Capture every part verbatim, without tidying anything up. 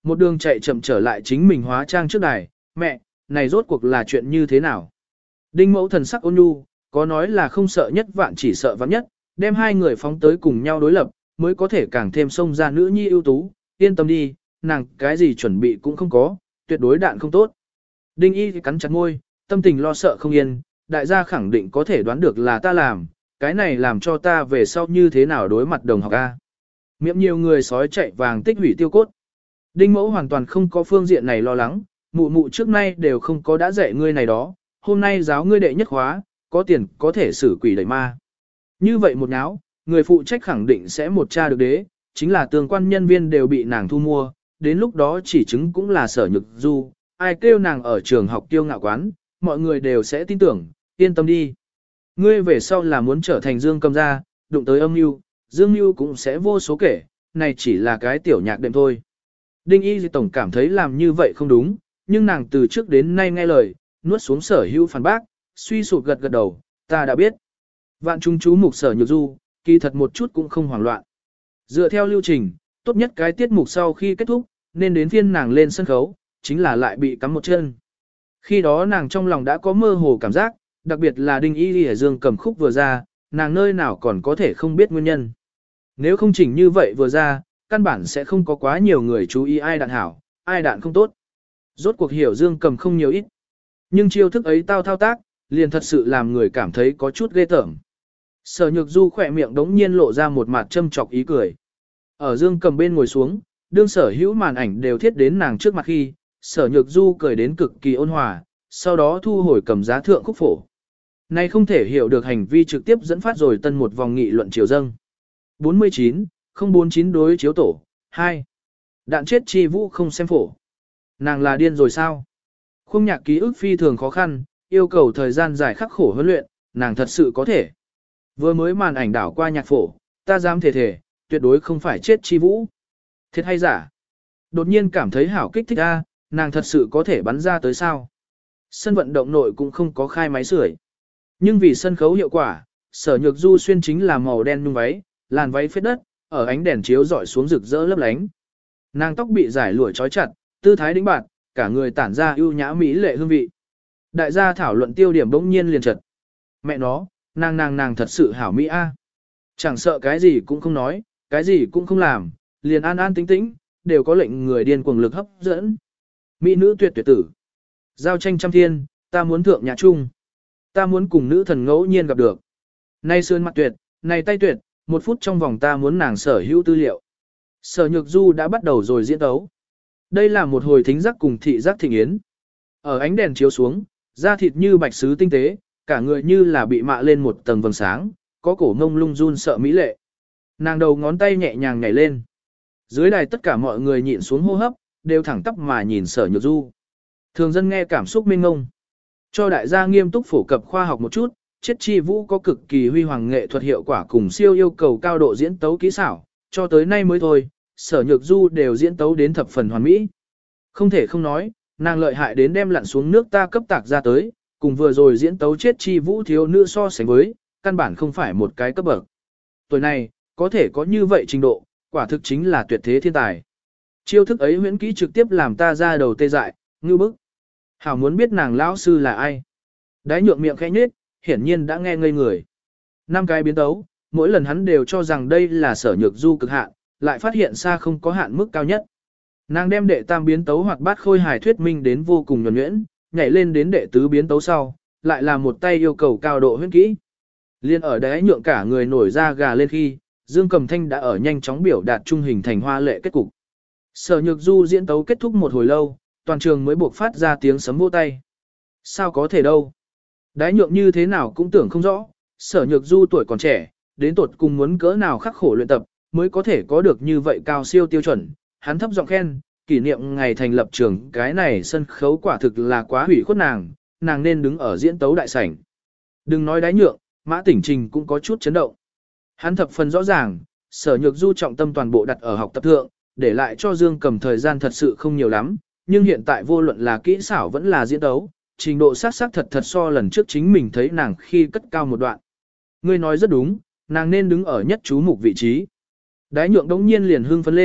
một đường chạy chậm trở lại chính mình hóa trang trước đài, mẹ, này rốt cuộc là chuyện như thế nào? Đinh mẫu thần sắc ôn nhu, có nói là không sợ nhất vạn chỉ sợ vạn nhất, đem hai người phóng tới cùng nhau đối lập, mới có thể càng thêm xông ra nữ nhi ưu tú, yên tâm đi, nàng cái gì chuẩn bị cũng không có, tuyệt đối đạn không tốt. Đinh y cắn chặt môi, tâm tình lo sợ không yên, đại gia khẳng định có thể đoán được là ta làm, cái này làm cho ta về sau như thế nào đối mặt đồng học A. Miệng nhiều người sói chạy vàng tích hủy tiêu cốt. Đinh mẫu hoàn toàn không có phương diện này lo lắng, mụ mụ trước nay đều không có đã dạy ngươi này đó, hôm nay giáo ngươi đệ nhất khóa, có tiền có thể xử quỷ đẩy ma. Như vậy một náo, người phụ trách khẳng định sẽ một tra được đế, chính là tương quan nhân viên đều bị nàng thu mua, đến lúc đó chỉ chứng cũng là Sở Nhược Du, ai kêu nàng ở trường học tiêu ngạo quán, mọi người đều sẽ tin tưởng, yên tâm đi. Ngươi về sau là muốn trở thành Dương Cầm gia, đụng tới âm mưu, Dương Mưu cũng sẽ vô số kể, này chỉ là cái tiểu nhạc đệm thôi. Đinh Y Tổng cảm thấy làm như vậy không đúng, nhưng nàng từ trước đến nay nghe lời, nuốt xuống Sở Hữu phản bác, suy sụp gật gật đầu, ta đã biết. Vạn chúng chú mục Sở Nhược Du, kỳ thật một chút cũng không hoảng loạn. Dựa theo lưu trình, tốt nhất cái tiết mục sau khi kết thúc, nên đến phiên nàng lên sân khấu, chính là lại bị cắm một chân. Khi đó nàng trong lòng đã có mơ hồ cảm giác, đặc biệt là Đinh Y Lìa Dương cầm khúc vừa ra, nàng nơi nào còn có thể không biết nguyên nhân. Nếu không chỉnh như vậy vừa ra, căn bản sẽ không có quá nhiều người chú ý ai đạn hảo, ai đạn không tốt. Rốt cuộc hiểu Dương cầm không nhiều ít. Nhưng chiêu thức ấy tao thao tác, liền thật sự làm người cảm thấy có chút ghê tởm. Sở Nhược Du khỏe miệng đống nhiên lộ ra một mặt châm chọc ý cười. Ở Dương cầm bên ngồi xuống, đương Sở Hữu màn ảnh đều thiết đến nàng trước mặt khi, Sở Nhược Du cười đến cực kỳ ôn hòa, sau đó thu hồi cầm giá thượng khúc phổ. Này không thể hiểu được hành vi trực tiếp dẫn phát rồi tân một vòng nghị luận chiều dâng. bốn mươi chín, không bốn chín đối chiếu tổ, hai. Đạn chết chi vũ không xem phổ. Nàng là điên rồi sao? Khung nhạc ký ức phi thường khó khăn, yêu cầu thời gian dài khắc khổ huấn luyện, nàng thật sự có thể. Vừa mới màn ảnh đảo qua nhạc phổ, ta dám thể thể, tuyệt đối không phải chết chi vũ. Thiệt hay giả? Đột nhiên cảm thấy hảo kích thích a, nàng thật sự có thể bắn ra tới sao? Sân vận động nội cũng không có khai máy sưởi. Nhưng vì sân khấu hiệu quả, Sở Nhược Du xuyên chính là màu đen nhung váy, làn váy phết đất, ở ánh đèn chiếu rọi xuống rực rỡ lấp lánh. Nàng tóc bị giải lụa trói chặt, tư thái đĩnh bạt, cả người tản ra ưu nhã mỹ lệ hương vị. Đại gia thảo luận tiêu điểm bỗng nhiên liền trật. Mẹ nó, nàng nàng nàng thật sự hảo mỹ a. Chẳng sợ cái gì cũng không nói, cái gì cũng không làm, liền an an tĩnh tĩnh, đều có lệnh người điên cuồng lực hấp dẫn. Mỹ nữ tuyệt tuyệt tử. Giao tranh trăm thiên, ta muốn thượng nhà chung. Ta muốn cùng nữ thần ngẫu nhiên gặp được. Nay sơn mặt tuyệt, này tay tuyệt, một phút trong vòng ta muốn nàng sở hữu tư liệu. Sở Nhược Du đã bắt đầu rồi diễn tấu. Đây là một hồi thính giác cùng thị giác thịnh yến. Ở ánh đèn chiếu xuống, da thịt như bạch sứ tinh tế, cả người như là bị mạ lên một tầng vầng sáng, có cổ ngông lung run sợ mỹ lệ. Nàng đầu ngón tay nhẹ nhàng nhảy lên. Dưới đài tất cả mọi người nhịn xuống hô hấp, đều thẳng tắp mà nhìn Sở Nhược Du. Thường dân nghe cảm xúc mênh ngông. Cho đại gia nghiêm túc phổ cập khoa học một chút, chết chi vũ có cực kỳ huy hoàng nghệ thuật hiệu quả cùng siêu yêu cầu cao độ diễn tấu kỹ xảo, cho tới nay mới thôi, Sở Nhược Du đều diễn tấu đến thập phần hoàn mỹ. Không thể không nói, nàng lợi hại đến đem lặn xuống nước ta cấp tạc ra tới, cùng vừa rồi diễn tấu chết chi vũ thiếu nữ so sánh với, căn bản không phải một cái cấp bậc. Tuổi này, có thể có như vậy trình độ, quả thực chính là tuyệt thế thiên tài. Chiêu thức ấy huyễn kỹ trực tiếp làm ta ra đầu tê dại, ngưu bức. Hảo muốn biết nàng lão sư là ai. Đái nhượng miệng khẽ nhếch, hiển nhiên đã nghe ngây người. Năm cái biến tấu, mỗi lần hắn đều cho rằng đây là Sở Nhược Du cực hạn, lại phát hiện xa không có hạn mức cao nhất. Nàng đem đệ tam biến tấu hoạt bát khôi hài thuyết minh đến vô cùng nhuần nhuyễn, nhảy lên đến đệ tứ biến tấu sau, lại là một tay yêu cầu cao độ huyễn kỹ. Liên ở đái nhượng cả người nổi da gà lên khi, Dương Cầm Thanh đã ở nhanh chóng biểu đạt trung hình thành hoa lệ kết cục. Sở Nhược Du diễn tấu kết thúc một hồi lâu, toàn trường mới buộc phát ra tiếng sấm vỗ tay. Sao có thể đâu? Đái nhượng như thế nào cũng tưởng không rõ, Sở Nhược Du tuổi còn trẻ, đến tột cùng muốn cỡ nào khắc khổ luyện tập, mới có thể có được như vậy cao siêu tiêu chuẩn. Hắn thấp giọng khen, kỷ niệm ngày thành lập trường cái này sân khấu quả thực là quá hủy khuất nàng, nàng nên đứng ở diễn tấu đại sảnh. Đừng nói đái nhượng, Mã Tỉnh Trình cũng có chút chấn động. Hắn thập phần rõ ràng, Sở Nhược Du trọng tâm toàn bộ đặt ở học tập thượng, để lại cho Dương Cầm thời gian thật sự không nhiều lắm, nhưng hiện tại vô luận là kỹ xảo vẫn là diễn tấu, trình độ sát sắc thật thật so lần trước chính mình thấy nàng khi cất cao một đoạn. Ngươi nói rất đúng, nàng nên đứng ở nhất chú mục vị trí. Đái nhượng đống nhiên liền hưng phấn lên,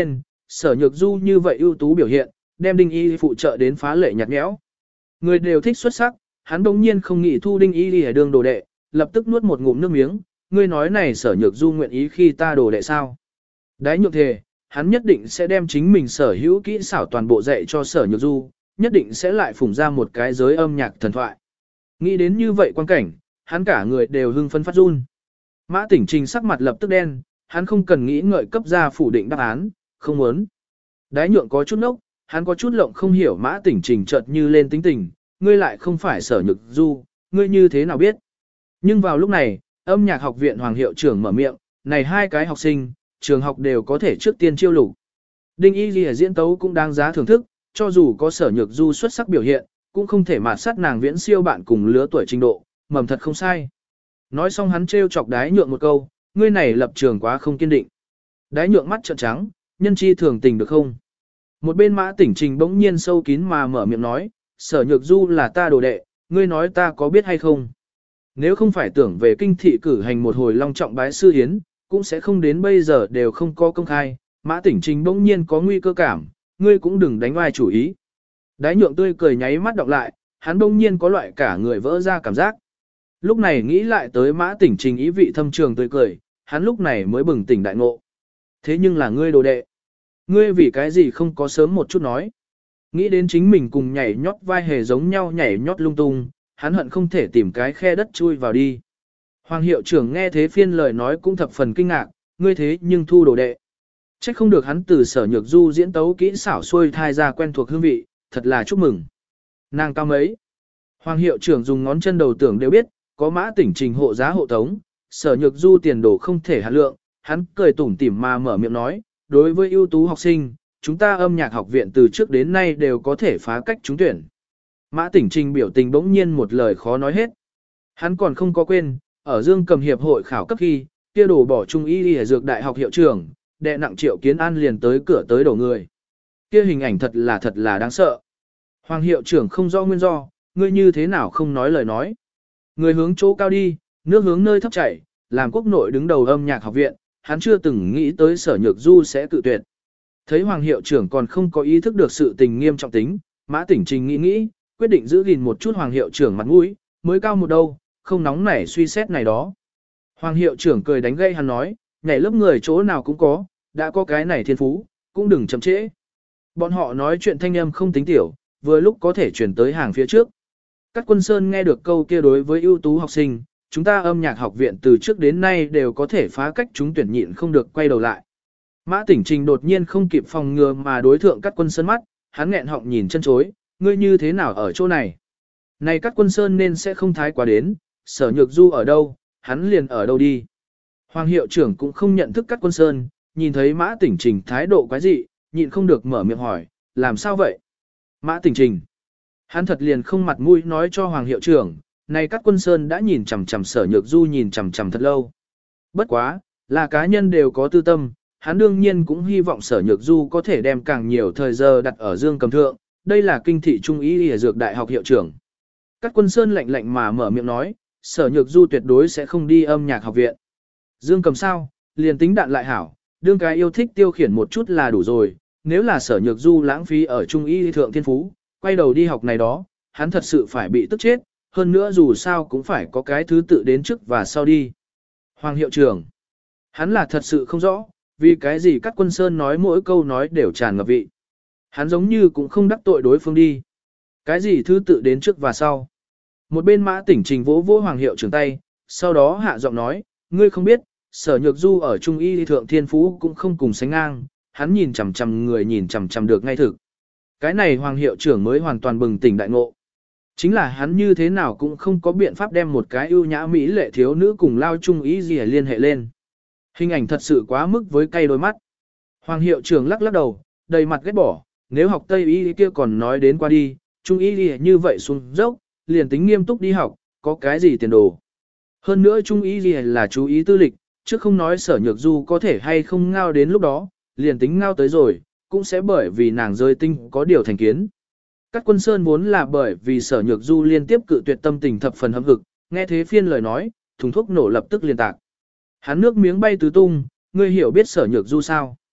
sở nhược du như vậy ưu tú biểu hiện, đem đinh y phụ trợ đến phá lệ nhạt nhẽo. Người đều thích xuất sắc, hắn đông nhiên không nghĩ thu đinh y ở đường đồ đệ, lập tức nuốt một ngụm nước miếng, ngươi nói này sở nhược du nguyện ý khi ta đồ đệ sao. Đái nhượng thề, hắn nhất định sẽ đem chính mình sở hữu kỹ xảo toàn bộ dạy cho sở nhược du, nhất định sẽ lại phủng ra một cái giới âm nhạc thần thoại. Nghĩ đến như vậy quan cảnh, hắn cả người đều hưng phấn phát run. Mã Tỉnh Trình sắc mặt lập tức đen, hắn không cần nghĩ ngợi cấp ra phủ định đáp án, không muốn. Đái nhượng có chút nốc, hắn có chút lộng không hiểu Mã Tỉnh Trình chợt như lên tính tình, ngươi lại không phải sở nhược du, ngươi như thế nào biết. Nhưng vào lúc này, âm nhạc học viện hoàng hiệu trưởng mở miệng, này hai cái học sinh, trường học đều có thể trước tiên chiêu lục. Đinh Y Ghi diễn tấu cũng đáng giá thưởng thức, cho dù có sở nhược du xuất sắc biểu hiện, cũng không thể mạt sát nàng viễn siêu bạn cùng lứa tuổi trình độ, mầm thật không sai. Nói xong hắn trêu chọc đái nhượng một câu, ngươi này lập trường quá không kiên định. Đái nhượng mắt trợn trắng, nhân chi thường tình được không? Một bên Mã Tỉnh Trình bỗng nhiên sâu kín mà mở miệng nói, sở nhược du là ta đồ đệ, ngươi nói ta có biết hay không? Nếu không phải tưởng về kinh thị cử hành một hồi long trọng bái sư hiến, cũng sẽ không đến bây giờ đều không có công khai. Mã Tỉnh Trình bỗng nhiên có nguy cơ cảm, ngươi cũng đừng đánh oai chủ ý. Đái nhượng tươi cười nháy mắt đọc lại, hắn bỗng nhiên có loại cả người vỡ ra cảm giác. Lúc này nghĩ lại tới Mã Tỉnh Trình ý vị thâm trường tươi cười, hắn lúc này mới bừng tỉnh đại ngộ. Thế nhưng là ngươi đồ đệ. Ngươi vì cái gì không có sớm một chút nói. Nghĩ đến chính mình cùng nhảy nhót vai hề giống nhau nhảy nhót lung tung, hắn hận không thể tìm cái khe đất chui vào đi. Hoàng hiệu trưởng nghe thế phiên lời nói cũng thập phần kinh ngạc, ngươi thế nhưng thu đồ đệ. Chắc không được hắn từ sở nhược du diễn tấu kỹ xảo xuôi thai ra quen thuộc hương vị, thật là chúc mừng. Nàng cao mấy. Hoàng hiệu trưởng dùng ngón chân đầu tưởng đều biết, có Mã Tỉnh Trình hộ giá hộ tống, sở nhược du tiền đồ không thể hạt lượng, hắn cười tủm tỉm mà mở miệng nói, đối với ưu tú học sinh, chúng ta âm nhạc học viện từ trước đến nay đều có thể phá cách trúng tuyển. Mã Tỉnh Trình biểu tình bỗng nhiên một lời khó nói hết. Hắn còn không có quên, ở Dương Cầm Hiệp hội khảo cấp khi, kia đổ bỏ trung y y dược đại học hiệu trưởng, đệ nặng Triệu Kiến An liền tới cửa tới đổ người. Kia hình ảnh thật là thật là đáng sợ. Hoàng hiệu trưởng không rõ nguyên do, ngươi như thế nào không nói lời nói. Người hướng chỗ cao đi, nước hướng nơi thấp chảy, làm quốc nội đứng đầu âm nhạc học viện, hắn chưa từng nghĩ tới sở nhược du sẽ cự tuyệt. Thấy Hoàng hiệu trưởng còn không có ý thức được sự tình nghiêm trọng tính, Mã Tỉnh Trình nghĩ nghĩ, quyết định giữ gìn một chút Hoàng hiệu trưởng mặt mũi, mới cao một đâu, không nóng nảy suy xét này đó. Hoàng hiệu trưởng cười đánh gây hắn nói, nhảy lớp người chỗ nào cũng có, đã có cái này thiên phú, cũng đừng chậm trễ. Bọn họ nói chuyện thanh âm không tính tiểu, vừa lúc có thể chuyển tới hàng phía trước. Các quân sơn nghe được câu kia đối với ưu tú học sinh, chúng ta âm nhạc học viện từ trước đến nay đều có thể phá cách chúng tuyển nhịn không được quay đầu lại. Mã Tỉnh Trình đột nhiên không kịp phòng ngừa mà đối thượng các quân sơn mắt, hắn nghẹn họng nhìn chân chối, ngươi như thế nào ở chỗ này? Này các quân sơn nên sẽ không thái quá đến, sở nhược du ở đâu, hắn liền ở đâu đi. Hoàng hiệu trưởng cũng không nhận thức các quân sơn, nhìn thấy Mã Tỉnh Trình thái độ quái dị, nhịn không được mở miệng hỏi, làm sao vậy? Mã Tỉnh Trình. Hắn thật liền không mặt mũi nói cho Hoàng hiệu trưởng, này các quân sơn đã nhìn chằm chằm sở nhược du nhìn chằm chằm thật lâu. Bất quá, là cá nhân đều có tư tâm, hắn đương nhiên cũng hy vọng sở nhược du có thể đem càng nhiều thời giờ đặt ở Dương Cầm thượng, đây là kinh thị trung ý y dược đại học hiệu trưởng. Các quân sơn lạnh lạnh mà mở miệng nói, sở nhược du tuyệt đối sẽ không đi âm nhạc học viện. Dương Cầm sao, liền tính đạn lại hảo, đương cái yêu thích tiêu khiển một chút là đủ rồi, nếu là sở nhược du lãng phí ở trung y thượng thiên phú, quay đầu đi học này đó, hắn thật sự phải bị tức chết, hơn nữa dù sao cũng phải có cái thứ tự đến trước và sau đi. Hoàng hiệu trưởng, hắn là thật sự không rõ, vì cái gì các quân sơn nói mỗi câu nói đều tràn ngập vị. Hắn giống như cũng không đắc tội đối phương đi. Cái gì thứ tự đến trước và sau. Một bên Mã Tỉnh Trình vỗ vỗ Hoàng hiệu trưởng tay, sau đó hạ giọng nói, ngươi không biết, sở nhược du ở trung y thượng thiên phú cũng không cùng sánh ngang, hắn nhìn chằm chằm người nhìn chằm chằm được ngay thực. Cái này Hoàng hiệu trưởng mới hoàn toàn bừng tỉnh đại ngộ. Chính là hắn như thế nào cũng không có biện pháp đem một cái ưu nhã mỹ lệ thiếu nữ cùng lao trung ý gì liên hệ lên. Hình ảnh thật sự quá mức với cay đôi mắt. Hoàng hiệu trưởng lắc lắc đầu, đầy mặt ghét bỏ, nếu học Tây y kia còn nói đến qua đi, trung y như vậy xuống dốc, liền tính nghiêm túc đi học, có cái gì tiền đồ. Hơn nữa trung y là chú ý tư lịch, chứ không nói sở nhược du có thể hay không ngao đến lúc đó, liền tính ngao tới rồi, cũng sẽ bởi vì nàng rơi tinh có điều thành kiến. Các quân sơn vốn là bởi vì sở nhược du liên tiếp cự tuyệt tâm tình thập phần hâm hực, nghe thế phiên lời nói, thùng thuốc nổ lập tức liên tạc. Hắn nước miếng bay tứ tung, ngươi hiểu biết sở nhược du sao?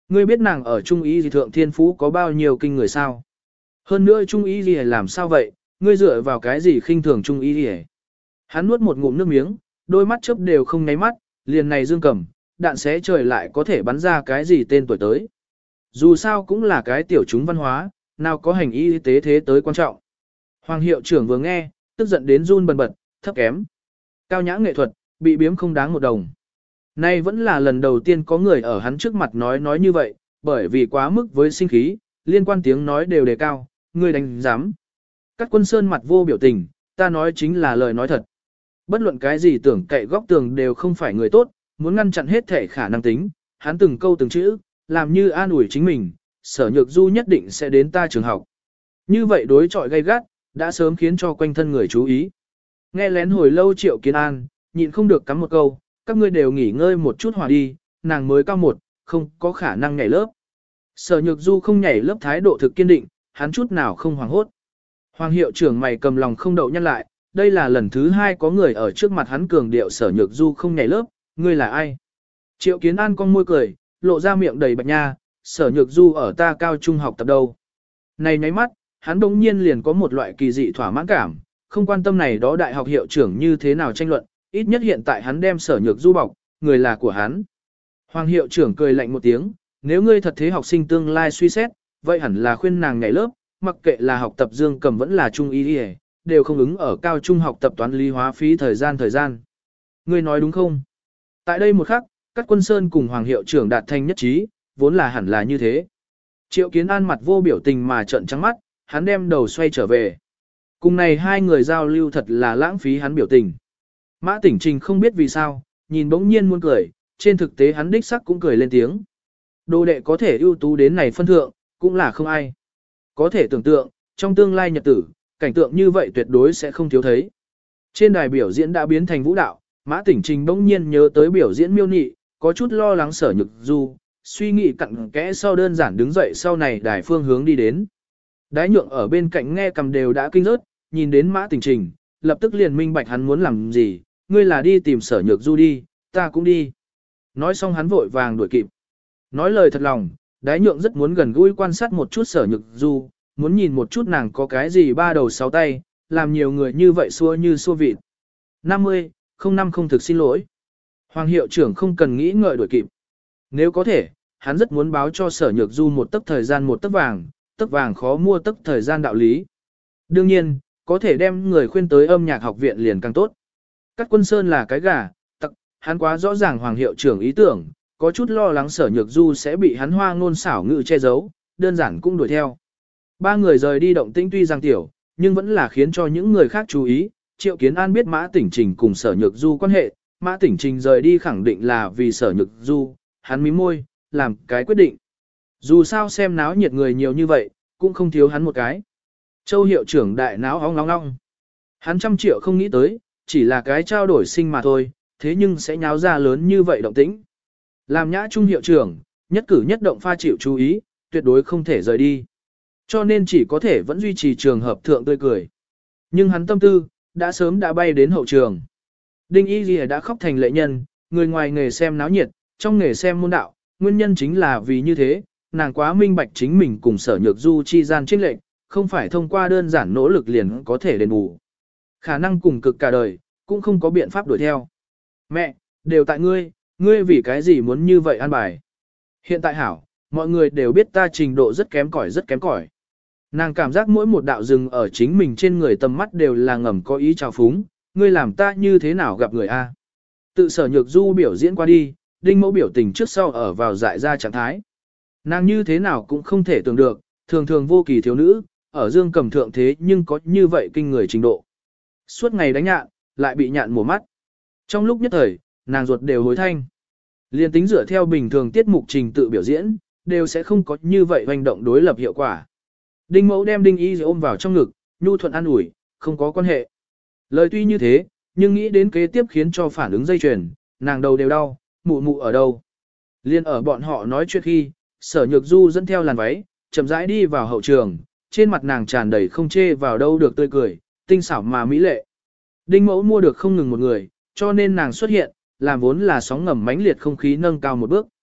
Ngươi biết nàng ở Trung Y gì thượng thiên phú có bao nhiêu kinh người sao? Hơn nữa Trung Y gì làm sao vậy, ngươi dựa vào cái gì khinh thường Trung Y gì? Hắn nuốt một ngụm nước miếng, đôi mắt chớp đều không nháy mắt, liền này Dương Cẩm, đạn xé trời lại có thể bắn ra cái gì tên tuổi tới. Dù sao cũng là cái tiểu chúng văn hóa, nào có hành y tế thế tới quan trọng. Hoàng hiệu trưởng vừa nghe, tức giận đến run bần bật, thấp kém. Cao nhã nghệ thuật, bị biếm không đáng một đồng. Nay vẫn là lần đầu tiên có người ở hắn trước mặt nói nói như vậy, bởi vì quá mức với sinh khí, liên quan tiếng nói đều đề cao, người đánh giám. Các quân sơn mặt vô biểu tình, ta nói chính là lời nói thật. Bất luận cái gì tưởng cậy góc tường đều không phải người tốt, muốn ngăn chặn hết thể khả năng tính, hắn từng câu từng chữ, làm như an ủi chính mình, Sở Nhược Du nhất định sẽ đến ta trường học. Như vậy đối chọi gay gắt, đã sớm khiến cho quanh thân người chú ý. Nghe lén hồi lâu Triệu Kiến An, nhịn không được cắm một câu, các ngươi đều nghỉ ngơi một chút hòa đi, nàng mới cao một, không có khả năng nhảy lớp. Sở Nhược Du không nhảy lớp thái độ thực kiên định, hắn chút nào không hoảng hốt. Hoàng hiệu trưởng mày cầm lòng không đậu nhăn lại, đây là lần thứ hai có người ở trước mặt hắn cường điệu Sở Nhược Du không nhảy lớp, ngươi là ai? Triệu Kiến An cong môi cười, lộ ra miệng đầy bạch nha, Sở Nhược Du ở ta cao trung học tập đâu. Này nháy mắt, hắn bỗng nhiên liền có một loại kỳ dị thỏa mãn cảm, không quan tâm này đó đại học hiệu trưởng như thế nào tranh luận, ít nhất hiện tại hắn đem Sở Nhược Du bọc, người là của hắn. Hoàng hiệu trưởng cười lạnh một tiếng, nếu ngươi thật thế học sinh tương lai suy xét, vậy hẳn là khuyên nàng nhảy lớp, mặc kệ là học tập Dương Cầm vẫn là trung y, đều không ứng ở cao trung học tập toán lý hóa phí thời gian thời gian. Ngươi nói đúng không? Tại đây một khắc, các quân sơn cùng Hoàng hiệu trưởng đạt thành nhất trí, vốn là hẳn là như thế. Triệu Kiến An mặt vô biểu tình mà trợn trắng mắt, hắn đem đầu xoay trở về. Cùng này hai người giao lưu thật là lãng phí hắn biểu tình. Mã Tỉnh Trình không biết vì sao, nhìn bỗng nhiên muốn cười, trên thực tế hắn đích sắc cũng cười lên tiếng. Đồ đệ có thể ưu tú đến này phân thượng, cũng là không ai. Có thể tưởng tượng, trong tương lai nhật tử, cảnh tượng như vậy tuyệt đối sẽ không thiếu thấy. Trên đài biểu diễn đã biến thành vũ đạo, Mã Tỉnh Trình bỗng nhiên nhớ tới biểu diễn miêu nị, có chút lo lắng Sở Nhược Du, suy nghĩ cặn kẽ sau đơn giản đứng dậy sau này đài phương hướng đi đến. Đái nhượng ở bên cạnh nghe cầm đều đã kinh rớt, nhìn đến Mã Tỉnh Trình, lập tức liền minh bạch hắn muốn làm gì, ngươi là đi tìm Sở Nhược Du đi, ta cũng đi. Nói xong hắn vội vàng đuổi kịp. Nói lời thật lòng, đái nhượng rất muốn gần gũi quan sát một chút Sở Nhược Du, muốn nhìn một chút nàng có cái gì ba đầu sáu tay, làm nhiều người như vậy xua như xua vịt. năm mươi, không năm không thực xin lỗi. Hoàng hiệu trưởng không cần nghĩ ngợi đuổi kịp. Nếu có thể, hắn rất muốn báo cho Sở Nhược Du một tấc thời gian một tấc vàng, tấc vàng khó mua tấc thời gian đạo lý. Đương nhiên, có thể đem người khuyên tới âm nhạc học viện liền càng tốt. Cát Quân Sơn là cái gà, tặc, hắn quá rõ ràng Hoàng hiệu trưởng ý tưởng, có chút lo lắng Sở Nhược Du sẽ bị hắn hoa ngôn xảo ngữ che giấu, đơn giản cũng đuổi theo. Ba người rời đi động tĩnh tuy rằng tiểu, nhưng vẫn là khiến cho những người khác chú ý. Triệu Kiến An biết Mã Tỉnh Trình cùng Sở Nhược Du quan hệ, Mã Tỉnh Trình rời đi khẳng định là vì Sở Nhược Du, hắn mím môi, làm cái quyết định. Dù sao xem náo nhiệt người nhiều như vậy, cũng không thiếu hắn một cái. Châu hiệu trưởng đại náo ong long long. Hắn trăm triệu không nghĩ tới, chỉ là cái trao đổi sinh mà thôi, thế nhưng sẽ nháo ra lớn như vậy động tĩnh. Làm nhã trung hiệu trưởng, nhất cử nhất động pha chịu chú ý, tuyệt đối không thể rời đi. Cho nên chỉ có thể vẫn duy trì trường hợp thượng tươi cười. Nhưng hắn tâm tư, đã sớm đã bay đến hậu trường. Đinh Y Ghi đã khóc thành lệ nhân, người ngoài nghề xem náo nhiệt, trong nghề xem môn đạo, nguyên nhân chính là vì như thế, nàng quá minh bạch chính mình cùng Sở Nhược Du chi gian chênh lệch, không phải thông qua đơn giản nỗ lực liền có thể đền bù. Khả năng cùng cực cả đời, cũng không có biện pháp đuổi theo. Mẹ, đều tại ngươi, ngươi vì cái gì muốn như vậy an bài. Hiện tại hảo, mọi người đều biết ta trình độ rất kém cỏi rất kém cỏi. Nàng cảm giác mỗi một đạo rừng ở chính mình trên người tầm mắt đều là ngầm có ý trào phúng, ngươi làm ta như thế nào gặp người A. Tự Sở Nhược Du biểu diễn qua đi, Đinh Mẫu biểu tình trước sau ở vào dại ra trạng thái. Nàng như thế nào cũng không thể tưởng được, thường thường vô kỳ thiếu nữ, ở Dương Cầm thượng thế nhưng có như vậy kinh người trình độ. Suốt ngày đánh nhạn, lại bị nhạn mổ mắt. Trong lúc nhất thời, nàng ruột đều hối thanh. Liên tính dựa theo bình thường tiết mục trình tự biểu diễn, đều sẽ không có như vậy hoành động đối lập hiệu quả. Đinh Mẫu đem Đinh Y ôm vào trong ngực, nhu thuận an ủi, không có quan hệ. Lời tuy như thế, nhưng nghĩ đến kế tiếp khiến cho phản ứng dây chuyền, nàng đầu đều đau, mụ mụ ở đâu. Liên ở bọn họ nói chuyện khi, Sở Nhược Du dẫn theo làn váy, chậm rãi đi vào hậu trường, trên mặt nàng tràn đầy không chê vào đâu được tươi cười, tinh xảo mà mỹ lệ. Đinh Mẫu mua được không ngừng một người, cho nên nàng xuất hiện, làm vốn là sóng ngầm mãnh liệt không khí nâng cao một bước.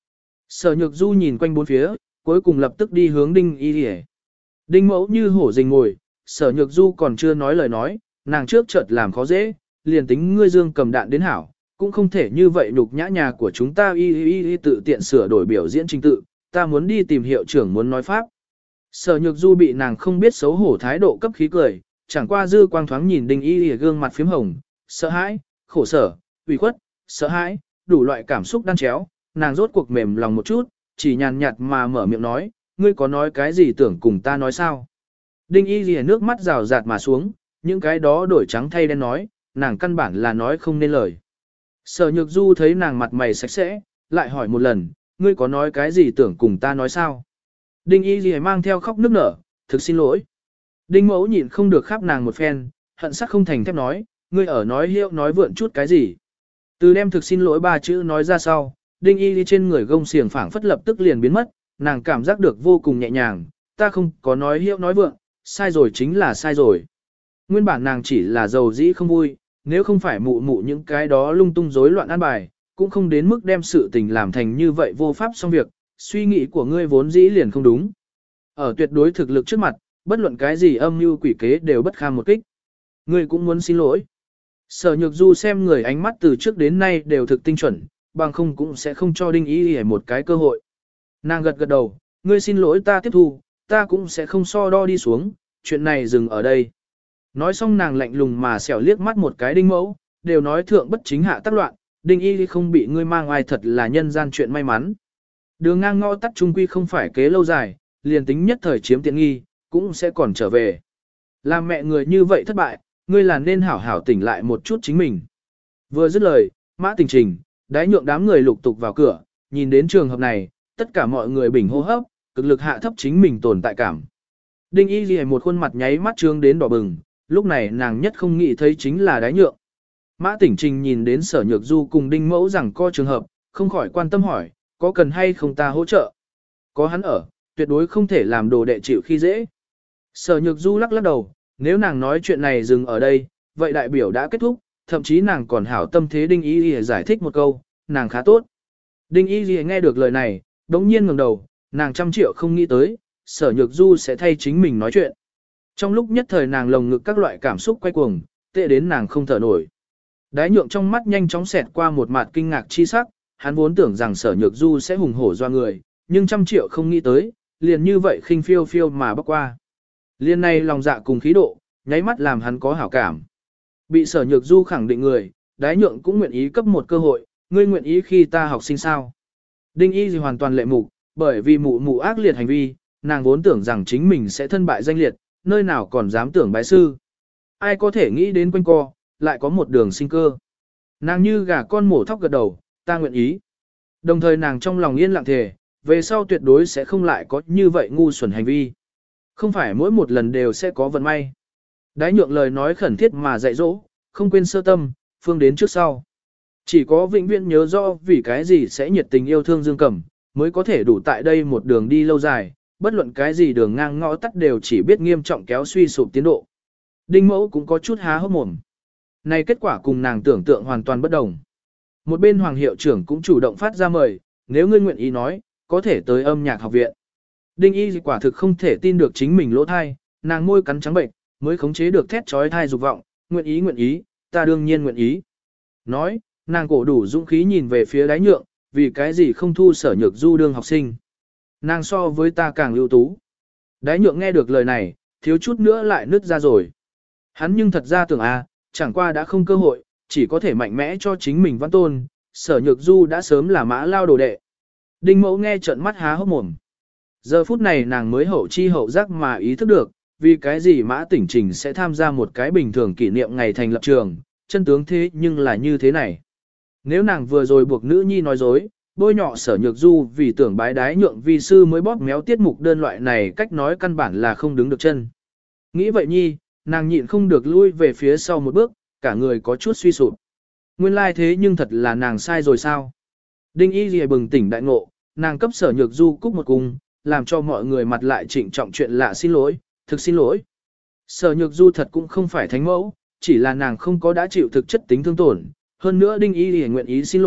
Sở Nhược Du nhìn quanh bốn phía, cuối cùng lập tức đi hướng Đinh Y Lìa. Đinh Mẫu như hổ rình ngồi, Sở Nhược Du còn chưa nói lời nói, nàng trước chợt làm khó dễ, liền tính ngươi Dương cầm đạn đến hảo, cũng không thể như vậy nhục nhã nhà của chúng ta y y y tự tiện sửa đổi biểu diễn trình tự, ta muốn đi tìm hiệu trưởng muốn nói pháp. Sở Nhược Du bị nàng không biết xấu hổ thái độ cấp khí cười, chẳng qua dư quang thoáng nhìn Đinh Y Y gương mặt phím hồng, sợ hãi, khổ sở, ủy khuất, sợ hãi, đủ loại cảm xúc đan chéo, nàng rốt cuộc mềm lòng một chút, chỉ nhàn nhạt mà mở miệng nói, ngươi có nói cái gì tưởng cùng ta nói sao? Đinh Y Y nước mắt rào rạt mà xuống, những cái đó đổi trắng thay đen nói, nàng căn bản là nói không nên lời. Sở Nhược Du thấy nàng mặt mày sạch sẽ, lại hỏi một lần, ngươi có nói cái gì tưởng cùng ta nói sao? Đinh Y Ghi mang theo khóc nức nở, thực xin lỗi. Đinh Mẫu nhịn không được khắp nàng một phen, hận sắc không thành thép nói, ngươi ở nói hiệu nói vượn chút cái gì? Từ đem thực xin lỗi ba chữ nói ra sau, Đinh Y Ghi trên người gông xiềng phảng phất lập tức liền biến mất, nàng cảm giác được vô cùng nhẹ nhàng, ta không có nói hiệu nói vượn, sai rồi chính là sai rồi. Nguyên bản nàng chỉ là giàu dĩ không vui, nếu không phải mụ mụ những cái đó lung tung rối loạn an bài, cũng không đến mức đem sự tình làm thành như vậy vô pháp xong việc, suy nghĩ của ngươi vốn dĩ liền không đúng. Ở tuyệt đối thực lực trước mặt, bất luận cái gì âm mưu quỷ kế đều bất kham một kích. Ngươi cũng muốn xin lỗi. Sở Nhược Du xem người ánh mắt từ trước đến nay đều thực tinh chuẩn, bằng không cũng sẽ không cho Đinh Y Y một cái cơ hội. Nàng gật gật đầu, ngươi xin lỗi ta tiếp thu, ta cũng sẽ không so đo đi xuống, chuyện này dừng ở đây. Nói xong nàng lạnh lùng mà xẻo liếc mắt một cái Đinh Mẫu, đều nói thượng bất chính hạ tác loạn, Đinh Y không bị ngươi mang ai thật là nhân gian chuyện may mắn. Đường ngang ngõ tắt trung quy không phải kế lâu dài, liền tính nhất thời chiếm tiện nghi, cũng sẽ còn trở về. Làm mẹ người như vậy thất bại, ngươi là nên hảo hảo tỉnh lại một chút chính mình. Vừa dứt lời, Mã Tình Trình, đái nhượng đám người lục tục vào cửa, nhìn đến trường hợp này, tất cả mọi người bình hô hấp, cực lực hạ thấp chính mình tồn tại cảm. Đinh Y Ghi một khuôn mặt nháy mắt trương đến đỏ bừng, lúc này nàng nhất không nghĩ thấy chính là đái nhượng. Mã Tỉnh Trình nhìn đến Sở Nhược Du cùng Đinh Mẫu rằng co trường hợp, không khỏi quan tâm hỏi, có cần hay không ta hỗ trợ? Có hắn ở, tuyệt đối không thể làm đồ đệ chịu khi dễ. Sở Nhược Du lắc lắc đầu, nếu nàng nói chuyện này dừng ở đây, vậy đại biểu đã kết thúc, thậm chí nàng còn hảo tâm thế Đinh Y Ghi giải thích một câu, nàng khá tốt. Đinh Y Ghi nghe được lời này, đống nhiên ngẩng đầu, nàng trăm triệu không nghĩ tới, Sở Nhược Du sẽ thay chính mình nói chuyện. Trong lúc nhất thời nàng lồng ngực các loại cảm xúc quay cuồng, tệ đến nàng không thở nổi. Đái nhượng trong mắt nhanh chóng xẹt qua một mặt kinh ngạc chi sắc, hắn vốn tưởng rằng Sở Nhược Du sẽ hùng hổ doa người, nhưng trăm triệu không nghĩ tới, liền như vậy khinh phiêu phiêu mà bắc qua. Liên này lòng dạ cùng khí độ, nháy mắt làm hắn có hảo cảm. Bị Sở Nhược Du khẳng định người, đái nhượng cũng nguyện ý cấp một cơ hội, ngươi nguyện ý khi ta học sinh sao. Đinh Y gì hoàn toàn lệ mục, bởi vì mụ mụ ác liệt hành vi, nàng vốn tưởng rằng chính mình sẽ thân bại danh liệt, nơi nào còn dám tưởng bái sư. Ai có thể nghĩ đến quanh co, lại có một đường sinh cơ. Nàng như gà con mổ thóc gật đầu, ta nguyện ý. Đồng thời nàng trong lòng yên lặng thề, về sau tuyệt đối sẽ không lại có như vậy ngu xuẩn hành vi. Không phải mỗi một lần đều sẽ có vận may. Đái nhượng lời nói khẩn thiết mà dạy dỗ, không quên sơ tâm, phương đến trước sau. Chỉ có vĩnh viễn nhớ rõ vì cái gì sẽ nhiệt tình yêu thương Dương Cẩm, mới có thể đủ tại đây một đường đi lâu dài, bất luận cái gì đường ngang ngõ tắt đều chỉ biết nghiêm trọng kéo suy sụp tiến độ. Đinh Mẫu cũng có chút há hốc mồm. Này kết quả cùng nàng tưởng tượng hoàn toàn bất đồng. Một bên Hoàng hiệu trưởng cũng chủ động phát ra mời, nếu ngươi nguyện ý nói, có thể tới âm nhạc học viện. Đinh Y quả thực không thể tin được chính mình lỗ thai, nàng môi cắn trắng bệnh, mới khống chế được thét trói thai dục vọng, nguyện ý nguyện ý, ta đương nhiên nguyện ý. Nói, nàng cổ đủ dũng khí nhìn về phía đái nhượng, vì cái gì không thu Sở Nhược Du đương học sinh. Nàng so với ta càng ưu tú. Đái nhượng nghe được lời này, thiếu chút nữa lại nứt ra rồi. Hắn nhưng thật ra tưởng à, chẳng qua đã không cơ hội, chỉ có thể mạnh mẽ cho chính mình văn tôn, Sở Nhược Du đã sớm là mã lao đồ đệ. Đinh Mẫu nghe trợn mắt há hốc mồm. Giờ phút này nàng mới hậu chi hậu giác mà ý thức được, vì cái gì Mã Tỉnh Trình sẽ tham gia một cái bình thường kỷ niệm ngày thành lập trường, chân tướng thế nhưng là như thế này. Nếu nàng vừa rồi buộc nữ nhi nói dối, bôi nhọ Sở Nhược Du vì tưởng bái đái nhượng vi sư mới bóp méo tiết mục đơn loại này cách nói căn bản là không đứng được chân. Nghĩ vậy nhi, nàng nhịn không được lui về phía sau một bước, cả người có chút suy sụp. Nguyên lai thế nhưng thật là nàng sai rồi sao? Đinh Y Ghi bừng tỉnh đại ngộ, nàng cấp Sở Nhược Du cúc một cung, làm cho mọi người mặt lại trịnh trọng chuyện lạ xin lỗi, thực xin lỗi. Sở Nhược Du thật cũng không phải thánh mẫu, chỉ là nàng không có đã chịu thực chất tính thương tổn, hơn nữa Đinh Y Ghi nguyện ý xin lỗi,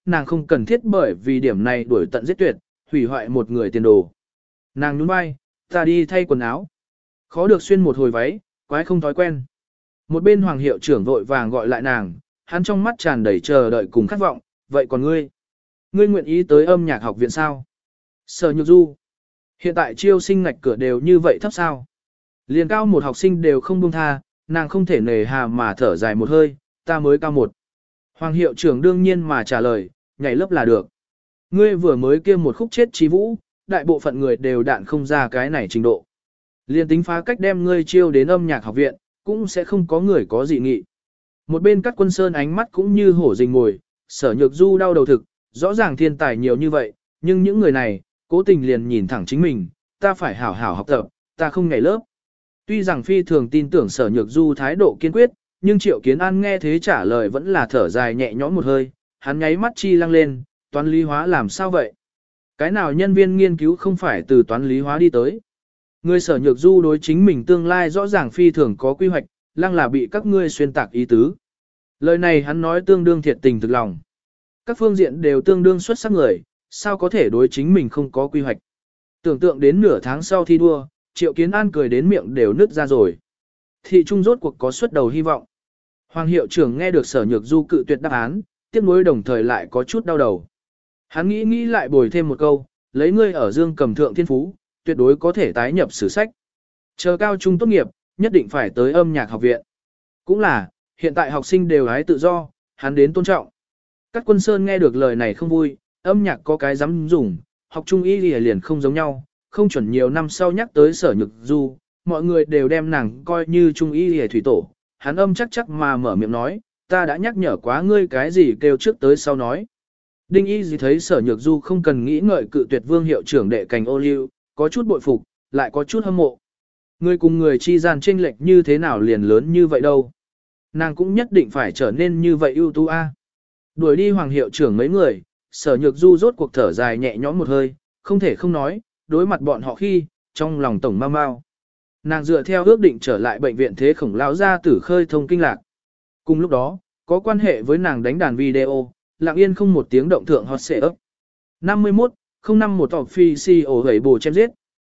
nàng không cần thiết bởi vì điểm này đuổi tận giết tuyệt, hủy hoại một người tiền đồ. Nàng nhún vai, ta đi thay quần áo. Khó được xuyên một hồi váy, quái không thói quen. Một bên hoàng hiệu trưởng vội vàng gọi lại nàng, hắn trong mắt tràn đầy chờ đợi cùng khát vọng, vậy còn ngươi? Ngươi nguyện ý tới âm nhạc học viện sao? Sở Nhược Du. Hiện tại chiêu sinh ngạch cửa đều như vậy thấp sao? Liền cao một học sinh đều không buông tha, nàng không thể nề hà mà thở dài một hơi, ta mới cao một. Hoàng hiệu trưởng đương nhiên mà trả lời, nhảy lớp là được. Ngươi vừa mới kia một khúc chết trí vũ, đại bộ phận người đều đạn không ra cái này trình độ. Liên tính phá cách đem ngươi chiêu đến âm nhạc học viện, cũng sẽ không có người có dị nghị. Một bên các quân sơn ánh mắt cũng như hổ rình ngồi, Sở Nhược Du đau đầu thực, rõ ràng thiên tài nhiều như vậy, nhưng những người này, cố tình liền nhìn thẳng chính mình, ta phải hảo hảo học tập, ta không nhảy lớp. Tuy rằng phi thường tin tưởng Sở Nhược Du thái độ kiên quyết, nhưng Triệu Kiến An nghe thế trả lời vẫn là thở dài nhẹ nhõm một hơi, hắn nháy mắt chi lăng lên, toán lý hóa làm sao vậy? Cái nào nhân viên nghiên cứu không phải từ toán lý hóa đi tới? Người Sở Nhược Du đối chính mình tương lai rõ ràng phi thường có quy hoạch, lăng là bị các ngươi xuyên tạc ý tứ. Lời này hắn nói tương đương thiệt tình thực lòng. Các phương diện đều tương đương xuất sắc người, sao có thể đối chính mình không có quy hoạch. Tưởng tượng đến nửa tháng sau thi đua, Triệu Kiến An cười đến miệng đều nứt ra rồi. Thị trung rốt cuộc có xuất đầu hy vọng. Hoàng hiệu trưởng nghe được Sở Nhược Du cự tuyệt đáp án, tiếc nuối đồng thời lại có chút đau đầu. Hắn nghĩ nghĩ lại bồi thêm một câu, lấy ngươi ở Dương Cầm thượng thiên phú, tuyệt đối có thể tái nhập sử sách. Chờ cao trung tốt nghiệp, nhất định phải tới âm nhạc học viện. Cũng là, hiện tại học sinh đều hái tự do, hắn đến tôn trọng. Các quân sơn nghe được lời này không vui, âm nhạc có cái dám dùng, học trung y liền không giống nhau, không chuẩn nhiều năm sau nhắc tới Sở Nhược Du, mọi người đều đem nàng coi như trung y hề thủy tổ. Hắn âm chắc chắc mà mở miệng nói, ta đã nhắc nhở quá ngươi cái gì kêu trước tới sau nói. Đinh y gì thấy Sở Nhược Du không cần nghĩ ngợi cự tuyệt vương hiệu trưởng đệ cành ô liu, có chút bội phục, lại có chút hâm mộ. Người cùng người chi gian chênh lệch như thế nào liền lớn như vậy đâu. Nàng cũng nhất định phải trở nên như vậy ưu tú a. Đuổi đi hoàng hiệu trưởng mấy người, Sở Nhược Du rốt cuộc thở dài nhẹ nhõm một hơi, không thể không nói, đối mặt bọn họ khi, trong lòng tổng mau mau. Nàng dựa theo ước định trở lại bệnh viện Thế Khổng lão gia tử khơi thông kinh lạc. Cùng lúc đó, có quan hệ với nàng đánh đàn video, lặng yên không một tiếng động thượng hot xệ ấp. năm mươi mốt không năm một official hẩy bồ chém giết.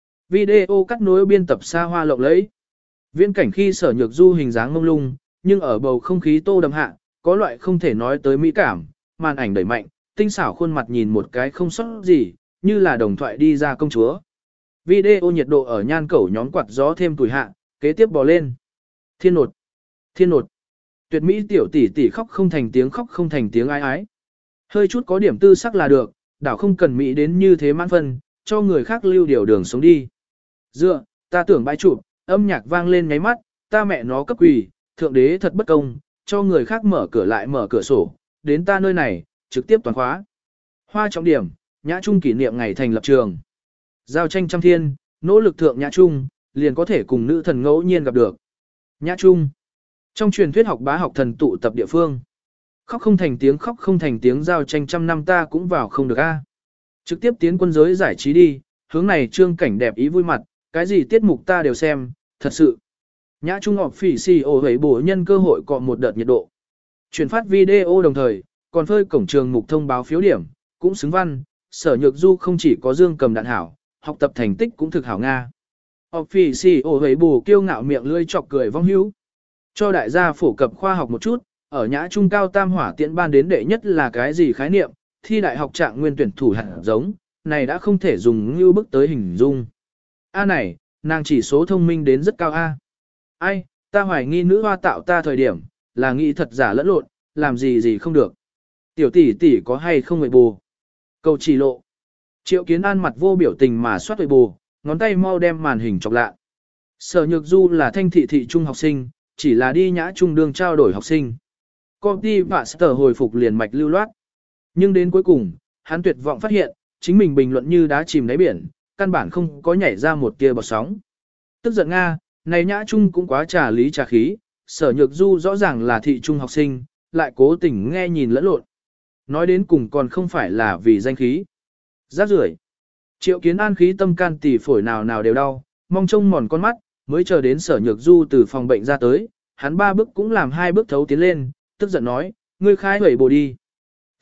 Video cắt nối biên tập xa hoa lộng lẫy. Viễn cảnh khi Sở Nhược Du hình dáng mông lung, nhưng ở bầu không khí tô đậm hạ, có loại không thể nói tới mỹ cảm, màn ảnh đẩy mạnh, tinh xảo khuôn mặt nhìn một cái không sót gì, như là đồng thoại đi ra công chúa. Video nhiệt độ ở nhan cẩu nhóm quạt gió thêm tuổi hạ, kế tiếp bò lên. Thiên nột, thiên nột. Tuyệt mỹ tiểu tỷ tỷ khóc không thành tiếng khóc không thành tiếng ái ái. Hơi chút có điểm tư sắc là được, đảo không cần mỹ đến như thế mãn phân, cho người khác lưu điều đường sống đi. Dựa, ta tưởng bãi chụp, âm nhạc vang lên nháy mắt, ta mẹ nó cấp quỷ, thượng đế thật bất công, cho người khác mở cửa lại mở cửa sổ, đến ta nơi này, trực tiếp toàn khóa. Hoa trọng điểm, nhã trung kỷ niệm ngày thành lập trường. Giao tranh trăm thiên, nỗ lực thượng nhã trung, liền có thể cùng nữ thần ngẫu nhiên gặp được. Nhã trung. Trong truyền thuyết học bá học thần tụ tập địa phương. Khóc không thành tiếng khóc không thành tiếng giao tranh trăm năm ta cũng vào không được a. Trực tiếp tiến quân giới giải trí đi, hướng này trương cảnh đẹp ý vui mặt, cái gì tiết mục ta đều xem, thật sự. Nhã trung họp phỉ xì ổ hấy bổ nhân cơ hội cọ một đợt nhiệt độ. Truyền phát video đồng thời, còn phơi cổng trường mục thông báo phiếu điểm, cũng xứng văn, Sở Nhược Du không chỉ có dương cầm đạn hảo, học tập thành tích cũng thực hảo Nga. Họp phỉ xì ổ hấy bổ kiêu ngạo miệng lươi chọc cười vong hữu. Cho đại gia phổ cập khoa học một chút, ở nhã trung cao tam hỏa tiễn ban đến đệ nhất là cái gì khái niệm, thi đại học trạng nguyên tuyển thủ hạt giống, này đã không thể dùng như bức tới hình dung. A này, nàng chỉ số thông minh đến rất cao A. Ai, ta hoài nghi nữ hoa tạo ta thời điểm, là nghĩ thật giả lẫn lộn, làm gì gì không được. Tiểu tỷ tỷ có hay không người bù. Cầu chỉ lộ. Triệu Kiến An mặt vô biểu tình mà soát người bù, ngón tay mau đem màn hình chọc lạ. Sở Nhược Du là thanh thị thị trung học sinh, chỉ là đi nhã trung đường trao đổi học sinh. Copy và Sở hồi phục liền mạch lưu loát. Nhưng đến cuối cùng, hắn tuyệt vọng phát hiện, chính mình bình luận như đá chìm đáy biển, căn bản không có nhảy ra một tia bọt sóng. Tức giận Nga, này nhã trung cũng quá trà lý trà khí, Sở Nhược Du rõ ràng là thị trung học sinh, lại cố tình nghe nhìn lẫn lộn. Nói đến cùng còn không phải là vì danh khí. Rác rưởi. Triệu Kiến An khí tâm can tỳ phổi nào nào đều đau, mong trông mòn con mắt, mới chờ đến Sở Nhược Du từ phòng bệnh ra tới, hắn ba bước cũng làm hai bước thấu tiến lên, tức giận nói, ngươi khai hủy bồ đi.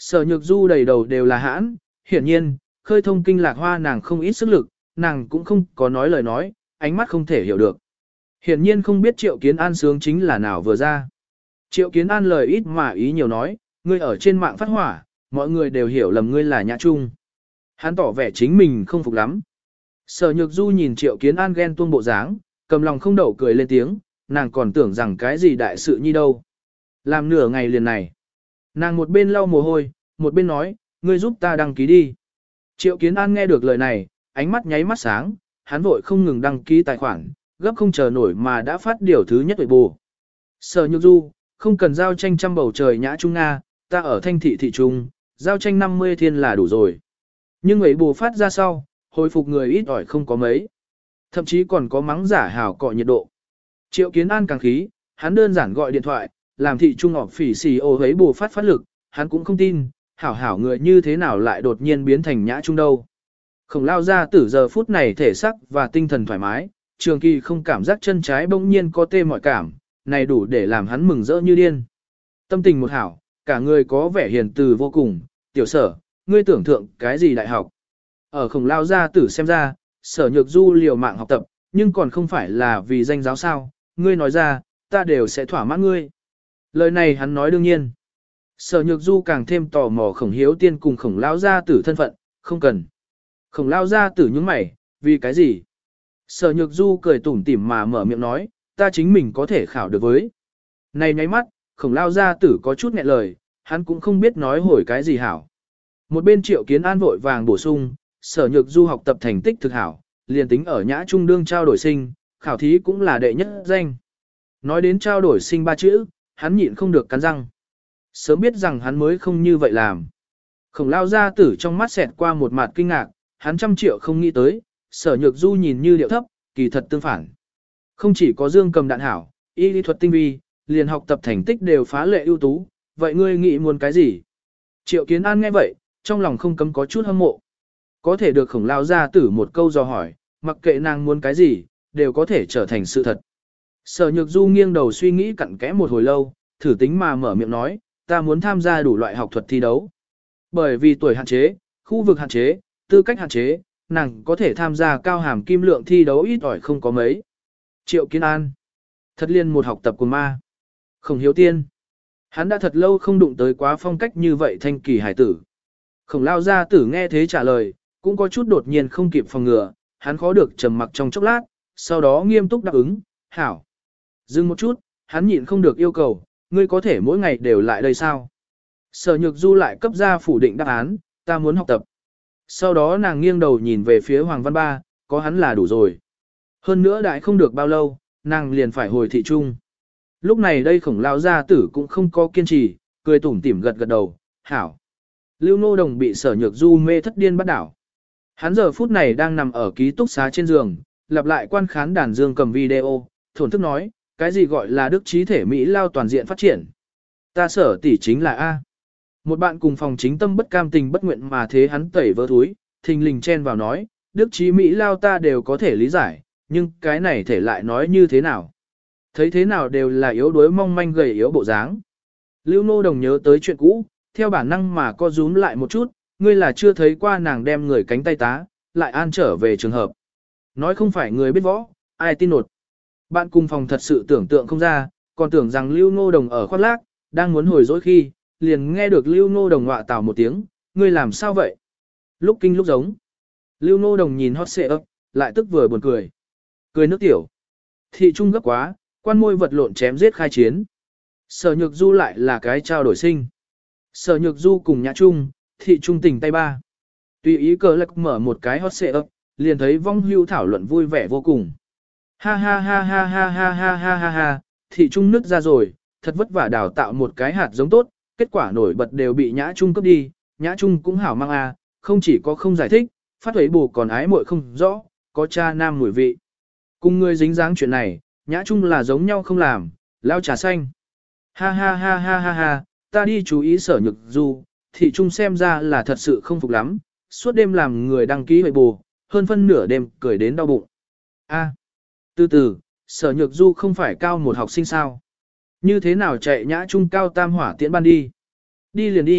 Sở Nhược Du đầy đầu đều là hãn, hiển nhiên, khơi thông kinh lạc hoa nàng không ít sức lực, nàng cũng không có nói lời nói, ánh mắt không thể hiểu được. Hiển nhiên không biết Triệu Kiến An sướng chính là nào vừa ra. Triệu Kiến An lời ít mà ý nhiều nói, ngươi ở trên mạng phát hỏa, mọi người đều hiểu lầm ngươi là Nhã Trung. Hắn tỏ vẻ chính mình không phục lắm. Sở Nhược Du nhìn Triệu Kiến An ghen tuông bộ dáng, cầm lòng không đậu cười lên tiếng, nàng còn tưởng rằng cái gì đại sự nhi đâu. Làm nửa ngày liền này. Nàng một bên lau mồ hôi, một bên nói, ngươi giúp ta đăng ký đi. Triệu Kiến An nghe được lời này, ánh mắt nháy mắt sáng, hắn vội không ngừng đăng ký tài khoản, gấp không chờ nổi mà đã phát điều thứ nhất bù. Sở Nhược Du, không cần giao tranh trăm bầu trời Nhã Trung Nga, ta ở thanh thị thị trung, giao tranh năm mươi thiên là đủ rồi. Nhưng ấy bù phát ra sau, hồi phục người ít ỏi không có mấy. Thậm chí còn có mắng giả hào cọ nhiệt độ. Triệu Kiến An càng khí, hắn đơn giản gọi điện thoại, làm thị trung ngọc phỉ xì ô ấy bù phát phát lực, hắn cũng không tin, hảo hảo người như thế nào lại đột nhiên biến thành Nhã Trung đâu. Khổng lao ra từ giờ phút này thể sắc và tinh thần thoải mái, trường kỳ không cảm giác chân trái bỗng nhiên có tê mọi cảm, này đủ để làm hắn mừng rỡ như điên. Tâm tình một hảo, cả người có vẻ hiền từ vô cùng, tiểu sở, ngươi tưởng thượng cái gì đại học. Ở khổng lao gia tử xem ra, Sở Nhược Du liều mạng học tập, nhưng còn không phải là vì danh giáo sao, ngươi nói ra, ta đều sẽ thỏa mãn ngươi. Lời này hắn nói đương nhiên. Sở Nhược Du càng thêm tò mò khổng hiếu tiên cùng khổng lao gia tử thân phận, không cần. Khổng lao gia tử nhướng mày, vì cái gì? Sở Nhược Du cười tủm tỉm mà mở miệng nói, ta chính mình có thể khảo được với. Này nháy mắt, khổng lao gia tử có chút nghẹn lời, hắn cũng không biết nói hồi cái gì hảo. Một bên Triệu Kiến An vội vàng bổ sung, Sở Nhược Du học tập thành tích thực hảo, liền tính ở Nhã Trung đương trao đổi sinh, khảo thí cũng là đệ nhất danh. Nói đến trao đổi sinh ba chữ, hắn nhịn không được cắn răng. Sớm biết rằng hắn mới không như vậy làm. Khổng lao gia tử trong mắt xẹt qua một mặt kinh ngạc, hắn trăm triệu không nghĩ tới, Sở Nhược Du nhìn như điệu thấp, kỳ thật tương phản. Không chỉ có dương cầm đạn hảo, y lý thuật tinh vi, liền học tập thành tích đều phá lệ ưu tú, vậy ngươi nghĩ muốn cái gì? Triệu Kiến An nghe vậy, trong lòng không cấm có chút hâm mộ. Có thể được khổng lao gia tử một câu dò hỏi, mặc kệ nàng muốn cái gì, đều có thể trở thành sự thật. Sở Nhược Du nghiêng đầu suy nghĩ cặn kẽ một hồi lâu, thử tính mà mở miệng nói, ta muốn tham gia đủ loại học thuật thi đấu. Bởi vì tuổi hạn chế, khu vực hạn chế, tư cách hạn chế, nàng có thể tham gia cao hàm kim lượng thi đấu ít ỏi không có mấy. Triệu Kiến An. Thật liên một học tập của ma. Khổng hiếu tiên. Hắn đã thật lâu không đụng tới quá phong cách như vậy thanh kỳ hải tử. Khổng lao gia tử nghe thế trả lời, cũng có chút đột nhiên không kịp phòng ngừa, hắn khó được trầm mặc trong chốc lát, sau đó nghiêm túc đáp ứng, hảo. Dừng một chút, hắn nhịn không được yêu cầu, ngươi có thể mỗi ngày đều lại đây sao? Sở Nhược Du lại cấp ra phủ định đáp án, ta muốn học tập. Sau đó nàng nghiêng đầu nhìn về phía Hoàng Văn Ba, có hắn là đủ rồi. Hơn nữa đại không được bao lâu, nàng liền phải hồi thị trung. Lúc này đây khổng lao gia tử cũng không có kiên trì, cười tủm tỉm gật gật đầu, hảo. Lưu Nô Đồng bị Sở Nhược Du mê thất điên bắt đảo. Hắn giờ phút này đang nằm ở ký túc xá trên giường, lặp lại quan khán đàn dương cầm video, thổn thức nói, cái gì gọi là đức trí thể Mỹ lao toàn diện phát triển. Ta Sở tỷ chính là A. Một bạn cùng phòng chính tâm bất cam tình bất nguyện mà thế hắn tẩy vỡ túi, thình lình chen vào nói, đức trí Mỹ lao ta đều có thể lý giải, nhưng cái này thể lại nói như thế nào. Thấy thế nào đều là yếu đuối mong manh gầy yếu bộ dáng. Lưu Nô Đồng nhớ tới chuyện cũ, theo bản năng mà co rúm lại một chút, ngươi là chưa thấy qua nàng đem người cánh tay tá, lại an trở về trường hợp. Nói không phải người biết võ, ai tin nột. Bạn cùng phòng thật sự tưởng tượng không ra, còn tưởng rằng Lưu Nô Đồng ở khoác lác, đang muốn hồi dỗi khi, liền nghe được Lưu Nô Đồng ngọa tào một tiếng, ngươi làm sao vậy? Lúc kinh lúc giống. Lưu Nô Đồng nhìn hot xệ ấp, lại tức vừa buồn cười. Cười nước tiểu. Thị trung gấp quá, quan môi vật lộn chém giết khai chiến. Sở Nhược Du lại là cái trao đổi sinh. Sở Nhược Du cùng Nhã Trung, thị trung tình tay ba. Tùy ý cờ lạc mở một cái hot xệ ấp, liền thấy vong hưu thảo luận vui vẻ vô cùng. Ha ha ha ha ha ha ha ha ha ha, thị trung nứt ra rồi, thật vất vả đào tạo một cái hạt giống tốt, kết quả nổi bật đều bị Nhã Trung cấp đi, Nhã Trung cũng hảo mang a, không chỉ có không giải thích, phát huấy bù còn ái muội không rõ, có cha nam mùi vị. Cùng người dính dáng chuyện này, Nhã Trung là giống nhau không làm, lao trà xanh. Ha ha ha ha ha ha, ta đi chú ý Sở Nhược Du, thị trung xem ra là thật sự không phục lắm, suốt đêm làm người đăng ký huấy bù, hơn phân nửa đêm cười đến đau bụng. A, từ từ, Sở Nhược Du không phải cao một học sinh sao? Như thế nào chạy Nhã Trung cao tam hỏa tiễn ban đi? Đi liền đi,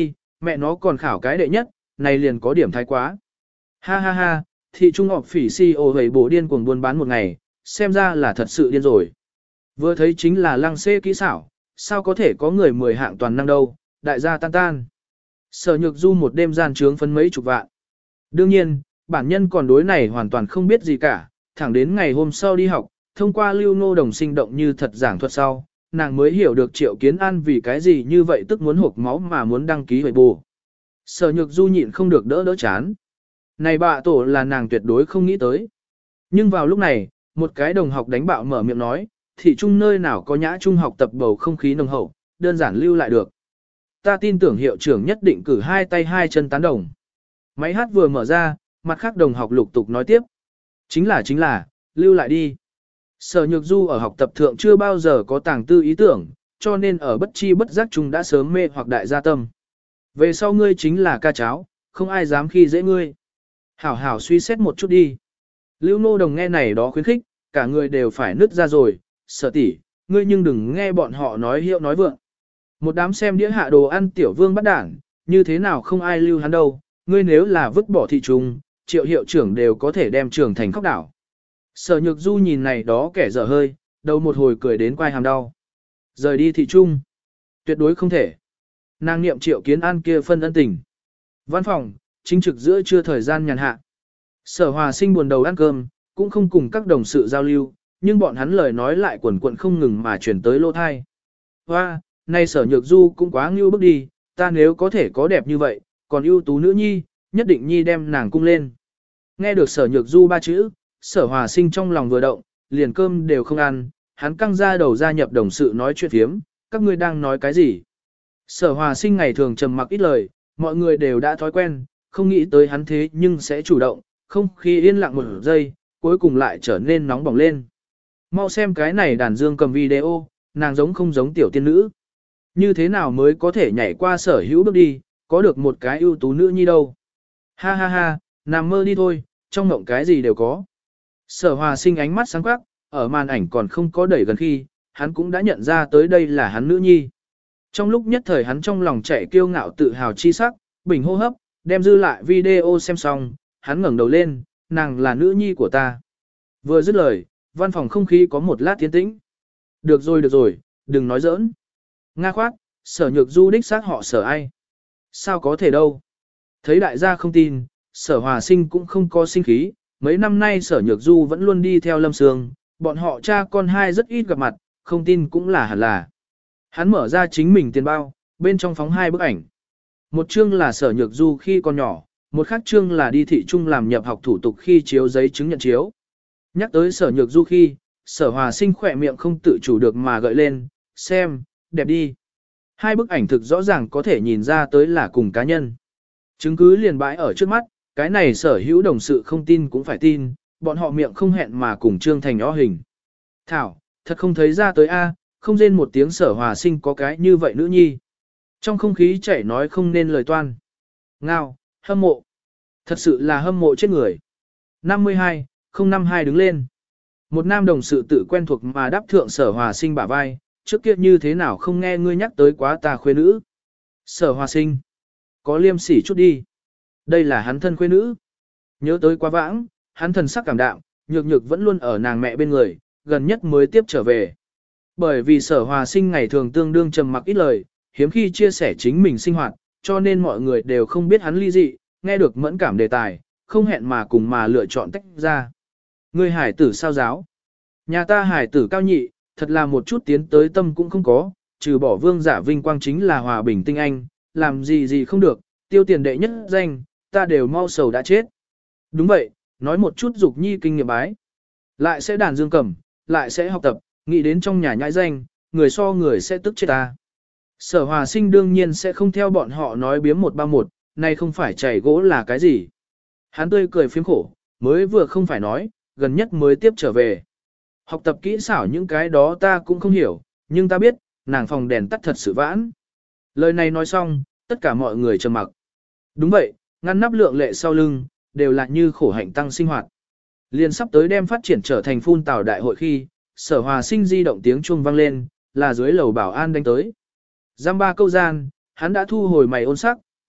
Mẹ nó còn khảo cái đệ nhất, này liền có điểm thái quá. Ha ha ha, thị trung họp phỉ si ô hầy bổ điên cuồng buôn bán một ngày, xem ra là thật sự điên rồi. Vừa thấy chính là lăng xê kỹ xảo, sao có thể có người mười hạng toàn năng đâu, đại gia tan tan. Sở Nhược Du một đêm gian trướng phấn mấy chục vạn. Đương nhiên, bản nhân còn đối này hoàn toàn không biết gì cả, thẳng đến ngày hôm sau đi học, thông qua Lưu Ngô Đồng sinh động như thật giảng thuật sau, nàng mới hiểu được Triệu Kiến An vì cái gì như vậy tức muốn hộp máu mà muốn đăng ký hồi bù. Sở Nhược Du nhịn không được đỡ đỡ chán. Này bạ tổ là nàng tuyệt đối không nghĩ tới. Nhưng vào lúc này, một cái đồng học đánh bạo mở miệng nói, thị trung nơi nào có nhã trung học tập bầu không khí nồng hậu, đơn giản lưu lại được. Ta tin tưởng hiệu trưởng nhất định cử hai tay hai chân tán đồng. Máy hát vừa mở ra, mặt khác đồng học lục tục nói tiếp. Chính là chính là, lưu lại đi. Sở Nhược Du ở học tập thượng chưa bao giờ có tàng tư ý tưởng, cho nên ở bất chi bất giác chung đã sớm mê hoặc đại gia tâm. Về sau ngươi chính là ca cháo, không ai dám khi dễ ngươi. Hảo hảo suy xét một chút đi. Lưu Nô Đồng nghe này đó khuyến khích, cả người đều phải nứt ra rồi. Sở tỷ, ngươi nhưng đừng nghe bọn họ nói hiệu nói vượng. Một đám xem đĩa hạ đồ ăn tiểu vương bắt đảng, như thế nào không ai lưu hắn đâu. Ngươi nếu là vứt bỏ thị trung, Triệu hiệu trưởng đều có thể đem trường thành khóc đảo. Sở Nhược Du nhìn này đó kẻ dở hơi, đầu một hồi cười đến quai hàm đau. Rời đi thị trung. Tuyệt đối không thể. Nàng niệm Triệu Kiến An kia phân ân tình. Văn phòng, chính trực giữa trưa thời gian nhàn hạ. Sở Hòa Sinh buồn đầu ăn cơm, cũng không cùng các đồng sự giao lưu, nhưng bọn hắn lời nói lại quần quận không ngừng mà chuyển tới lô thai. Hoa, nay Sở Nhược Du cũng quá ngưu bức đi, ta nếu có thể có đẹp như vậy, còn ưu tú nữ nhi, nhất định nhi đem nàng cung lên. Nghe được Sở Nhược Du ba chữ, Sở Hòa Sinh trong lòng vừa động, liền cơm đều không ăn, hắn căng ra đầu gia nhập đồng sự nói chuyện phiếm, các ngươi đang nói cái gì? Sở Hòa Sinh ngày thường trầm mặc ít lời, mọi người đều đã thói quen, không nghĩ tới hắn thế nhưng sẽ chủ động, không khí yên lặng một giây, cuối cùng lại trở nên nóng bỏng lên. Mau xem cái này đàn dương cầm video, nàng giống không giống tiểu tiên nữ. Như thế nào mới có thể nhảy qua Sở Hữu bước đi, có được một cái ưu tú nữ nhi đâu. Ha ha ha, nằm mơ đi thôi, trong mộng cái gì đều có. Sở Hòa Sinh ánh mắt sáng quắc, ở màn ảnh còn không có đẩy gần khi, hắn cũng đã nhận ra tới đây là hắn nữ nhi. Trong lúc nhất thời hắn trong lòng chạy kiêu ngạo tự hào chi sắc, bình hô hấp, đem dư lại video xem xong, hắn ngẩng đầu lên, nàng là nữ nhi của ta. Vừa dứt lời, văn phòng không khí có một lát tiến tĩnh. Được rồi được rồi, đừng nói giỡn. Nga khoát, Sở Nhược Du đích xác họ Sở ai. Sao có thể đâu. Thấy đại gia không tin, Sở Hòa Sinh cũng không có sinh khí, mấy năm nay Sở Nhược Du vẫn luôn đi theo Lâm Sương, bọn họ cha con hai rất ít gặp mặt, không tin cũng là hẳn là. Hắn mở ra chính mình tiền bao, bên trong phóng hai bức ảnh. Một chương là Sở Nhược Du khi còn nhỏ, một khác chương là đi thị trung làm nhập học thủ tục khi chiếu giấy chứng nhận chiếu. Nhắc tới Sở Nhược Du khi, Sở Hòa Sinh khỏe miệng không tự chủ được mà gợi lên, xem, đẹp đi. Hai bức ảnh thực rõ ràng có thể nhìn ra tới là cùng cá nhân. Chứng cứ liền bãi ở trước mắt, cái này Sở Hữu đồng sự không tin cũng phải tin, bọn họ miệng không hẹn mà cùng Trương Thành o hình. Thảo, thật không thấy ra tới a, không rên một tiếng Sở Hòa Sinh có cái như vậy nữ nhi. Trong không khí chảy nói không nên lời toan. Ngao, hâm mộ. Thật sự là hâm mộ chết người. năm mươi hai, không năm hai đứng lên. Một nam đồng sự tự quen thuộc mà đáp thượng Sở Hòa Sinh bả vai, trước kia như thế nào không nghe ngươi nhắc tới quá ta khuê nữ. Sở Hòa Sinh. Có liêm sỉ chút đi. Đây là hắn thân khuê nữ. Nhớ tới quá vãng, hắn thần sắc cảm đạm, nhược nhược vẫn luôn ở nàng mẹ bên người, gần nhất mới tiếp trở về. Bởi vì Sở Hòa Sinh ngày thường tương đương trầm mặc ít lời, hiếm khi chia sẻ chính mình sinh hoạt, cho nên mọi người đều không biết hắn ly dị, nghe được mẫn cảm đề tài, không hẹn mà cùng mà lựa chọn tách ra. Người hải tử sao giáo? Nhà ta hải tử cao nhị, thật là một chút tiến tới tâm cũng không có, trừ bỏ vương giả vinh quang chính là hòa bình tinh anh, làm gì gì không được, tiêu tiền đệ nhất danh, ta đều mau sầu đã chết. Đúng vậy, nói một chút dục nhi kinh nghiệm bái. Lại sẽ đàn dương cầm, lại sẽ học tập, nghĩ đến trong nhà nhãi danh, người so người sẽ tức chết ta. Sở Hòa Sinh đương nhiên sẽ không theo bọn họ nói biếm một ba một, này không phải chảy gỗ là cái gì. Hắn tươi cười phiếm khổ, mới vừa không phải nói, gần nhất mới tiếp trở về. Học tập kỹ xảo những cái đó ta cũng không hiểu, nhưng ta biết, nàng phòng đèn tắt thật sự vãn. Lời này nói xong, tất cả mọi người trầm mặc. Đúng vậy, ngăn nắp lượng lệ sau lưng, đều là như khổ hạnh tăng sinh hoạt. Liên sắp tới đem phát triển trở thành phun tảo đại hội khi, Sở Hòa Sinh di động tiếng chuông vang lên, là dưới lầu bảo an đánh tới. Giam ba câu gian, hắn đã thu hồi mày ôn sắc,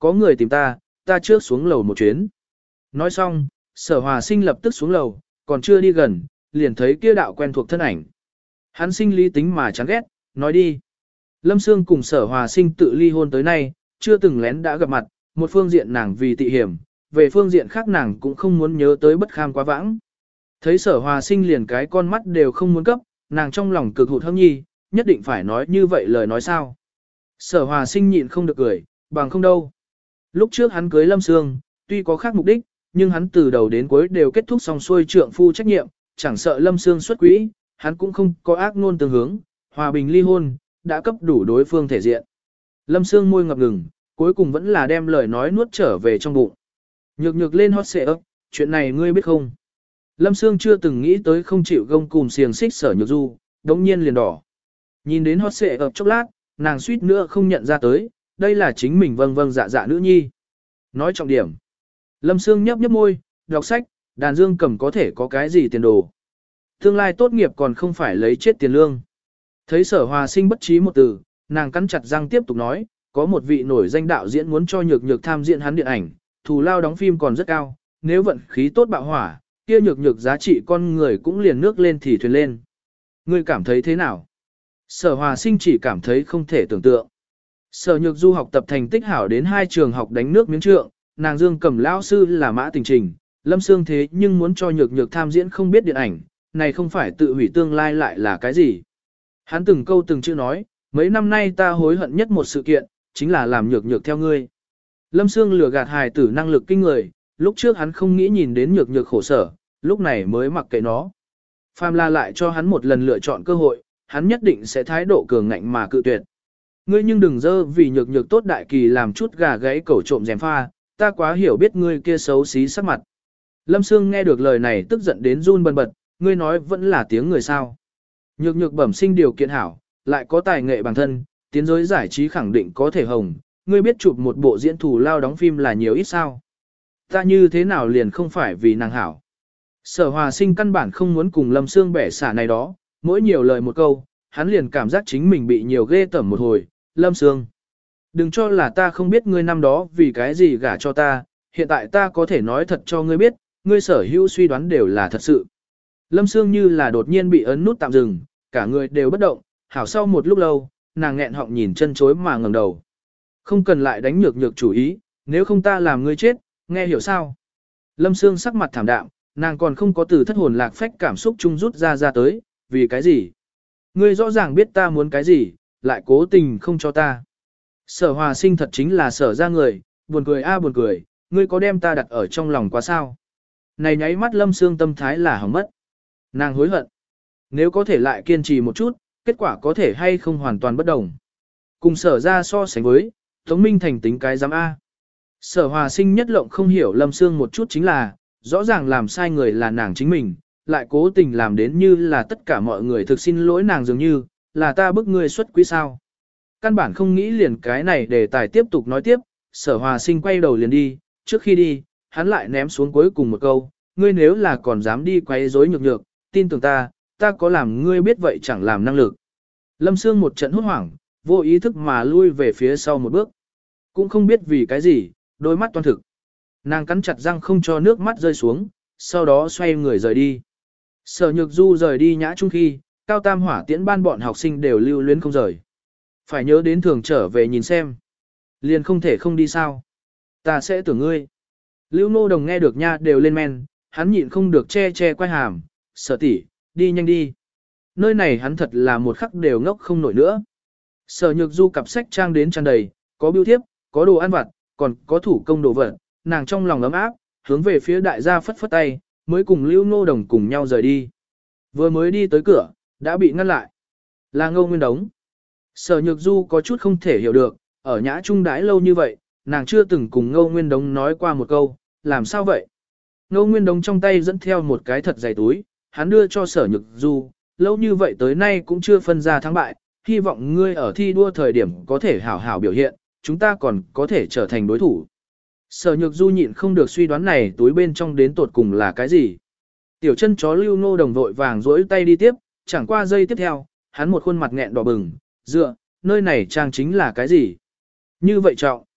có người tìm ta, ta trước xuống lầu một chuyến. Nói xong, Sở Hòa Sinh lập tức xuống lầu, còn chưa đi gần, liền thấy kia đạo quen thuộc thân ảnh. Hắn sinh lý tính mà chán ghét, nói đi. Lâm Sương cùng Sở Hòa Sinh tự ly hôn tới nay, chưa từng lén đã gặp mặt, một phương diện nàng vì tị hiểm, về phương diện khác nàng cũng không muốn nhớ tới bất kham quá vãng. Thấy Sở Hòa Sinh liền cái con mắt đều không muốn cấp, nàng trong lòng cực hụt hâm nhi, nhất định phải nói như vậy lời nói sao. Sở Hòa Sinh nhịn không được cười, bằng không đâu. Lúc trước hắn cưới Lâm Sương, tuy có khác mục đích, nhưng hắn từ đầu đến cuối đều kết thúc xong xuôi trượng phu trách nhiệm, chẳng sợ Lâm Sương xuất quỹ, hắn cũng không có ác ngôn tương hướng, hòa bình ly hôn, đã cấp đủ đối phương thể diện. Lâm Sương môi ngập ngừng, cuối cùng vẫn là đem lời nói nuốt trở về trong bụng. Nhược nhược lên hot xệ ấp, chuyện này ngươi biết không? Lâm Sương chưa từng nghĩ tới không chịu gông cùm xiềng xích Sở Nhược Du, đống nhiên liền đỏ. Nhìn đến hot xệ ấp chốc lát, nàng suýt nữa không nhận ra tới, đây là chính mình vâng vâng dạ dạ nữ nhi. Nói trọng điểm. Lâm Sương nhấp nhấp môi, đọc sách, đàn dương cầm có thể có cái gì tiền đồ. Tương lai tốt nghiệp còn không phải lấy chết tiền lương. Thấy Sở Hòa Sinh bất trí một từ, nàng cắn chặt răng tiếp tục nói, có một vị nổi danh đạo diễn muốn cho nhược nhược tham diễn hắn điện ảnh, thù lao đóng phim còn rất cao, nếu vận khí tốt bạo hỏa, kia nhược nhược giá trị con người cũng liền nước lên thì thuyền lên. Ngươi cảm thấy thế nào? Sở Hòa Sinh chỉ cảm thấy không thể tưởng tượng. Sở Nhược Du học tập thành tích hảo đến hai trường học đánh nước miếng trượng, nàng Dương Cầm lão sư là Mã Tình Trình, Lâm Sương thế nhưng muốn cho nhược nhược tham diễn không biết điện ảnh, này không phải tự hủy tương lai lại là cái gì. Hắn từng câu từng chữ nói, mấy năm nay ta hối hận nhất một sự kiện, chính là làm nhược nhược theo ngươi. Lâm Sương lừa gạt hài tử năng lực kinh người, lúc trước hắn không nghĩ nhìn đến nhược nhược khổ sở, lúc này mới mặc kệ nó. Phàm La lại cho hắn một lần lựa chọn cơ hội, hắn nhất định sẽ thái độ cường ngạnh mà cự tuyệt. Ngươi nhưng đừng dơ vì nhược nhược tốt đại kỳ làm chút gà gáy cẩu trộm dèm pha, ta quá hiểu biết ngươi kia xấu xí sắc mặt. Lâm Sương nghe được lời này tức giận đến run bần bật, ngươi nói vẫn là tiếng người sao. Nhược nhược bẩm sinh điều kiện hảo, lại có tài nghệ bản thân, tiến giới giải trí khẳng định có thể hồng, ngươi biết chụp một bộ diễn thù lao đóng phim là nhiều ít sao. Ta như thế nào liền không phải vì nàng hảo. Sở Hòa Sinh căn bản không muốn cùng Lâm Sương bẻ xả này đó, mỗi nhiều lời một câu, hắn liền cảm giác chính mình bị nhiều ghê tởm một hồi. Lâm Sương, đừng cho là ta không biết ngươi năm đó vì cái gì gả cho ta, hiện tại ta có thể nói thật cho ngươi biết, ngươi sở hữu suy đoán đều là thật sự. Lâm Sương như là đột nhiên bị ấn nút tạm dừng, cả người đều bất động, hảo sau một lúc lâu, nàng nghẹn họng nhìn chân chối mà ngẩng đầu. Không cần lại đánh nhược nhược chủ ý, nếu không ta làm ngươi chết, nghe hiểu sao? Lâm Sương sắc mặt thảm đạm, nàng còn không có từ thất hồn lạc phách cảm xúc chung rút ra ra tới, vì cái gì? Ngươi rõ ràng biết ta muốn cái gì, lại cố tình không cho ta. Sở Hòa Sinh thật chính là sở ra người, buồn cười a buồn cười, ngươi có đem ta đặt ở trong lòng quá sao? Này nháy mắt Lâm Sương tâm thái là hỏng mất. Nàng hối hận. Nếu có thể lại kiên trì một chút, kết quả có thể hay không hoàn toàn bất đồng. Cùng sở ra so sánh với, Tống Minh Thành tính cái giám A. Sở Hòa Sinh nhất lộng không hiểu Lâm Sương một chút chính là, rõ ràng làm sai người là nàng chính mình, lại cố tình làm đến như là tất cả mọi người thực xin lỗi nàng dường như, là ta bức ngươi xuất quý sao. Căn bản không nghĩ liền cái này để tài tiếp tục nói tiếp, Sở Hòa Sinh quay đầu liền đi, trước khi đi, hắn lại ném xuống cuối cùng một câu, ngươi nếu là còn dám đi quấy rối nhược nhược, tin tưởng ta, ta có làm ngươi biết vậy chẳng làm năng lực. Lâm Sương một trận hốt hoảng, vô ý thức mà lui về phía sau một bước. Cũng không biết vì cái gì, đôi mắt toan thực. Nàng cắn chặt răng không cho nước mắt rơi xuống, sau đó xoay người rời đi. Sở Nhược Du rời đi nhã trung khi, Cao Tam Hỏa tiễn ban bọn học sinh đều lưu luyến không rời. Phải nhớ đến thường trở về nhìn xem. Liền không thể không đi sao. Ta sẽ tưởng ngươi. Lưu Nô Đồng nghe được nha đều lên men, hắn nhịn không được che che quay hàm. Sở tỷ, đi nhanh đi. Nơi này hắn thật là một khắc đều ngốc không nổi nữa. Sở Nhược Du cặp sách trang đến tràn đầy, có bưu thiếp, có đồ ăn vặt, còn có thủ công đồ vật, nàng trong lòng ấm áp, hướng về phía đại gia phất phất tay, mới cùng Lưu Nô Đồng cùng nhau rời đi. Vừa mới đi tới cửa, đã bị ngăn lại. Là Ngô Nguyên Đống. Sở Nhược Du có chút không thể hiểu được, ở nhã trung đãi lâu như vậy, nàng chưa từng cùng Ngô Nguyên Đống nói qua một câu, làm sao vậy? Ngô Nguyên Đống trong tay dẫn theo một cái thật dày túi, hắn đưa cho Sở Nhược Du, lâu như vậy tới nay cũng chưa phân ra thắng bại, hy vọng ngươi ở thi đua thời điểm có thể hảo hảo biểu hiện, chúng ta còn có thể trở thành đối thủ. Sở Nhược Du nhịn không được suy đoán này túi bên trong đến tột cùng là cái gì. Tiểu chân chó Lưu Nô Đồng vội vàng duỗi tay đi tiếp, chẳng qua giây tiếp theo, hắn một khuôn mặt nghẹn đỏ bừng, dựa, nơi này trang chính là cái gì? Như vậy trọng.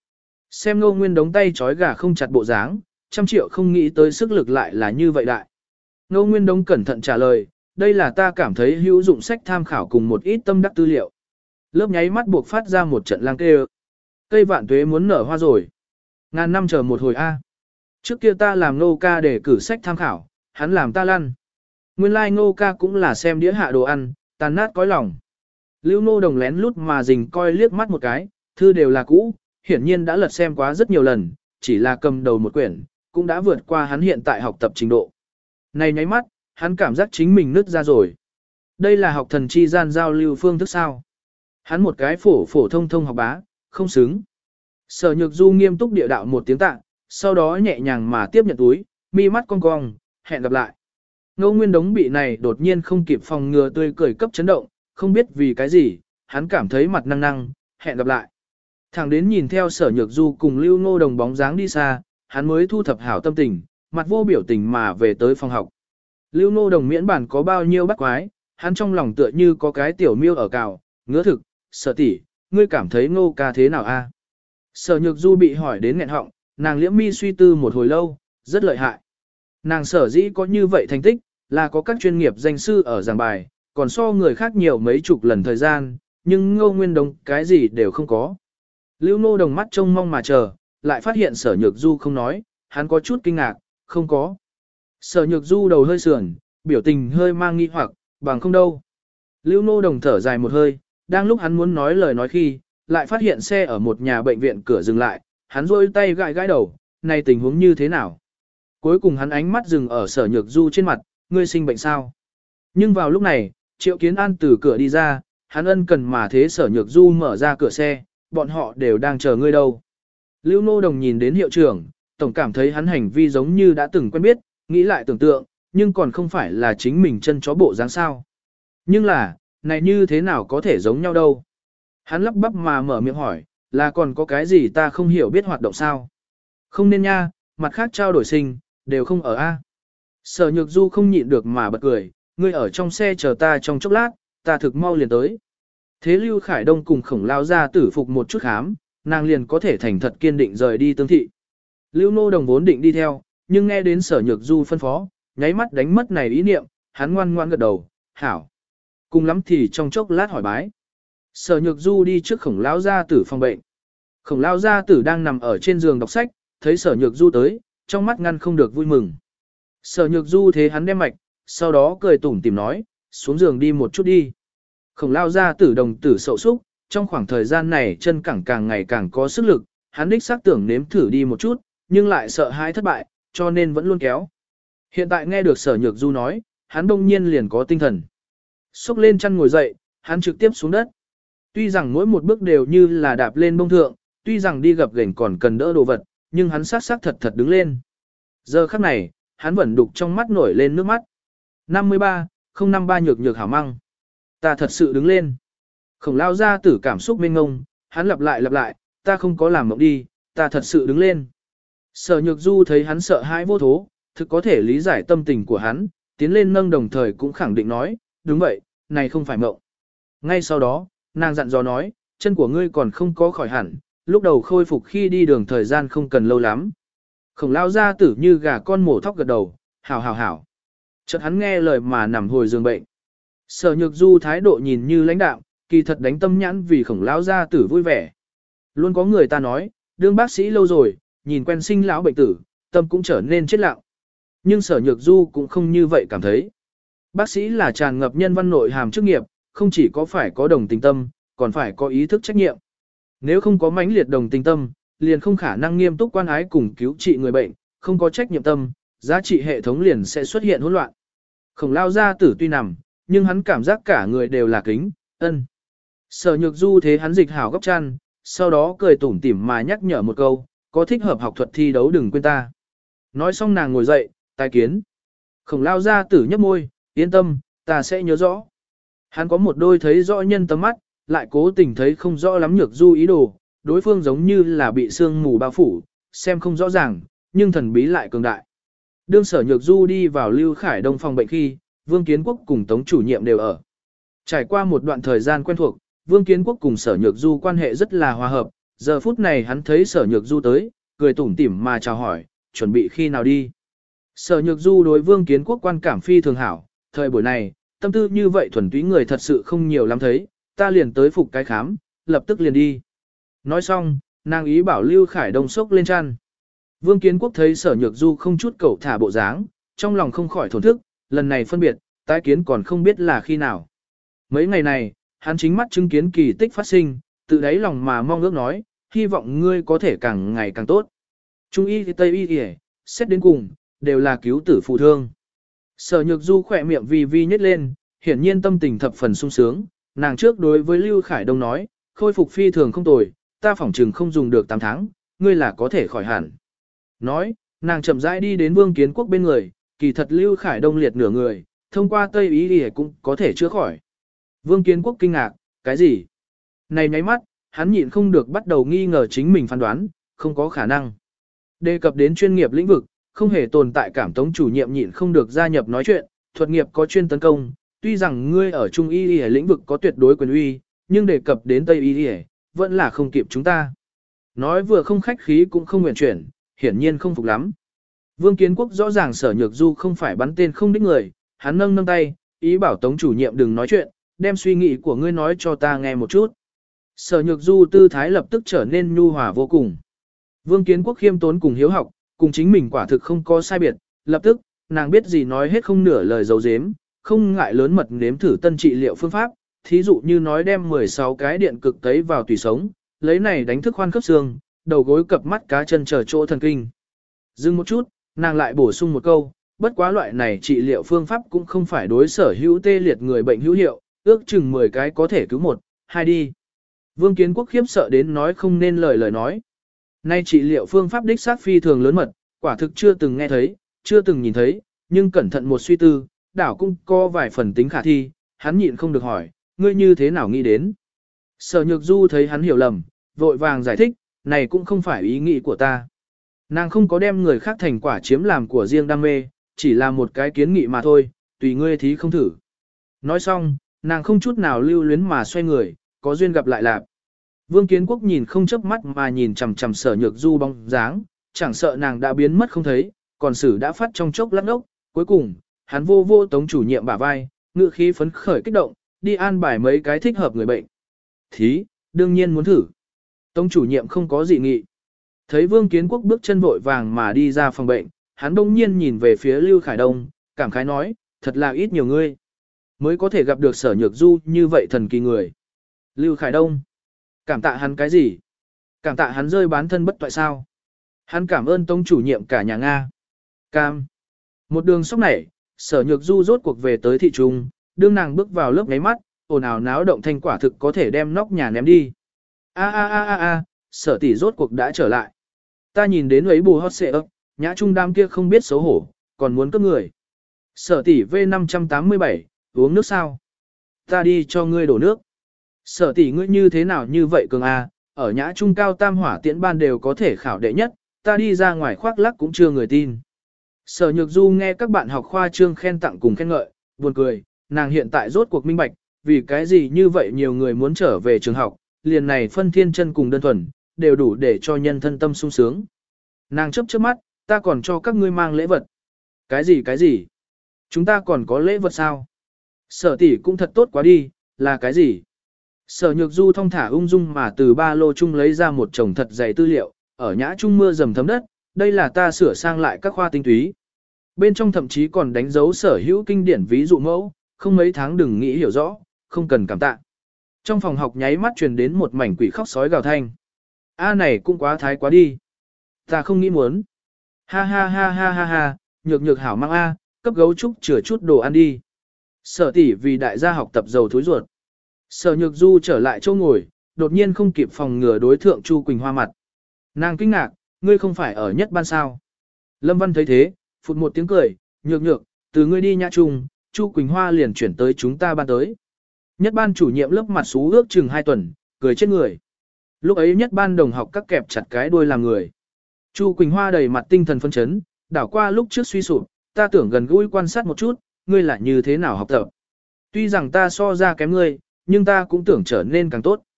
Xem Ngô Nguyên Đống tay trói gà không chặt bộ dáng, trăm triệu không nghĩ tới sức lực lại là như vậy đại. Ngô Nguyên Đống cẩn thận trả lời, đây là ta cảm thấy hữu dụng sách tham khảo cùng một ít tâm đắc tư liệu. Lớp nháy mắt buộc phát ra một trận lang kêu. Cây vạn tuế muốn nở hoa rồi. Ngàn năm chờ một hồi A. Trước kia ta làm Ngô ca để cử sách tham khảo, hắn làm ta lăn. Nguyên lai like Ngô ca cũng là xem đĩa hạ đồ ăn, tàn nát cõi lòng. Lưu Nô Đồng lén lút mà rình coi liếc mắt một cái, thư đều là cũ, hiển nhiên đã lật xem quá rất nhiều lần, chỉ là cầm đầu một quyển, cũng đã vượt qua hắn hiện tại học tập trình độ. Này nháy mắt, hắn cảm giác chính mình nứt ra rồi. Đây là học thần chi gian giao lưu phương thức sao? Hắn một cái phổ phổ thông thông học bá, không xứng. Sở Nhược Du nghiêm túc địa đạo một tiếng tạ, sau đó nhẹ nhàng mà tiếp nhận túi, mi mắt cong cong, hẹn gặp lại. Ngô Nguyên Đống bị này đột nhiên không kịp phòng ngừa tươi cười cấp chấn động, không biết vì cái gì, hắn cảm thấy mặt năng năng, hẹn gặp lại. Thẳng đến nhìn theo Sở Nhược Du cùng Lưu Ngô Đồng bóng dáng đi xa, hắn mới thu thập hảo tâm tình, mặt vô biểu tình mà về tới phòng học. Lưu Ngô Đồng miễn bản có bao nhiêu bắt quái, hắn trong lòng tựa như có cái tiểu miêu ở cào, ngứa thực, Sở tỷ, ngươi cảm thấy Ngô ca thế nào a? Sở Nhược Du bị hỏi đến nghẹn họng, nàng liễm mi suy tư một hồi lâu, rất lợi hại. Nàng sở dĩ có như vậy thành tích, là có các chuyên nghiệp danh sư ở giảng bài, còn so người khác nhiều mấy chục lần thời gian, nhưng Ngô Nguyên Đống cái gì đều không có. Lưu Ngô Đồng mắt trông mong mà chờ, lại phát hiện Sở Nhược Du không nói, hắn có chút kinh ngạc, không có. Sở Nhược Du đầu hơi sườn, biểu tình hơi mang nghi hoặc, bằng không đâu. Lưu Ngô Đồng thở dài một hơi, đang lúc hắn muốn nói lời nói khi, lại phát hiện xe ở một nhà bệnh viện cửa dừng lại, hắn rôi tay gãi gãi đầu, này tình huống như thế nào? Cuối cùng hắn ánh mắt dừng ở Sở Nhược Du trên mặt, ngươi sinh bệnh sao? Nhưng vào lúc này, Triệu Kiến An từ cửa đi ra, hắn ân cần mà thế Sở Nhược Du mở ra cửa xe, bọn họ đều đang chờ ngươi đâu. Lưu Nô Đồng nhìn đến hiệu trưởng, tổng cảm thấy hắn hành vi giống như đã từng quen biết, nghĩ lại tưởng tượng, nhưng còn không phải là chính mình chân chó bộ dáng sao. Nhưng là, này như thế nào có thể giống nhau đâu? Hắn lắp bắp mà mở miệng hỏi, là còn có cái gì ta không hiểu biết hoạt động sao? Không nên nha, mặt khác trao đổi sinh, đều không ở A. Sở Nhược Du không nhịn được mà bật cười, ngươi ở trong xe chờ ta trong chốc lát, ta thực mau liền tới. Thế Lưu Khải Đông cùng Khổng Lao ra tử phục một chút khám, nàng liền có thể thành thật kiên định rời đi tương thị. Lưu Nô Đồng vốn định đi theo, nhưng nghe đến Sở Nhược Du phân phó, nháy mắt đánh mất này ý niệm, hắn ngoan ngoan gật đầu, hảo. Cùng lắm thì trong chốc lát hỏi bái. Sở Nhược Du đi trước Khổng Lao gia tử phòng bệnh. Khổng Lao gia tử đang nằm ở trên giường đọc sách, thấy Sở Nhược Du tới, trong mắt ngăn không được vui mừng. Sở Nhược Du thế hắn đem mạch, sau đó cười tủm tỉm nói, xuống giường đi một chút đi. Khổng Lao gia tử đồng tử sậu súc, trong khoảng thời gian này chân cẳng càng ngày càng có sức lực, hắn đích xác tưởng nếm thử đi một chút, nhưng lại sợ hãi thất bại, cho nên vẫn luôn kéo. Hiện tại nghe được Sở Nhược Du nói, hắn đông nhiên liền có tinh thần. Xúc lên chăn ngồi dậy, hắn trực tiếp xuống đất. Tuy rằng mỗi một bước đều như là đạp lên bông thượng, tuy rằng đi gập ghềnh còn cần đỡ đồ vật, nhưng hắn sát sát thật thật đứng lên. Giờ khắc này, hắn vẫn đục trong mắt nổi lên nước mắt. năm mươi ba, không năm ba nhược nhược hảo măng. Ta thật sự đứng lên. Khổng Lao gia tử cảm xúc mênh ngông, hắn lặp lại lặp lại, ta không có làm mộng đi, ta thật sự đứng lên. Sở Nhược Du thấy hắn sợ hãi vô thố, thực có thể lý giải tâm tình của hắn, tiến lên nâng đồng thời cũng khẳng định nói, đúng vậy, này không phải mộng. Ngay sau đó, nàng dặn dò nói, chân của ngươi còn không có khỏi hẳn, lúc đầu khôi phục khi đi đường thời gian không cần lâu lắm. Khổng Lao gia tử như gà con mổ thóc gật đầu, hảo hảo hảo. Chợt hắn nghe lời mà nằm hồi giường bệnh. Sở Nhược Du thái độ nhìn như lãnh đạm, kỳ thật đánh tâm nhãn vì Khổng Lão gia tử vui vẻ. Luôn có người ta nói, đương bác sĩ lâu rồi, nhìn quen sinh lão bệnh tử, tâm cũng trở nên chết lặng. Nhưng Sở Nhược Du cũng không như vậy cảm thấy. Bác sĩ là tràn ngập nhân văn nội hàm chức nghiệp, không chỉ có phải có đồng tình tâm, còn phải có ý thức trách nhiệm. Nếu không có mãnh liệt đồng tình tâm, liền không khả năng nghiêm túc quan ái cùng cứu trị người bệnh, không có trách nhiệm tâm, giá trị hệ thống liền sẽ xuất hiện hỗn loạn. Khổng Lao gia tử tuy nằm, nhưng hắn cảm giác cả người đều là kính, ân. Sở Nhược Du thế hắn dịch hảo góc chăn, sau đó cười tủm tỉm mà nhắc nhở một câu, có thích hợp học thuật thi đấu đừng quên ta. Nói xong nàng ngồi dậy, tai kiến. Khổng Lao gia tử nhấp môi, yên tâm, ta sẽ nhớ rõ. Hắn có một đôi thấy rõ nhân tâm mắt, lại cố tình thấy không rõ lắm Nhược Du ý đồ, đối phương giống như là bị sương mù bao phủ, xem không rõ ràng, nhưng thần bí lại cường đại. Đương Sở Nhược Du đi vào Lưu Khải Đông phòng bệnh khi, Vương Kiến Quốc cùng Tống chủ nhiệm đều ở. Trải qua một đoạn thời gian quen thuộc, Vương Kiến Quốc cùng Sở Nhược Du quan hệ rất là hòa hợp, giờ phút này hắn thấy sở nhược du tới, cười tủm tỉm mà chào hỏi, chuẩn bị khi nào đi. Sở nhược du đối Vương Kiến Quốc quan cảm phi thường hảo, thời buổi này, tâm tư như vậy thuần túy người thật sự không nhiều lắm thấy, ta liền tới phục cái khám, lập tức liền đi. Nói xong, nàng ý bảo Lưu Khải Đông sốc lên chăn. Vương Kiến Quốc thấy sở nhược du không chút cẩu thả bộ dáng, trong lòng không khỏi thổn thức, lần này phân biệt, tái kiến còn không biết là khi nào. Mấy ngày này, hắn chính mắt chứng kiến kỳ tích phát sinh, tự đáy lòng mà mong ước nói, hy vọng ngươi có thể càng ngày càng tốt. Trung y thì Tây y thì xét đến cùng, đều là cứu tử phụ thương. Sở nhược du khỏe miệng vi vi nhếch lên, hiển nhiên tâm tình thập phần sung sướng, nàng trước đối với Lưu Khải Đông nói, khôi phục phi thường không tồi, ta phỏng trừng không dùng được tám tháng, ngươi là có thể khỏi hẳn. Nói, nàng chậm rãi đi đến Vương Kiến Quốc bên người, kỳ thật Lưu Khải Đông liệt nửa người, thông qua Tây y thì cũng có thể chữa khỏi. Vương Kiến Quốc kinh ngạc, cái gì? Này nháy mắt, hắn nhịn không được bắt đầu nghi ngờ chính mình phán đoán, không có khả năng. Đề cập đến chuyên nghiệp lĩnh vực, không hề tồn tại cảm tống chủ nhiệm nhịn không được gia nhập nói chuyện, thuật nghiệp có chuyên tấn công, tuy rằng ngươi ở Trung y y lĩnh vực có tuyệt đối quyền uy, nhưng đề cập đến Tây y y, vẫn là không kịp chúng ta. Nói vừa không khách khí cũng không nguyện chuyển, hiển nhiên không phục lắm. Vương Kiến Quốc rõ ràng sở nhược du không phải bắn tên không đích người, hắn nâng nâng tay, ý bảo tống chủ nhiệm đừng nói chuyện, đem suy nghĩ của ngươi nói cho ta nghe một chút. Sở nhược du tư thái lập tức trở nên nhu hòa vô cùng. Vương Kiến Quốc khiêm tốn cùng hiếu học, cùng chính mình quả thực không có sai biệt, lập tức, nàng biết gì nói hết không nửa lời dấu dếm, không ngại lớn mật nếm thử tân trị liệu phương pháp, thí dụ như nói đem mười sáu cái điện cực tấy vào tủy sống, lấy này đánh thức khoan khớp xương, đầu gối cập mắt cá chân trở chỗ thần kinh. Dừng một chút, nàng lại bổ sung một câu, bất quá loại này trị liệu phương pháp cũng không phải đối sở hữu tê liệt người bệnh hữu hiệu, ước chừng mười cái có thể cứu một, hai đi. Vương Kiến Quốc khiếp sợ đến nói không nên lời lời nói. Nay trị liệu phương pháp đích xác phi thường lớn mật, quả thực chưa từng nghe thấy, chưa từng nhìn thấy, nhưng cẩn thận một suy tư, đảo cũng có vài phần tính khả thi, hắn nhịn không được hỏi, ngươi như thế nào nghĩ đến. Sở Nhược Du thấy hắn hiểu lầm, vội vàng giải thích, này cũng không phải ý nghĩ của ta. Nàng không có đem người khác thành quả chiếm làm của riêng đam mê, chỉ là một cái kiến nghị mà thôi, tùy ngươi thí không thử. Nói xong, nàng không chút nào lưu luyến mà xoay người, có duyên gặp lại lạc. Vương Kiến Quốc nhìn không chớp mắt mà nhìn chằm chằm sở nhược du bóng dáng, chẳng sợ nàng đã biến mất không thấy, còn sử đã phát trong chốc lát ốc. Cuối cùng, hắn vô vô tống chủ nhiệm bả vai, ngự khí phấn khởi kích động, đi an bài mấy cái thích hợp người bệnh. Thí, đương nhiên muốn thử. Tống chủ nhiệm không có dị nghị. Thấy Vương Kiến Quốc bước chân vội vàng mà đi ra phòng bệnh, hắn đông nhiên nhìn về phía Lưu Khải Đông, cảm khái nói, thật là ít nhiều ngươi. Mới có thể gặp được sở nhược du như vậy thần kỳ người. Lưu Khải Đông. Cảm tạ hắn cái gì? Cảm tạ hắn rơi bán thân bất toại sao? Hắn cảm ơn tông chủ nhiệm cả nhà Nga. Cam. Một đường sóc nảy, sở nhược du rốt cuộc về tới thị trung, đương nàng bước vào lớp ngáy mắt, ồn ào náo động thanh quả thực có thể đem nóc nhà ném đi. A a a a a, sở tỷ rốt cuộc đã trở lại. Ta nhìn đến ấy bù hót xệ ấp, nhã trung đam kia không biết xấu hổ, còn muốn cướp người. Sở tỷ V năm trăm tám mươi bảy, uống nước sao? Ta đi cho ngươi đổ nước. Sở tỷ ngươi như thế nào như vậy cường a, ở nhã trung cao tam hỏa tiễn ban đều có thể khảo đệ nhất, ta đi ra ngoài khoác lắc cũng chưa người tin. Sở Nhược Du nghe các bạn học khoa trương khen tặng cùng khen ngợi, buồn cười, nàng hiện tại rốt cuộc minh bạch, vì cái gì như vậy nhiều người muốn trở về trường học, liền này phân thiên chân cùng đơn thuần, đều đủ để cho nhân thân tâm sung sướng. Nàng chớp chớp mắt, ta còn cho các ngươi mang lễ vật. Cái gì cái gì? Chúng ta còn có lễ vật sao? Sở tỷ cũng thật tốt quá đi, là cái gì? Sở Nhược Du thong thả ung dung mà từ ba lô chung lấy ra một chồng thật dày tư liệu, ở nhã trung mưa dầm thấm đất, đây là ta sửa sang lại các khoa tinh túy. Bên trong thậm chí còn đánh dấu sở hữu kinh điển ví dụ mẫu, không mấy tháng đừng nghĩ hiểu rõ, không cần cảm tạ. Trong phòng học nháy mắt truyền đến một mảnh quỷ khóc sói gào thanh. A này cũng quá thái quá đi. Ta không nghĩ muốn. Ha ha ha ha ha ha, nhược nhược hảo mang A, cấp gấu trúc chừa chút đồ ăn đi. Sở tỷ vì đại gia học tập dầu thối ruột. Sở Nhược Du trở lại chỗ ngồi, đột nhiên không kịp phòng ngừa đối thượng Chu Quỳnh Hoa mặt. Nàng kinh ngạc, ngươi không phải ở nhất ban sao. Lâm Văn thấy thế, phụt một tiếng cười, nhược nhược, từ ngươi đi nhã trung, Chu Quỳnh Hoa liền chuyển tới chúng ta ban tới. Nhất ban chủ nhiệm lớp mặt xú ước chừng hai tuần, cười chết người. Lúc ấy nhất ban đồng học các kẹp chặt cái đuôi làm người. Chu Quỳnh Hoa đầy mặt tinh thần phân chấn, đảo qua lúc trước suy sụp, ta tưởng gần gũi quan sát một chút, ngươi là như thế nào học tập. Tuy rằng ta so ra kém ngươi, nhưng ta cũng tưởng trở nên càng tốt.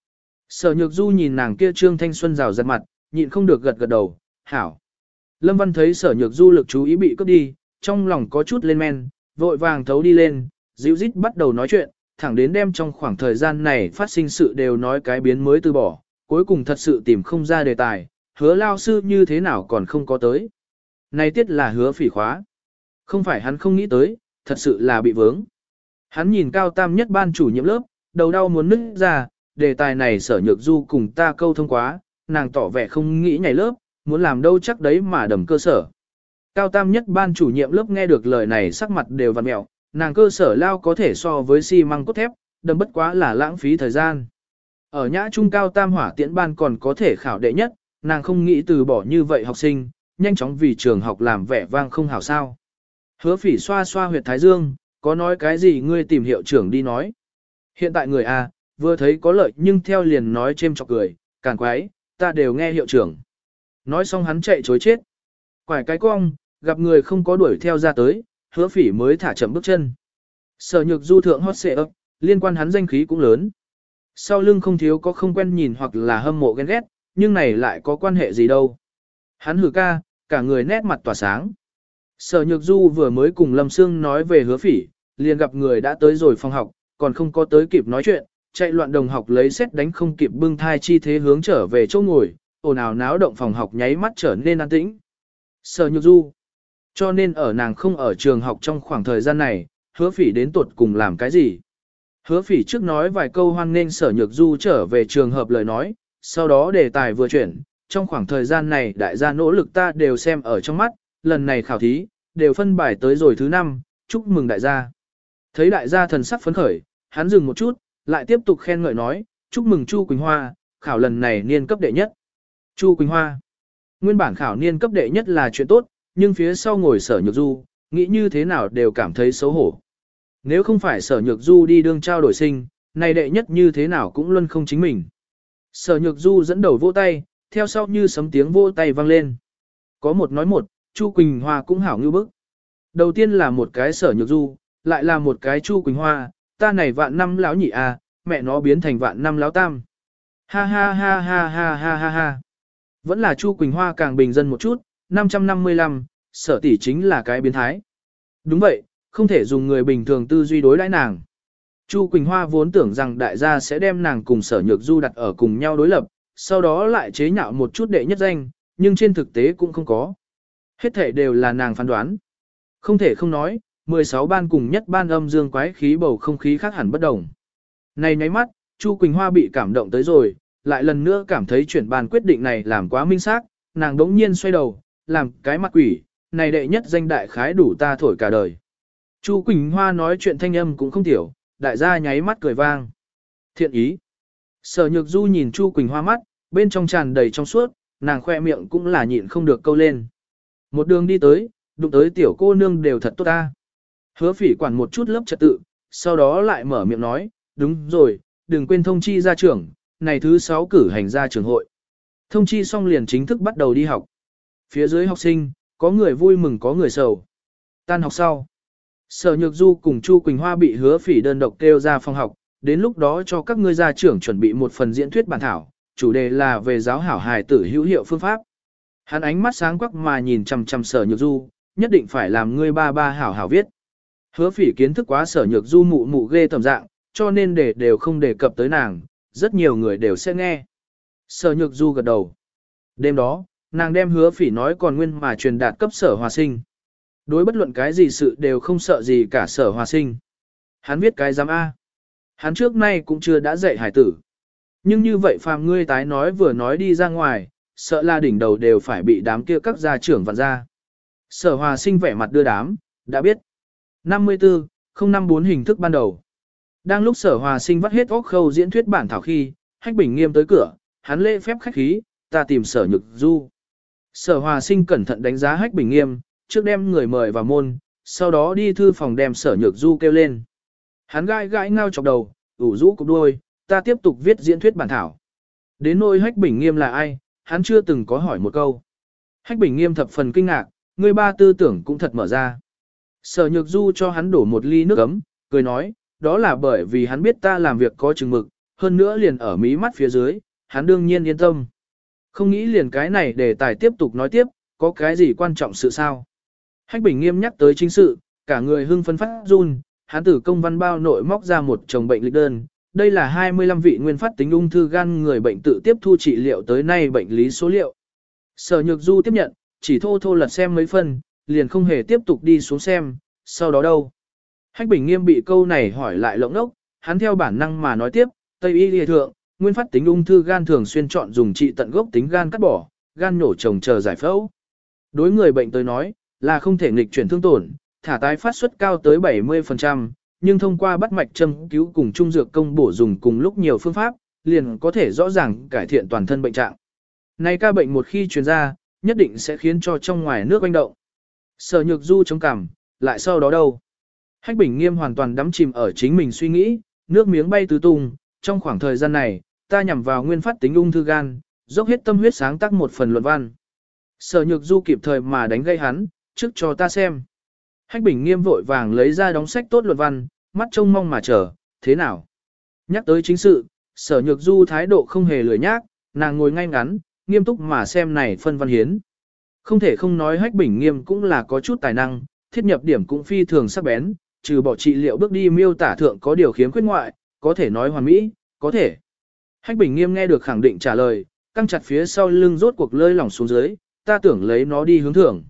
Sở Nhược Du nhìn nàng kia trương thanh xuân rào rạt mặt, nhịn không được gật gật đầu, hảo. Lâm Văn thấy Sở Nhược Du lực chú ý bị cướp đi, trong lòng có chút lên men, vội vàng thấu đi lên, dịu dít bắt đầu nói chuyện, thẳng đến đem trong khoảng thời gian này phát sinh sự đều nói cái biến mới từ bỏ, cuối cùng thật sự tìm không ra đề tài, hứa lao sư như thế nào còn không có tới. Này tiết là hứa phỉ khóa. Không phải hắn không nghĩ tới, thật sự là bị vướng. Hắn nhìn cao tam nhất ban chủ nhiệm lớp, đầu đau muốn nứt ra, đề tài này Sở Nhược Du cùng ta câu thông quá, nàng tỏ vẻ không nghĩ nhảy lớp, muốn làm đâu chắc đấy mà đầm cơ sở. Cao tam nhất ban chủ nhiệm lớp nghe được lời này sắc mặt đều vặn mẹo, nàng cơ sở lao có thể so với xi măng cốt thép, đâm bất quá là lãng phí thời gian. Ở nhã trung cao tam hỏa tiễn ban còn có thể khảo đệ nhất, nàng không nghĩ từ bỏ như vậy học sinh, nhanh chóng vì trường học làm vẻ vang không hảo sao. Hứa phỉ xoa xoa huyệt thái dương, có nói cái gì ngươi tìm hiệu trưởng đi nói. Hiện tại người A, vừa thấy có lợi nhưng theo liền nói chêm chọc cười, càng quái, ta đều nghe hiệu trưởng. Nói xong hắn chạy chối chết. Quải cái cong, gặp người không có đuổi theo ra tới, hứa phỉ mới thả chậm bước chân. Sở Nhược Du thượng hot xệ ấp, liên quan hắn danh khí cũng lớn. Sau lưng không thiếu có không quen nhìn hoặc là hâm mộ ghen ghét, nhưng này lại có quan hệ gì đâu. Hắn hử ca, cả người nét mặt tỏa sáng. Sở Nhược Du vừa mới cùng Lâm Sương nói về hứa phỉ, liền gặp người đã tới rồi phòng học, còn không có tới kịp nói chuyện, chạy loạn đồng học lấy xét đánh không kịp bưng thai chi thế hướng trở về chỗ ngồi, ồn ào náo động phòng học nháy mắt trở nên an tĩnh. Sở Nhược Du. Cho nên ở nàng không ở trường học trong khoảng thời gian này, hứa phỉ đến tuột cùng làm cái gì. Hứa phỉ trước nói vài câu hoan nghênh Sở Nhược Du trở về trường hợp lời nói, sau đó đề tài vừa chuyển, trong khoảng thời gian này đại gia nỗ lực ta đều xem ở trong mắt, lần này khảo thí, đều phân bài tới rồi thứ năm, chúc mừng đại gia. Thấy đại gia thần sắc phấn khởi, hắn dừng một chút, lại tiếp tục khen ngợi nói, chúc mừng Chu Quỳnh Hoa, khảo lần này niên cấp đệ nhất. Chu Quỳnh Hoa. Nguyên bản khảo niên cấp đệ nhất là chuyện tốt, nhưng phía sau ngồi Sở Nhược Du, nghĩ như thế nào đều cảm thấy xấu hổ. Nếu không phải Sở Nhược Du đi đương trao đổi sinh, này đệ nhất như thế nào cũng luân không chính mình. Sở Nhược Du dẫn đầu vỗ tay, theo sau như sấm tiếng vỗ tay vang lên. Có một nói một, Chu Quỳnh Hoa cũng hảo ngư bức. Đầu tiên là một cái Sở Nhược Du, lại là một cái Chu Quỳnh Hoa, ta này vạn năm lão nhị à, mẹ nó biến thành vạn năm lão tam. Ha ha ha ha ha ha ha ha. Vẫn là Chu Quỳnh Hoa càng bình dân một chút, năm trăm năm mươi lăm, Sở tỷ chính là cái biến thái. Đúng vậy, không thể dùng người bình thường tư duy đối đãi nàng. Chu Quỳnh Hoa vốn tưởng rằng đại gia sẽ đem nàng cùng Sở Nhược Du đặt ở cùng nhau đối lập, sau đó lại chế nhạo một chút đệ nhất danh, nhưng trên thực tế cũng không có. Hết thể đều là nàng phán đoán. Không thể không nói, mười sáu ban cùng nhất ban âm dương quái khí bầu không khí khác hẳn bất đồng. Này nháy mắt, Chu Quỳnh Hoa bị cảm động tới rồi, lại lần nữa cảm thấy chuyển ban quyết định này làm quá minh xác, nàng đống nhiên xoay đầu, làm cái mặt quỷ, này đệ nhất danh đại khái đủ ta thổi cả đời. Chu Quỳnh Hoa nói chuyện thanh âm cũng không tiểu, đại gia nháy mắt cười vang. Thiện ý. Sở Nhược Du nhìn Chu Quỳnh Hoa mắt, bên trong tràn đầy trong suốt, nàng khoe miệng cũng là nhịn không được câu lên. Một đường đi tới, đụng tới tiểu cô nương đều thật tốt ta. Hứa phỉ quản một chút lớp trật tự, sau đó lại mở miệng nói, đúng rồi, đừng quên thông chi gia trưởng, này thứ sáu cử hành gia trưởng hội. Thông chi xong liền chính thức bắt đầu đi học. Phía dưới học sinh, có người vui mừng có người sầu. Tan học sau. Sở Nhược Du cùng Chu Quỳnh Hoa bị hứa phỉ đơn độc kêu ra phòng học, đến lúc đó cho các ngươi gia trưởng chuẩn bị một phần diễn thuyết bản thảo, chủ đề là về giáo hảo hài tử hữu hiệu phương pháp. Hắn ánh mắt sáng quắc mà nhìn chằm chằm Sở Nhược Du, nhất định phải làm ngươi ba ba hảo hảo viết. Hứa phỉ kiến thức quá Sở Nhược Du mụ mụ ghê tầm dạng, cho nên để đều không đề cập tới nàng, rất nhiều người đều sẽ nghe. Sở Nhược Du gật đầu. Đêm đó, nàng đem hứa phỉ nói còn nguyên mà truyền đạt cấp Sở Hòa Sinh. Đối bất luận cái gì sự đều không sợ gì cả Sở Hòa Sinh. Hắn viết cái giám A. Hắn trước nay cũng chưa đã dạy hải tử. Nhưng như vậy phàm ngươi tái nói vừa nói đi ra ngoài, sợ là đỉnh đầu đều phải bị đám kia các gia trưởng vặn ra. Sở Hòa Sinh vẻ mặt đưa đám, đã biết. năm mươi tư, không năm bốn hình thức ban đầu. Đang lúc Sở Hòa Sinh vắt hết óc khâu diễn thuyết bản thảo khi, Hách Bình Nghiêm tới cửa, hắn lễ phép khách khí, ta tìm Sở Nhược Du. Sở Hòa Sinh cẩn thận đánh giá Hách Bình Nghiêm, trước đem người mời vào môn, sau đó đi thư phòng đem Sở Nhược Du kêu lên. Hắn gãi gãi ngao chọc đầu, ủ rũ cục đuôi, ta tiếp tục viết diễn thuyết bản thảo. Đến nỗi Hách Bình Nghiêm là ai, hắn chưa từng có hỏi một câu. Hách Bình Nghiêm thập phần kinh ngạc, người ba tư tưởng cũng thật mở ra. Sở Nhược Du cho hắn đổ một ly nước ấm, cười nói, đó là bởi vì hắn biết ta làm việc có chừng mực, hơn nữa liền ở mí mắt phía dưới, hắn đương nhiên yên tâm. Không nghĩ liền cái này để tài tiếp tục nói tiếp, có cái gì quan trọng sự sao. Hách Bình Nghiêm nhắc tới chính sự, cả người hưng phấn phát run, hắn từ công văn bao nội móc ra một chồng bệnh lịch đơn. Đây là hai mươi lăm vị nguyên phát tính ung thư gan người bệnh tự tiếp thu trị liệu tới nay bệnh lý số liệu. Sở Nhược Du tiếp nhận, chỉ thô thô lật xem mấy phần, liền không hề tiếp tục đi xuống xem, sau đó đâu. Hách Bình Nghiêm bị câu này hỏi lại lộng ốc, hắn theo bản năng mà nói tiếp, Tây y lìa thượng, nguyên phát tính ung thư gan thường xuyên chọn dùng trị tận gốc tính gan cắt bỏ, gan nhổ trồng chờ giải phẫu. Đối người bệnh tới nói, là không thể nghịch chuyển thương tổn, thả tái phát suất cao tới bảy mươi phần trăm, nhưng thông qua bắt mạch châm cứu cùng trung dược công bổ dùng cùng lúc nhiều phương pháp, liền có thể rõ ràng cải thiện toàn thân bệnh trạng. Này ca bệnh một khi truyền ra, nhất định sẽ khiến cho trong ngoài nước oanh động. Sở Nhược Du chống cằm, lại sau đó đâu? Hách Bình Nghiêm hoàn toàn đắm chìm ở chính mình suy nghĩ, nước miếng bay tứ tung, trong khoảng thời gian này, ta nhằm vào nguyên phát tính ung thư gan, dốc hết tâm huyết sáng tác một phần luận văn. Sở Nhược Du kịp thời mà đánh gây hắn, trước cho ta xem. Hách Bình Nghiêm vội vàng lấy ra đóng sách tốt luận văn, mắt trông mong mà chờ, thế nào? Nhắc tới chính sự, Sở Nhược Du thái độ không hề lười nhác, nàng ngồi ngay ngắn, nghiêm túc mà xem này phân văn hiến. Không thể không nói Hách Bình Nghiêm cũng là có chút tài năng, thiết nhập điểm cũng phi thường sắc bén, trừ bỏ trị liệu bước đi miêu tả thượng có điều khiếm khuyết ngoại, có thể nói hoàn mỹ, có thể. Hách Bình Nghiêm nghe được khẳng định trả lời, căng chặt phía sau lưng rốt cuộc lơi lỏng xuống dưới, ta tưởng lấy nó đi hướng thưởng.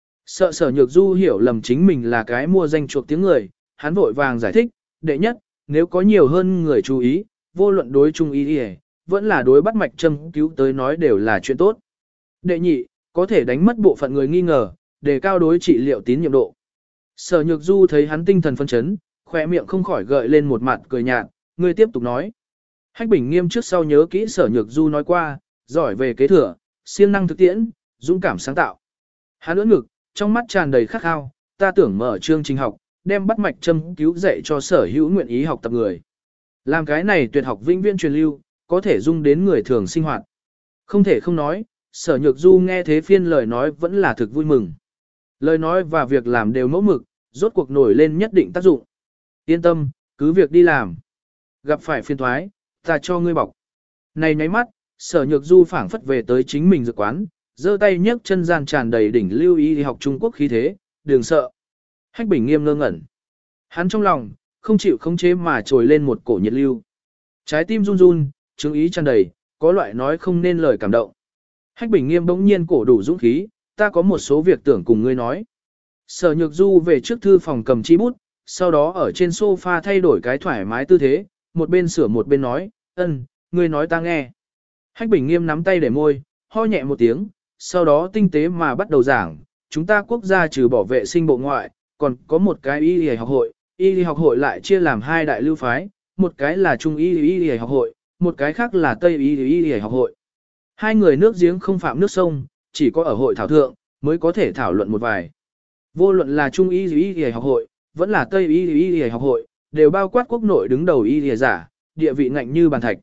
Sợ Sở Nhược Du hiểu lầm chính mình là cái mua danh chuộc tiếng người, hắn vội vàng giải thích, đệ nhất, nếu có nhiều hơn người chú ý, vô luận đối trung ý đi vẫn là đối bắt mạch châm cứu tới nói đều là chuyện tốt. Đệ nhị, có thể đánh mất bộ phận người nghi ngờ, đề cao đối trị liệu tín nhiệm độ. Sở Nhược Du thấy hắn tinh thần phấn chấn, khỏe miệng không khỏi gợi lên một mặt cười nhạt, người tiếp tục nói. Hách Bình Nghiêm trước sau nhớ kỹ Sở Nhược Du nói qua, giỏi về kế thừa, siêng năng thực tiễn, dũng cảm sáng tạo. Hắn ưỡn ngực, trong mắt tràn đầy khát khao, ta tưởng mở chương trình học, đem bắt mạch châm cứu dạy cho sở hữu nguyện ý học tập người. Làm cái này tuyệt học vĩnh viễn truyền lưu, có thể dung đến người thường sinh hoạt. Không thể không nói, Sở Nhược Du nghe thế phiên lời nói vẫn là thực vui mừng. Lời nói và việc làm đều mẫu mực, rốt cuộc nổi lên nhất định tác dụng. Yên tâm, cứ việc đi làm. Gặp phải phiên thoái, ta cho ngươi bọc. Này nháy mắt, Sở Nhược Du phảng phất về tới chính mình dược quán, giơ tay nhấc chân gian tràn đầy đỉnh lưu y đi học Trung Quốc khí thế, đừng sợ. Hách Bình Nghiêm ngơ ngẩn. Hắn trong lòng, không chịu khống chế mà trồi lên một cổ nhiệt lưu. Trái tim run run, chứng ý tràn đầy, có loại nói không nên lời cảm động. Hách Bình Nghiêm bỗng nhiên cổ đủ dũng khí, ta có một số việc tưởng cùng ngươi nói. Sở Nhược Du về trước thư phòng cầm chi bút, sau đó ở trên sofa thay đổi cái thoải mái tư thế, một bên sửa một bên nói, ân, ngươi nói ta nghe. Hách Bình Nghiêm nắm tay để môi, ho nhẹ một tiếng, sau đó tinh tế mà bắt đầu giảng, chúng ta quốc gia trừ bỏ vệ sinh bộ ngoại, còn có một cái y y học hội, y y học hội lại chia làm hai đại lưu phái, một cái là Trung y y y học hội, một cái khác là Tây y y y học hội. Hai người nước giếng không phạm nước sông, chỉ có ở hội thảo thượng, mới có thể thảo luận một vài. Vô luận là Trung y y y học hội, vẫn là Tây y y y học hội, đều bao quát quốc nội đứng đầu y y giả, địa vị ngạnh như bàn thạch.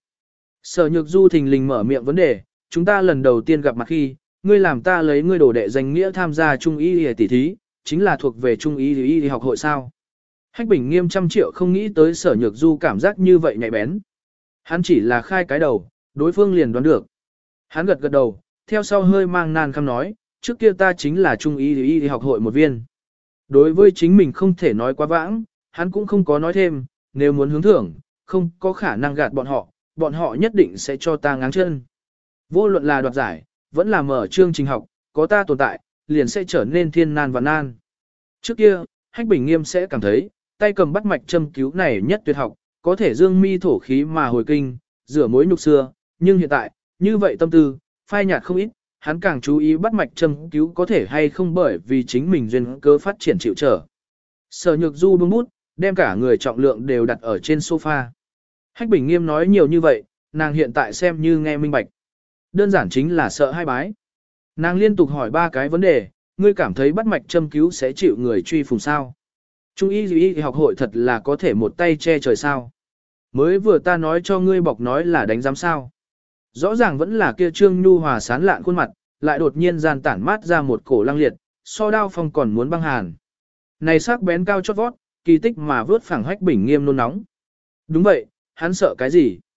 Sở Nhược Du thình lình mở miệng vấn đề, chúng ta lần đầu tiên gặp mặt khi, ngươi làm ta lấy ngươi đồ đệ danh nghĩa tham gia Trung y y tỷ thí, chính là thuộc về Trung y y học hội sao. Hách Bình Nghiêm trăm triệu không nghĩ tới Sở Nhược Du cảm giác như vậy nhạy bén. Hắn chỉ là khai cái đầu, đối phương liền đoán được. Hắn gật gật đầu, theo sau hơi mang nan khăm nói, trước kia ta chính là Trung y y học hội một viên. Đối với chính mình không thể nói quá vãng, hắn cũng không có nói thêm, nếu muốn hướng thưởng, không có khả năng gạt bọn họ, bọn họ nhất định sẽ cho ta ngáng chân. Vô luận là đoạt giải, vẫn là mở chương trình học, có ta tồn tại, liền sẽ trở nên thiên nan và nan. Trước kia, Hách Bình Nghiêm sẽ cảm thấy, tay cầm bắt mạch châm cứu này nhất tuyệt học, có thể dương mi thổ khí mà hồi kinh, rửa mối nhục xưa, nhưng hiện tại, như vậy tâm tư, phai nhạt không ít, hắn càng chú ý bắt mạch châm cứu có thể hay không bởi vì chính mình duyên cớ phát triển chịu trở. Sở Nhược Du bưng bút, đem cả người trọng lượng đều đặt ở trên sofa. Hách Bình Nghiêm nói nhiều như vậy, nàng hiện tại xem như nghe minh bạch. Đơn giản chính là sợ hai bái. Nàng liên tục hỏi ba cái vấn đề, ngươi cảm thấy bắt mạch châm cứu sẽ chịu người truy phùng sao? Trung y y học hội thật là có thể một tay che trời sao? Mới vừa ta nói cho ngươi bọc nói là đánh giám sao? Rõ ràng vẫn là kia trương nhu hòa sán lạn khuôn mặt, lại đột nhiên gian tản mát ra một cổ lăng liệt, so đao phong còn muốn băng hàn. Này sắc bén cao chót vót, kỳ tích mà vớt phẳng Hách Bình Nghiêm nôn nóng. Đúng vậy, hắn sợ cái gì?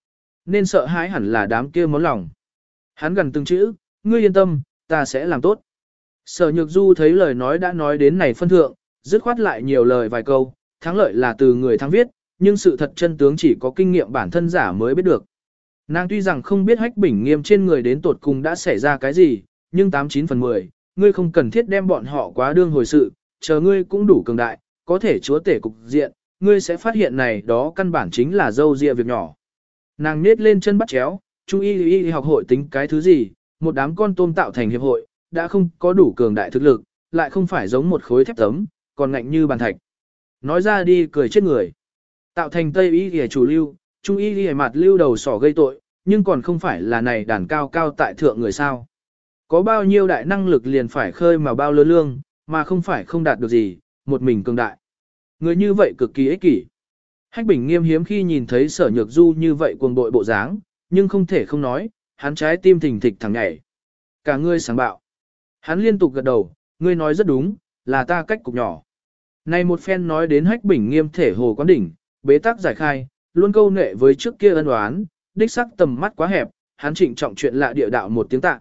nên sợ hãi hẳn là đám kia món lòng. Hắn gần từng chữ, ngươi yên tâm, ta sẽ làm tốt. Sở Nhược Du thấy lời nói đã nói đến này phân thượng, dứt khoát lại nhiều lời vài câu, thắng lợi là từ người thắng viết, nhưng sự thật chân tướng chỉ có kinh nghiệm bản thân giả mới biết được. Nàng tuy rằng không biết Hách Bình Nghiêm trên người đến tột cùng đã xảy ra cái gì, nhưng tám chín phần mười, ngươi không cần thiết đem bọn họ quá đương hồi sự, chờ ngươi cũng đủ cường đại, có thể chúa tể cục diện, ngươi sẽ phát hiện này đó căn bản chính là dâu dịa việc nhỏ. Nàng nết lên chân bắt chéo, trung y y học hội tính cái thứ gì, một đám con tôm tạo thành hiệp hội, đã không có đủ cường đại thực lực, lại không phải giống một khối thép tấm, còn ngạnh như bàn thạch. Nói ra đi cười chết người. Tạo thành Tây y y chủ lưu, trung y y mặt lưu đầu sỏ gây tội, nhưng còn không phải là này đàn cao cao tại thượng người sao. Có bao nhiêu đại năng lực liền phải khơi mà bao lớn lương, mà không phải không đạt được gì, một mình cường đại. Người như vậy cực kỳ ích kỷ. Hách Bình Nghiêm hiếm khi nhìn thấy Sở Nhược Du như vậy cuồng bội bộ dáng, nhưng không thể không nói, hắn trái tim thình thịch thẳng nhảy. Cả ngươi sáng bạo. Hắn liên tục gật đầu, ngươi nói rất đúng, là ta cách cục nhỏ. Này một phen nói đến Hách Bình Nghiêm thể hồ quán đỉnh, bế tắc giải khai, luôn câu nệ với trước kia ân oán, đích sắc tầm mắt quá hẹp, hắn trịnh trọng chuyện lạ địa đạo một tiếng tạ.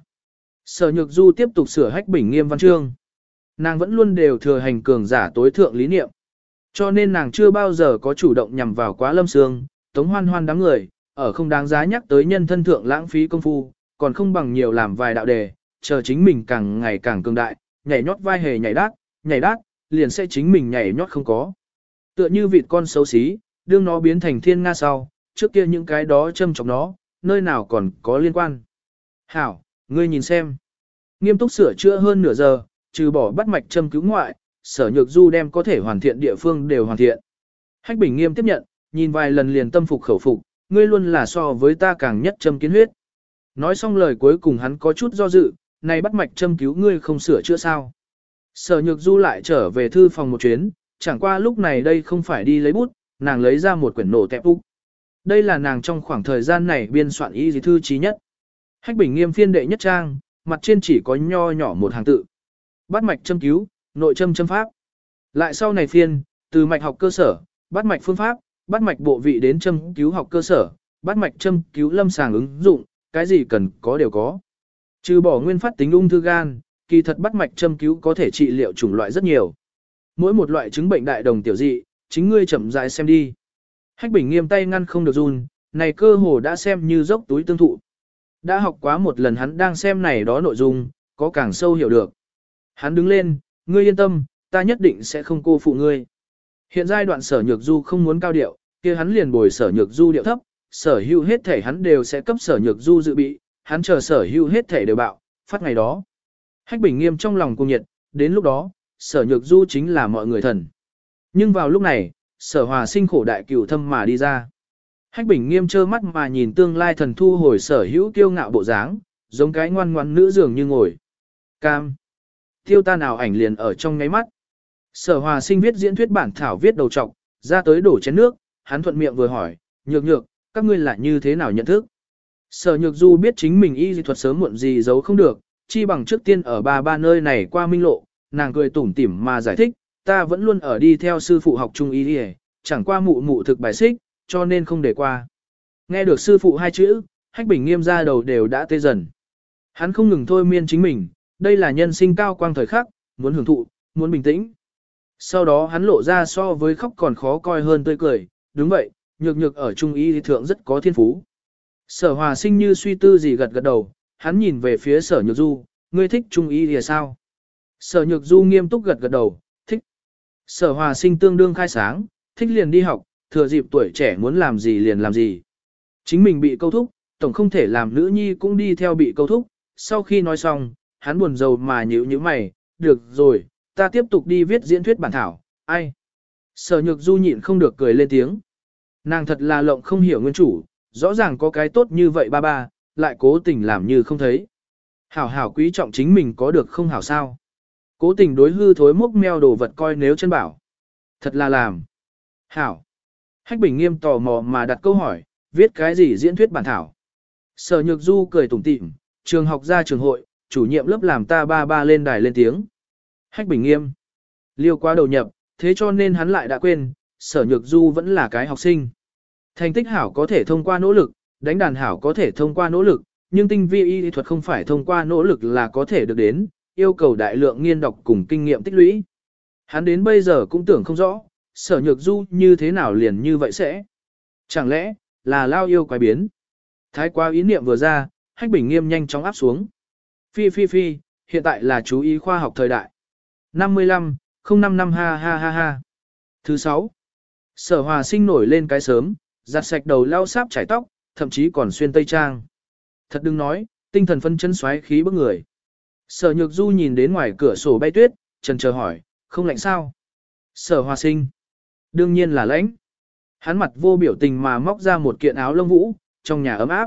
Sở Nhược Du tiếp tục sửa Hách Bình Nghiêm văn chương. Nàng vẫn luôn đều thừa hành cường giả tối thượng lý niệm. Cho nên nàng chưa bao giờ có chủ động nhằm vào quá Lâm Sương, Tống Hoan Hoan đám người, ở không đáng giá nhắc tới nhân thân thượng lãng phí công phu, còn không bằng nhiều làm vài đạo đề, chờ chính mình càng ngày càng cường đại, nhảy nhót vai hề nhảy đát, nhảy đát, liền sẽ chính mình nhảy nhót không có. Tựa như vịt con xấu xí, đương nó biến thành thiên nga sau, trước kia những cái đó châm chọc nó, nơi nào còn có liên quan. Hảo, ngươi nhìn xem. Nghiêm túc sửa chữa hơn nửa giờ, trừ bỏ bắt mạch châm cứu ngoại, Sở Nhược Du đem có thể hoàn thiện địa phương đều hoàn thiện. Hách Bình Nghiêm tiếp nhận, nhìn vài lần liền tâm phục khẩu phục, ngươi luôn là so với ta càng nhất châm kiến huyết. Nói xong lời cuối cùng hắn có chút do dự, này bắt mạch châm cứu ngươi không sửa chữa sao. Sở Nhược Du lại trở về thư phòng một chuyến, chẳng qua lúc này đây không phải đi lấy bút, nàng lấy ra một quyển nổ tẹp úc. Đây là nàng trong khoảng thời gian này biên soạn y thư trí nhất. Hách Bình Nghiêm phiên đệ nhất trang, mặt trên chỉ có nho nhỏ một hàng tự. Bắt mạch châm cứu, nội châm châm pháp. Lại sau này phiên, từ mạch học cơ sở, bắt mạch phương pháp, bắt mạch bộ vị đến châm cứu học cơ sở, bắt mạch châm cứu lâm sàng ứng dụng, cái gì cần có đều có. Trừ bỏ nguyên phát tính ung thư gan, kỳ thật bắt mạch châm cứu có thể trị liệu chủng loại rất nhiều. Mỗi một loại chứng bệnh đại đồng tiểu dị, chính ngươi chậm rãi xem đi. Hách Bình Nghiêm tay ngăn không được run, này cơ hồ đã xem như dốc túi tương thụ. Đã học quá một lần hắn đang xem này đó nội dung, có càng sâu hiểu được. Hắn đứng lên, ngươi yên tâm, ta nhất định sẽ không cô phụ ngươi. Hiện giai đoạn Sở Nhược Du không muốn cao điệu, kia hắn liền bồi Sở Nhược Du điệu thấp, sở hữu hết thể hắn đều sẽ cấp Sở Nhược Du dự bị, hắn chờ sở hữu hết thể đều bạo, phát ngày đó. Hách Bình Nghiêm trong lòng cung nhiệt, đến lúc đó, Sở Nhược Du chính là mọi người thần. Nhưng vào lúc này, Sở Hòa Sinh khổ đại cửu thâm mà đi ra. Hách Bình Nghiêm trơ mắt mà nhìn tương lai thần thu hồi sở hữu kiêu ngạo bộ dáng, giống cái ngoan ngoãn nữ dường như ngồi. Cam. Tiêu ta nào ảnh liền ở trong ngáy mắt. Sở Hòa Sinh viết diễn thuyết bản thảo viết đầu trọc, ra tới đổ chén nước, hắn thuận miệng vừa hỏi, nhược nhược, các ngươi là như thế nào nhận thức? Sở Nhược Du biết chính mình y dị thuật sớm muộn gì giấu không được, chi bằng trước tiên ở ba ba nơi này qua minh lộ, nàng cười tủm tỉm mà giải thích, ta vẫn luôn ở đi theo sư phụ học trung y đi, chẳng qua mụ mụ thực bài xích, cho nên không để qua. Nghe được sư phụ hai chữ, Hách Bình Nghiêm ra đầu đều đã tê dần. Hắn không ngừng thôi miên chính mình, đây là nhân sinh cao quang thời khắc, muốn hưởng thụ, muốn bình tĩnh. Sau đó hắn lộ ra so với khóc còn khó coi hơn tươi cười, đúng vậy, nhược nhược ở trung y thượng rất có thiên phú. Sở Hòa Sinh như suy tư gì gật gật đầu, hắn nhìn về phía Sở Nhược Du, ngươi thích trung y thì sao? Sở Nhược Du nghiêm túc gật gật đầu, thích. Sở Hòa Sinh tương đương khai sáng, thích liền đi học, thừa dịp tuổi trẻ muốn làm gì liền làm gì. Chính mình bị câu thúc, tổng không thể làm nữ nhi cũng đi theo bị câu thúc. Sau khi nói xong, hắn buồn rầu mà nhíu nhíu mày, được rồi, ta tiếp tục đi viết diễn thuyết bản thảo, ai? Sở Nhược Du nhịn không được cười lên tiếng. Nàng thật là lộng không hiểu nguyên chủ, rõ ràng có cái tốt như vậy ba ba, lại cố tình làm như không thấy. Hảo hảo quý trọng chính mình có được không hảo sao? Cố tình đối hư thối mốc meo đồ vật coi nếu chân bảo. Thật là làm. Hảo. Hách Bình Nghiêm tò mò mà đặt câu hỏi, viết cái gì diễn thuyết bản thảo. Sở Nhược Du cười tủm tỉm, trường học ra trường hội, chủ nhiệm lớp làm ta ba ba lên đài lên tiếng. Hách Bình Nghiêm. Liêu quá đầu nhập, thế cho nên hắn lại đã quên, Sở Nhược Du vẫn là cái học sinh. Thành tích hảo có thể thông qua nỗ lực, đánh đàn hảo có thể thông qua nỗ lực, nhưng tinh vi y thuật không phải thông qua nỗ lực là có thể được đến, yêu cầu đại lượng nghiên đọc cùng kinh nghiệm tích lũy. Hắn đến bây giờ cũng tưởng không rõ, Sở Nhược Du như thế nào liền như vậy sẽ. Chẳng lẽ, là lao yêu quái biến. Thái quá ý niệm vừa ra, Hách Bình Nghiêm nhanh chóng áp xuống. Phi phi phi, hiện tại là chú ý khoa học thời đại. năm mươi lăm, không năm năm ha ha ha ha. Thứ sáu, Sở Hòa Sinh nổi lên cái sớm, giặt sạch đầu lau sáp chải tóc, thậm chí còn xuyên tây trang. Thật đừng nói, tinh thần phân chân xoáy khí bức người. Sở Nhược Du nhìn đến ngoài cửa sổ bay tuyết, chần chờ hỏi, không lạnh sao? Sở Hòa Sinh. Đương nhiên là lãnh. Hắn mặt vô biểu tình mà móc ra một kiện áo lông vũ, trong nhà ấm áp.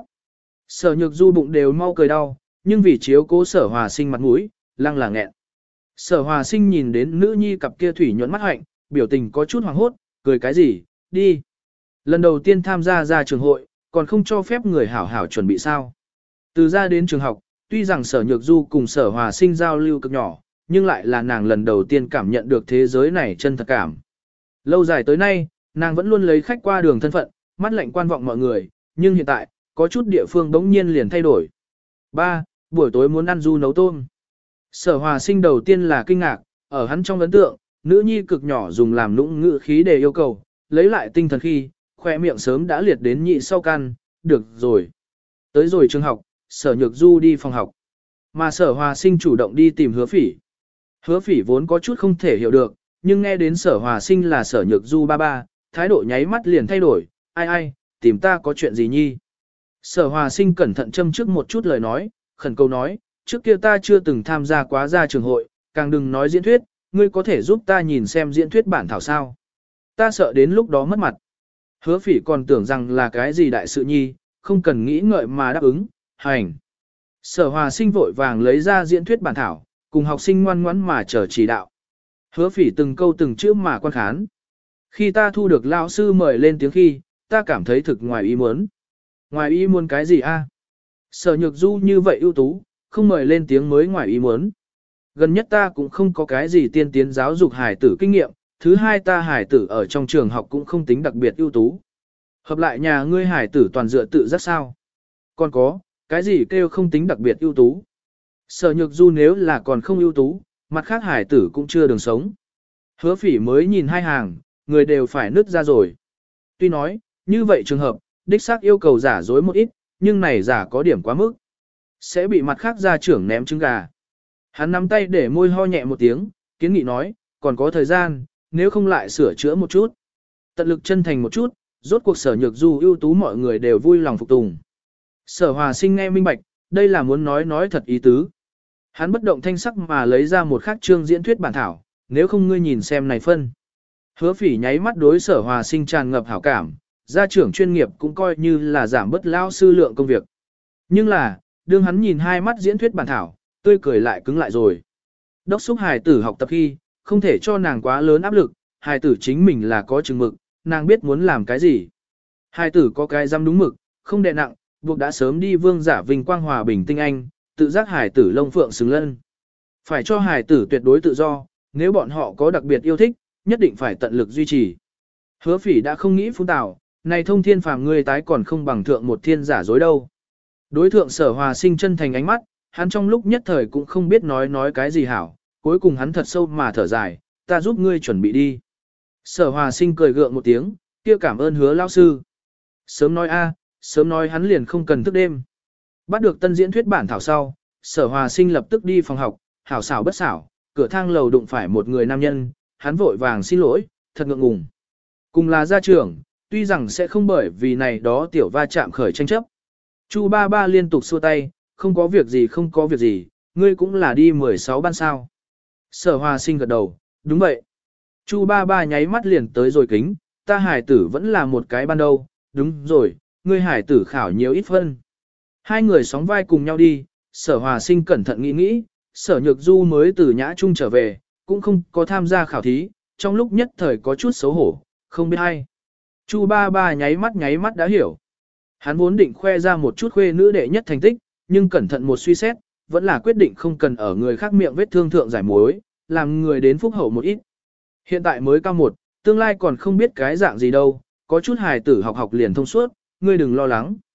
Sở Nhược Du bụng đều mau cười đau, nhưng vì chiếu cố Sở Hòa Sinh mặt mũi, lăng là nghẹn. Sở Hòa Sinh nhìn đến nữ nhi cặp kia thủy nhuận mắt hạnh, biểu tình có chút hoảng hốt, cười cái gì, đi. Lần đầu tiên tham gia ra trường hội, còn không cho phép người hảo hảo chuẩn bị sao. Từ ra đến trường học, tuy rằng Sở Nhược Du cùng Sở Hòa Sinh giao lưu cực nhỏ, nhưng lại là nàng lần đầu tiên cảm nhận được thế giới này chân thật cảm. Lâu dài tới nay, nàng vẫn luôn lấy khách qua đường thân phận, mắt lạnh quan vọng mọi người, nhưng hiện tại, có chút địa phương bỗng nhiên liền thay đổi. Ba, buổi tối muốn ăn du nấu tôm. Sở Hòa Sinh đầu tiên là kinh ngạc, ở hắn trong ấn tượng, nữ nhi cực nhỏ dùng làm nũng ngữ khí để yêu cầu, lấy lại tinh thần khi, khoe miệng sớm đã liệt đến nhị sau căn, được rồi. Tới rồi trường học, Sở Nhược Du đi phòng học, mà Sở Hòa Sinh chủ động đi tìm Hứa Phỉ. Hứa Phỉ vốn có chút không thể hiểu được, nhưng nghe đến Sở Hòa Sinh là Sở Nhược Du ba ba, thái độ nháy mắt liền thay đổi, ai ai, tìm ta có chuyện gì nhi. Sở Hòa Sinh cẩn thận châm trước một chút lời nói, khẩn cầu nói, trước kia ta chưa từng tham gia quá ra trường hội, càng đừng nói diễn thuyết, ngươi có thể giúp ta nhìn xem diễn thuyết bản thảo sao. Ta sợ đến lúc đó mất mặt. Hứa Phỉ còn tưởng rằng là cái gì đại sự nhi, không cần nghĩ ngợi mà đáp ứng, hành. Sở Hòa Sinh vội vàng lấy ra diễn thuyết bản thảo, cùng học sinh ngoan ngoãn mà chờ chỉ đạo. Hứa Phỉ từng câu từng chữ mà quan khán. Khi ta thu được lão sư mời lên tiếng khi, ta cảm thấy thực ngoài ý muốn. Ngoài ý muốn cái gì a? Sở Nhược Du như vậy ưu tú, không mời lên tiếng mới ngoài ý muốn. Gần nhất ta cũng không có cái gì tiên tiến giáo dục hài tử kinh nghiệm, thứ hai ta hài tử ở trong trường học cũng không tính đặc biệt ưu tú. Hợp lại nhà ngươi hài tử toàn dựa tự giác sao? Còn có, cái gì kêu không tính đặc biệt ưu tú? Sở Nhược Du nếu là còn không ưu tú, mặt khác hài tử cũng chưa đường sống. Hứa Phỉ mới nhìn hai hàng, người đều phải nứt ra rồi. Tuy nói, như vậy trường hợp, đích xác yêu cầu giả dối một ít, nhưng này giả có điểm quá mức. Sẽ bị mặt khác gia trưởng ném trứng gà. Hắn nắm tay để môi ho nhẹ một tiếng, kiến nghị nói, còn có thời gian, nếu không lại sửa chữa một chút. Tận lực chân thành một chút, rốt cuộc Sở Nhược Du ưu tú mọi người đều vui lòng phục tùng. Sở Hòa Sinh nghe minh bạch, đây là muốn nói nói thật ý tứ. Hắn bất động thanh sắc mà lấy ra một khắc chương diễn thuyết bản thảo, nếu không ngươi nhìn xem này phân. Hứa Phỉ nháy mắt đối Sở Hòa Sinh tràn ngập hảo cảm, gia trưởng chuyên nghiệp cũng coi như là giảm bớt lao sư lượng công việc. Nhưng là, đương hắn nhìn hai mắt diễn thuyết bản thảo, tươi cười lại cứng lại rồi. Đốc xúc hài tử học tập khi, không thể cho nàng quá lớn áp lực, hài tử chính mình là có chừng mực, nàng biết muốn làm cái gì. Hài tử có cái dám đúng mực, không đè nặng, buộc đã sớm đi vương giả vinh quang hòa bình tinh anh, tự giác hài tử lông phượng xứng lân. Phải cho hài tử tuyệt đối tự do, nếu bọn họ có đặc biệt yêu thích, nhất định phải tận lực duy trì. Hứa Phỉ đã không nghĩ phun tào, này thông thiên phàm ngươi tái còn không bằng thượng một thiên giả dối đâu. Đối thượng Sở Hòa Sinh chân thành ánh mắt, hắn trong lúc nhất thời cũng không biết nói nói cái gì hảo, cuối cùng hắn thật sâu mà thở dài, ta giúp ngươi chuẩn bị đi. Sở Hòa Sinh cười gượng một tiếng, kia cảm ơn Hứa lão sư. Sớm nói a, sớm nói hắn liền không cần thức đêm. Bắt được tân diễn thuyết bản thảo sau, Sở Hòa Sinh lập tức đi phòng học, hảo xảo bất xảo, cửa thang lầu đụng phải một người nam nhân, hắn vội vàng xin lỗi, thật ngượng ngùng. Cùng là gia trưởng, tuy rằng sẽ không bởi vì này đó tiểu va chạm khởi tranh chấp. Chu ba ba liên tục xua tay, không có việc gì không có việc gì, ngươi cũng là đi mười sáu ban sao. Sở Hòa Sinh gật đầu, đúng vậy. Chu ba ba nháy mắt liền tới rồi kính, ta hải tử vẫn là một cái ban đâu, đúng rồi, ngươi hải tử khảo nhiều ít phân. Hai người sóng vai cùng nhau đi, Sở Hòa Sinh cẩn thận nghĩ nghĩ, Sở Nhược Du mới từ Nhã Trung trở về, cũng không có tham gia khảo thí, trong lúc nhất thời có chút xấu hổ, không biết hay. Chu ba ba nháy mắt nháy mắt đã hiểu. Hắn vốn định khoe ra một chút khuê nữ đệ nhất thành tích, nhưng cẩn thận một suy xét, vẫn là quyết định không cần ở người khác miệng vết thương thượng giải mối, làm người đến phúc hậu một ít. Hiện tại mới cao một, tương lai còn không biết cái dạng gì đâu, có chút hài tử học học liền thông suốt, ngươi đừng lo lắng.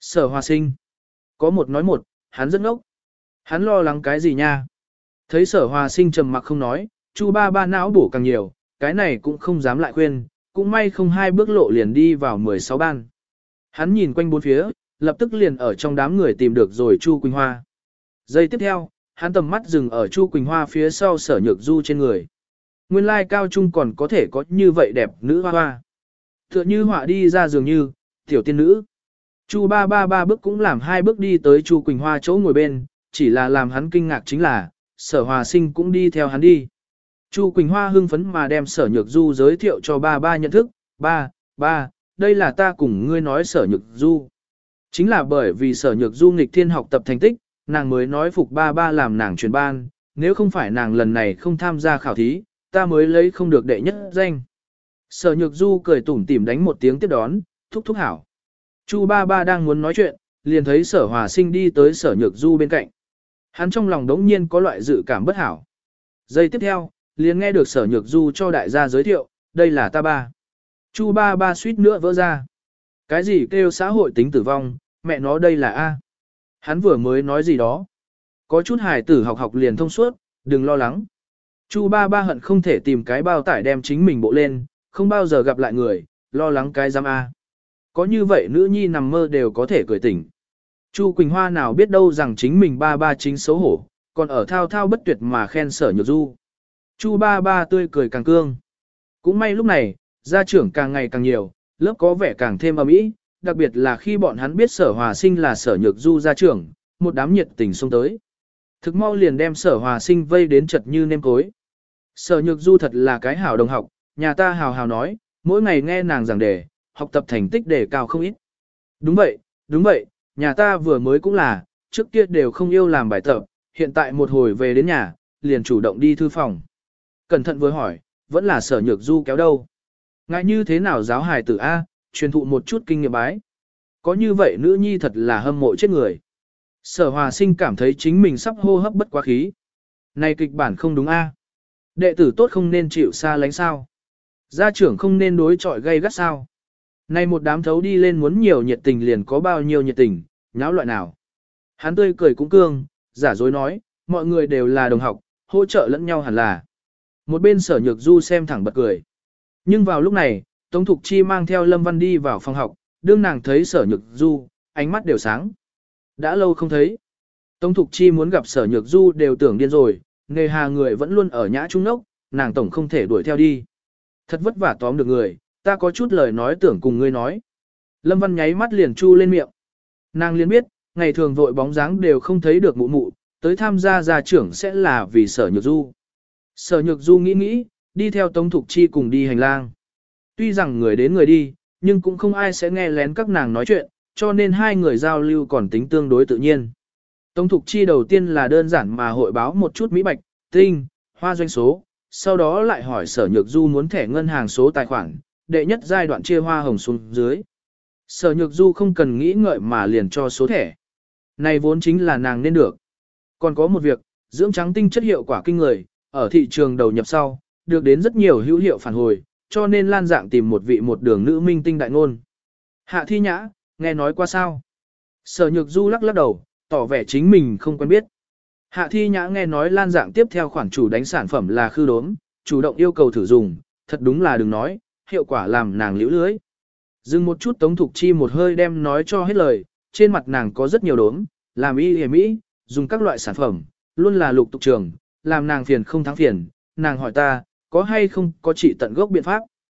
Sở Hòa Sinh. Có một nói một, hắn rất ngốc. Hắn lo lắng cái gì nha? Thấy Sở Hòa Sinh trầm mặc không nói, Chu ba ba não bổ càng nhiều, cái này cũng không dám lại khuyên, cũng may không hai bước lộ liền đi vào mười sáu ban. Hắn nhìn quanh bốn phía, lập tức liền ở trong đám người tìm được rồi Chu Quỳnh Hoa. Giây tiếp theo, hắn tầm mắt dừng ở Chu Quỳnh Hoa phía sau Sở Nhược Du trên người. Nguyên lai cao trung còn có thể có như vậy đẹp nữ hoa hoa. Tựa như họa đi ra dường như, tiểu tiên nữ. Chu ba ba ba bước cũng làm hai bước đi tới Chu Quỳnh Hoa chỗ ngồi bên, chỉ là làm hắn kinh ngạc chính là, Sở Hòa Sinh cũng đi theo hắn đi. Chu Quỳnh Hoa hưng phấn mà đem Sở Nhược Du giới thiệu cho ba ba nhận thức, ba, ba, đây là ta cùng ngươi nói Sở Nhược Du. Chính là bởi vì Sở Nhược Du nghịch thiên học tập thành tích, nàng mới nói phục ba ba làm nàng truyền ban, nếu không phải nàng lần này không tham gia khảo thí, ta mới lấy không được đệ nhất danh. Sở Nhược Du cười tủm tỉm đánh một tiếng tiếp đón, thúc thúc hảo. Chu ba ba đang muốn nói chuyện, liền thấy Sở Hòa Sinh đi tới Sở Nhược Du bên cạnh. Hắn trong lòng đống nhiên có loại dự cảm bất hảo. Giây tiếp theo, liền nghe được Sở Nhược Du cho đại gia giới thiệu, đây là ta ba. Chu ba ba suýt nữa vỡ ra. Cái gì kêu xã hội tính tử vong, mẹ nó đây là A. Hắn vừa mới nói gì đó. Có chút hài tử học học liền thông suốt, đừng lo lắng. Chu ba ba hận không thể tìm cái bao tải đem chính mình bộ lên, không bao giờ gặp lại người, lo lắng cái giam A. Có như vậy nữ nhi nằm mơ đều có thể cười tỉnh. Chu Quỳnh Hoa nào biết đâu rằng chính mình ba ba chính xấu hổ, còn ở thao thao bất tuyệt mà khen Sở Nhược Du. Chu ba ba tươi cười càng cương. Cũng may lúc này, gia trưởng càng ngày càng nhiều, lớp có vẻ càng thêm ầm ĩ, đặc biệt là khi bọn hắn biết Sở Hòa Sinh là Sở Nhược Du gia trưởng, một đám nhiệt tình xông tới. Thực mau liền đem Sở Hòa Sinh vây đến chật như nêm cối. Sở Nhược Du thật là cái hảo đồng học, nhà ta hào hào nói, mỗi ngày nghe nàng giảng đề, học tập thành tích đề cao không ít. Đúng vậy, đúng vậy, nhà ta vừa mới cũng là, trước kia đều không yêu làm bài tập, hiện tại một hồi về đến nhà, liền chủ động đi thư phòng. Cẩn thận vừa hỏi, vẫn là Sở Nhược Du kéo đâu. Ngại như thế nào giáo hài tử A, truyền thụ một chút kinh nghiệm bái. Có như vậy nữ nhi thật là hâm mộ chết người. Sở Hòa Sinh cảm thấy chính mình sắp hô hấp bất quá khí. Này kịch bản không đúng A. Đệ tử tốt không nên chịu xa lánh sao. Gia trưởng không nên đối chọi gây gắt sao. Này một đám thấu đi lên muốn nhiều nhiệt tình liền có bao nhiêu nhiệt tình, nháo loại nào. Hắn tươi cười cũng cương, giả dối nói, mọi người đều là đồng học, hỗ trợ lẫn nhau hẳn là. Một bên Sở Nhược Du xem thẳng bật cười. Nhưng vào lúc này, Tống Thục Chi mang theo Lâm Văn đi vào phòng học, đương nàng thấy Sở Nhược Du, ánh mắt đều sáng. Đã lâu không thấy. Tống Thục Chi muốn gặp Sở Nhược Du đều tưởng điên rồi, nghề hà người vẫn luôn ở nhã trung nốc, nàng tổng không thể đuổi theo đi. Thật vất vả tóm được người, ta có chút lời nói tưởng cùng ngươi nói. Lâm Văn nháy mắt liền chu lên miệng. Nàng liền biết, ngày thường vội bóng dáng đều không thấy được mụ mụ, tới tham gia gia trưởng sẽ là vì Sở Nhược Du. Sở Nhược Du nghĩ nghĩ, đi theo Tống Thục Chi cùng đi hành lang. Tuy rằng người đến người đi, nhưng cũng không ai sẽ nghe lén các nàng nói chuyện, cho nên hai người giao lưu còn tính tương đối tự nhiên. Tống Thục Chi đầu tiên là đơn giản mà hội báo một chút mỹ bạch, tinh, hoa doanh số, sau đó lại hỏi Sở Nhược Du muốn thẻ ngân hàng số tài khoản, đệ nhất giai đoạn chia hoa hồng xuống dưới. Sở Nhược Du không cần nghĩ ngợi mà liền cho số thẻ. Này vốn chính là nàng nên được. Còn có một việc, dưỡng trắng tinh chất hiệu quả kinh người, ở thị trường đầu nhập sau, được đến rất nhiều hữu hiệu phản hồi, cho nên Lan Dạng tìm một vị một đường nữ minh tinh đại ngôn. Hạ Thi Nhã, nghe nói qua sao? Sở Nhược Du lắc lắc đầu, tỏ vẻ chính mình không quen biết. Hạ Thi Nhã nghe nói Lan Dạng tiếp theo khoản chủ đánh sản phẩm là khư đốm, chủ động yêu cầu thử dùng, thật đúng là đừng nói, hiệu quả làm nàng liễu lưới. Dừng một chút Tống Thục Chi một hơi đem nói cho hết lời, trên mặt nàng có rất nhiều đốm, làm y hề mỹ, dùng các loại sản phẩm, luôn là lục tục trường, làm nàng phiền không thắng phiền, nàng hỏi ta, có hay không có trị tận gốc biện pháp.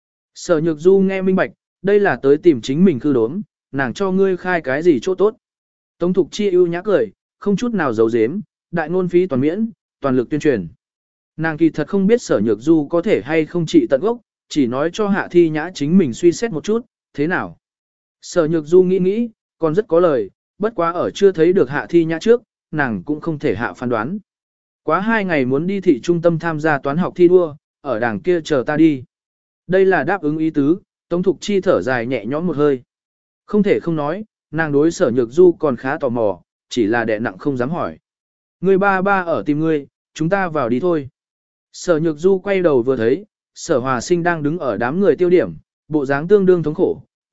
Sở Nhược Du nghe minh bạch, đây là tới tìm chính mình khư đốm, nàng cho ngươi khai cái gì chỗ tốt. Tống Thục Chi ưu nhã cười, không chút nào giấu giếm, đại ngôn phí toàn miễn, toàn lực tuyên truyền. Nàng kỳ thật không biết Sở Nhược Du có thể hay không trị tận gốc, chỉ nói cho Hạ Thi Nhã chính mình suy xét một chút, thế nào. Sở Nhược Du nghĩ nghĩ, còn rất có lời, bất quá ở chưa thấy được Hạ Thi Nhã trước, nàng cũng không thể hạ phán đoán. Quá hai ngày muốn đi thị trung tâm tham gia toán học thi đua, ở đảng kia chờ ta đi. Đây là đáp ứng ý tứ, Tống Thục Chi thở dài nhẹ nhõm một hơi. Không thể không nói, nàng đối Sở Nhược Du còn khá tò mò, chỉ là đè nặng không dám hỏi. Người ba ba ở tìm ngươi, chúng ta vào đi thôi. Sở Nhược Du quay đầu vừa thấy, Sở Hòa Sinh đang đứng ở đám người tiêu điểm, bộ dáng tương đương thống khổ,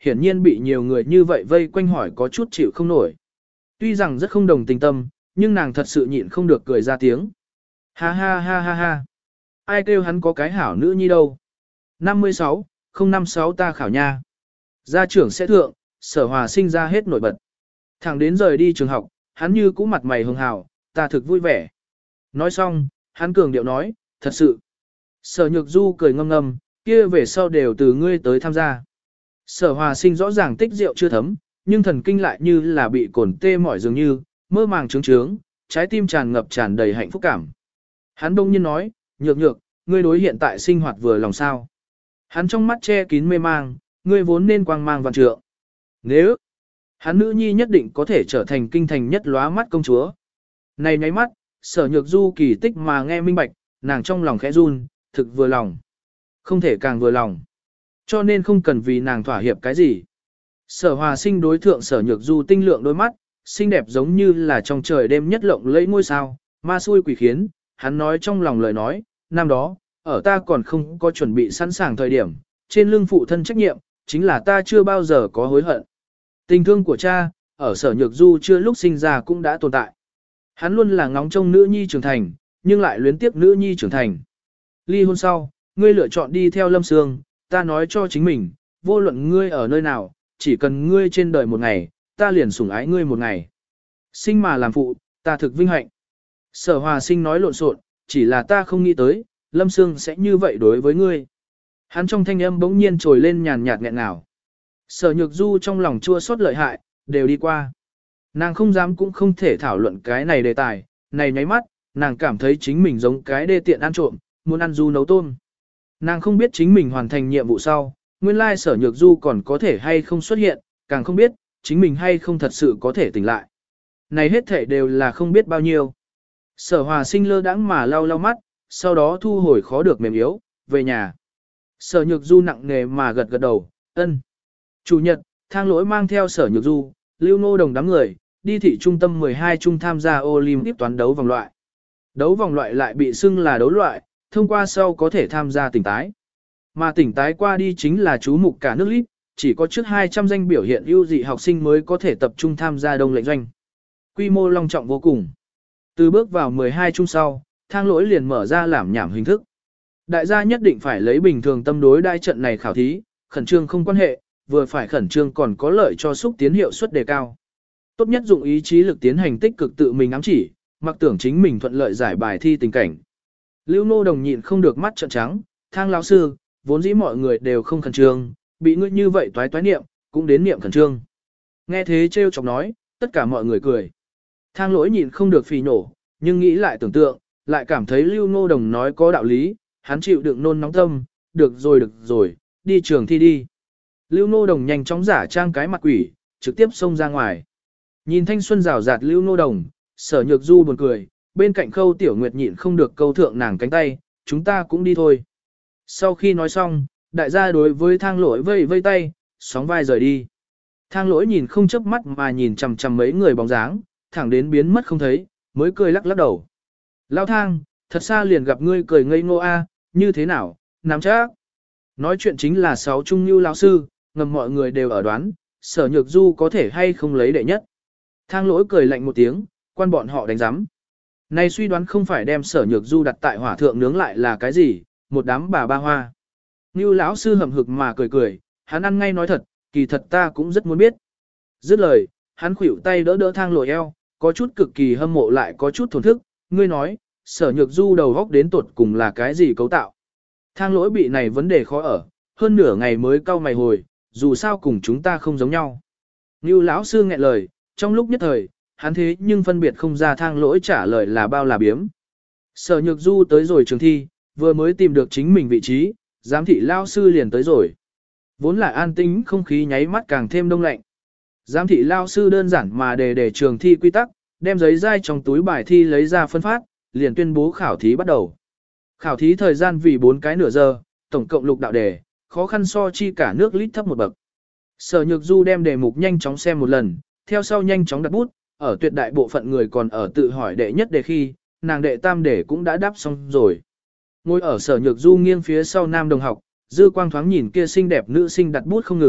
hiển nhiên bị nhiều người như vậy vây quanh hỏi có chút chịu không nổi. Tuy rằng rất không đồng tình tâm, nhưng nàng thật sự nhịn không được cười ra tiếng. Ha ha ha ha ha. Ai kêu hắn có cái hảo nữ nhi đâu. năm mươi sáu, không năm sáu ta khảo nha. Gia trưởng sẽ thượng, Sở Hòa sinh ra hết nổi bật. Thẳng đến rời đi trường học, hắn như cũ mặt mày hường hào, ta thực vui vẻ. Nói xong, hắn cường điệu nói, thật sự. Sở Nhược Du cười ngâm ngâm, kia về sau đều từ ngươi tới tham gia. Sở Hòa sinh rõ ràng tích rượu chưa thấm, nhưng thần kinh lại như là bị cồn tê mỏi dường như, mơ màng trướng trướng, trái tim tràn ngập tràn đầy hạnh phúc cảm. Hắn đông nhiên nói, Nhược Nhược, ngươi đối hiện tại sinh hoạt vừa lòng sao. Hắn trong mắt che kín mê mang, ngươi vốn nên quang mang vạn trượng. Nếu, hắn nữ nhi nhất định có thể trở thành kinh thành nhất lóa mắt công chúa. Này nháy mắt, Sở Nhược Du kỳ tích mà nghe minh bạch, nàng trong lòng khẽ run, thực vừa lòng. Không thể càng vừa lòng. Cho nên không cần vì nàng thỏa hiệp cái gì. Sở Hòa sinh đối thượng Sở Nhược Du tinh lượng đôi mắt, xinh đẹp giống như là trong trời đêm nhất lộng lẫy ngôi sao, ma xui quỷ khiến, hắn nói trong lòng lời nói, năm đó, ở ta còn không có chuẩn bị sẵn sàng thời điểm, trên lưng phụ thân trách nhiệm, chính là ta chưa bao giờ có hối hận. Tình thương của cha, ở Sở Nhược Du chưa lúc sinh ra cũng đã tồn tại. Hắn luôn là ngóng trông nữ nhi trưởng thành, nhưng lại luyến tiếc nữ nhi trưởng thành. Ly hôn sau, ngươi lựa chọn đi theo Lâm Sương, ta nói cho chính mình, vô luận ngươi ở nơi nào, chỉ cần ngươi trên đời một ngày, ta liền sủng ái ngươi một ngày. Sinh mà làm phụ, ta thực vinh hạnh. Sở Hòa sinh nói lộn xộn, chỉ là ta không nghĩ tới, Lâm Sương sẽ như vậy đối với ngươi. Hắn trong thanh âm bỗng nhiên trồi lên nhàn nhạt nghẹn ngào. Sở Nhược Du trong lòng chua xót lợi hại, đều đi qua. Nàng không dám cũng không thể thảo luận cái này đề tài, này nháy mắt, nàng cảm thấy chính mình giống cái đê tiện ăn trộm, muốn ăn du nấu tôm. Nàng không biết chính mình hoàn thành nhiệm vụ sau, nguyên lai Sở Nhược Du còn có thể hay không xuất hiện, càng không biết, chính mình hay không thật sự có thể tỉnh lại. Này hết thể đều là không biết bao nhiêu. Sở Hòa sinh lơ đãng mà lau lau mắt, sau đó thu hồi khó được mềm yếu, về nhà. Sở Nhược Du nặng nề mà gật gật đầu, ân. Chủ nhật, Thang Lỗi mang theo Sở Nhược Du, Lưu Nô Đồng đám người, đi thị trung tâm mười hai trung tham gia Olympic toán đấu vòng loại. Đấu vòng loại lại bị xưng là đấu loại, thông qua sau có thể tham gia tỉnh tái. Mà tỉnh tái qua đi chính là chú mục cả nước Lít, chỉ có trước hai trăm danh biểu hiện ưu dị học sinh mới có thể tập trung tham gia đông lệnh doanh. Quy mô long trọng vô cùng. Từ bước vào mười hai trung sau, Thang Lỗi liền mở ra làm nhảm hình thức. Đại gia nhất định phải lấy bình thường tâm đối đai trận này khảo thí, khẩn trương không quan hệ, vừa phải khẩn trương còn có lợi cho xúc tiến hiệu suất đề cao. Tốt nhất dụng ý chí lực tiến hành tích cực tự mình ám chỉ, mặc tưởng chính mình thuận lợi giải bài thi tình cảnh. Lưu Nô Đồng nhịn không được mắt trợn trắng, Thang lão sư, vốn dĩ mọi người đều không khẩn trương, bị ngươi như vậy toái toái niệm, cũng đến niệm khẩn trương. Nghe thế trêu chọc nói, tất cả mọi người cười. Thang Lỗi nhịn không được phì nổ, nhưng nghĩ lại tưởng tượng, lại cảm thấy Lưu Nô Đồng nói có đạo lý, hắn chịu đựng nôn nóng tâm, được rồi được rồi, đi trường thi đi. Lưu Nô Đồng nhanh chóng giả trang cái mặt quỷ, trực tiếp xông ra ngoài. Nhìn thanh xuân rào rạt Lưu Nô Đồng, Sở Nhược Du buồn cười, bên cạnh Khâu Tiểu Nguyệt nhịn không được câu thượng nàng cánh tay, chúng ta cũng đi thôi. Sau khi nói xong, đại gia đối với Thang Lỗi vây vây tay, sóng vai rời đi. Thang Lỗi nhìn không chớp mắt mà nhìn chằm chằm mấy người bóng dáng, thẳng đến biến mất không thấy, mới cười lắc lắc đầu. Lao Thang, thật xa liền gặp ngươi cười ngây ngô a, như thế nào, nắm chắc. Nói chuyện chính là sáu trung lưu lão sư, ngầm mọi người đều ở đoán, Sở Nhược Du có thể hay không lấy đệ nhất. Thang Lỗi cười lạnh một tiếng, quan bọn họ đánh giám. Này suy đoán không phải đem Sở Nhược Du đặt tại hỏa thượng nướng lại là cái gì, một đám bà ba hoa. Ngưu lão sư hầm hực mà cười cười, hắn ăn ngay nói thật, kỳ thật ta cũng rất muốn biết. Dứt lời, hắn khuỷu tay đỡ đỡ Thang Lỗi eo, có chút cực kỳ hâm mộ lại có chút thổn thức, ngươi nói, Sở Nhược Du đầu góc đến tuột cùng là cái gì cấu tạo. Thang Lỗi bị này vấn đề khó ở, hơn nửa ngày mới cau mày hồi, dù sao cùng chúng ta không giống nhau. Ngưu lão sư nghẹn lời, trong lúc nhất thời, hắn thế nhưng phân biệt không ra Thang Lỗi trả lời là bao là biếm. Sở Nhược Du tới rồi trường thi, vừa mới tìm được chính mình vị trí, giám thị lao sư liền tới rồi. Vốn là an tĩnh không khí nháy mắt càng thêm đông lạnh. Giám thị lao sư đơn giản mà đề đề trường thi quy tắc, đem giấy dai trong túi bài thi lấy ra phân phát, liền tuyên bố khảo thí bắt đầu. Khảo thí thời gian vì bốn cái nửa giờ, tổng cộng lục đạo đề, khó khăn so chi cả nước lít thấp một bậc. Sở Nhược Du đem đề mục nhanh chóng xem một lần, theo sau nhanh chóng đặt bút, ở tuyệt đại bộ phận người còn ở tự hỏi đệ nhất đề khi, nàng đệ tam đề cũng đã đáp xong rồi. Ngồi ở Sở Nhược Du nghiêng phía sau nam đồng học, dư quang thoáng nhìn kia xinh đẹp nữ sinh đặt bút không ngừng,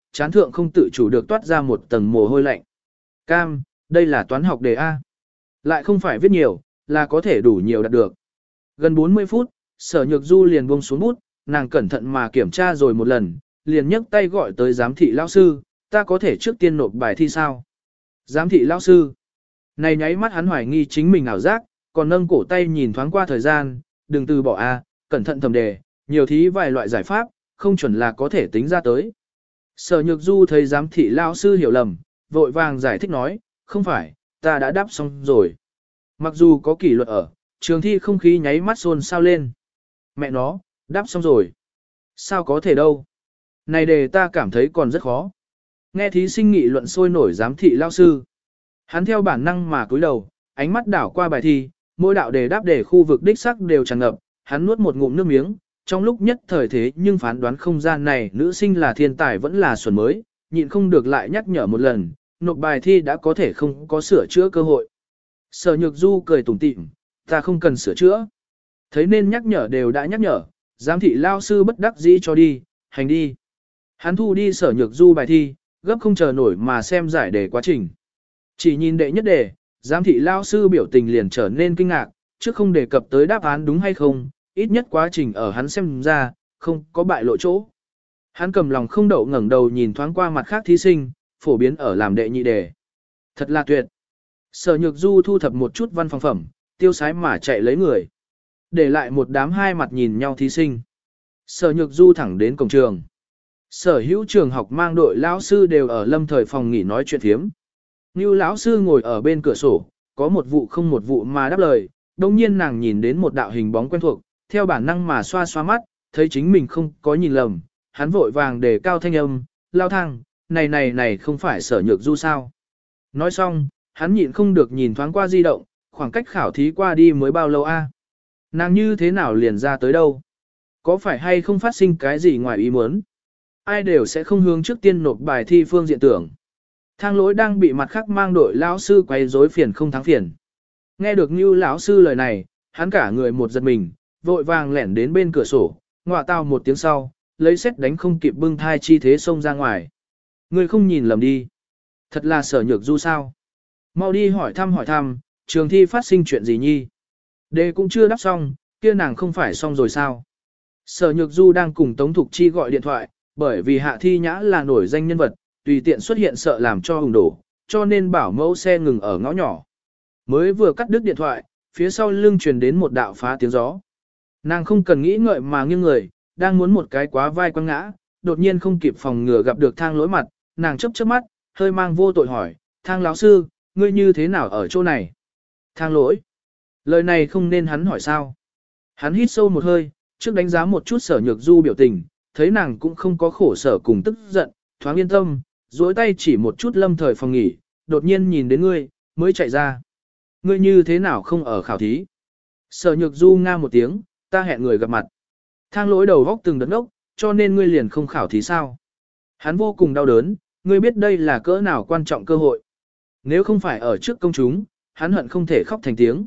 chán thượng không tự chủ được toát ra một tầng mồ hôi lạnh. Cam, đây là toán học đề A. Lại không phải viết nhiều, là có thể đủ nhiều đạt được. Gần bốn mươi phút, Sở Nhược Du liền buông xuống bút, nàng cẩn thận mà kiểm tra rồi một lần, liền nhấc tay gọi tới giám thị lão sư, ta có thể trước tiên nộp bài thi sao? Giám thị lão sư. Này nháy mắt hắn hoài nghi chính mình ảo giác, còn nâng cổ tay nhìn thoáng qua thời gian, đừng từ bỏ a, cẩn thận thầm đề, nhiều thí vài loại giải pháp, không chuẩn là có thể tính ra tới. Sở Nhược Du thấy giám thị lão sư hiểu lầm, vội vàng giải thích nói, không phải, ta đã đáp xong rồi. Mặc dù có kỷ luật ở, trường thi không khí nháy mắt xôn xao lên. Mẹ nó, đáp xong rồi. Sao có thể đâu? Này đề ta cảm thấy còn rất khó. Nghe thí sinh nghị luận sôi nổi giám thị lao sư. Hắn theo bản năng mà cúi đầu, ánh mắt đảo qua bài thi, mỗi đạo đề đáp đề khu vực đích sắc đều tràn ngập, hắn nuốt một ngụm nước miếng, trong lúc nhất thời thế nhưng phán đoán không gian này nữ sinh là thiên tài vẫn là xuẩn mới, nhịn không được lại nhắc nhở một lần, nộp bài thi đã có thể không có sửa chữa cơ hội. Sở Nhược Du cười tủm tỉm, ta không cần sửa chữa. Thấy nên nhắc nhở đều đã nhắc nhở, giám thị lao sư bất đắc dĩ cho đi, hành đi. Hắn thu đi Sở Nhược Du bài thi, gấp không chờ nổi mà xem giải đề quá trình. Chỉ nhìn đệ nhất đề, giám thị lao sư biểu tình liền trở nên kinh ngạc, chứ không đề cập tới đáp án đúng hay không, ít nhất quá trình ở hắn xem ra, không có bại lộ chỗ. Hắn cầm lòng không đậu ngẩng đầu nhìn thoáng qua mặt khác thí sinh, phổ biến ở làm đệ nhị đề. Thật là tuyệt. Sở Nhược Du thu thập một chút văn phòng phẩm, tiêu sái mà chạy lấy người. Để lại một đám hai mặt nhìn nhau thí sinh. Sở Nhược Du thẳng đến cổng trường. Sở hữu trường học mang đội lão sư đều ở lâm thời phòng nghỉ nói chuyện thiếm. Như lão sư ngồi ở bên cửa sổ, có một vụ không một vụ mà đáp lời, đồng nhiên nàng nhìn đến một đạo hình bóng quen thuộc, theo bản năng mà xoa xoa mắt, thấy chính mình không có nhìn lầm, hắn vội vàng đề cao thanh âm, lao thang, này này này không phải Sở Nhược Du sao. Nói xong, hắn nhịn không được nhìn thoáng qua di động, khoảng cách khảo thí qua đi mới bao lâu a? Nàng như thế nào liền ra tới đâu? Có phải hay không phát sinh cái gì ngoài ý muốn? Ai đều sẽ không hướng trước tiên nộp bài thi phương diện tưởng. Thang lỗi đang bị mặt khác mang đội lão sư quay rối phiền không thắng phiền. Nghe được như lão sư lời này, hắn cả người một giật mình, vội vàng lẻn đến bên cửa sổ, ngọa tao một tiếng sau, lấy xét đánh không kịp bưng thai chi thế xông ra ngoài. Người không nhìn lầm đi. Thật là Sở Nhược Du sao? Mau đi hỏi thăm hỏi thăm, trường thi phát sinh chuyện gì nhi? Đề cũng chưa đáp xong, kia nàng không phải xong rồi sao? Sở Nhược Du đang cùng Tống Thục Chi gọi điện thoại, bởi vì Hạ Thi Nhã là nổi danh nhân vật, tùy tiện xuất hiện sợ làm cho hùng đổ, cho nên bảo mẫu xe ngừng ở ngõ nhỏ. Mới vừa cắt đứt điện thoại, phía sau lưng truyền đến một đạo phá tiếng gió. Nàng không cần nghĩ ngợi mà nghiêng người, đang muốn một cái quá vai quăng ngã, đột nhiên không kịp phòng ngừa gặp được Thang lỗi mặt, nàng chớp chớp mắt, hơi mang vô tội hỏi, Thang lão sư, ngươi như thế nào ở chỗ này? Thang lỗi. Lời này không nên hắn hỏi sao. Hắn hít sâu một hơi, trước đánh giá một chút Sở Nhược Du biểu tình, thấy nàng cũng không có khổ sở cùng tức giận, thoáng yên tâm, duỗi tay chỉ một chút lâm thời phòng nghỉ, đột nhiên nhìn đến ngươi, mới chạy ra. Ngươi như thế nào không ở khảo thí? Sở Nhược Du nga một tiếng, ta hẹn người gặp mặt. Thang lỗi đầu góc từng đợt ốc, cho nên ngươi liền không khảo thí sao? Hắn vô cùng đau đớn, ngươi biết đây là cỡ nào quan trọng cơ hội. Nếu không phải ở trước công chúng, hắn hận không thể khóc thành tiếng.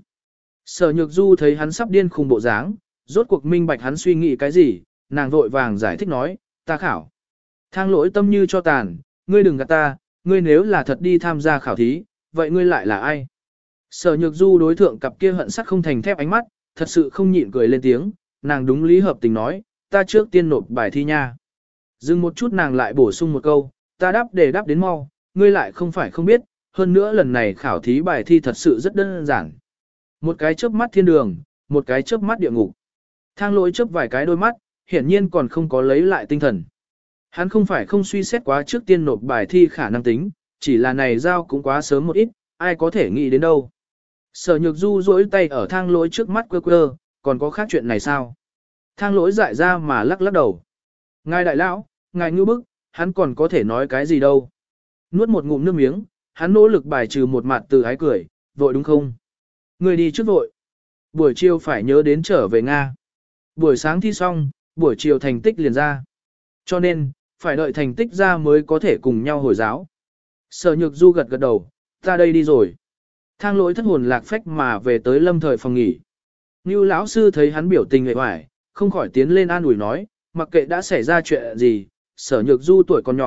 Sở Nhược Du thấy hắn sắp điên khùng bộ dáng, rốt cuộc minh bạch hắn suy nghĩ cái gì, nàng vội vàng giải thích nói, ta khảo. Thang lỗi tâm như cho tàn, ngươi đừng gạt ta, ngươi nếu là thật đi tham gia khảo thí, vậy ngươi lại là ai? Sở Nhược Du đối thượng cặp kia hận sắt không thành thép ánh mắt, thật sự không nhịn cười lên tiếng, nàng đúng lý hợp tình nói, ta trước tiên nộp bài thi nha. Dừng một chút nàng lại bổ sung một câu, ta đáp để đáp đến mau, ngươi lại không phải không biết, hơn nữa lần này khảo thí bài thi thật sự rất đơn giản. Một cái chớp mắt thiên đường, một cái chớp mắt địa ngục. Thang lỗi chớp vài cái đôi mắt, hiển nhiên còn không có lấy lại tinh thần. Hắn không phải không suy xét quá trước tiên nộp bài thi khả năng tính, chỉ là này giao cũng quá sớm một ít, ai có thể nghĩ đến đâu. Sở Nhược Du duỗi tay ở thang lỗi trước mắt quơ quơ, còn có khác chuyện này sao? Thang lỗi dại ra mà lắc lắc đầu. Ngài đại lão, ngài ngư bức, hắn còn có thể nói cái gì đâu. Nuốt một ngụm nước miếng, hắn nỗ lực bài trừ một mặt từ ái cười, vội đúng không? Người đi trước vội. Buổi chiều phải nhớ đến trở về Nga. Buổi sáng thi xong, buổi chiều thành tích liền ra. Cho nên, phải đợi thành tích ra mới có thể cùng nhau hồi giáo. Sở Nhược Du gật gật đầu, ta đây đi rồi. Thang lỗi thất hồn lạc phách mà về tới lâm thời phòng nghỉ. Như lão sư thấy hắn biểu tình nghệ hoài, không khỏi tiến lên an ủi nói, mặc kệ đã xảy ra chuyện gì, Sở Nhược Du tuổi còn nhỏ,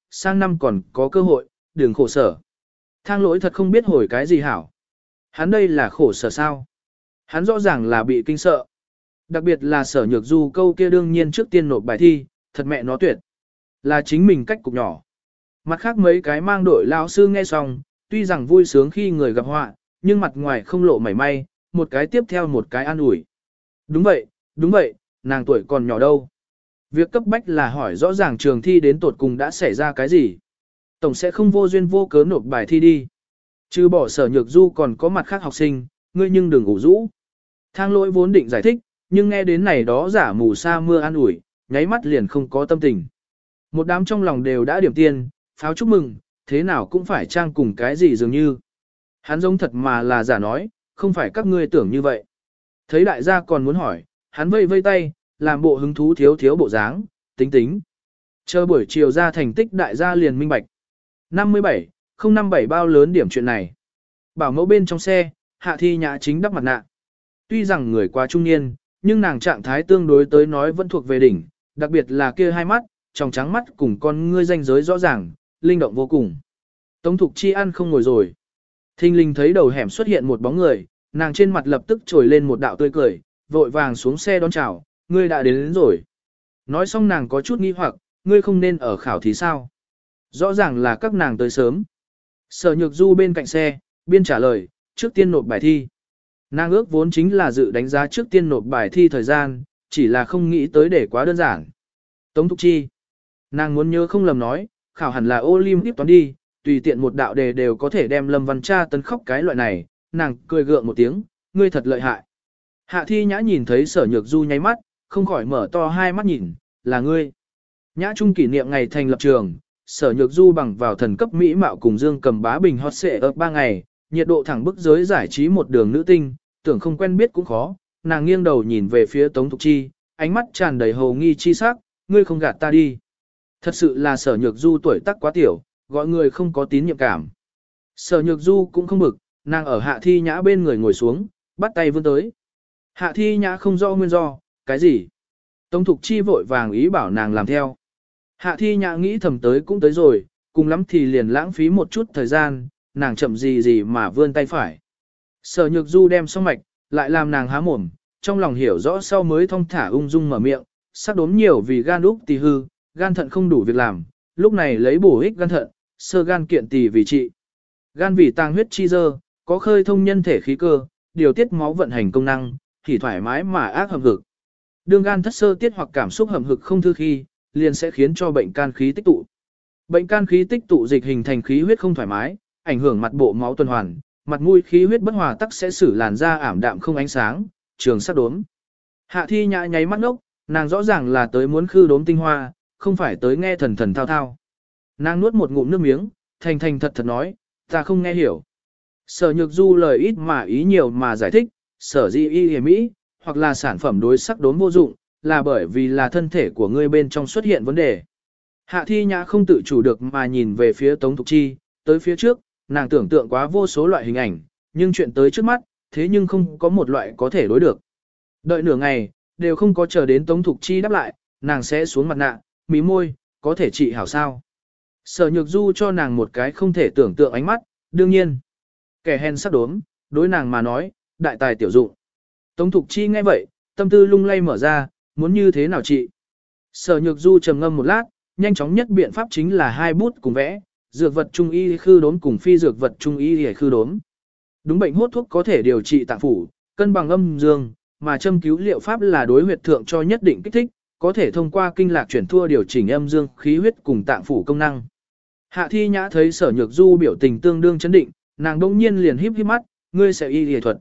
sang năm còn có cơ hội, đừng khổ sở. Thang lỗi thật không biết hồi cái gì hảo. Hắn đây là khổ sở sao? Hắn rõ ràng là bị kinh sợ. Đặc biệt là sở nhược du câu kia đương nhiên trước tiên nộp bài thi, thật mẹ nó tuyệt. Là chính mình cách cục nhỏ. Mặt khác mấy cái mang đội lão sư nghe xong, tuy rằng vui sướng khi người gặp họa, nhưng mặt ngoài không lộ mảy may, một cái tiếp theo một cái an ủi. Đúng vậy, đúng vậy, nàng tuổi còn nhỏ đâu. Việc cấp bách là hỏi rõ ràng trường thi đến tột cùng đã xảy ra cái gì. Tổng sẽ không vô duyên vô cớ nộp bài thi đi. Trừ bỏ sở nhược du còn có mặt khác học sinh, ngươi nhưng đừng ủ rũ. Thang lỗi vốn định giải thích, nhưng nghe đến này đó giả mù sa mưa an ủi, nháy mắt liền không có tâm tình. Một đám trong lòng đều đã điểm tiền, pháo chúc mừng, thế nào cũng phải trang cùng cái gì dường như. Hắn giống thật mà là giả nói, không phải các ngươi tưởng như vậy. Thấy đại gia còn muốn hỏi, hắn vây vây tay, làm bộ hứng thú thiếu thiếu bộ dáng, tính tính. Chờ buổi chiều ra thành tích đại gia liền minh bạch. năm mươi bảy, không năm bảy bao lớn điểm chuyện này. Bảo mẫu bên trong xe, Hạ Thi Nhã chính đắp mặt nạ. Tuy rằng người quá trung niên, nhưng nàng trạng thái tương đối tới nói vẫn thuộc về đỉnh, đặc biệt là kia hai mắt, tròng trắng mắt cùng con ngươi ranh giới rõ ràng, linh động vô cùng. Tống Thục Chi ăn không ngồi rồi. Thinh linh thấy đầu hẻm xuất hiện một bóng người, nàng trên mặt lập tức trồi lên một đạo tươi cười, vội vàng xuống xe đón chào, ngươi đã đến, đến rồi. Nói xong nàng có chút nghi hoặc, ngươi không nên ở khảo thí sao? Rõ ràng là các nàng tới sớm. Sở Nhược Du bên cạnh xe, biên trả lời, trước tiên nộp bài thi. Nàng ước vốn chính là dự đánh giá trước tiên nộp bài thi thời gian, chỉ là không nghĩ tới để quá đơn giản. Tống Thục Chi. Nàng muốn nhớ không lầm nói, khảo hẳn là Olympic toán đi, tùy tiện một đạo đề đều có thể đem Lâm Văn Cha tấn khóc cái loại này, nàng cười gượng một tiếng, ngươi thật lợi hại. Hạ Thi Nhã nhìn thấy Sở Nhược Du nháy mắt, không khỏi mở to hai mắt nhìn, là ngươi. Nhã Trung kỷ niệm ngày thành lập trường, Sở Nhược Du bằng vào thần cấp mỹ mạo cùng Dương Cầm Bá Bình hot xệ ở ba ngày, nhiệt độ thẳng bức giới giải trí một đường nữ tinh, tưởng không quen biết cũng khó, nàng nghiêng đầu nhìn về phía Tống Thục Chi, ánh mắt tràn đầy hồ nghi chi sắc, ngươi không gạt ta đi. Thật sự là Sở Nhược Du tuổi tác quá tiểu, gọi người không có tín nhiệm cảm. Sở Nhược Du cũng không bực, nàng ở Hạ Thi Nhã bên người ngồi xuống, bắt tay vươn tới. Hạ Thi Nhã không rõ nguyên do, cái gì? Tống Thục Chi vội vàng ý bảo nàng làm theo. Hạ Thi Nhã nghĩ thầm tới cũng tới rồi, cùng lắm thì liền lãng phí một chút thời gian, nàng chậm gì gì mà vươn tay phải. Sở Nhược Du đem xong mạch, lại làm nàng há mồm, trong lòng hiểu rõ sau mới thong thả ung dung mở miệng, sắc đốm nhiều vì gan úc tỳ hư, gan thận không đủ việc làm, lúc này lấy bổ ích gan thận, sơ gan kiện tỳ vì trị. Gan vì tàng huyết chi dơ, có khơi thông nhân thể khí cơ, điều tiết máu vận hành công năng, thì thoải mái mà ác hầm hực. Đương gan thất sơ tiết hoặc cảm xúc hầm hực không thư khi, liền sẽ khiến cho bệnh can khí tích tụ. Bệnh can khí tích tụ dịch hình thành khí huyết không thoải mái, ảnh hưởng mặt bộ máu tuần hoàn, mặt mũi khí huyết bất hòa tắc sẽ xử làn da ảm đạm không ánh sáng, trường sắc đốm. Hạ Thi Nhã nháy mắt ngốc, nàng rõ ràng là tới muốn khư đốm tinh hoa, không phải tới nghe thần thần thao thao. Nàng nuốt một ngụm nước miếng, thành thành thật thật nói, ta không nghe hiểu. Sở Nhược Du lời ít mà ý nhiều mà giải thích, sở di y y mỹ, hoặc là sản phẩm đối sắc đốm vô dụng, là bởi vì là thân thể của ngươi bên trong xuất hiện vấn đề. Hạ Thi Nhã không tự chủ được mà nhìn về phía Tống Thục Chi, tới phía trước, nàng tưởng tượng quá vô số loại hình ảnh, nhưng chuyện tới trước mắt, thế nhưng không có một loại có thể đối được. Đợi nửa ngày, đều không có chờ đến Tống Thục Chi đáp lại, nàng sẽ xuống mặt nạ, mí môi, có thể trị hảo sao. Sở Nhược Du cho nàng một cái không thể tưởng tượng ánh mắt, đương nhiên. Kẻ hèn sắc đốm, đối nàng mà nói, đại tài tiểu dụng. Tống Thục Chi nghe vậy, tâm tư lung lay mở ra, muốn như thế nào trị. Sở Nhược Du trầm ngâm một lát, nhanh chóng nhất biện pháp chính là hai bút cùng vẽ, dược vật trung y khư đốm cùng phi dược vật trung y hề khư đốm. Đúng bệnh hốt thuốc có thể điều trị tạng phủ, cân bằng âm dương, mà châm cứu liệu pháp là đối huyệt thượng cho nhất định kích thích, có thể thông qua kinh lạc chuyển thua điều chỉnh âm dương khí huyết cùng tạng phủ công năng. Hạ Thi Nhã thấy Sở Nhược Du biểu tình tương đương chấn định, nàng đông nhiên liền híp híp mắt, ngươi sẽ y y thuật.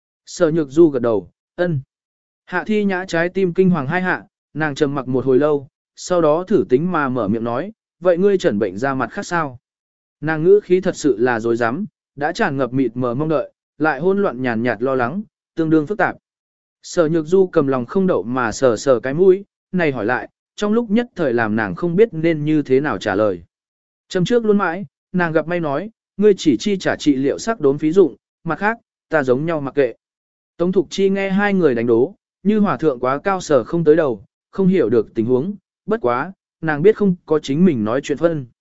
Sở Nhược Du gật đầu, ân. Hạ Thi Nhã trái tim kinh hoàng hai hạ, nàng trầm mặc một hồi lâu, sau đó thử tính mà mở miệng nói, vậy ngươi chẩn bệnh ra mặt khác sao? Nàng ngữ khí thật sự là dối rắm, đã tràn ngập mịt mờ mong đợi, lại hỗn loạn nhàn nhạt lo lắng, tương đương phức tạp. Sở Nhược Du cầm lòng không đậu mà sờ sờ cái mũi, này hỏi lại, trong lúc nhất thời làm nàng không biết nên như thế nào trả lời. Châm trước luôn mãi, nàng gặp may nói, ngươi chỉ chi trả trị liệu sắc đốm phí dụng, mặt khác, ta giống nhau mặc kệ. Tống Thục Chi nghe hai người đánh đố, như hòa thượng quá cao sở không tới đầu, không hiểu được tình huống, bất quá, nàng biết không có chính mình nói chuyện phân.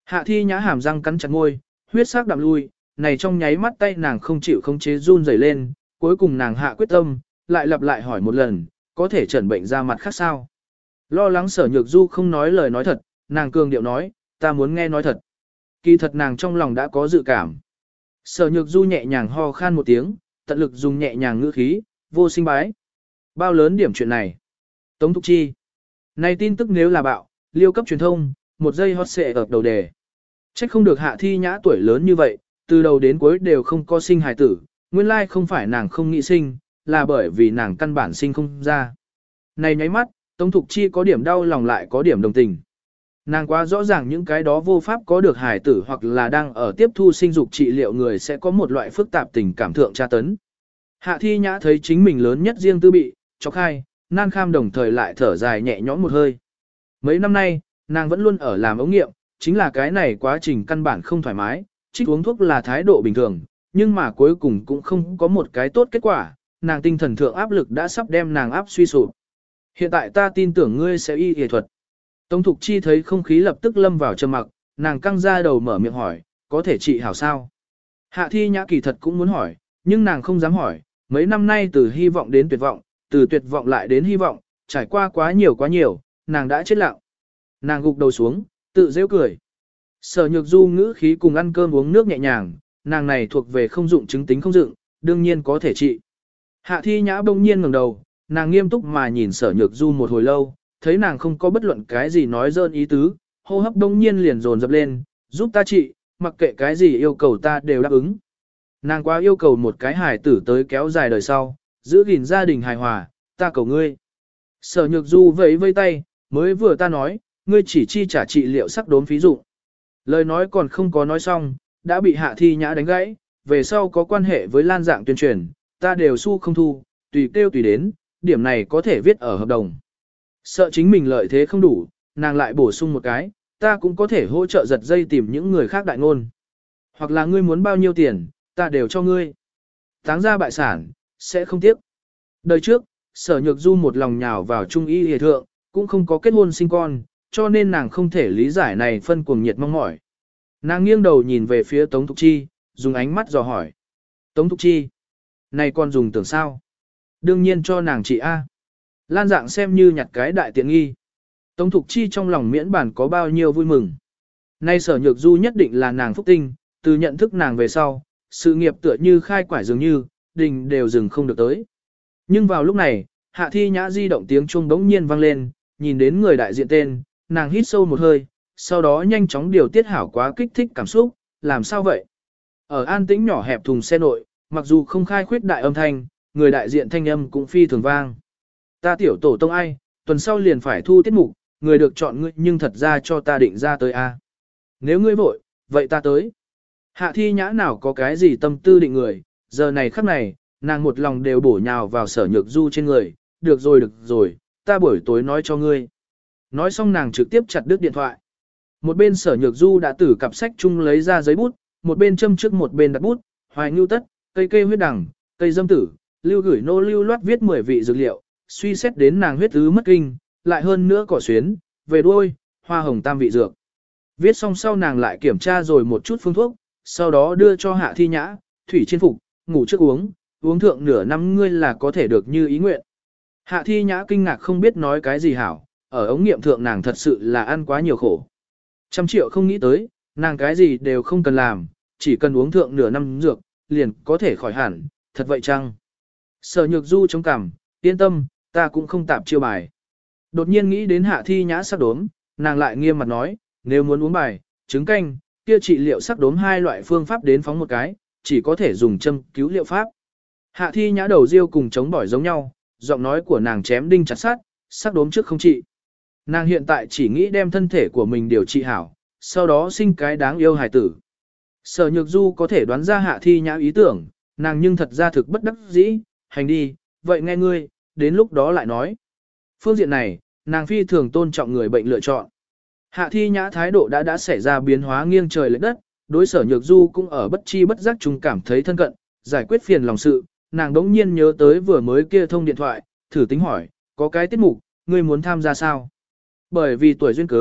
Hạ thi nhã hàm răng cắn chặt môi, huyết sắc đậm lui, này trong nháy mắt tay nàng không chịu khống chế run rẩy lên, cuối cùng nàng hạ quyết tâm, lại lặp lại hỏi một lần, có thể chẩn bệnh ra mặt khác sao? Lo lắng Sở Nhược Du không nói lời nói thật, nàng cường điệu nói, ta muốn nghe nói thật. Kỳ thật nàng trong lòng đã có dự cảm. Sở Nhược Du nhẹ nhàng ho khan một tiếng, tận lực dùng nhẹ nhàng ngữ khí, vô sinh bái. Bao lớn điểm chuyện này? Tống Thục Chi. Này tin tức nếu là bạo, liêu cấp truyền thông, một giây hot xệ ở đầu đề. Trách không được Hạ Thi Nhã tuổi lớn như vậy, từ đầu đến cuối đều không có sinh hài tử, nguyên lai không phải nàng không nghĩ sinh, là bởi vì nàng căn bản sinh không ra. Này nháy mắt, Tống Thục Chi có điểm đau lòng lại có điểm đồng tình. Nàng quá rõ ràng những cái đó vô pháp có được hài tử hoặc là đang ở tiếp thu sinh dục trị liệu người sẽ có một loại phức tạp tình cảm thượng tra tấn. Hạ Thi Nhã thấy chính mình lớn nhất riêng tư bị, chọc hai, nan kham đồng thời lại thở dài nhẹ nhõm một hơi. Mấy năm nay, nàng vẫn luôn ở làm ống nghiệm, chính là cái này quá trình căn bản không thoải mái, trích uống thuốc là thái độ bình thường, nhưng mà cuối cùng cũng không có một cái tốt kết quả, nàng tinh thần thượng áp lực đã sắp đem nàng áp suy sụp. Hiện tại ta tin tưởng ngươi sẽ y y thuật. Tống Thục Chi thấy không khí lập tức lâm vào trầm mặc, nàng căng ra đầu mở miệng hỏi, có thể trị hảo sao? Hạ Thi Nhã kỳ thật cũng muốn hỏi, nhưng nàng không dám hỏi, mấy năm nay từ hy vọng đến tuyệt vọng, từ tuyệt vọng lại đến hy vọng, trải qua quá nhiều quá nhiều, nàng đã chết lặng. Nàng gục đầu xuống, tự rêu cười. Sở Nhược Du ngữ khí cùng ăn cơm uống nước nhẹ nhàng, nàng này thuộc về không dụng chứng tính không dựng, đương nhiên có thể trị. Hạ Thi Nhã bỗng nhiên ngẩng đầu, nàng nghiêm túc mà nhìn Sở Nhược Du một hồi lâu, thấy nàng không có bất luận cái gì nói dơn ý tứ, hô hấp bỗng nhiên liền dồn dập lên, giúp ta trị, mặc kệ cái gì yêu cầu ta đều đáp ứng. Nàng quá yêu cầu một cái hài tử tới kéo dài đời sau, giữ gìn gia đình hài hòa, ta cầu ngươi. Sở Nhược Du vẫy vây tay, mới vừa ta nói, ngươi chỉ chi trả trị liệu sắc đốm phí dụ. Lời nói còn không có nói xong, đã bị Hạ Thi Nhã đánh gãy, về sau có quan hệ với lan dạng tuyên truyền, ta đều su không thu, tùy kêu tùy đến, điểm này có thể viết ở hợp đồng. Sợ chính mình lợi thế không đủ, nàng lại bổ sung một cái, ta cũng có thể hỗ trợ giật dây tìm những người khác đại ngôn. Hoặc là ngươi muốn bao nhiêu tiền, ta đều cho ngươi. Táng ra bại sản, sẽ không tiếc. Đời trước, Sở Nhược Du một lòng nhào vào trung y hề thượng, cũng không có kết hôn sinh con, cho nên nàng không thể lý giải này phân cuồng nhiệt mong mỏi. Nàng nghiêng đầu nhìn về phía Tống Thục Chi, dùng ánh mắt dò hỏi. Tống Thục Chi, này con dùng tưởng sao? Đương nhiên cho nàng chị A. Lan dạng xem như nhặt cái đại tiện nghi. Tống Thục Chi trong lòng miễn bản có bao nhiêu vui mừng. Nay Sở Nhược Du nhất định là nàng phúc tinh, từ nhận thức nàng về sau, sự nghiệp tựa như khai quải dường như, đình đều dừng không được tới. Nhưng vào lúc này, Hạ Thi Nhã di động tiếng chuông bỗng nhiên vang lên, nhìn đến người đại diện tên, nàng hít sâu một hơi, sau đó nhanh chóng điều tiết hảo quá kích thích cảm xúc, làm sao vậy? Ở an tĩnh nhỏ hẹp thùng xe nội, mặc dù không khai khuyết đại âm thanh, người đại diện thanh âm cũng phi thường vang. Ta tiểu tổ tông ai, tuần sau liền phải thu tiết mục, người được chọn ngươi nhưng thật ra cho ta định ra tới a. Nếu ngươi vội, vậy ta tới. Hạ Thi Nhã nào có cái gì tâm tư định người, giờ này khắc này, nàng một lòng đều bổ nhào vào Sở Nhược Du trên người, được rồi được rồi, ta buổi tối nói cho ngươi. Nói xong nàng trực tiếp chặt đứt điện thoại. Một bên Sở Nhược Du đã từ cặp sách chung lấy ra giấy bút, một bên châm trước một bên đặt bút, hoài ngưu tất, cây cây huyết đằng, cây dâm tử, lưu gửi nô lưu loát viết mười vị dược liệu, suy xét đến nàng huyết ứ mất kinh, lại hơn nữa cỏ xuyến, về đuôi, hoa hồng tam vị dược. Viết xong sau nàng lại kiểm tra rồi một chút phương thuốc, sau đó đưa cho Hạ Thi Nhã, thủy trên phục, ngủ trước uống, uống thượng nửa năm ngươi là có thể được như ý nguyện. Hạ Thi Nhã kinh ngạc không biết nói cái gì hảo, ở ống nghiệm thượng nàng thật sự là ăn quá nhiều khổ. Trăm triệu không nghĩ tới, nàng cái gì đều không cần làm, chỉ cần uống thượng nửa năm dược, liền có thể khỏi hẳn, thật vậy chăng? Sở Nhược Du chống cằm, yên tâm, ta cũng không tạp chiêu bài. Đột nhiên nghĩ đến Hạ Thi Nhã sắc đốm, nàng lại nghiêm mặt nói, nếu muốn uống bài, trứng canh, kia trị liệu sắc đốm hai loại phương pháp đến phóng một cái, chỉ có thể dùng châm cứu liệu pháp. Hạ Thi Nhã đầu riêu cùng chống bỏi giống nhau, giọng nói của nàng chém đinh chặt sắt, sắc đốm trước không trị. Nàng hiện tại chỉ nghĩ đem thân thể của mình điều trị hảo, sau đó sinh cái đáng yêu hài tử. Sở Nhược Du có thể đoán ra Hạ Thi Nhã ý tưởng, nàng nhưng thật ra thực bất đắc dĩ, hành đi, vậy nghe ngươi, đến lúc đó lại nói. Phương diện này, nàng phi thường tôn trọng người bệnh lựa chọn. Hạ Thi Nhã thái độ đã đã xảy ra biến hóa nghiêng trời lệch đất, đối Sở Nhược Du cũng ở bất chi bất giác chung cảm thấy thân cận, giải quyết phiền lòng sự, nàng đống nhiên nhớ tới vừa mới kia thông điện thoại, thử tính hỏi, có cái tiết mục, ngươi muốn tham gia sao? Bởi vì tuổi duyên cớ,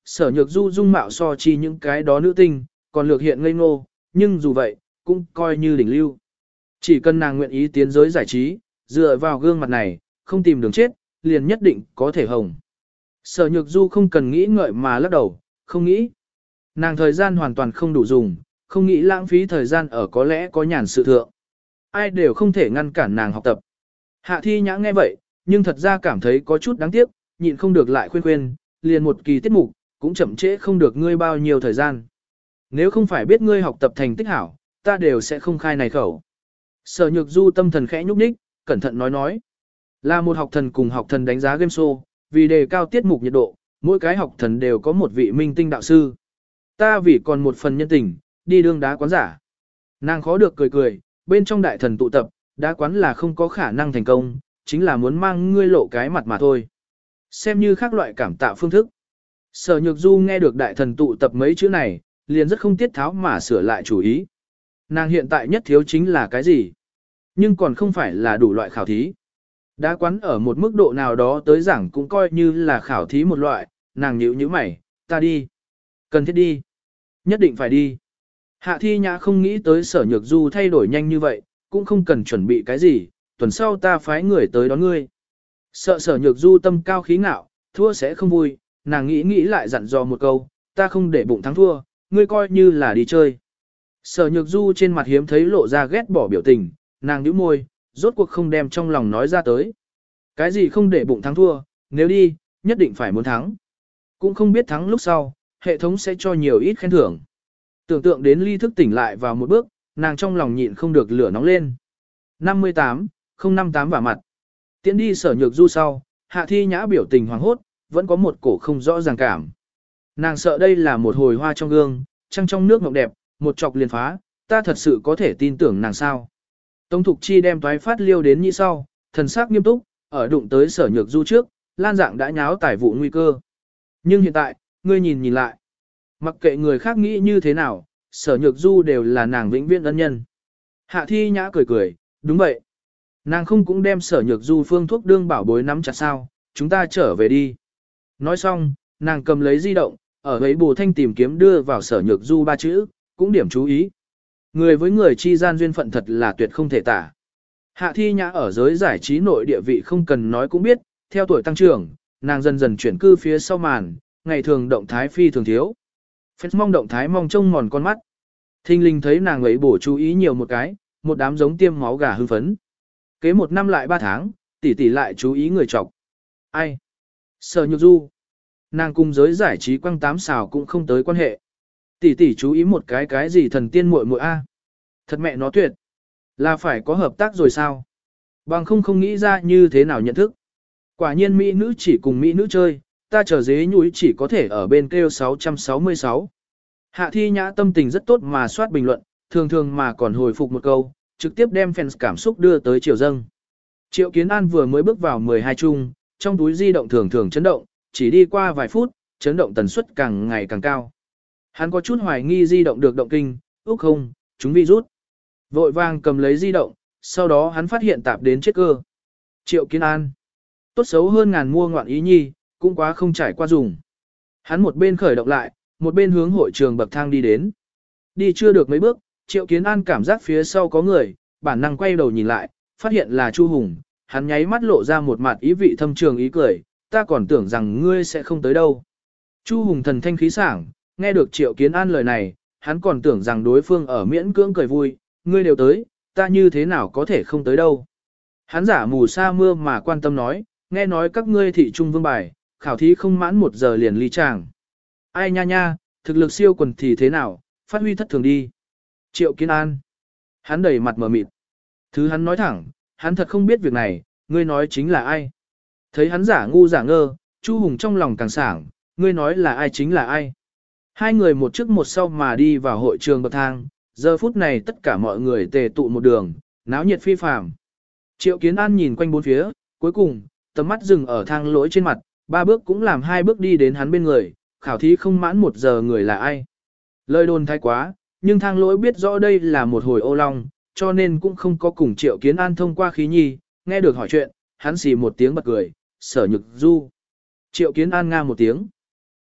Sở Nhược Du dung mạo so chi những cái đó nữ tinh, còn lược hiện ngây ngô, nhưng dù vậy, cũng coi như đỉnh lưu. Chỉ cần nàng nguyện ý tiến giới giải trí, dựa vào gương mặt này, không tìm đường chết, liền nhất định có thể hồng. Sở Nhược Du không cần nghĩ ngợi mà lắc đầu, không nghĩ. Nàng thời gian hoàn toàn không đủ dùng, không nghĩ lãng phí thời gian ở có lẽ có nhàn sự thượng. Ai đều không thể ngăn cản nàng học tập. Hạ Thi Nhã nghe vậy, nhưng thật ra cảm thấy có chút đáng tiếc, nhịn không được lại khuyên khuyên, liền một kỳ tiết mục, cũng chậm trễ không được ngươi bao nhiêu thời gian. Nếu không phải biết ngươi học tập thành tích hảo, ta đều sẽ không khai này khẩu. Sở Nhược Du tâm thần khẽ nhúc nhích, cẩn thận nói nói. Là một học thần cùng học thần đánh giá game show, vì đề cao tiết mục nhiệt độ, mỗi cái học thần đều có một vị minh tinh đạo sư. Ta vì còn một phần nhân tình, đi đương đá quán giả. Nàng khó được cười cười, bên trong đại thần tụ tập, đá quán là không có khả năng thành công, chính là muốn mang ngươi lộ cái mặt mà thôi. Xem như khác loại cảm tạ phương thức. Sở Nhược Du nghe được đại thần tụ tập mấy chữ này, liền rất không tiết tháo mà sửa lại chủ ý. Nàng hiện tại nhất thiếu chính là cái gì? Nhưng còn không phải là đủ loại khảo thí. Đá quán ở một mức độ nào đó tới giảng cũng coi như là khảo thí một loại, nàng nhíu nhíu mày, ta đi. Cần thiết đi. Nhất định phải đi. Hạ Thi Nhã không nghĩ tới Sở Nhược Du thay đổi nhanh như vậy, cũng không cần chuẩn bị cái gì, tuần sau ta phái người tới đón ngươi. Sợ Sở Nhược Du tâm cao khí ngạo, thua sẽ không vui, nàng nghĩ nghĩ lại dặn dò một câu, ta không để bụng thắng thua, ngươi coi như là đi chơi. Sở Nhược Du trên mặt hiếm thấy lộ ra ghét bỏ biểu tình, nàng nhíu môi, rốt cuộc không đem trong lòng nói ra tới. Cái gì không để bụng thắng thua, nếu đi, nhất định phải muốn thắng. Cũng không biết thắng lúc sau, hệ thống sẽ cho nhiều ít khen thưởng. Tưởng tượng đến ly thức tỉnh lại vào một bước, nàng trong lòng nhịn không được lửa nóng lên. năm mươi tám, không năm tám vả mặt. Tiến đi Sở Nhược Du sau, Hạ Thi Nhã biểu tình hoàng hốt, vẫn có một cổ không rõ ràng cảm. Nàng sợ đây là một hồi hoa trong gương, trăng trong nước mộng đẹp, một chọc liền phá, ta thật sự có thể tin tưởng nàng sao. Tống Thục Chi đem toái phát liêu đến như sau, thần sắc nghiêm túc, ở đụng tới Sở Nhược Du trước, Lan Dạng đã nháo tải vụ nguy cơ. Nhưng hiện tại, ngươi nhìn nhìn lại. Mặc kệ người khác nghĩ như thế nào, Sở Nhược Du đều là nàng vĩnh viễn ân nhân. Hạ Thi Nhã cười cười, đúng vậy. Nàng không cũng đem Sở Nhược Du phương thuốc đương bảo bối nắm chặt sao, chúng ta trở về đi. Nói xong, nàng cầm lấy di động, ở ấy bù thanh tìm kiếm đưa vào Sở Nhược Du ba chữ, cũng điểm chú ý. Người với người chi gian duyên phận thật là tuyệt không thể tả. Hạ Thi Nhã ở giới giải trí nội địa vị không cần nói cũng biết, theo tuổi tăng trưởng, nàng dần dần chuyển cư phía sau màn, ngày thường động thái phi thường thiếu. Phép mong động thái mong trông mòn con mắt. Thinh linh thấy nàng ấy bổ chú ý nhiều một cái, một đám giống tiêm máu gà hưng phấn. Kế một năm lại ba tháng, tỷ tỷ lại chú ý người chọc. Ai? Sở Nhược Du. Nàng cùng giới giải trí quăng tám xào cũng không tới quan hệ. Tỷ tỷ chú ý một cái cái gì thần tiên muội muội a? Thật mẹ nó tuyệt. Là phải có hợp tác rồi sao? Bằng không không nghĩ ra như thế nào nhận thức. Quả nhiên mỹ nữ chỉ cùng mỹ nữ chơi, ta chờ dế nhúi chỉ có thể ở bên kêu sáu trăm sáu mươi sáu. Hạ Thi Nhã tâm tình rất tốt mà soát bình luận, thường thường mà còn hồi phục một câu, trực tiếp đem fans cảm xúc đưa tới Triệu Dâng. Triệu Kiến An vừa mới bước vào mười hai chung, trong túi di động thường thường chấn động, chỉ đi qua vài phút, chấn động tần suất càng ngày càng cao. Hắn có chút hoài nghi di động được động kinh, úc không, chúng virus. Vội vàng cầm lấy di động, sau đó hắn phát hiện tạp đến chết cơ. Triệu Kiến An. Tốt xấu hơn ngàn mua ngoạn ý nhi, cũng quá không trải qua dùng. Hắn một bên khởi động lại, một bên hướng hội trường bậc thang đi đến. Đi chưa được mấy bước, Triệu Kiến An cảm giác phía sau có người, bản năng quay đầu nhìn lại, phát hiện là Chu Hùng. Hắn nháy mắt lộ ra một mặt ý vị thâm trường ý cười, ta còn tưởng rằng ngươi sẽ không tới đâu. Chu Hùng thần thanh khí sảng, nghe được Triệu Kiến An lời này, hắn còn tưởng rằng đối phương ở miễn cưỡng cười vui, ngươi đều tới, ta như thế nào có thể không tới đâu. Hắn giả mù sa mưa mà quan tâm nói, nghe nói các ngươi thị trung vương bài, khảo thí không mãn một giờ liền ly tràng. Ai nha nha, thực lực siêu quần thì thế nào, phát huy thất thường đi. Triệu Kiến An. Hắn đầy mặt mờ mịt. Thứ hắn nói thẳng, hắn thật không biết việc này, ngươi nói chính là ai. Thấy hắn giả ngu giả ngơ, Chu Hùng trong lòng càng sảng, ngươi nói là ai chính là ai. Hai người một trước một sau mà đi vào hội trường bậc thang, giờ phút này tất cả mọi người tề tụ một đường, náo nhiệt phi phàm. Triệu Kiến An nhìn quanh bốn phía, cuối cùng, tầm mắt dừng ở thang lỗi trên mặt, ba bước cũng làm hai bước đi đến hắn bên người, khảo thí không mãn một giờ người là ai. Lời đồn thái quá, nhưng thang lỗi biết rõ đây là một hồi ô long, cho nên cũng không có cùng Triệu Kiến An thông qua khí nhi, nghe được hỏi chuyện, hắn xì một tiếng bật cười, Sở Nhược Du. Triệu Kiến An nga một tiếng.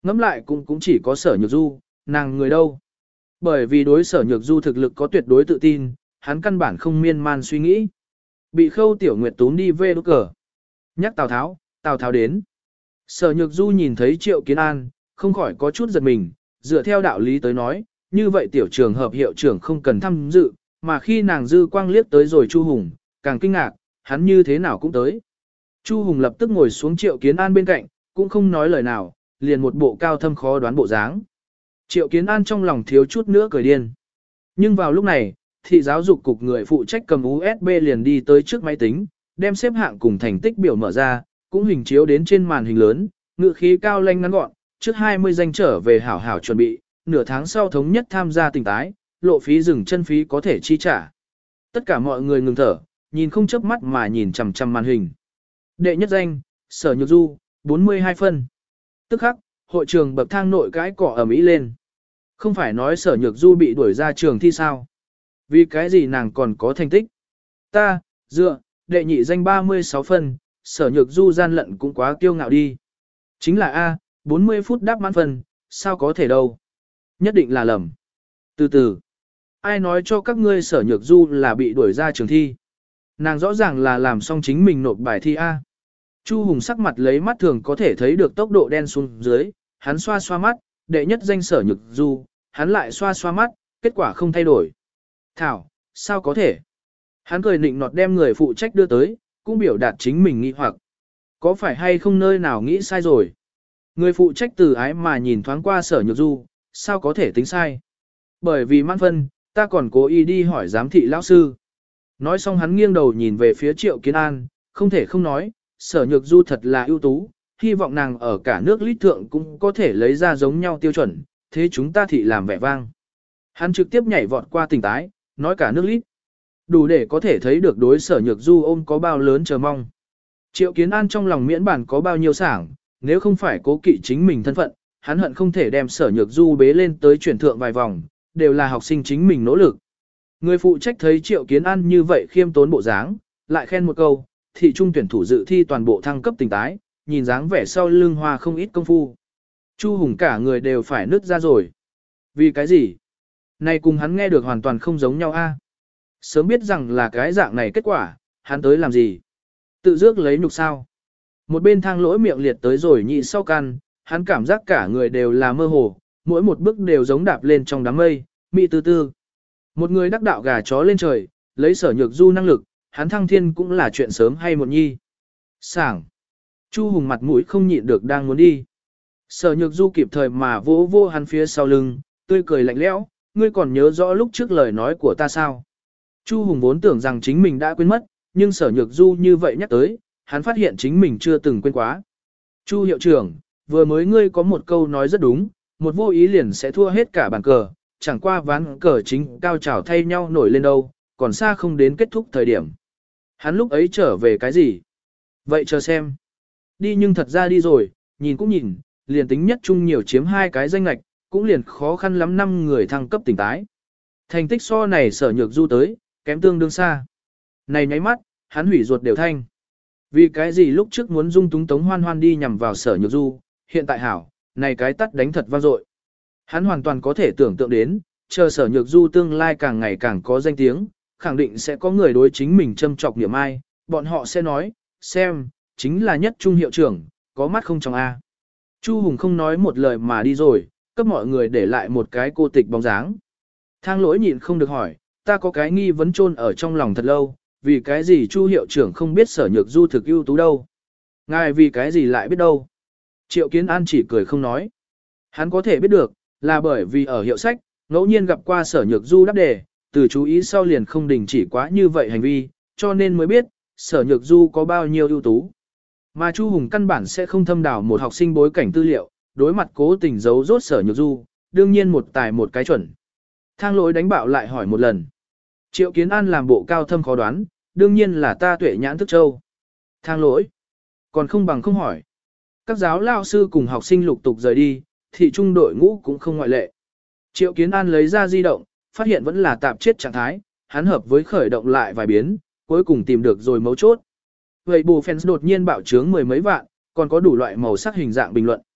Ngẫm lại cũng cũng chỉ có sở nhược du, nàng người đâu. Bởi vì đối sở nhược du thực lực có tuyệt đối tự tin, hắn căn bản không miên man suy nghĩ. Bị Khâu Tiểu Nguyệt túm đi về đốt cờ. Nhắc Tào Tháo, Tào Tháo đến. Sở nhược du nhìn thấy Triệu Kiến An, không khỏi có chút giật mình, dựa theo đạo lý tới nói, như vậy tiểu trường hợp hiệu trưởng không cần tham dự, mà khi nàng dư quang liếc tới rồi Chu Hùng, càng kinh ngạc, hắn như thế nào cũng tới. Chu Hùng lập tức ngồi xuống Triệu Kiến An bên cạnh, cũng không nói lời nào, liền một bộ cao thâm khó đoán bộ dáng. Triệu Kiến An trong lòng thiếu chút nữa cười điên. Nhưng vào lúc này, thị giáo dục cục người phụ trách cầm u ét bê liền đi tới trước máy tính, đem xếp hạng cùng thành tích biểu mở ra, cũng hình chiếu đến trên màn hình lớn, ngữ khí cao lanh ngắn gọn, trước hai mươi danh trở về hảo hảo chuẩn bị, nửa tháng sau thống nhất tham gia tình tái, lộ phí dừng chân phí có thể chi trả. Tất cả mọi người ngừng thở, nhìn không chớp mắt mà nhìn chằm chằm màn hình. Đệ nhất danh, Sở Nhược Du, bốn mươi hai phân. Tức khắc, hội trường bậc thang nội cãi cỏ ầm ĩ lên. Không phải nói Sở Nhược Du bị đuổi ra trường thi sao? Vì cái gì nàng còn có thành tích? Ta, dựa, đệ nhị danh ba mươi sáu phân, Sở Nhược Du gian lận cũng quá kiêu ngạo đi. Chính là A, bốn mươi phút đáp mãn phần, sao có thể đâu? Nhất định là lầm. Từ từ, ai nói cho các ngươi Sở Nhược Du là bị đuổi ra trường thi? Nàng rõ ràng là làm xong chính mình nộp bài thi A. Chu Hùng sắc mặt lấy mắt thường có thể thấy được tốc độ đen xuống dưới, hắn xoa xoa mắt, đệ nhất danh Sở Nhược Du, hắn lại xoa xoa mắt, kết quả không thay đổi. Thảo, sao có thể? Hắn cười nịnh nọt đem người phụ trách đưa tới, cũng biểu đạt chính mình nghi hoặc. Có phải hay không nơi nào nghĩ sai rồi? Người phụ trách từ ái mà nhìn thoáng qua Sở Nhược Du, sao có thể tính sai? Bởi vì mãn phân, ta còn cố ý đi hỏi giám thị lão sư. Nói xong hắn nghiêng đầu nhìn về phía Triệu Kiến An, không thể không nói, Sở Nhược Du thật là ưu tú, hy vọng nàng ở cả nước lít thượng cũng có thể lấy ra giống nhau tiêu chuẩn, thế chúng ta thị làm vẻ vang. Hắn trực tiếp nhảy vọt qua tình tái, nói cả nước lít. Đủ để có thể thấy được đối Sở Nhược Du ôm có bao lớn chờ mong. Triệu Kiến An trong lòng miễn bản có bao nhiêu sảng, nếu không phải cố kỵ chính mình thân phận, hắn hận không thể đem Sở Nhược Du bế lên tới chuyển thượng vài vòng, đều là học sinh chính mình nỗ lực. Người phụ trách thấy Triệu Kiến An như vậy khiêm tốn bộ dáng, lại khen một câu, thị trung tuyển thủ dự thi toàn bộ thăng cấp tình tái, nhìn dáng vẻ sau lưng hoa không ít công phu. Chu Hùng cả người đều phải nứt ra rồi. Vì cái gì? Này cùng hắn nghe được hoàn toàn không giống nhau a. Sớm biết rằng là cái dạng này kết quả, hắn tới làm gì? Tự dước lấy nhục sao? Một bên thang lỗi miệng liệt tới rồi nhị sau căn, hắn cảm giác cả người đều là mơ hồ, mỗi một bước đều giống đạp lên trong đám mây, mị tư tư. Một người đắc đạo gà chó lên trời, lấy Sở Nhược Du năng lực, hắn thăng thiên cũng là chuyện sớm hay một nhi. Sảng. Chu Hùng mặt mũi không nhịn được đang muốn đi. Sở Nhược Du kịp thời mà vỗ vỗ hắn phía sau lưng, tươi cười lạnh lẽo, ngươi còn nhớ rõ lúc trước lời nói của ta sao? Chu Hùng vốn tưởng rằng chính mình đã quên mất, nhưng Sở Nhược Du như vậy nhắc tới, hắn phát hiện chính mình chưa từng quên quá. Chu hiệu trưởng, vừa mới ngươi có một câu nói rất đúng, một vô ý liền sẽ thua hết cả bàn cờ, chẳng qua ván cờ chính cao trào thay nhau nổi lên đâu, còn xa không đến kết thúc thời điểm. Hắn lúc ấy trở về cái gì? Vậy chờ xem. Đi nhưng thật ra đi rồi, nhìn cũng nhìn, liền tính nhất chung nhiều chiếm hai cái danh lạch, cũng liền khó khăn lắm năm người thăng cấp tỉnh tái. Thành tích so này Sở Nhược Du tới, kém tương đương xa. Này nháy mắt, hắn hủy ruột đều thanh. Vì cái gì lúc trước muốn dung túng tống hoan hoan đi nhằm vào Sở Nhược Du, hiện tại hảo, này cái tắt đánh thật vang dội. Hắn hoàn toàn có thể tưởng tượng đến, chờ Sở Nhược Du tương lai càng ngày càng có danh tiếng, khẳng định sẽ có người đối chính mình châm chọc niệm ai, bọn họ sẽ nói, xem, chính là nhất trung hiệu trưởng, có mắt không trong A. Chu Hùng không nói một lời mà đi rồi, cấp mọi người để lại một cái cô tịch bóng dáng. Thang lỗi nhịn không được hỏi, ta có cái nghi vấn chôn ở trong lòng thật lâu, vì cái gì Chu hiệu trưởng không biết Sở Nhược Du thực ưu tú đâu. Ngài vì cái gì lại biết đâu. Triệu Kiến An chỉ cười không nói. Hắn có thể biết được, là bởi vì ở hiệu sách, ngẫu nhiên gặp qua Sở Nhược Du đáp đề, từ chú ý sau liền không đình chỉ quá như vậy hành vi, cho nên mới biết, Sở Nhược Du có bao nhiêu ưu tú. Mà Chu Hùng căn bản sẽ không thâm đào một học sinh bối cảnh tư liệu, đối mặt cố tình giấu rốt Sở Nhược Du, đương nhiên một tài một cái chuẩn. Thang lỗi đánh bạo lại hỏi một lần. Triệu Kiến An làm bộ cao thâm khó đoán, đương nhiên là ta tuệ nhãn thức châu. Thang lỗi. Còn không bằng không hỏi. Các giáo lao sư cùng học sinh lục tục rời đi, thị trung đội ngũ cũng không ngoại lệ. Triệu Kiến An lấy ra di động, phát hiện vẫn là tạp chết trạng thái, hắn hợp với khởi động lại vài biến, cuối cùng tìm được rồi mấu chốt. Vậy bù fans đột nhiên bạo trướng mười mấy vạn, còn có đủ loại màu sắc hình dạng bình luận.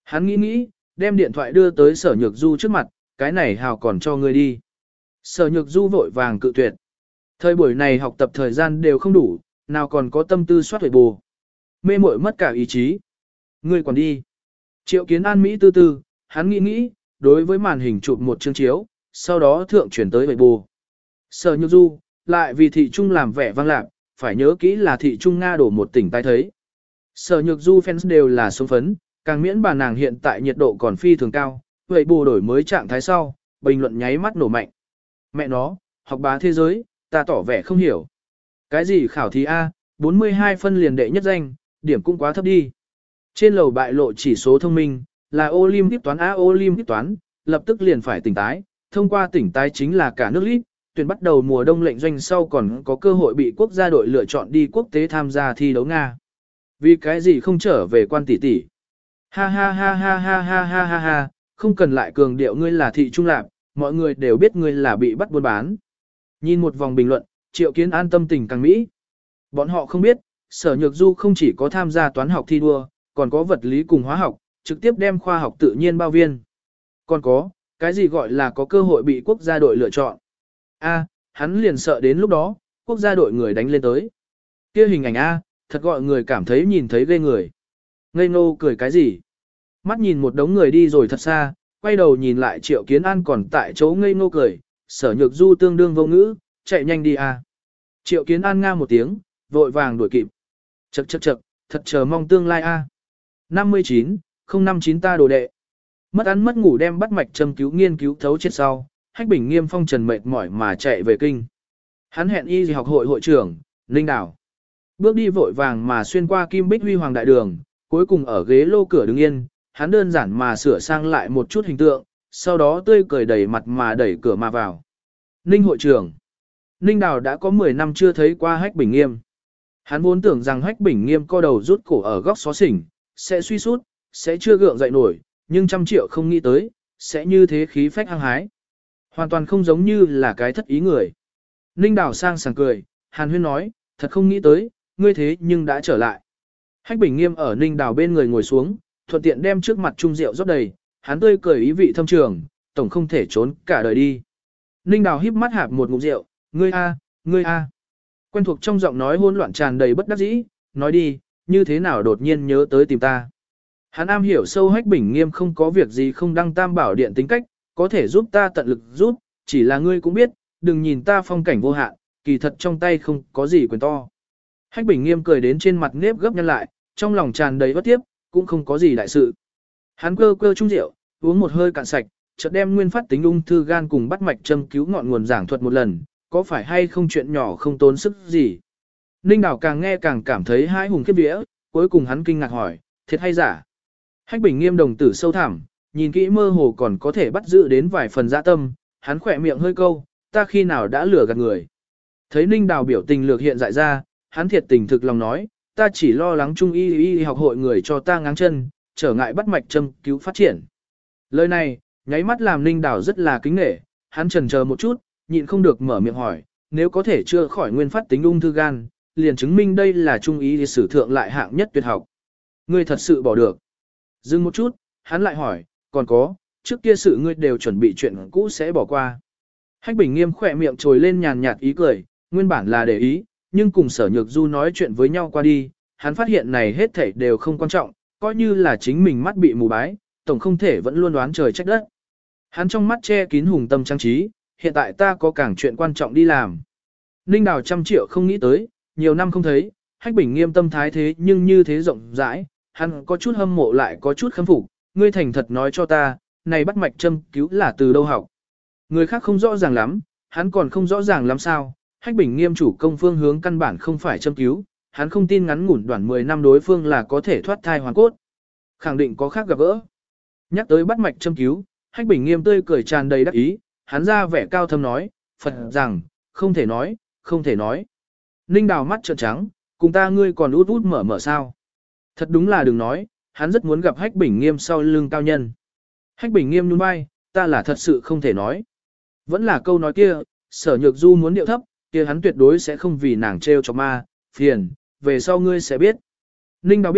Hắn nghĩ nghĩ, đem điện thoại đưa tới Sở Nhược Du trước mặt, cái này hào còn cho ngươi đi. Sở Nhược Du vội vàng cự tuyệt. Thời buổi này học tập thời gian đều không đủ, nào còn có tâm tư soát huệ bù. Mê muội mất cả ý chí. Ngươi còn đi. Triệu Kiến An Mỹ tư tư, hắn nghĩ nghĩ, đối với màn hình chụp một chương chiếu, sau đó thượng chuyển tới huệ bù. Sở Nhược Du, lại vì thị trung làm vẻ vang lạc, phải nhớ kỹ là thị trung Nga đổ một tỉnh tai thấy. Sở Nhược Du fans đều là sống phấn, càng miễn bà nàng hiện tại nhiệt độ còn phi thường cao, vậy bù đổi mới trạng thái sau, bình luận nháy mắt nổ mạnh. Mẹ nó, học bá thế giới, ta tỏ vẻ không hiểu. Cái gì khảo thí A, bốn mươi hai phân liền đệ nhất danh, điểm cũng quá thấp đi. Trên lầu bại lộ chỉ số thông minh, là Olympic toán A Olympic toán, lập tức liền phải tỉnh tái, thông qua tỉnh tái chính là cả nước lít, tuyển bắt đầu mùa đông lệnh doanh sau còn có cơ hội bị quốc gia đội lựa chọn đi quốc tế tham gia thi đấu Nga. Vì cái gì không trở về quan tỷ tỷ? Ha ha ha ha ha ha ha ha ha, không cần lại cường điệu ngươi là thị trung lạc, mọi người đều biết ngươi là bị bắt buôn bán. Nhìn một vòng bình luận, Triệu Kiến An tâm tình càng mỹ. Bọn họ không biết, Sở Nhược Du không chỉ có tham gia toán học thi đua, còn có vật lý cùng hóa học, trực tiếp đem khoa học tự nhiên bao viên. Còn có, cái gì gọi là có cơ hội bị quốc gia đội lựa chọn. A, hắn liền sợ đến lúc đó, quốc gia đội người đánh lên tới. Kia hình ảnh A, thật gọi người cảm thấy nhìn thấy ghê người. Ngây ngô cười cái gì? Mắt nhìn một đống người đi rồi thật xa, quay đầu nhìn lại Triệu Kiến An còn tại chỗ ngây ngô cười, Sở Nhược Du tương đương vô ngữ, chạy nhanh đi A. Triệu Kiến An nga một tiếng, vội vàng đuổi kịp. Chậc chậc chậc, thật chờ mong tương lai A. năm mươi chín, không năm chín ta đồ đệ. Mất ăn mất ngủ đem bắt mạch châm cứu nghiên cứu thấu chết sau, Hách Bình Nghiêm phong trần mệt mỏi mà chạy về kinh. Hắn hẹn y học hội hội trưởng, Ninh Đào. Bước đi vội vàng mà xuyên qua Kim Bích Huy Hoàng đại đường, cuối cùng ở ghế lô cửa đứng yên, hắn đơn giản mà sửa sang lại một chút hình tượng, sau đó tươi cười đẩy mặt mà đẩy cửa mà vào. Ninh hội trưởng. Ninh Đào đã có mười năm chưa thấy qua Hách Bình Nghiêm. Hắn vốn tưởng rằng Hách Bình Nghiêm co đầu rút cổ ở góc xó xỉnh, sẽ suy sút, sẽ chưa gượng dậy nổi, nhưng trăm triệu không nghĩ tới, sẽ như thế khí phách hăng hái. Hoàn toàn không giống như là cái thất ý người. Ninh Đào sang sảng cười, Hàn Huyên nói, thật không nghĩ tới, ngươi thế nhưng đã trở lại. Hách Bình Nghiêm ở Ninh Đào bên người ngồi xuống, thuận tiện đem trước mặt chung rượu rót đầy, hắn tươi cười ý vị thâm trường, tổng không thể trốn cả đời đi. Ninh Đào híp mắt hạp một ngụm rượu, ngươi a, ngươi a. Quen thuộc trong giọng nói hỗn loạn tràn đầy bất đắc dĩ, nói đi, như thế nào đột nhiên nhớ tới tìm ta. Hắn am hiểu sâu Hách Bình Nghiêm không có việc gì không đăng tam bảo điện tính cách, có thể giúp ta tận lực giúp, chỉ là ngươi cũng biết, đừng nhìn ta phong cảnh vô hạn, kỳ thật trong tay không có gì quyền to. Hách Bình Nghiêm cười đến trên mặt nếp gấp nhăn lại, trong lòng tràn đầy bất tiếp, cũng không có gì đại sự. Hắn cơ cơ chung rượu, uống một hơi cạn sạch, chợt đem nguyên phát tính ung thư gan cùng bắt mạch châm cứu ngọn nguồn giảng thuật một lần, có phải hay không chuyện nhỏ không tốn sức gì. Ninh Đào càng nghe càng cảm thấy hãi hùng khiếp vía, cuối cùng hắn kinh ngạc hỏi, thiệt hay giả? Hách Bình Nghiêm đồng tử sâu thẳm, nhìn kỹ mơ hồ còn có thể bắt giữ đến vài phần dạ tâm, hắn khỏe miệng hơi câu, ta khi nào đã lừa gạt người. Thấy Ninh Đào biểu tình lược hiện dại ra, hắn thiệt tình thực lòng nói, ta chỉ lo lắng trung y y học hội người cho ta ngáng chân, trở ngại bắt mạch châm cứu phát triển. Lời này, nháy mắt làm Ninh Đào rất là kính nể, hắn chần chờ một chút, nhịn không được mở miệng hỏi, nếu có thể chữa khỏi nguyên phát tính ung thư gan, liền chứng minh đây là trung y sử thượng lại hạng nhất tuyệt học. Ngươi thật sự bỏ được. Dừng một chút, hắn lại hỏi, còn có, trước kia sự ngươi đều chuẩn bị chuyện cũ sẽ bỏ qua. Hách Bình Nghiêm khỏe miệng trồi lên nhàn nhạt ý cười, nguyên bản là để ý, nhưng cùng Sở Nhược Du nói chuyện với nhau qua đi, hắn phát hiện này hết thảy đều không quan trọng, coi như là chính mình mắt bị mù bái, tổng không thể vẫn luôn đoán trời trách đất. Hắn trong mắt che kín hùng tâm trang trí, hiện tại ta có càng chuyện quan trọng đi làm. Ninh Đào trăm triệu không nghĩ tới, nhiều năm không thấy, Hách Bình Nghiêm tâm thái thế nhưng như thế rộng rãi, hắn có chút hâm mộ lại có chút khâm phục, ngươi thành thật nói cho ta, này bắt mạch châm cứu là từ đâu học. Người khác không rõ ràng lắm, hắn còn không rõ ràng lắm sao, Hách Bình Nghiêm chủ công phương hướng căn bản không phải châm cứu, hắn không tin ngắn ngủn đoạn mười năm đối phương là có thể thoát thai hoàn cốt. Khẳng định có khác gặp gỡ. Nhắc tới bắt mạch châm cứu, Hách Bình Nghiêm tươi cười tràn đầy đắc ý, hắn ra vẻ cao thâm nói, Phật rằng, không thể nói, không thể nói. Ninh Đào mắt trợn trắng, cùng ta ngươi còn út út mở mở sao. Thật đúng là đừng nói, hắn rất muốn gặp Hách Bình Nghiêm sau lưng cao nhân. Hách Bình Nghiêm nhún vai, ta là thật sự không thể nói. Vẫn là câu nói kia, Sở Nhược Du muốn điệu thấp, kia hắn tuyệt đối sẽ không vì nàng trêu cho ma, phiền, về sau ngươi sẽ biết. Ninh Đào biết,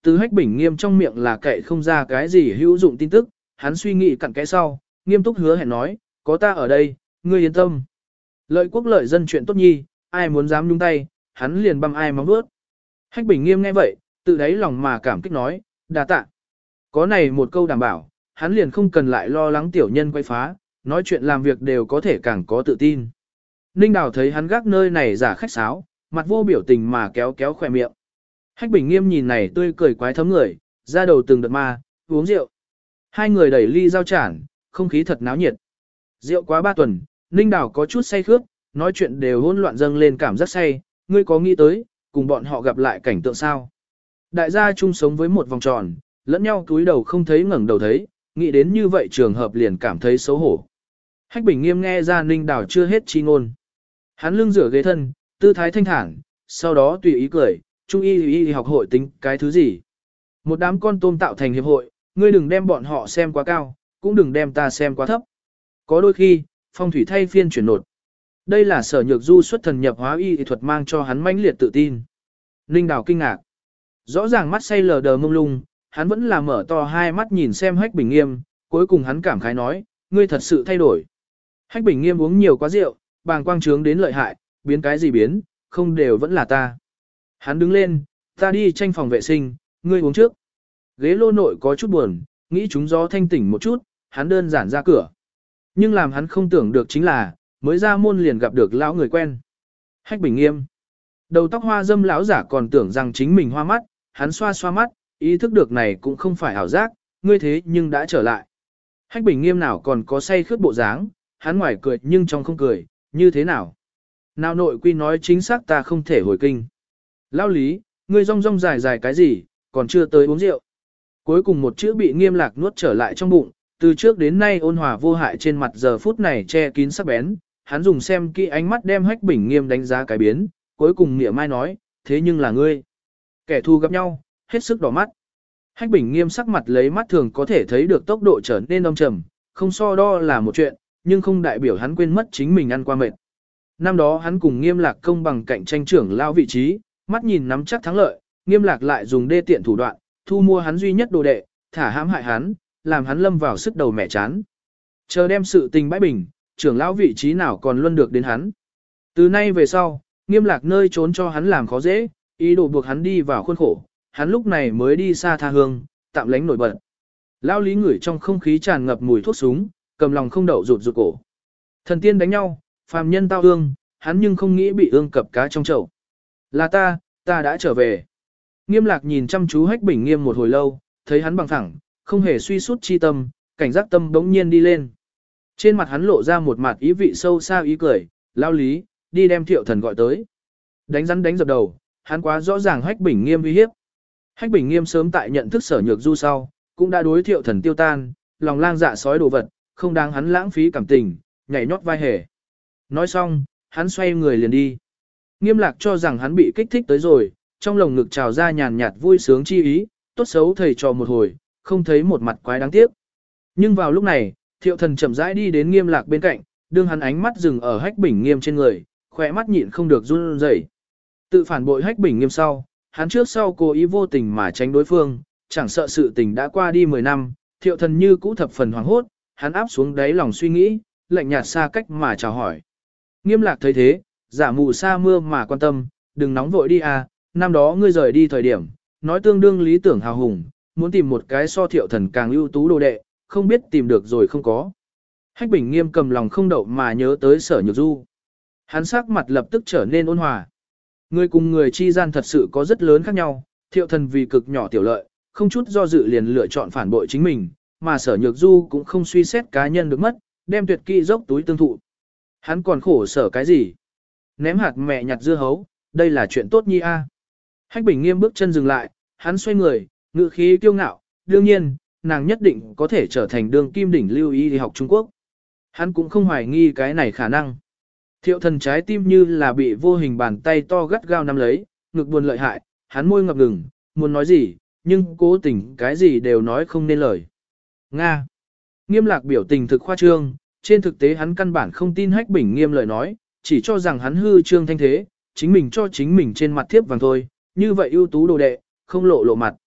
từ Hách Bình Nghiêm trong miệng là kệ không ra cái gì hữu dụng tin tức, hắn suy nghĩ cặn kẽ sau, nghiêm túc hứa hẹn nói, có ta ở đây, ngươi yên tâm. Lợi quốc lợi dân chuyện tốt nhi, ai muốn dám nhúng tay, hắn liền băm ai móng vuốt. Hách Bình Nghiêm nghe vậy, tự đáy lòng mà cảm kích nói, đa tạ. Có này một câu đảm bảo, hắn liền không cần lại lo lắng tiểu nhân quay phá, nói chuyện làm việc đều có thể càng có tự tin. Ninh Đào thấy hắn gác nơi này giả khách sáo, mặt vô biểu tình mà kéo kéo khỏe miệng. Hách Bình Nghiêm nhìn này tươi cười quái thấm người, ra đầu từng đợt ma, uống rượu. Hai người đẩy ly giao chản, không khí thật náo nhiệt. Rượu quá ba tuần, Ninh Đào có chút say khướt, nói chuyện đều hỗn loạn dâng lên cảm giác say, ngươi có nghĩ tới, cùng bọn họ gặp lại cảnh tượng sao? Đại gia chung sống với một vòng tròn, lẫn nhau túi đầu không thấy ngẩng đầu thấy, nghĩ đến như vậy trường hợp liền cảm thấy xấu hổ. Hách Bình Nghiêm nghe ra Ninh Đào chưa hết chi ngôn. Hắn lưng rửa ghế thân, tư thái thanh thản, sau đó tùy ý cười, trung y y học hội tính cái thứ gì. Một đám con tôm tạo thành hiệp hội, ngươi đừng đem bọn họ xem quá cao, cũng đừng đem ta xem quá thấp. Có đôi khi, phong thủy thay phiên chuyển nột. Đây là Sở Nhược Du xuất thần nhập hóa y thuật mang cho hắn mãnh liệt tự tin. Ninh Đào kinh ngạc. Rõ ràng mắt say lờ đờ mông lung, hắn vẫn là mở to hai mắt nhìn xem Hách Bình Nghiêm, cuối cùng hắn cảm khái nói, ngươi thật sự thay đổi. Hách Bình Nghiêm uống nhiều quá rượu, bàng quang trướng đến lợi hại, biến cái gì biến, không đều vẫn là ta. Hắn đứng lên, ta đi tranh phòng vệ sinh, ngươi uống trước. Ghế lô nội có chút buồn, nghĩ chúng gió thanh tỉnh một chút, hắn đơn giản ra cửa. Nhưng làm hắn không tưởng được chính là, mới ra môn liền gặp được lão người quen. Hách Bình Nghiêm. Đầu tóc hoa dâm lão giả còn tưởng rằng chính mình hoa mắt, hắn xoa xoa mắt, ý thức được này cũng không phải ảo giác, ngươi thế nhưng đã trở lại. Hách Bình Nghiêm nào còn có say khướt bộ dáng, hắn ngoài cười nhưng trong không cười, như thế nào? Nào nội quy nói chính xác ta không thể hồi kinh. Lão Lý, ngươi rong rong dài dài cái gì, còn chưa tới uống rượu. Cuối cùng một chữ bị Nghiêm Lạc nuốt trở lại trong bụng, từ trước đến nay ôn hòa vô hại trên mặt giờ phút này che kín sắc bén, hắn dùng xem kỹ ánh mắt đem Hách Bình Nghiêm đánh giá cái biến, cuối cùng mỉa mai nói, thế nhưng là ngươi. Kẻ thù gặp nhau, hết sức đỏ mắt. Hách Bình Nghiêm sắc mặt lấy mắt thường có thể thấy được tốc độ trở nên âm trầm, không so đo là một chuyện, nhưng không đại biểu hắn quên mất chính mình ăn qua mệt. Năm đó hắn cùng Nghiêm Lạc công bằng cạnh tranh trưởng lao vị trí, mắt nhìn nắm chắc thắng lợi, Nghiêm Lạc lại dùng đê tiện thủ đoạn, thu mua hắn duy nhất đồ đệ, thả hãm hại hắn, làm hắn lâm vào sức đầu mẹ chán. Chờ đem sự tình bãi bình, trưởng lão vị trí nào còn luân được đến hắn. Từ nay về sau, Nghiêm Lạc nơi trốn cho hắn làm khó dễ, ý đồ buộc hắn đi vào khuôn khổ, hắn lúc này mới đi xa tha hương, tạm lánh nổi bật. Lão Lý ngửi trong không khí tràn ngập mùi thuốc súng, cầm lòng không đậu rụt rụt cổ. Thần tiên đánh nhau, phàm nhân tao ương, hắn nhưng không nghĩ bị ương cập cá trong chậu. Là ta, ta đã trở về. Nghiêm Lạc nhìn chăm chú Hách Bình Nghiêm một hồi lâu, thấy hắn bằng thẳng, không hề suy sút chi tâm, cảnh giác tâm bỗng nhiên đi lên. Trên mặt hắn lộ ra một mặt ý vị sâu xa ý cười, Lão Lý, đi đem Thiệu Thần gọi tới. Đánh rắn đánh dập đầu, hắn quá rõ ràng Hách Bình Nghiêm uy hiếp. Hách Bình Nghiêm sớm tại nhận thức Sở Nhược Du sau, cũng đã đối Thiệu Thần tiêu tan, lòng lang dạ sói đồ vật, không đáng hắn lãng phí cảm tình, nhảy nhót vai hề. Nói xong, hắn xoay người liền đi. Nghiêm Lạc cho rằng hắn bị kích thích tới rồi, trong lồng ngực trào ra nhàn nhạt vui sướng chi ý, tốt xấu thầy trò một hồi, không thấy một mặt quái đáng tiếc. Nhưng vào lúc này, Thiệu Thần chậm rãi đi đến Nghiêm Lạc bên cạnh, đương hắn ánh mắt dừng ở Hách Bình Nghiêm trên người, khỏe mắt nhịn không được run rẩy. Tự phản bội Hách Bình Nghiêm sau, hắn trước sau cố ý vô tình mà tránh đối phương, chẳng sợ sự tình đã qua đi mười năm, Thiệu Thần như cũ thập phần hoảng hốt, hắn áp xuống đáy lòng suy nghĩ, lạnh nhạt xa cách mà chào hỏi. Nghiêm Lạc thấy thế, giả mù sa mưa mà quan tâm, đừng nóng vội đi à, năm đó ngươi rời đi thời điểm, nói tương đương lý tưởng hào hùng, muốn tìm một cái so Thiệu Thần càng ưu tú đồ đệ, không biết tìm được rồi không có. Hách Bình Nghiêm cầm lòng không đậu mà nhớ tới Sở Nhược Du. Hắn sắc mặt lập tức trở nên ôn hòa. Người cùng người chi gian thật sự có rất lớn khác nhau, Thiệu Thần vì cực nhỏ tiểu lợi, không chút do dự liền lựa chọn phản bội chính mình, mà Sở Nhược Du cũng không suy xét cá nhân được mất, đem tuyệt kỹ dốc túi tương thụ. Hắn còn khổ sở cái gì? Ném hạt mẹ nhặt dưa hấu, đây là chuyện tốt nhi a. Hách Bình Nghiêm bước chân dừng lại, hắn xoay người, ngữ khí kiêu ngạo, đương nhiên, nàng nhất định có thể trở thành đường kim đỉnh lưu y đi học Trung Quốc. Hắn cũng không hoài nghi cái này khả năng. Thiệu Thần trái tim như là bị vô hình bàn tay to gắt gao nắm lấy, ngực buồn lợi hại, hắn môi ngập ngừng, muốn nói gì, nhưng cố tình cái gì đều nói không nên lời. Nga. Nghiêm Lạc biểu tình thực khoa trương, trên thực tế hắn căn bản không tin Hách Bình Nghiêm lời nói, chỉ cho rằng hắn hư trương thanh thế, chính mình cho chính mình trên mặt thiếp vàng thôi, như vậy ưu tú đồ đệ, không lộ lộ mặt.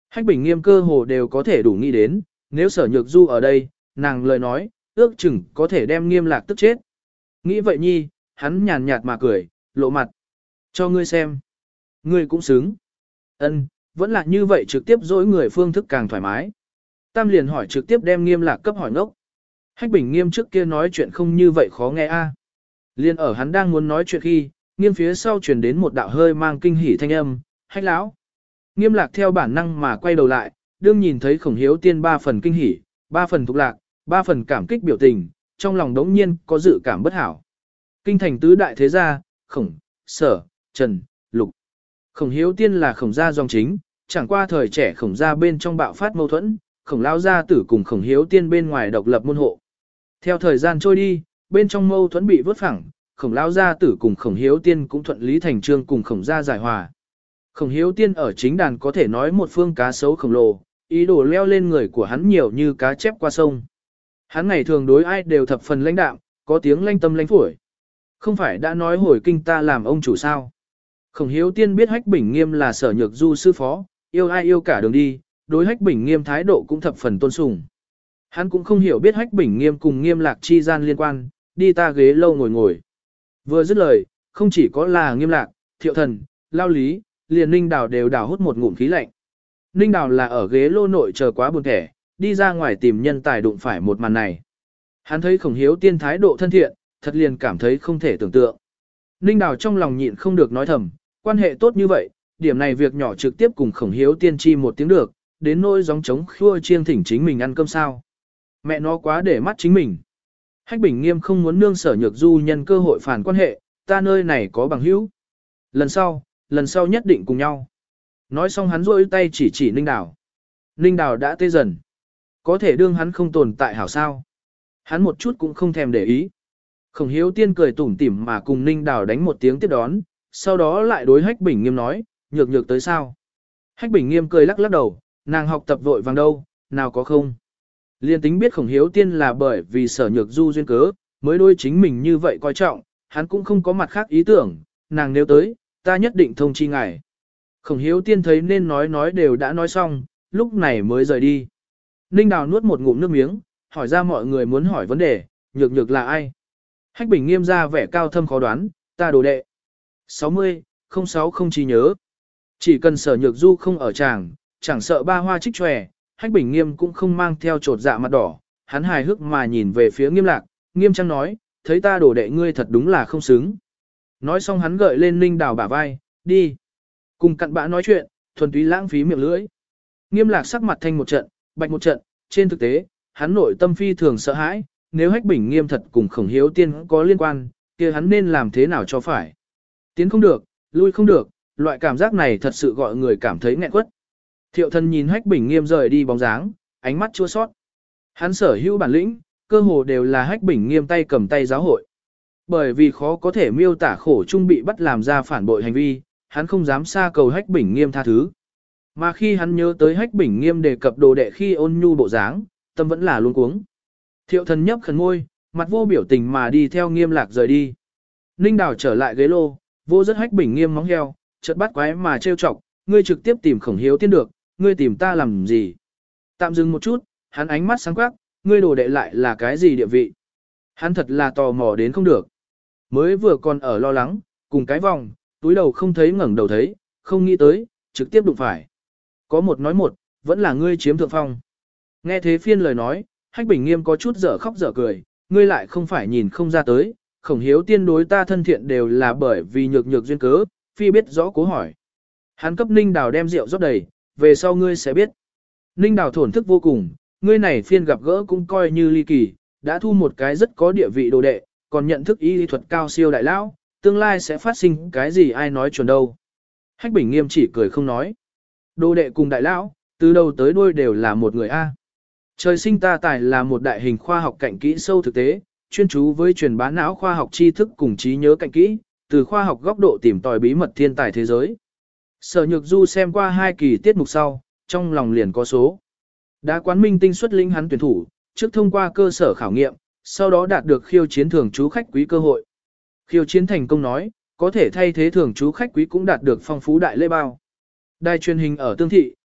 Hách Bình Nghiêm cơ hồ đều có thể đủ nghĩ đến, nếu Sở Nhược Du ở đây, nàng lời nói, ước chừng có thể đem Nghiêm Lạc tức chết. Nghĩ vậy nhi, hắn nhàn nhạt mà cười, lộ mặt. Cho ngươi xem. Ngươi cũng xứng. Ân, vẫn là như vậy trực tiếp dối người phương thức càng thoải mái. Tam liền hỏi trực tiếp đem Nghiêm Lạc cấp hỏi ngốc. Hách Bình Nghiêm trước kia nói chuyện không như vậy khó nghe a. Liên ở hắn đang muốn nói chuyện khi, Nghiêm phía sau truyền đến một đạo hơi mang kinh hỉ thanh âm, Hách lão. Nghiêm Lạc theo bản năng mà quay đầu lại, đương nhìn thấy Khổng Hiếu Tiên ba phần kinh hỉ, ba phần thục lạc, ba phần cảm kích biểu tình, trong lòng đống nhiên có dự cảm bất hảo. Kinh thành tứ đại thế gia, Khổng, Sở, Trần, Lục. Khổng Hiếu Tiên là Khổng gia dòng chính, chẳng qua thời trẻ Khổng gia bên trong bạo phát mâu thuẫn, Khổng lão gia tử cùng Khổng Hiếu Tiên bên ngoài độc lập môn hộ. Theo thời gian trôi đi, bên trong mâu thuẫn bị vớt phẳng, Khổng lão gia tử cùng Khổng Hiếu Tiên cũng thuận lý thành trương cùng Khổng gia giải hòa. Khổng Hiếu Tiên ở chính đàn có thể nói một phương cá sấu khổng lồ, ý đồ leo lên người của hắn nhiều như cá chép qua sông. Hắn ngày thường đối ai đều thập phần lãnh đạm, có tiếng lãnh tâm lãnh phổi. Không phải đã nói hồi kinh ta làm ông chủ sao? Khổng Hiếu Tiên biết Hách Bình Nghiêm là Sở Nhược Du sư phó, yêu ai yêu cả đường đi, đối Hách Bình Nghiêm thái độ cũng thập phần tôn sùng. Hắn cũng không hiểu biết Hách Bình Nghiêm cùng Nghiêm Lạc chi gian liên quan, đi ta ghế lâu ngồi ngồi. Vừa dứt lời, không chỉ có là Nghiêm Lạc, Thiệu Thần, Lao Lý, liền Ninh Đào đều đào hút một ngụm khí lạnh. Ninh Đào là ở ghế lô nội chờ quá buồn thẻ, đi ra ngoài tìm nhân tài đụng phải một màn này. Hắn thấy Khổng Hiếu Tiên thái độ thân thiện, thật liền cảm thấy không thể tưởng tượng. Ninh Đào trong lòng nhịn không được nói thầm, quan hệ tốt như vậy, điểm này việc nhỏ trực tiếp cùng Khổng Hiếu Tiên chi một tiếng được, đến nỗi gióng trống khua chiêng thỉnh chính mình ăn cơm sao. Mẹ nó quá để mắt chính mình. Hách Bình Nghiêm không muốn nương Sở Nhược Du nhân cơ hội phản quan hệ, ta nơi này có bằng hữu. Lần sau, lần sau nhất định cùng nhau. Nói xong hắn rôi tay chỉ chỉ Ninh Đào. Ninh Đào đã tê dần. Có thể đương hắn không tồn tại hảo sao. Hắn một chút cũng không thèm để ý. Khổng Hiếu Tiên cười tủm tỉm mà cùng Ninh Đào đánh một tiếng tiếp đón, sau đó lại đối Hách Bình Nghiêm nói, nhược nhược tới sao. Hách Bình Nghiêm cười lắc lắc đầu, nàng học tập vội vàng đâu, nào có không. Liên tính biết Khổng Hiếu Tiên là bởi vì Sở Nhược Du duyên cớ, mới đôi chính mình như vậy coi trọng, hắn cũng không có mặt khác ý tưởng, nàng nếu tới, ta nhất định thông chi ngài. Khổng Hiếu Tiên thấy nên nói nói đều đã nói xong, lúc này mới rời đi. Ninh Đào nuốt một ngụm nước miếng, hỏi ra mọi người muốn hỏi vấn đề, nhược nhược là ai? Hách Bình Nghiêm ra vẻ cao thâm khó đoán, ta đồ đệ. sáu mươi, không sáu không chỉ nhớ. Chỉ cần Sở Nhược Du không ở tràng, chẳng sợ ba hoa trích tròe, Hách Bình Nghiêm cũng không mang theo trột dạ mặt đỏ. Hắn hài hước mà nhìn về phía Nghiêm Lạc, Nghiêm trang nói, thấy ta đồ đệ ngươi thật đúng là không xứng. Nói xong hắn gợi lên Ninh Đào bả vai, đi. Cùng cặn bã nói chuyện, thuần túy lãng phí miệng lưỡi. Nghiêm Lạc sắc mặt thanh một trận, bạch một trận, trên thực tế, hắn nội tâm phi thường sợ hãi, nếu Hách Bình Nghiêm thật cùng Khổng Hiếu Tiên có liên quan, kia hắn nên làm thế nào cho phải. Tiến không được, lui không được, loại cảm giác này thật sự gọi người cảm thấy nghẹn quất. Thiệu Thần nhìn Hách Bình Nghiêm rời đi bóng dáng, ánh mắt chua xót. Hắn sở hữu bản lĩnh, cơ hồ đều là Hách Bình Nghiêm tay cầm tay giáo hội. Bởi vì khó có thể miêu tả khổ chung bị bắt làm ra phản bội hành vi, hắn không dám xa cầu Hách Bình Nghiêm tha thứ. Mà khi hắn nhớ tới Hách Bình Nghiêm đề cập đồ đệ khi ôn nhu bộ dáng, tâm vẫn là luống cuống. Thiệu Thần nhấp khẩn môi, mặt vô biểu tình mà đi theo Nghiêm Lạc rời đi. Ninh Đào trở lại ghế lô, vô rất Hách Bình Nghiêm móng heo, chợt bắt quái mà trêu chọc, ngươi trực tiếp tìm Khổng Hiếu Tiên được, ngươi tìm ta làm gì? Tạm dừng một chút, hắn ánh mắt sáng quắc, ngươi đồ đệ lại là cái gì địa vị? Hắn thật là tò mò đến không được. Mới vừa còn ở lo lắng, cùng cái vòng, túi đầu không thấy ngẩng đầu thấy, không nghĩ tới, trực tiếp đụng phải. Có một nói một, vẫn là ngươi chiếm thượng phong. Nghe thế phiên lời nói, Hách Bình Nghiêm có chút dở khóc dở cười, ngươi lại không phải nhìn không ra tới, Khổng Hiếu Tiên đối ta thân thiện đều là bởi vì nhược nhược duyên cớ, phi biết rõ cố hỏi. Hắn cấp Ninh Đào đem rượu rót đầy, về sau ngươi sẽ biết. Ninh Đào thổn thức vô cùng, ngươi này phiên gặp gỡ cũng coi như ly kỳ, đã thu một cái rất có địa vị đồ đệ, còn nhận thức y lý thuật cao siêu đại lão, tương lai sẽ phát sinh cái gì ai nói chuẩn đâu. Hách Bình Nghiêm chỉ cười không nói. Đồ đệ cùng đại lão, từ đầu tới đuôi đều là một người A. Trời sinh ta tài là một đại hình khoa học cạnh kỹ sâu thực tế, chuyên chú với truyền bá não khoa học tri thức cùng trí nhớ cạnh kỹ, từ khoa học góc độ tìm tòi bí mật thiên tài thế giới. Sở Nhược Du xem qua hai kỳ tiết mục sau, trong lòng liền có số. Đã quán minh tinh xuất linh hắn tuyển thủ, trước thông qua cơ sở khảo nghiệm, sau đó đạt được khiêu chiến thường trú khách quý cơ hội. Khiêu chiến thành công nói, có thể thay thế thường trú khách quý cũng đạt được phong phú đại lễ bao. Đài truyền hình ở Tương Thị,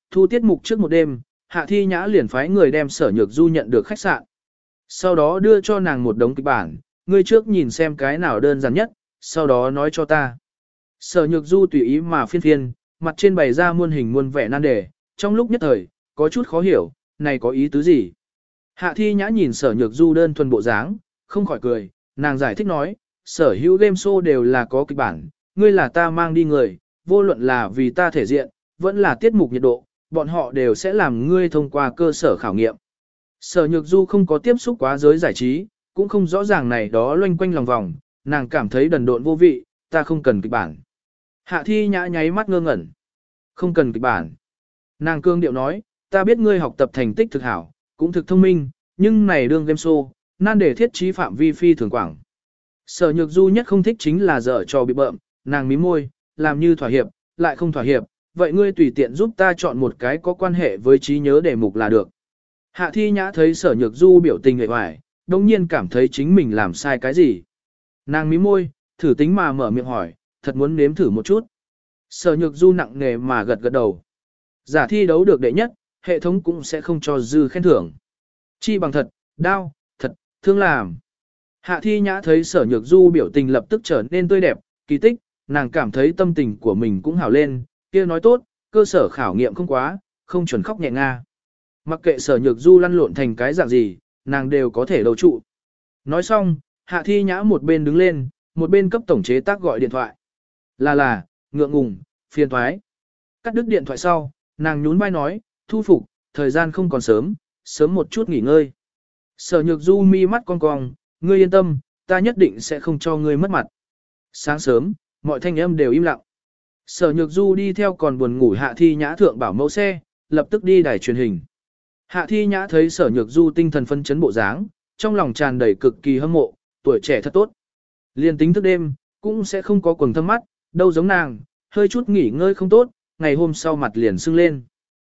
thu tiết mục trước một đêm, Hạ Thi Nhã liền phái người đem Sở Nhược Du nhận được khách sạn. Sau đó đưa cho nàng một đống kịch bản, ngươi trước nhìn xem cái nào đơn giản nhất, sau đó nói cho ta. Sở Nhược Du tùy ý mà phiên phiên, mặt trên bày ra muôn hình muôn vẻ nan đề, trong lúc nhất thời, có chút khó hiểu, này có ý tứ gì? Hạ Thi Nhã nhìn Sở Nhược Du đơn thuần bộ dáng, không khỏi cười, nàng giải thích nói, sở hữu game show đều là có kịch bản, ngươi là ta mang đi người, vô luận là vì ta thể diện, vẫn là tiết mục nhiệt độ, bọn họ đều sẽ làm ngươi thông qua cơ sở khảo nghiệm. Sở Nhược Du không có tiếp xúc quá giới giải trí, cũng không rõ ràng này đó loanh quanh lòng vòng, nàng cảm thấy đần độn vô vị, ta không cần kịch bản. Hạ Thi Nhã nháy mắt ngơ ngẩn. Không cần kịch bản. Nàng cương điệu nói, ta biết ngươi học tập thành tích thực hảo, cũng thực thông minh, nhưng này đương game show, nan để thiết trí phạm vi phi thường quảng. Sở Nhược Du nhất không thích chính là dở trò bị bợm, nàng mím môi, làm như thỏa hiệp, lại không thỏa hiệp, vậy ngươi tùy tiện giúp ta chọn một cái có quan hệ với trí nhớ đề mục là được. Hạ Thi Nhã thấy Sở Nhược Du biểu tình hề hoài, đồng nhiên cảm thấy chính mình làm sai cái gì. Nàng mím môi, thử tính mà mở miệng hỏi, thật muốn nếm thử một chút. Sở Nhược Du nặng nề mà gật gật đầu. Giả thi đấu được đệ nhất, hệ thống cũng sẽ không cho dư khen thưởng. Chi bằng thật, đau, thật, thương làm. Hạ Thi Nhã thấy Sở Nhược Du biểu tình lập tức trở nên tươi đẹp, kỳ tích, nàng cảm thấy tâm tình của mình cũng hảo lên, kia nói tốt, cơ sở khảo nghiệm không quá, không chuẩn khóc nhẹ nga. Mặc kệ Sở Nhược Du lăn lộn thành cái dạng gì, nàng đều có thể đầu trụ. Nói xong, Hạ Thi Nhã một bên đứng lên, một bên cấp tổng chế tác gọi điện thoại. Là là, ngượng ngùng, phiền thoái. Cắt đứt điện thoại sau, nàng nhún vai nói, thu phục, thời gian không còn sớm, sớm một chút nghỉ ngơi. Sở Nhược Du mi mắt cong cong, ngươi yên tâm, ta nhất định sẽ không cho ngươi mất mặt. Sáng sớm, mọi thanh âm đều im lặng. Sở Nhược Du đi theo còn buồn ngủ Hạ Thi Nhã thượng bảo mẫu xe, lập tức đi đài truyền hình. Hạ Thi Nhã thấy Sở Nhược Du tinh thần phân chấn bộ dáng, trong lòng tràn đầy cực kỳ hâm mộ, tuổi trẻ thật tốt. Liên tính thức đêm, cũng sẽ không có quầng thâm mắt, đâu giống nàng, hơi chút nghỉ ngơi không tốt, ngày hôm sau mặt liền sưng lên.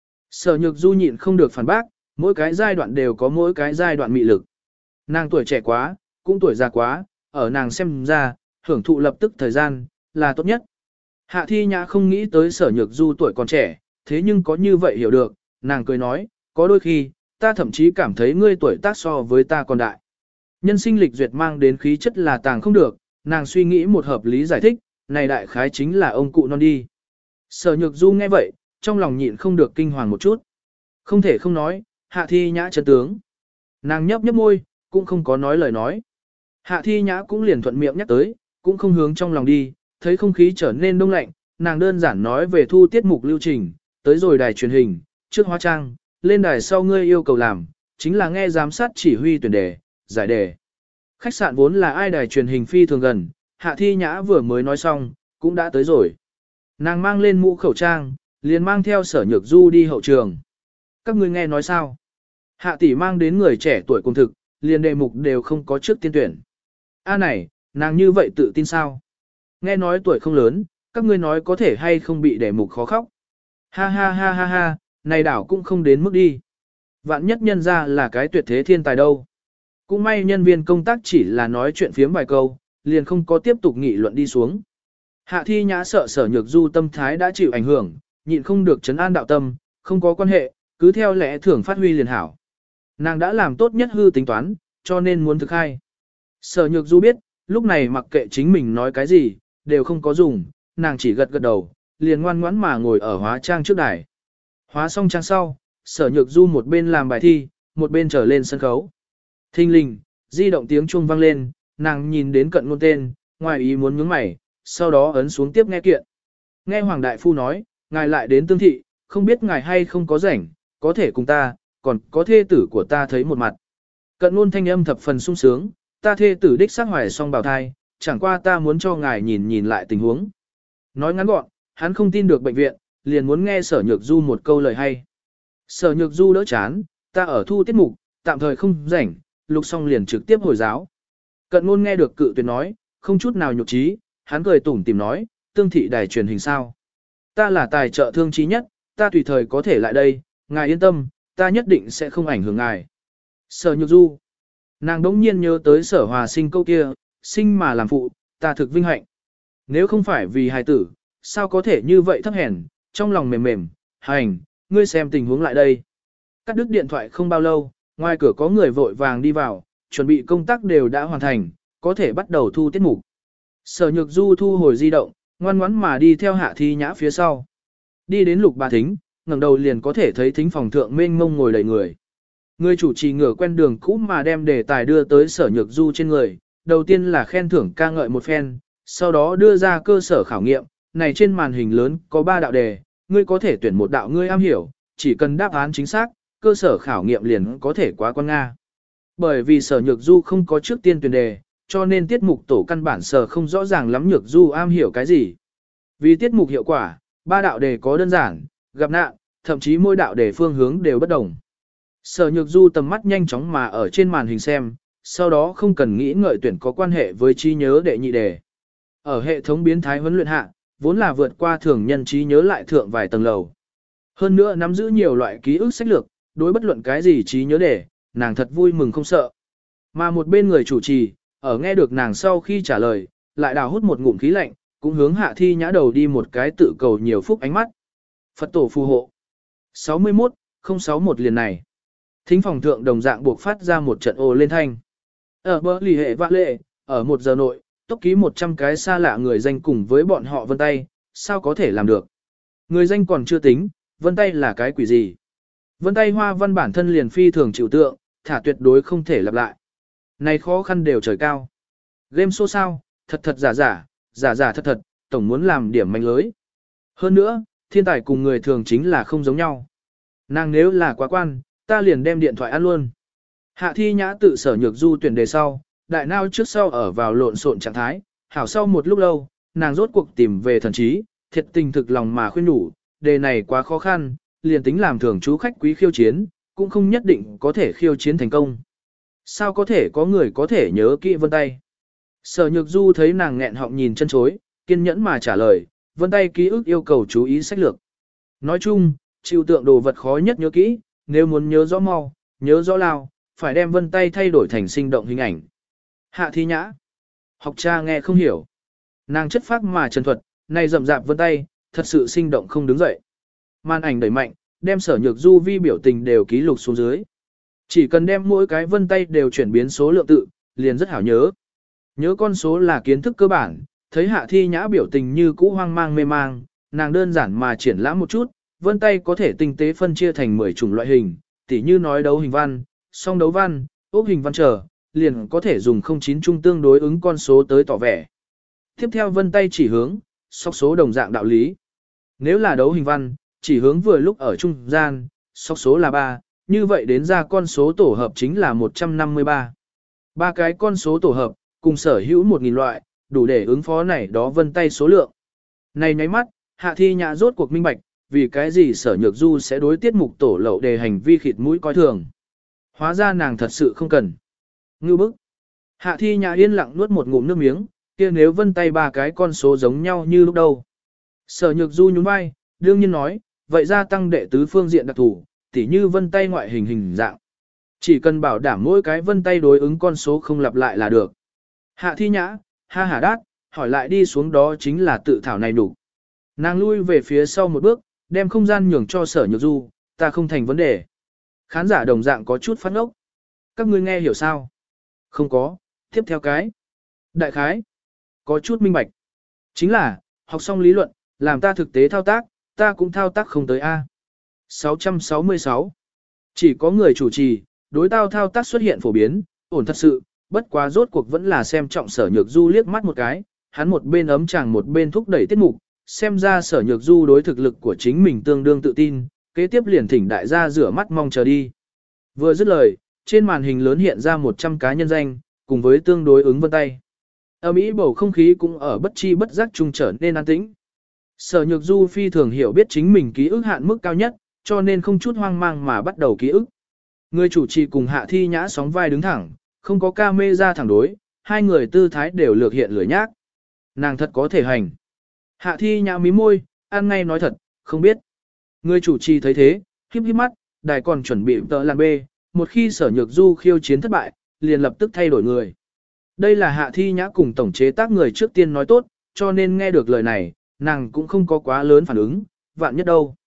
Sở Nhược Du nhịn không được phản bác, mỗi cái giai đoạn đều có mỗi cái giai đoạn mị lực. Nàng tuổi trẻ quá, cũng tuổi già quá, ở nàng xem ra, hưởng thụ lập tức thời gian, là tốt nhất. Hạ Thi Nhã không nghĩ tới Sở Nhược Du tuổi còn trẻ, thế nhưng có như vậy hiểu được, nàng cười nói, có đôi khi, ta thậm chí cảm thấy ngươi tuổi tác so với ta còn đại. Nhân sinh lịch duyệt mang đến khí chất là tàng không được, nàng suy nghĩ một hợp lý giải thích, này đại khái chính là ông cụ non đi. Sở Nhược Du nghe vậy, trong lòng nhịn không được kinh hoàng một chút. Không thể không nói, Hạ Thi Nhã chân tướng. Nàng nhấp nhấp môi, cũng không có nói lời nói. Hạ Thi Nhã cũng liền thuận miệng nhắc tới, cũng không hướng trong lòng đi, thấy không khí trở nên đông lạnh, nàng đơn giản nói về thu tiết mục lưu trình, tới rồi đài truyền hình, trước hóa trang, lên đài sau ngươi yêu cầu làm, chính là nghe giám sát chỉ huy tuyển đề, giải đề. Khách sạn vốn là ai đài truyền hình phi thường gần, Hạ Thi Nhã vừa mới nói xong, cũng đã tới rồi. Nàng mang lên mũ khẩu trang, liền mang theo Sở Nhược Du đi hậu trường. Các ngươi nghe nói sao? Hạ tỷ mang đến người trẻ tuổi cùng thực, liền đề mục đều không có trước tiên tuyển. A này, nàng như vậy tự tin sao? Nghe nói tuổi không lớn, các ngươi nói có thể hay không bị đề mục khó khóc. Ha ha ha ha ha, này đảo cũng không đến mức đi. Vạn nhất nhân ra là cái tuyệt thế thiên tài đâu. Cũng may nhân viên công tác chỉ là nói chuyện phiếm vài câu, liền không có tiếp tục nghị luận đi xuống. Hạ Thi Nhã sợ Sở Nhược Du tâm thái đã chịu ảnh hưởng, nhịn không được trấn an đạo tâm, không có quan hệ, cứ theo lẽ thường phát huy liền hảo. Nàng đã làm tốt nhất hư tính toán, cho nên muốn thực hay. Sở Nhược Du biết, lúc này mặc kệ chính mình nói cái gì, đều không có dùng, nàng chỉ gật gật đầu, liền ngoan ngoãn mà ngồi ở hóa trang trước đài. Hóa xong trang sau, Sở Nhược Du một bên làm bài thi, một bên trở lên sân khấu. Thinh linh, di động tiếng chuông vang lên, nàng nhìn đến Cận Ngôn tên, ngoài ý muốn nhướng mày, sau đó ấn xuống tiếp nghe kiện. Nghe Hoàng Đại Phu nói, ngài lại đến Tương Thị, không biết ngài hay không có rảnh, có thể cùng ta, còn có thê tử của ta thấy một mặt. Cận Ngôn thanh âm thập phần sung sướng, ta thê tử đích xác hoài song bào thai, chẳng qua ta muốn cho ngài nhìn nhìn lại tình huống. Nói ngắn gọn, hắn không tin được bệnh viện, liền muốn nghe Sở Nhược Du một câu lời hay. Sở Nhược Du đỡ chán, ta ở thu tiết mục, tạm thời không rảnh, lục xong liền trực tiếp hồi giáo. Cận Ngôn nghe được cự tuyệt nói, không chút nào nhục trí, hắn cười tủm tỉm nói, Tương Thị đài truyền hình sao. Ta là tài trợ thương trí nhất, ta tùy thời có thể lại đây, ngài yên tâm, ta nhất định sẽ không ảnh hưởng ngài. Sở Nhược Du. Nàng đống nhiên nhớ tới Sở Hòa Sinh câu kia, sinh mà làm phụ, ta thực vinh hạnh. Nếu không phải vì hài tử, sao có thể như vậy thấp hèn, trong lòng mềm mềm, hành, ngươi xem tình huống lại đây. Cắt đứt điện thoại không bao lâu, ngoài cửa có người vội vàng đi vào, chuẩn bị công tác đều đã hoàn thành, có thể bắt đầu thu tiết mục. Sở Nhược Du thu hồi di động, ngoan ngoãn mà đi theo Hạ Thi Nhã phía sau. Đi đến Lục Bà Thính, ngẩng đầu liền có thể thấy thính phòng thượng mênh mông ngồi đầy người. Người chủ trì ngửa quen đường cũ mà đem đề tài đưa tới Sở Nhược Du trên người, đầu tiên là khen thưởng ca ngợi một phen, sau đó đưa ra cơ sở khảo nghiệm, này trên màn hình lớn có ba đạo đề, ngươi có thể tuyển một đạo ngươi am hiểu, chỉ cần đáp án chính xác, cơ sở khảo nghiệm liền có thể quá quan Nga. Bởi vì Sở Nhược Du không có trước tiên tuyển đề, cho nên tiết mục tổ căn bản sở không rõ ràng lắm Nhược Du am hiểu cái gì. Vì tiết mục hiệu quả, ba đạo đề có đơn giản, gặp nạn, thậm chí mỗi đạo đề phương hướng đều bất đồng. Sở Nhược Du tầm mắt nhanh chóng mà ở trên màn hình xem, sau đó không cần nghĩ ngợi tuyển có quan hệ với trí nhớ đệ nhị đề. Ở hệ thống biến thái huấn luyện hạ, vốn là vượt qua thường nhân trí nhớ lại thượng vài tầng lầu. Hơn nữa nắm giữ nhiều loại ký ức sách lược, đối bất luận cái gì trí nhớ đề, nàng thật vui mừng không sợ. Mà một bên người chủ trì, ở nghe được nàng sau khi trả lời, lại đào hút một ngụm khí lạnh, cũng hướng Hạ Thi Nhã đầu đi một cái tự cầu nhiều phúc ánh mắt. Phật tổ phù hộ. sáu mươi mốt không sáu mốt liền này. Thính phòng thượng đồng dạng buộc phát ra một trận ồ lên thanh. Ở bờ lì hệ vạ lệ, ở một giờ nội, tốc ký một trăm cái xa lạ người danh cùng với bọn họ vân tay, sao có thể làm được. Người danh còn chưa tính, vân tay là cái quỷ gì. Vân tay hoa văn bản thân liền phi thường chịu tượng, thả tuyệt đối không thể lặp lại. Này khó khăn đều trời cao. Game show sao, thật thật giả giả, giả giả thật thật, tổng muốn làm điểm manh lưới. Hơn nữa, thiên tài cùng người thường chính là không giống nhau. Nàng nếu là quá quan, ta liền đem điện thoại ăn luôn. Hạ Thi Nhã tự Sở Nhược Du tuyển đề sau, đại nao trước sau ở vào lộn xộn trạng thái, hảo sau một lúc lâu, nàng rốt cuộc tìm về thần trí, thiệt tình thực lòng mà khuyên nhủ, đề này quá khó khăn, liền tính làm thường chú khách quý khiêu chiến, cũng không nhất định có thể khiêu chiến thành công. Sao có thể có người có thể nhớ kỹ vân tay? Sở Nhược Du thấy nàng nghẹn họng nhìn chân chối, kiên nhẫn mà trả lời, vân tay ký ức yêu cầu chú ý sách lược. Nói chung, chịu tượng đồ vật khó nhất nhớ kỹ, nếu muốn nhớ rõ mau, nhớ rõ lao, phải đem vân tay thay đổi thành sinh động hình ảnh. Hạ Thi Nhã. Học cha nghe không hiểu. Nàng chất phác mà trần thuật, này rậm rạp vân tay, thật sự sinh động không đứng dậy. Màn ảnh đẩy mạnh, đem Sở Nhược Du vi biểu tình đều ký lục xuống dưới. Chỉ cần đem mỗi cái vân tay đều chuyển biến số lượng tự, liền rất hảo nhớ. Nhớ con số là kiến thức cơ bản, thấy Hạ Thi Nhã biểu tình như cũ hoang mang mê mang, nàng đơn giản mà triển lãm một chút, vân tay có thể tinh tế phân chia thành mười chủng loại hình, tỉ như nói đấu hình văn, song đấu văn, ốp hình văn trở, liền có thể dùng không chín trung tương đối ứng con số tới tỏ vẻ. Tiếp theo vân tay chỉ hướng, sóc số đồng dạng đạo lý. Nếu là đấu hình văn, chỉ hướng vừa lúc ở trung gian, sóc số là ba, như vậy đến ra con số tổ hợp chính là một trăm năm mươi ba. Ba cái con số tổ hợp, cùng sở hữu một nghìn loại, đủ để ứng phó này đó vân tay số lượng. Này nháy mắt, Hạ Thi Nhã rốt cuộc minh bạch, vì cái gì Sở Nhược Du sẽ đối tiết mục tổ lậu đề hành vi khịt mũi coi thường. Hóa ra nàng thật sự không cần. Ngưu bức. Hạ Thi Nhã yên lặng nuốt một ngụm nước miếng, kia nếu vân tay ba cái con số giống nhau như lúc đầu. Sở Nhược Du nhún vai, đương nhiên nói, vậy gia tăng đệ tứ phương diện đặc thủ, tỉ như vân tay ngoại hình hình dạng. Chỉ cần bảo đảm mỗi cái vân tay đối ứng con số không lặp lại là được. Hạ Thi Nhã, ha hả đát, hỏi lại đi xuống đó chính là tự thảo này đủ. Nàng lui về phía sau một bước, đem không gian nhường cho Sở Nhược Du, ta không thành vấn đề. Khán giả đồng dạng có chút phát ốc. Các ngươi nghe hiểu sao? Không có, tiếp theo cái. Đại khái. Có chút minh bạch. Chính là, học xong lý luận, làm ta thực tế thao tác, ta cũng thao tác không tới A. sáu trăm sáu mươi sáu. Chỉ có người chủ trì, đối tao thao tác xuất hiện phổ biến, ổn thật sự, bất quá rốt cuộc vẫn là xem trọng Sở Nhược Du liếc mắt một cái, hắn một bên ấm chàng một bên thúc đẩy tiết mục, xem ra Sở Nhược Du đối thực lực của chính mình tương đương tự tin, kế tiếp liền thỉnh đại gia rửa mắt mong chờ đi. Vừa dứt lời, trên màn hình lớn hiện ra một trăm cá nhân danh, cùng với tương đối ứng vân tay. Ở Mỹ bầu không khí cũng ở bất chi bất giác trung trở nên an tĩnh. Sở Nhược Du phi thường hiểu biết chính mình ký ức hạn mức cao nhất, cho nên không chút hoang mang mà bắt đầu ký ức. Người chủ trì cùng Hạ Thi Nhã sóng vai đứng thẳng, không có ca mê ra thẳng đối, hai người tư thái đều lược hiện lười nhác. Nàng thật có thể hành. Hạ Thi Nhã mí môi, ăn ngay nói thật, không biết. Người chủ trì thấy thế, híp híp mắt, đài còn chuẩn bị tợ làn B, một khi Sở Nhược Du khiêu chiến thất bại, liền lập tức thay đổi người. Đây là Hạ Thi Nhã cùng tổng chế tác người trước tiên nói tốt, cho nên nghe được lời này, nàng cũng không có quá lớn phản ứng, vạn nhất đâu.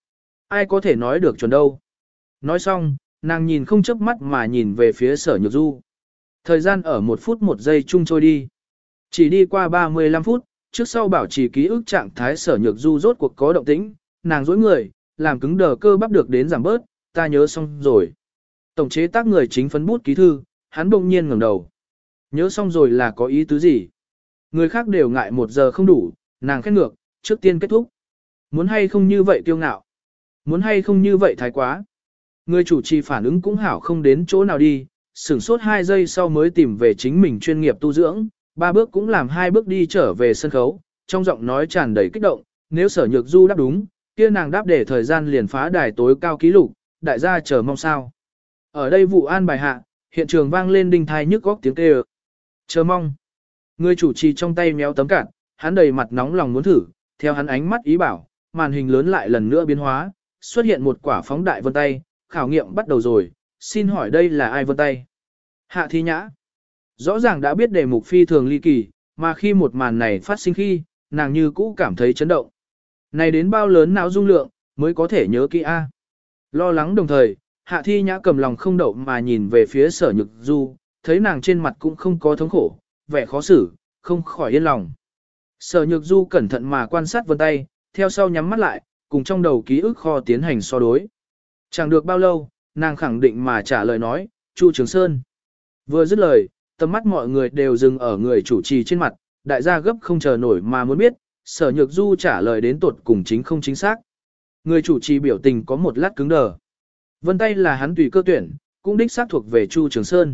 ai có thể nói được chuẩn đâu. Nói xong, nàng nhìn không chớp mắt mà nhìn về phía sở nhược du. Thời gian ở một phút một giây chung trôi đi. Chỉ đi qua ba mươi lăm phút, trước sau bảo trì ký ức trạng thái sở nhược du rốt cuộc có động tĩnh, nàng dối người, làm cứng đờ cơ bắp được đến giảm bớt, ta nhớ xong rồi. Tổng chế tác người chính phấn bút ký thư, hắn bỗng nhiên ngẩng đầu. Nhớ xong rồi là có ý tứ gì? Người khác đều ngại một giờ không đủ, nàng khét ngược, trước tiên kết thúc. Muốn hay không như vậy kiêu ngạo? Muốn hay không như vậy thái quá? Người chủ trì phản ứng cũng hảo không đến chỗ nào đi, sửng sốt hai giây sau mới tìm về chính mình chuyên nghiệp tu dưỡng, ba bước cũng làm hai bước đi trở về sân khấu, trong giọng nói tràn đầy kích động, nếu sở nhược du đáp đúng, kia nàng đáp để thời gian liền phá đài tối cao ký lục, đại gia chờ mong sao. Ở đây vụ an bài hạ, hiện trường vang lên đinh thai nhức góc tiếng kêu. Chờ mong. Người chủ trì trong tay méo tấm cạn, hắn đầy mặt nóng lòng muốn thử, theo hắn ánh mắt ý bảo, màn hình lớn lại lần nữa biến hóa, xuất hiện một quả phóng đại vân tay, khảo nghiệm bắt đầu rồi, xin hỏi đây là ai vân tay? Hạ Thi Nhã. Rõ ràng đã biết đề mục phi thường ly kỳ, mà khi một màn này phát sinh khi, nàng như cũ cảm thấy chấn động. Này đến bao lớn não dung lượng, mới có thể nhớ kỹ A. Lo lắng đồng thời, Hạ Thi Nhã cầm lòng không đậu mà nhìn về phía sở nhược du, thấy nàng trên mặt cũng không có thống khổ, vẻ khó xử, không khỏi yên lòng. Sở nhược du cẩn thận mà quan sát vân tay, theo sau nhắm mắt lại, cùng trong đầu ký ức kho tiến hành so đối. Chẳng được bao lâu, nàng khẳng định mà trả lời nói, Chu Trường Sơn. Vừa dứt lời, tầm mắt mọi người đều dừng ở người chủ trì trên mặt, đại gia gấp không chờ nổi mà muốn biết, sở nhược du trả lời đến tột cùng chính không chính xác. Người chủ trì biểu tình có một lát cứng đờ. Vân tay là hắn tùy cơ tuyển, cũng đích xác thuộc về Chu Trường Sơn.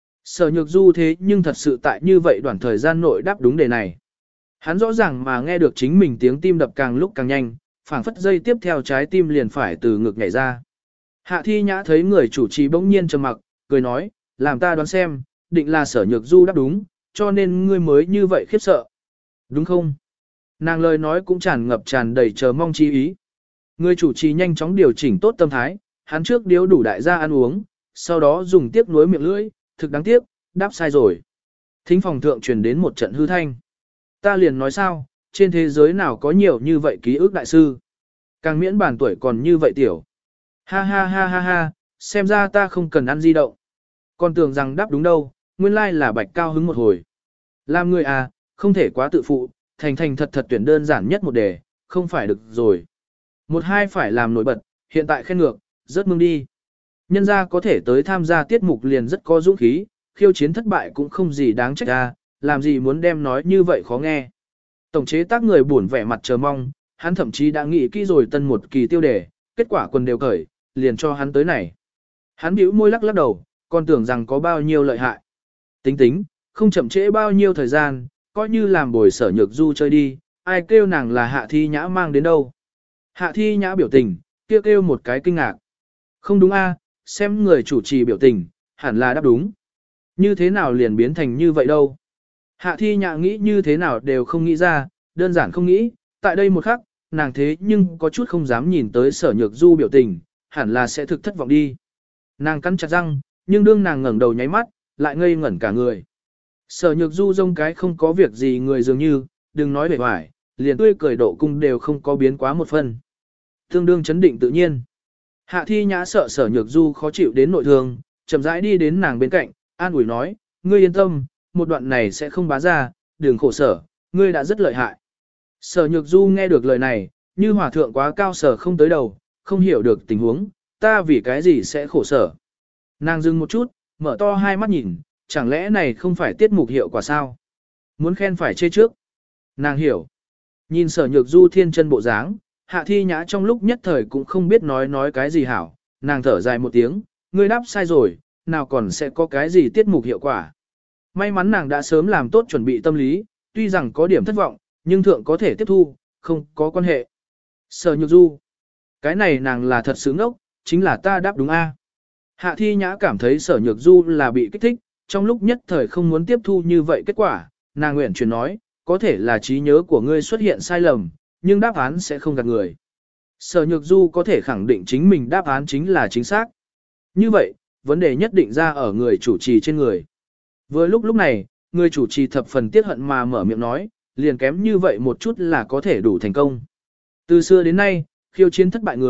Sở nhược du thế nhưng thật sự tại như vậy đoạn thời gian nội đáp đúng đề này. Hắn rõ ràng mà nghe được chính mình tiếng tim đập càng lúc càng nhanh, phảng phất giây tiếp theo trái tim liền phải từ ngực nhảy ra. Hạ Thi Nhã thấy người chủ trì bỗng nhiên trầm mặc, cười nói, làm ta đoán xem, định là sở nhược du đáp đúng, cho nên ngươi mới như vậy khiếp sợ. Đúng không? Nàng lời nói cũng tràn ngập tràn đầy chờ mong chi ý. Người chủ trì nhanh chóng điều chỉnh tốt tâm thái, hắn trước điếu đủ đại gia ăn uống, sau đó dùng tiếc nuối miệng lưỡi, thực đáng tiếc, đáp sai rồi. Thính phòng thượng truyền đến một trận hư thanh. Ta liền nói sao, trên thế giới nào có nhiều như vậy ký ức đại sư. Càng miễn bản tuổi còn như vậy tiểu. Ha ha ha ha ha, xem ra ta không cần ăn di động. Còn tưởng rằng đáp đúng đâu, nguyên lai là bạch cao hứng một hồi. Làm người à, không thể quá tự phụ, thành thành thật thật tuyển đơn giản nhất một đề, không phải được rồi. Một hai phải làm nổi bật, hiện tại khen ngược, rất mừng đi. Nhân ra có thể tới tham gia tiết mục liền rất có dũng khí, khiêu chiến thất bại cũng không gì đáng trách ra, làm gì muốn đem nói như vậy khó nghe. Tổng chế tác người buồn vẻ mặt chờ mong, hắn thậm chí đã nghĩ kỹ rồi tân một kỳ tiêu đề, kết quả quần đều cởi, liền cho hắn tới này. Hắn bĩu môi lắc lắc đầu, còn tưởng rằng có bao nhiêu lợi hại. Tính tính, không chậm trễ bao nhiêu thời gian, coi như làm bồi sở nhược du chơi đi, ai kêu nàng là Hạ Thi Nhã mang đến đâu. Hạ Thi Nhã biểu tình, kêu kêu một cái kinh ngạc. Không đúng a, xem người chủ trì biểu tình, hẳn là đáp đúng. Như thế nào liền biến thành như vậy đâu. Hạ Thi Nhã nghĩ như thế nào đều không nghĩ ra, đơn giản không nghĩ, tại đây một khắc, nàng thế nhưng có chút không dám nhìn tới sở nhược du biểu tình, hẳn là sẽ thực thất vọng đi. Nàng cắn chặt răng, nhưng đương nàng ngẩng đầu nháy mắt, lại ngây ngẩn cả người. Sở nhược du rông cái không có việc gì người dường như, đừng nói bề ngoài, liền tươi cười độ cung đều không có biến quá một phần. Tương đương chấn định tự nhiên. Hạ Thi Nhã sợ sở nhược du khó chịu đến nội thương, chậm rãi đi đến nàng bên cạnh, an ủi nói, ngươi yên tâm, một đoạn này sẽ không bá ra, đừng khổ sở, ngươi đã rất lợi hại. Sở nhược du nghe được lời này, như hòa thượng quá cao sở không tới đầu, không hiểu được tình huống, ta vì cái gì sẽ khổ sở. Nàng dừng một chút, mở to hai mắt nhìn, chẳng lẽ này không phải tiết mục hiệu quả sao? Muốn khen phải chê trước. Nàng hiểu. Nhìn sở nhược du thiên chân bộ dáng, Hạ Thi Nhã trong lúc nhất thời cũng không biết nói nói cái gì hảo. Nàng thở dài một tiếng, ngươi đáp sai rồi, nào còn sẽ có cái gì tiết mục hiệu quả. May mắn nàng đã sớm làm tốt chuẩn bị tâm lý, tuy rằng có điểm thất vọng, nhưng thượng có thể tiếp thu, không có quan hệ. Sở nhược du. Cái này nàng là thật sướng ốc, chính là ta đáp đúng a. Hạ Thi Nhã cảm thấy sở nhược du là bị kích thích, trong lúc nhất thời không muốn tiếp thu như vậy kết quả, nàng nguyện chuyển nói, có thể là trí nhớ của ngươi xuất hiện sai lầm, nhưng đáp án sẽ không gạt người. Sở nhược du có thể khẳng định chính mình đáp án chính là chính xác. Như vậy, vấn đề nhất định ra ở người chủ trì trên người. Vừa lúc lúc này, người chủ trì thập phần tiếc hận mà mở miệng nói, liền kém như vậy một chút là có thể đủ thành công. Từ xưa đến nay, khiêu chiến thất bại người,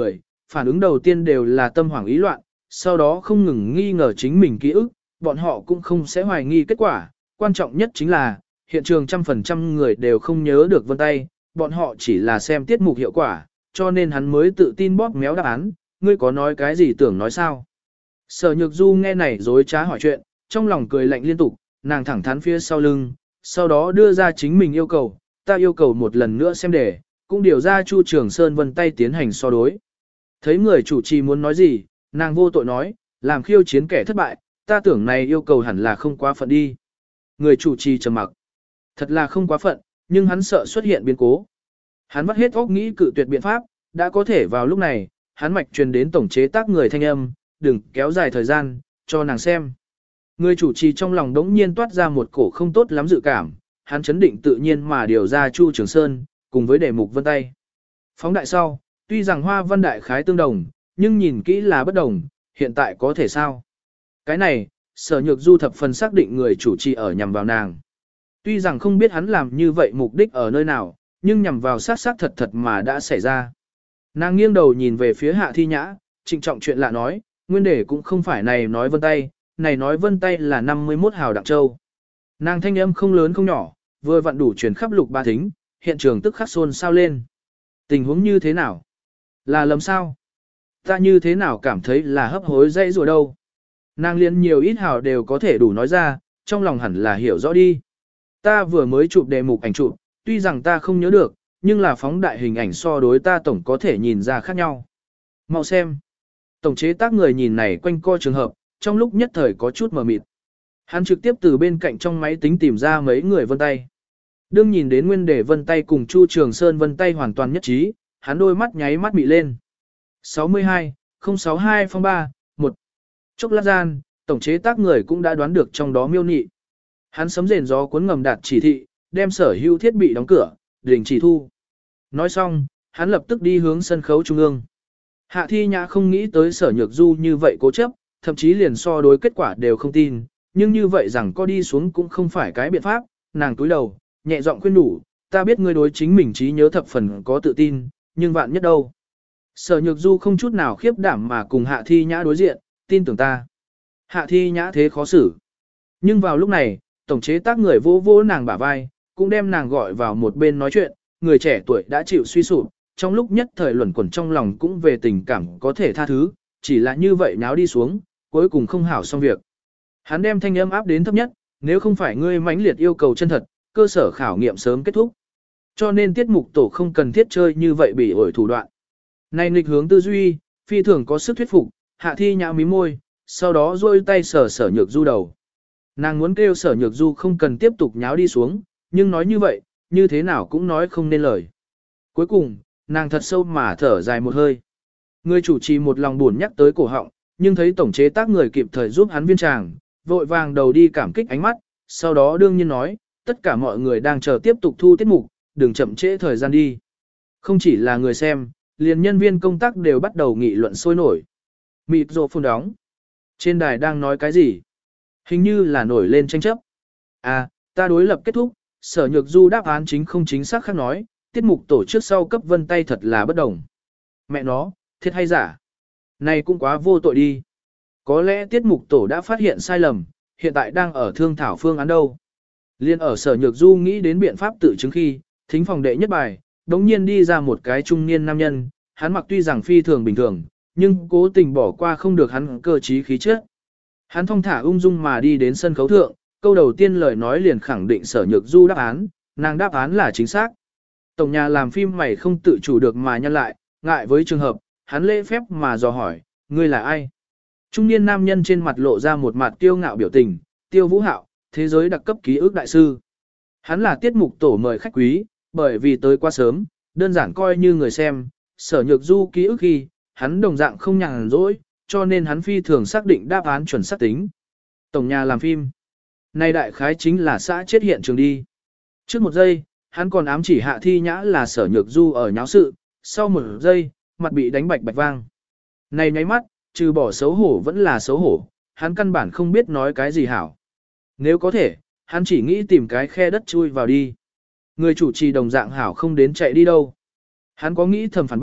phản ứng đầu tiên đều là tâm hoảng ý loạn, sau đó không ngừng nghi ngờ chính mình ký ức, bọn họ cũng không sẽ hoài nghi kết quả, quan trọng nhất chính là, hiện trường trăm phần trăm người đều không nhớ được vân tay, bọn họ chỉ là xem tiết mục hiệu quả, cho nên hắn mới tự tin bóp méo đáp án, ngươi có nói cái gì tưởng nói sao? Sở Nhược Du nghe này dối trá hỏi chuyện, trong lòng cười lạnh liên tục, nàng thẳng thắn phía sau lưng, sau đó đưa ra chính mình yêu cầu, ta yêu cầu một lần nữa xem đề, cũng điều ra Chu Trường Sơn vân tay tiến hành so đối. Thấy người chủ trì muốn nói gì, nàng vô tội nói, làm khiêu chiến kẻ thất bại, ta tưởng này yêu cầu hẳn là không quá phận đi. Người chủ trì trầm mặc. Thật là không quá phận, nhưng hắn sợ xuất hiện biến cố. Hắn vắt hết óc nghĩ cự tuyệt biện pháp, đã có thể vào lúc này, hắn mạch truyền đến tổng chế tác người thanh âm, đừng kéo dài thời gian, cho nàng xem. Người chủ trì trong lòng đống nhiên toát ra một cổ không tốt lắm dự cảm, hắn chấn định tự nhiên mà điều ra Chu Trường Sơn, cùng với đề mục vân tay. Phóng đại sau, tuy rằng hoa văn đại khái tương đồng, nhưng nhìn kỹ là bất đồng, hiện tại có thể sao? Cái này, Sở Nhược Du thập phần xác định người chủ trì ở nhằm vào nàng. Tuy rằng không biết hắn làm như vậy mục đích ở nơi nào, nhưng nhằm vào sát sát thật thật mà đã xảy ra. Nàng nghiêng đầu nhìn về phía Hạ Thi Nhã, trịnh trọng chuyện lạ nói, nguyên đề cũng không phải này nói vân tay, này nói vân tay là năm mươi mốt hào Đặng Châu. Nàng thanh âm không lớn không nhỏ, vừa vặn đủ truyền khắp lục ba thính, hiện trường tức khắc xôn xao lên. Tình huống như thế nào? Là lầm sao? Ta như thế nào cảm thấy là hấp hối dây rồi đâu? Nàng liên nhiều ít hào đều có thể đủ nói ra, trong lòng hẳn là hiểu rõ đi. Ta vừa mới chụp đề mục ảnh chụp, tuy rằng ta không nhớ được, nhưng là phóng đại hình ảnh so đối ta tổng có thể nhìn ra khác nhau. Mau xem. Tổng chế tác người nhìn này quanh co trường hợp, trong lúc nhất thời có chút mờ mịt. Hắn trực tiếp từ bên cạnh trong máy tính tìm ra mấy người vân tay. Đương nhìn đến nguyên đề vân tay cùng Chu Trường Sơn vân tay hoàn toàn nhất trí, hắn đôi mắt nháy mắt mị lên. sáu mươi hai, không sáu hai phong ba, một. Chốc lát gian, tổng chế tác người cũng đã đoán được trong đó miêu nị. Hắn sấm rền gió cuốn ngầm đạt chỉ thị, đem sở hữu thiết bị đóng cửa, đình chỉ thu. Nói xong, hắn lập tức đi hướng sân khấu trung ương. Hạ Thi Nhã không nghĩ tới Sở Nhược Du như vậy cố chấp, thậm chí liền so đối kết quả đều không tin, nhưng như vậy rằng có đi xuống cũng không phải cái biện pháp, nàng túi đầu, nhẹ giọng khuyên đủ, ta biết ngươi đối chính mình trí nhớ thập phần có tự tin, nhưng vạn nhất đâu. Sở Nhược Du không chút nào khiếp đảm mà cùng Hạ Thi Nhã đối diện, tin tưởng ta. Hạ Thi Nhã thế khó xử. Nhưng vào lúc này, tổng chế tác người vỗ vỗ nàng bả vai, cũng đem nàng gọi vào một bên nói chuyện, người trẻ tuổi đã chịu suy sụp, trong lúc nhất thời luẩn quẩn trong lòng cũng về tình cảm có thể tha thứ, chỉ là như vậy náo đi xuống, cuối cùng không hảo xong việc. Hắn đem thanh âm áp đến thấp nhất, nếu không phải ngươi mãnh liệt yêu cầu chân thật, cơ sở khảo nghiệm sớm kết thúc. Cho nên tiết mục tổ không cần thiết chơi như vậy bị ổi thủ đoạn. Này nghịch hướng tư duy, phi thường có sức thuyết phục, Hạ Thi Nhã mím môi, sau đó duỗi tay sở Sở Nhược Du đầu. Nàng muốn kêu Sở Nhược Du không cần tiếp tục nháo đi xuống, nhưng nói như vậy, như thế nào cũng nói không nên lời. Cuối cùng, nàng thật sâu mà thở dài một hơi. Người chủ trì một lòng buồn nhắc tới cổ họng, nhưng thấy tổng chế tác người kịp thời giúp hắn viên tràng, vội vàng đầu đi cảm kích ánh mắt, sau đó đương nhiên nói, tất cả mọi người đang chờ tiếp tục thu tiết mục, đừng chậm trễ thời gian đi. Không chỉ là người xem, liền nhân viên công tác đều bắt đầu nghị luận sôi nổi. Mịt rộ phun đóng. Trên đài đang nói cái gì? Hình như là nổi lên tranh chấp. À, ta đối lập kết thúc, Sở Nhược Du đáp án chính không chính xác khác nói, tiết mục tổ chức sau cấp vân tay thật là bất đồng. Mẹ nó, thiệt hay giả? Này cũng quá vô tội đi. Có lẽ tiết mục tổ đã phát hiện sai lầm, hiện tại đang ở thương thảo phương án đâu. Liên ở Sở Nhược Du nghĩ đến biện pháp tự chứng khi, thính phòng đệ nhất bài, đống nhiên đi ra một cái trung niên nam nhân, hắn mặc tuy rằng phi thường bình thường, nhưng cố tình bỏ qua không được hắn cơ trí khí chất. Hắn thong thả ung dung mà đi đến sân khấu thượng, câu đầu tiên lời nói liền khẳng định Sở Nhược Du đáp án, nàng đáp án là chính xác. Tổng nhà làm phim mày không tự chủ được mà nhăn lại, ngại với trường hợp, hắn lễ phép mà dò hỏi, ngươi là ai? Trung niên nam nhân trên mặt lộ ra một mặt kiêu ngạo biểu tình, Tiêu Vũ Hạo, thế giới đặc cấp ký ức đại sư. Hắn là tiết mục tổ mời khách quý, bởi vì tới quá sớm, đơn giản coi như người xem, Sở Nhược Du ký ức khi, hắn đồng dạng không nhàn rỗi, cho nên hắn phi thường xác định đáp án chuẩn xác tính. Tổng nhà làm phim. Này đại khái chính là xã chết hiện trường đi. Trước một giây, hắn còn ám chỉ Hạ Thi Nhã là Sở Nhược Du ở nháo sự, sau một giây, mặt bị đánh bạch bạch vang. Này nháy mắt, trừ bỏ xấu hổ vẫn là xấu hổ, hắn căn bản không biết nói cái gì hảo. Nếu có thể, hắn chỉ nghĩ tìm cái khe đất chui vào đi. Người chủ trì đồng dạng hảo không đến chạy đi đâu. Hắn có nghĩ thầm phản bác,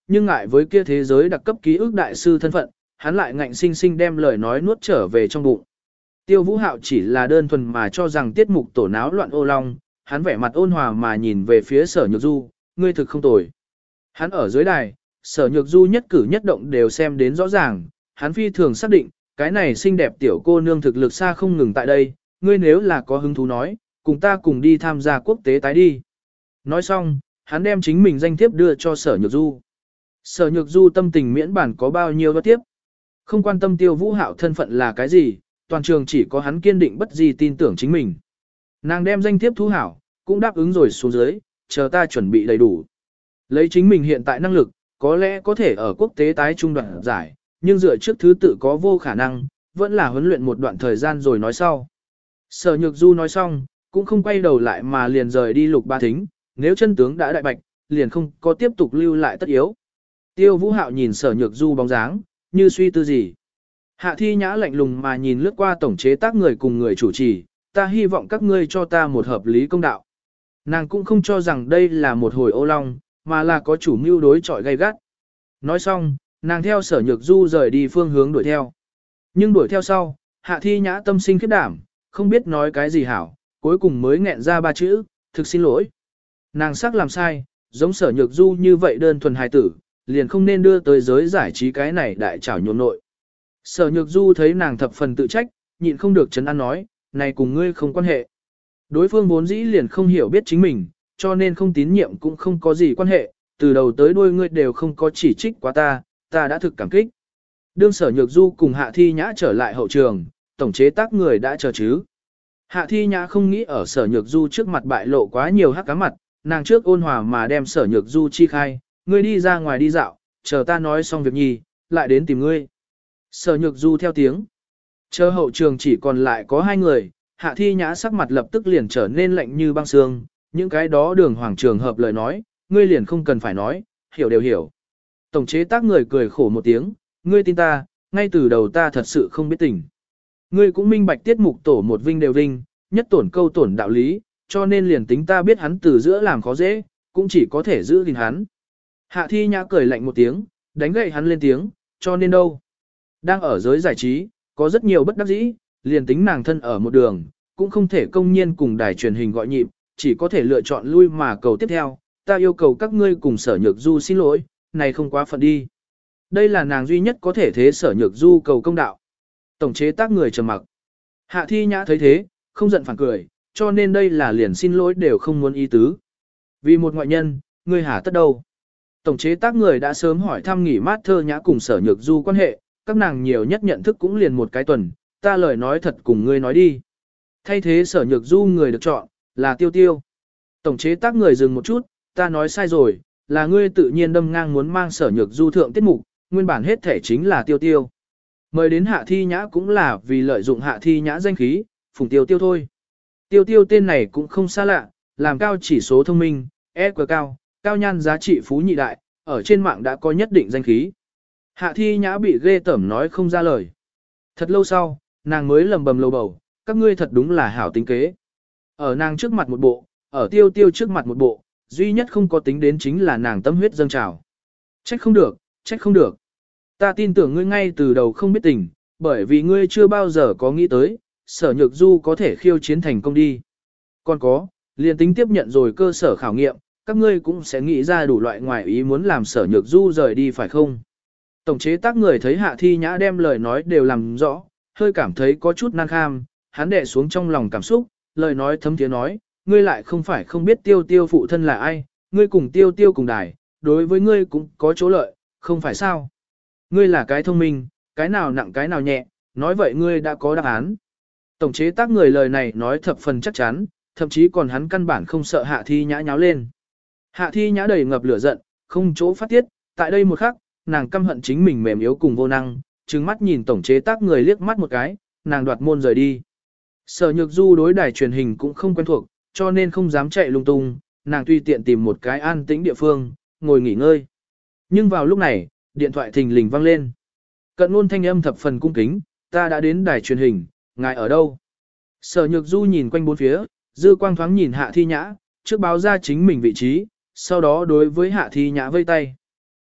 nhưng ngại với kia thế giới đặc cấp ký ức đại sư thân phận, hắn lại ngạnh sinh sinh đem lời nói nuốt trở về trong bụng. Tiêu Vũ Hạo chỉ là đơn thuần mà cho rằng tiết mục tổ náo loạn ô long, hắn vẻ mặt ôn hòa mà nhìn về phía Sở Nhược Du, ngươi thực không tồi. Hắn ở dưới đài, Sở Nhược Du nhất cử nhất động đều xem đến rõ ràng, hắn phi thường xác định, cái này xinh đẹp tiểu cô nương thực lực xa không ngừng tại đây, ngươi nếu là có hứng thú nói, cùng ta cùng đi tham gia quốc tế tái đi. Nói xong, hắn đem chính mình danh thiếp đưa cho Sở Nhược Du. Sở Nhược Du tâm tình miễn bản có bao nhiêu đó tiếp. Không quan tâm Tiêu Vũ Hạo thân phận là cái gì, toàn trường chỉ có hắn kiên định bất di tin tưởng chính mình. Nàng đem danh thiếp thu hảo, cũng đáp ứng rồi xuống dưới, chờ ta chuẩn bị đầy đủ. Lấy chính mình hiện tại năng lực, có lẽ có thể ở quốc tế tái trung đoạn giải, nhưng dựa trước thứ tự có vô khả năng, vẫn là huấn luyện một đoạn thời gian rồi nói sau. Sở Nhược Du nói xong, cũng không quay đầu lại mà liền rời đi Lục Ba Thính, nếu chân tướng đã đại bạch, liền không có tiếp tục lưu lại tất yếu. Tiêu Vũ Hạo nhìn Sở Nhược Du bóng dáng, như suy tư gì. Hạ Thi Nhã lạnh lùng mà nhìn lướt qua tổng chế tác người cùng người chủ trì, ta hy vọng các ngươi cho ta một hợp lý công đạo. Nàng cũng không cho rằng đây là một hồi ô long, mà là có chủ mưu đối chọi gay gắt. Nói xong, nàng theo Sở Nhược Du rời đi phương hướng đuổi theo. Nhưng đuổi theo sau, Hạ Thi Nhã tâm sinh khiếp đảm, không biết nói cái gì hảo, cuối cùng mới nghẹn ra ba chữ, thực xin lỗi. Nàng sắc làm sai, giống Sở Nhược Du như vậy đơn thuần hài tử, liền không nên đưa tới giới giải trí cái này đại trảo nhộn nội. Sở Nhược Du thấy nàng thập phần tự trách, nhịn không được chấn an nói, này cùng ngươi không quan hệ. Đối phương vốn dĩ liền không hiểu biết chính mình, cho nên không tín nhiệm cũng không có gì quan hệ, từ đầu tới đuôi ngươi đều không có chỉ trích quá ta, ta đã thực cảm kích. Đương Sở Nhược Du cùng Hạ Thi Nhã trở lại hậu trường, tổng chế tác người đã chờ chứ. Hạ Thi Nhã không nghĩ ở Sở Nhược Du trước mặt bại lộ quá nhiều hắc cá mặt, nàng trước ôn hòa mà đem Sở Nhược Du chi khai, ngươi đi ra ngoài đi dạo, chờ ta nói xong việc nhi, lại đến tìm ngươi. Sở Nhược Du theo tiếng. Chờ hậu trường chỉ còn lại có hai người, Hạ Thi Nhã sắc mặt lập tức liền trở nên lạnh như băng xương, những cái đó đường hoàng trường hợp lời nói, ngươi liền không cần phải nói, hiểu đều hiểu. Tổng chế tác người cười khổ một tiếng, ngươi tin ta, ngay từ đầu ta thật sự không biết tình. Ngươi cũng minh bạch tiết mục tổ một vinh đều vinh, nhất tổn câu tổn đạo lý, cho nên liền tính ta biết hắn từ giữa làm khó dễ, cũng chỉ có thể giữ gìn hắn. Hạ Thi Nhã cười lạnh một tiếng, đánh gậy hắn lên tiếng, cho nên đâu. Đang ở giới giải trí, có rất nhiều bất đắc dĩ, liền tính nàng thân ở một đường, cũng không thể công nhiên cùng đài truyền hình gọi nhịp, chỉ có thể lựa chọn lui mà cầu tiếp theo, ta yêu cầu các ngươi cùng Sở Nhược Du xin lỗi, này không quá phận đi. Đây là nàng duy nhất có thể thế Sở Nhược Du cầu công đạo. Tổng chế tác người trầm mặc. Hạ Thi Nhã thấy thế, không giận phản cười, cho nên đây là liền xin lỗi đều không muốn ý tứ. Vì một ngoại nhân, ngươi hả tất đâu. Tổng chế tác người đã sớm hỏi thăm nghỉ mát Thơ Nhã cùng Sở Nhược Du quan hệ, các nàng nhiều nhất nhận thức cũng liền một cái tuần, ta lời nói thật cùng ngươi nói đi. Thay thế Sở Nhược Du người được chọn, là Tiêu Tiêu. Tổng chế tác người dừng một chút, ta nói sai rồi, là ngươi tự nhiên đâm ngang muốn mang Sở Nhược Du thượng tiết mục, nguyên bản hết thể chính là Tiêu Tiêu. Mời đến Hạ Thi Nhã cũng là vì lợi dụng Hạ Thi Nhã danh khí, phùng Tiêu Tiêu thôi. Tiêu Tiêu tên này cũng không xa lạ, làm cao chỉ số thông minh, e quy cao, cao nhan giá trị phú nhị đại, ở trên mạng đã có nhất định danh khí. Hạ Thi Nhã bị ghê tởm nói không ra lời. Thật lâu sau, nàng mới lầm bầm lầu bầu, các ngươi thật đúng là hảo tính kế. Ở nàng trước mặt một bộ, ở Tiêu Tiêu trước mặt một bộ, duy nhất không có tính đến chính là nàng tâm huyết dâng trào. Trách không được, trách không được. Ta tin tưởng ngươi ngay từ đầu không biết tình, bởi vì ngươi chưa bao giờ có nghĩ tới, Sở Nhược Du có thể khiêu chiến thành công đi. Còn có, liền tính tiếp nhận rồi cơ sở khảo nghiệm, các ngươi cũng sẽ nghĩ ra đủ loại ngoài ý muốn làm Sở Nhược Du rời đi phải không? Tổng chế tác người thấy Hạ Thi Nhã đem lời nói đều làm rõ, hơi cảm thấy có chút nan kham, hắn đè xuống trong lòng cảm xúc, lời nói thấm thiế nói, ngươi lại không phải không biết Tiêu Tiêu phụ thân là ai, ngươi cùng Tiêu Tiêu cùng đài, đối với ngươi cũng có chỗ lợi, không phải sao? Ngươi là cái thông minh, cái nào nặng cái nào nhẹ, nói vậy ngươi đã có đáp án. Tổng chế tác người lời này nói thập phần chắc chắn, thậm chí còn hắn căn bản không sợ Hạ Thi Nhã nháo lên. Hạ Thi Nhã đầy ngập lửa giận, không chỗ phát tiết, tại đây một khắc, nàng căm hận chính mình mềm yếu cùng vô năng, trừng mắt nhìn tổng chế tác người liếc mắt một cái, nàng đoạt môn rời đi. Sở Nhược Du đối đài truyền hình cũng không quen thuộc, cho nên không dám chạy lung tung, nàng tùy tiện tìm một cái an tĩnh địa phương, ngồi nghỉ ngơi. Nhưng vào lúc này, điện thoại thình lình vang lên. Cận Ngôn thanh âm thập phần cung kính, ta đã đến đài truyền hình, ngài ở đâu? Sở Nhược Du nhìn quanh bốn phía, dư quang thoáng nhìn Hạ Thi Nhã, trước báo ra chính mình vị trí, sau đó đối với Hạ Thi Nhã vây tay.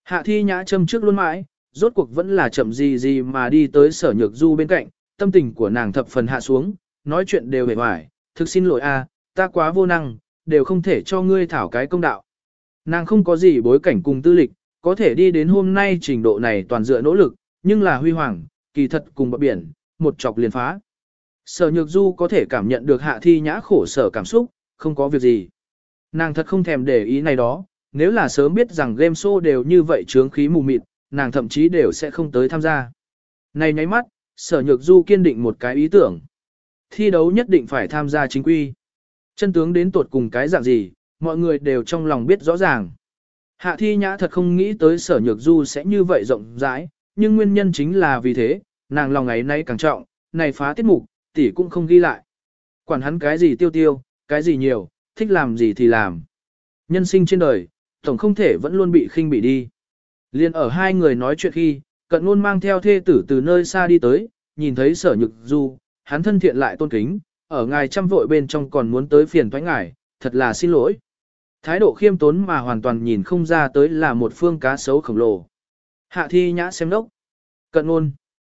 Hạ thi nhã châm trước luôn mãi, rốt cuộc vẫn là chậm gì gì mà đi tới sở nhược du bên cạnh, tâm tình của nàng thập phần hạ xuống, nói chuyện đều hề hoài, thực xin lỗi a, ta quá vô năng, đều không thể cho ngươi thảo cái công đạo. Nàng không có gì bối cảnh cùng tư lịch, có thể đi đến hôm nay trình độ này toàn dựa nỗ lực, nhưng là huy hoàng, kỳ thật cùng bờ biển, một chọc liền phá. Sở nhược du có thể cảm nhận được hạ thi nhã khổ sở cảm xúc, không có việc gì. Nàng thật không thèm để ý này đó, nếu là sớm biết rằng game show đều như vậy chướng khí mù mịt, nàng thậm chí đều sẽ không tới tham gia. Này nháy mắt, sở nhược du kiên định một cái ý tưởng. Thi đấu nhất định phải tham gia chính quy. Chân tướng đến tuột cùng cái dạng gì, mọi người đều trong lòng biết rõ ràng. Hạ thi nhã thật không nghĩ tới sở nhược du sẽ như vậy rộng rãi, nhưng nguyên nhân chính là vì thế, nàng lòng ấy nay càng trọng, này phá tiết mục, tỷ cũng không ghi lại. Quản hắn cái gì tiêu tiêu, cái gì nhiều, thích làm gì thì làm. Nhân sinh trên đời, tổng không thể vẫn luôn bị khinh bị đi. Liên ở hai người nói chuyện khi, cận ngôn mang theo thê tử từ nơi xa đi tới, nhìn thấy sở nhược du, hắn thân thiện lại tôn kính, ở ngài trăm vội bên trong còn muốn tới phiền toái ngài, thật là xin lỗi. Thái độ khiêm tốn mà hoàn toàn nhìn không ra tới là một phương cá sấu khổng lồ. Hạ thi nhã xem đốc. Cận ngôn.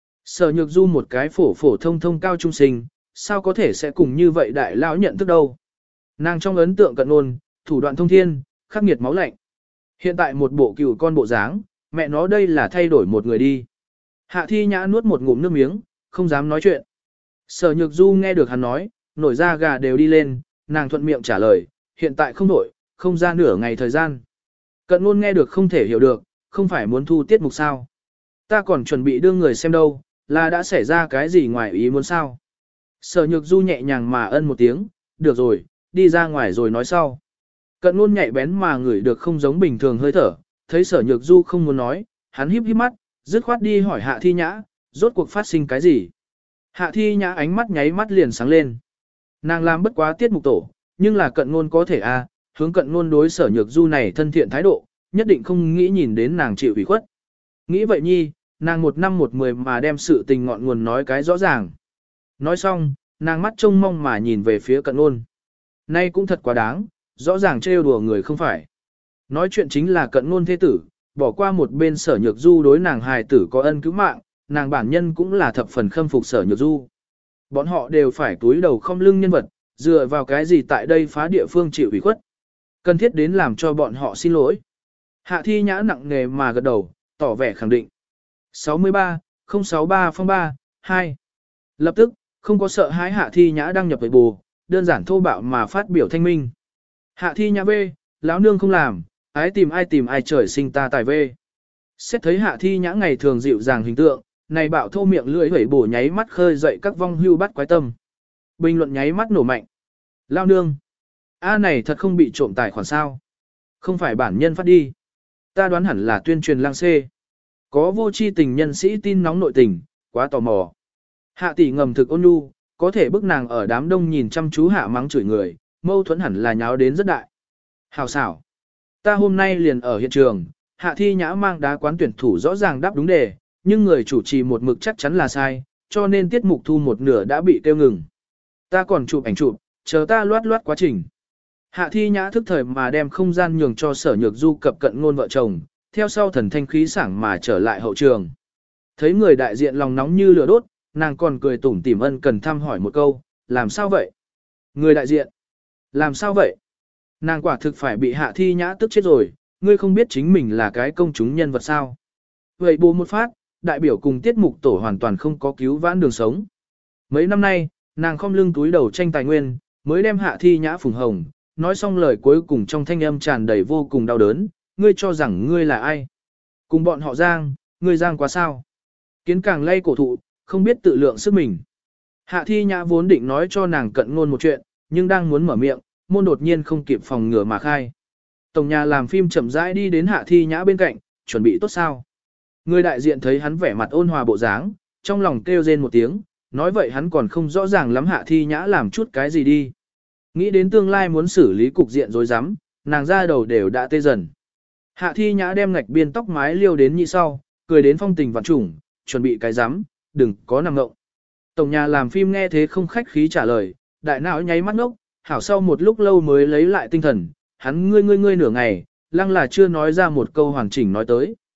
Sở nhược du một cái phổ phổ thông thông cao trung sinh, sao có thể sẽ cùng như vậy đại lão nhận thức đâu. Nàng trong ấn tượng cận ngôn, thủ đoạn thông thiên, khắc nghiệt máu lạnh. Hiện tại một bộ cừu con bộ dáng, mẹ nó đây là thay đổi một người đi. Hạ thi nhã nuốt một ngụm nước miếng, không dám nói chuyện. Sở nhược du nghe được hắn nói, nổi da gà đều đi lên, nàng thuận miệng trả lời, hiện tại không nổi, không ra nửa ngày thời gian. Cận ngôn nghe được không thể hiểu được, không phải muốn thu tiết mục sao. Ta còn chuẩn bị đưa người xem đâu, là đã xảy ra cái gì ngoài ý muốn sao. Sở nhược du nhẹ nhàng mà ân một tiếng, được rồi, đi ra ngoài rồi nói sau. Cận ngôn nhạy bén mà ngửi được không giống bình thường hơi thở, thấy sở nhược du không muốn nói, hắn híp híp mắt, dứt khoát đi hỏi hạ thi nhã, rốt cuộc phát sinh cái gì. Hạ thi nhã ánh mắt nháy mắt liền sáng lên. Nàng làm bất quá tiết mục tổ, nhưng là cận ngôn có thể a, à, hướng cận ngôn đối sở nhược du này thân thiện thái độ, nhất định không nghĩ nhìn đến nàng chịu ủy khuất. Nghĩ vậy nhi, nàng một năm một mười mà đem sự tình ngọn nguồn nói cái rõ ràng. Nói xong, nàng mắt trông mong mà nhìn về phía cận ngôn. Nay cũng thật quá đáng, rõ ràng trêu đùa người không phải. Nói chuyện chính là cận ngôn thế tử, bỏ qua một bên sở nhược du đối nàng hài tử có ân cứu mạng, nàng bản nhân cũng là thập phần khâm phục sở nhược du. Bọn họ đều phải túi đầu không lưng nhân vật, dựa vào cái gì tại đây phá địa phương chịu ủy khuất. Cần thiết đến làm cho bọn họ xin lỗi. Hạ thi nhã nặng nề mà gật đầu, tỏ vẻ khẳng định. sáu mươi ba, không sáu ba phong ba, hai. Lập tức, không có sợ hãi hạ thi nhã đăng nhập với bù, đơn giản thô bạo mà phát biểu thanh minh. Hạ thi nhã bê, lão nương không làm, ái tìm ai tìm ai trời sinh ta tài vê. Xét thấy hạ thi nhã ngày thường dịu dàng hình tượng, này bạo thô miệng lưỡi hủy bổ nháy mắt khơi dậy các vong hưu bắt quái tâm. Bình luận nháy mắt nổ mạnh. Lao nương. A này thật không bị trộm tài khoản sao. Không phải bản nhân phát đi. Ta đoán hẳn là tuyên truyền lang xê. Có vô chi tình nhân sĩ tin nóng nội tình, quá tò mò. Hạ tỷ ngầm thực ôn nhu, có thể bức nàng ở đám đông nhìn chăm chú hạ mắng chửi người, mâu thuẫn hẳn là nháo đến rất đại. Hào xảo. Ta hôm nay liền ở hiện trường, hạ thi nhã mang đá quán tuyển thủ rõ ràng đáp đúng đề, nhưng người chủ trì một mực chắc chắn là sai, cho nên tiết mục thu một nửa đã bị tiêu ngừng. Ta còn chụp ảnh chụp, chờ ta loát loát quá trình. Hạ thi nhã thức thời mà đem không gian nhường cho sở nhược du cập cận ngôn vợ chồng, theo sau thần thanh khí sảng mà trở lại hậu trường. Thấy người đại diện lòng nóng như lửa đốt, nàng còn cười tủm tỉm ân cần thăm hỏi một câu, làm sao vậy? Người đại diện, làm sao vậy? Nàng quả thực phải bị hạ thi nhã tức chết rồi, ngươi không biết chính mình là cái công chúng nhân vật sao. Vậy bố một phát, đại biểu cùng tiết mục tổ hoàn toàn không có cứu vãn đường sống. Mấy năm nay, nàng không lưng túi đầu tranh tài nguyên, mới đem hạ thi nhã phùng hồng, nói xong lời cuối cùng trong thanh âm tràn đầy vô cùng đau đớn, ngươi cho rằng ngươi là ai? Cùng bọn họ giang, ngươi giang quá sao? Kiến càng lay cổ thụ, không biết tự lượng sức mình. Hạ thi nhã vốn định nói cho nàng cận ngôn một chuyện, nhưng đang muốn mở miệng, môn đột nhiên không kịp phòng ngừa mà khai. Tổng nhà làm phim chậm rãi đi đến hạ thi nhã bên cạnh, chuẩn bị tốt sao? Người đại diện thấy hắn vẻ mặt ôn hòa bộ dáng, trong lòng kêu rên một tiếng, nói vậy hắn còn không rõ ràng lắm hạ thi nhã làm chút cái gì đi. Nghĩ đến tương lai muốn xử lý cục diện rối rắm, nàng ra đầu đều đã tê dần. Hạ thi nhã đem ngạch biên tóc mái liêu đến nhị sau, cười đến phong tình vạn trùng, chuẩn bị cái rắm, đừng có nằm ngộng. Tổng nhà làm phim nghe thế không khách khí trả lời, đại não nháy mắt ngốc, hảo sau một lúc lâu mới lấy lại tinh thần, hắn ngươi ngươi ngươi nửa ngày, lăng là chưa nói ra một câu hoàn chỉnh nói tới.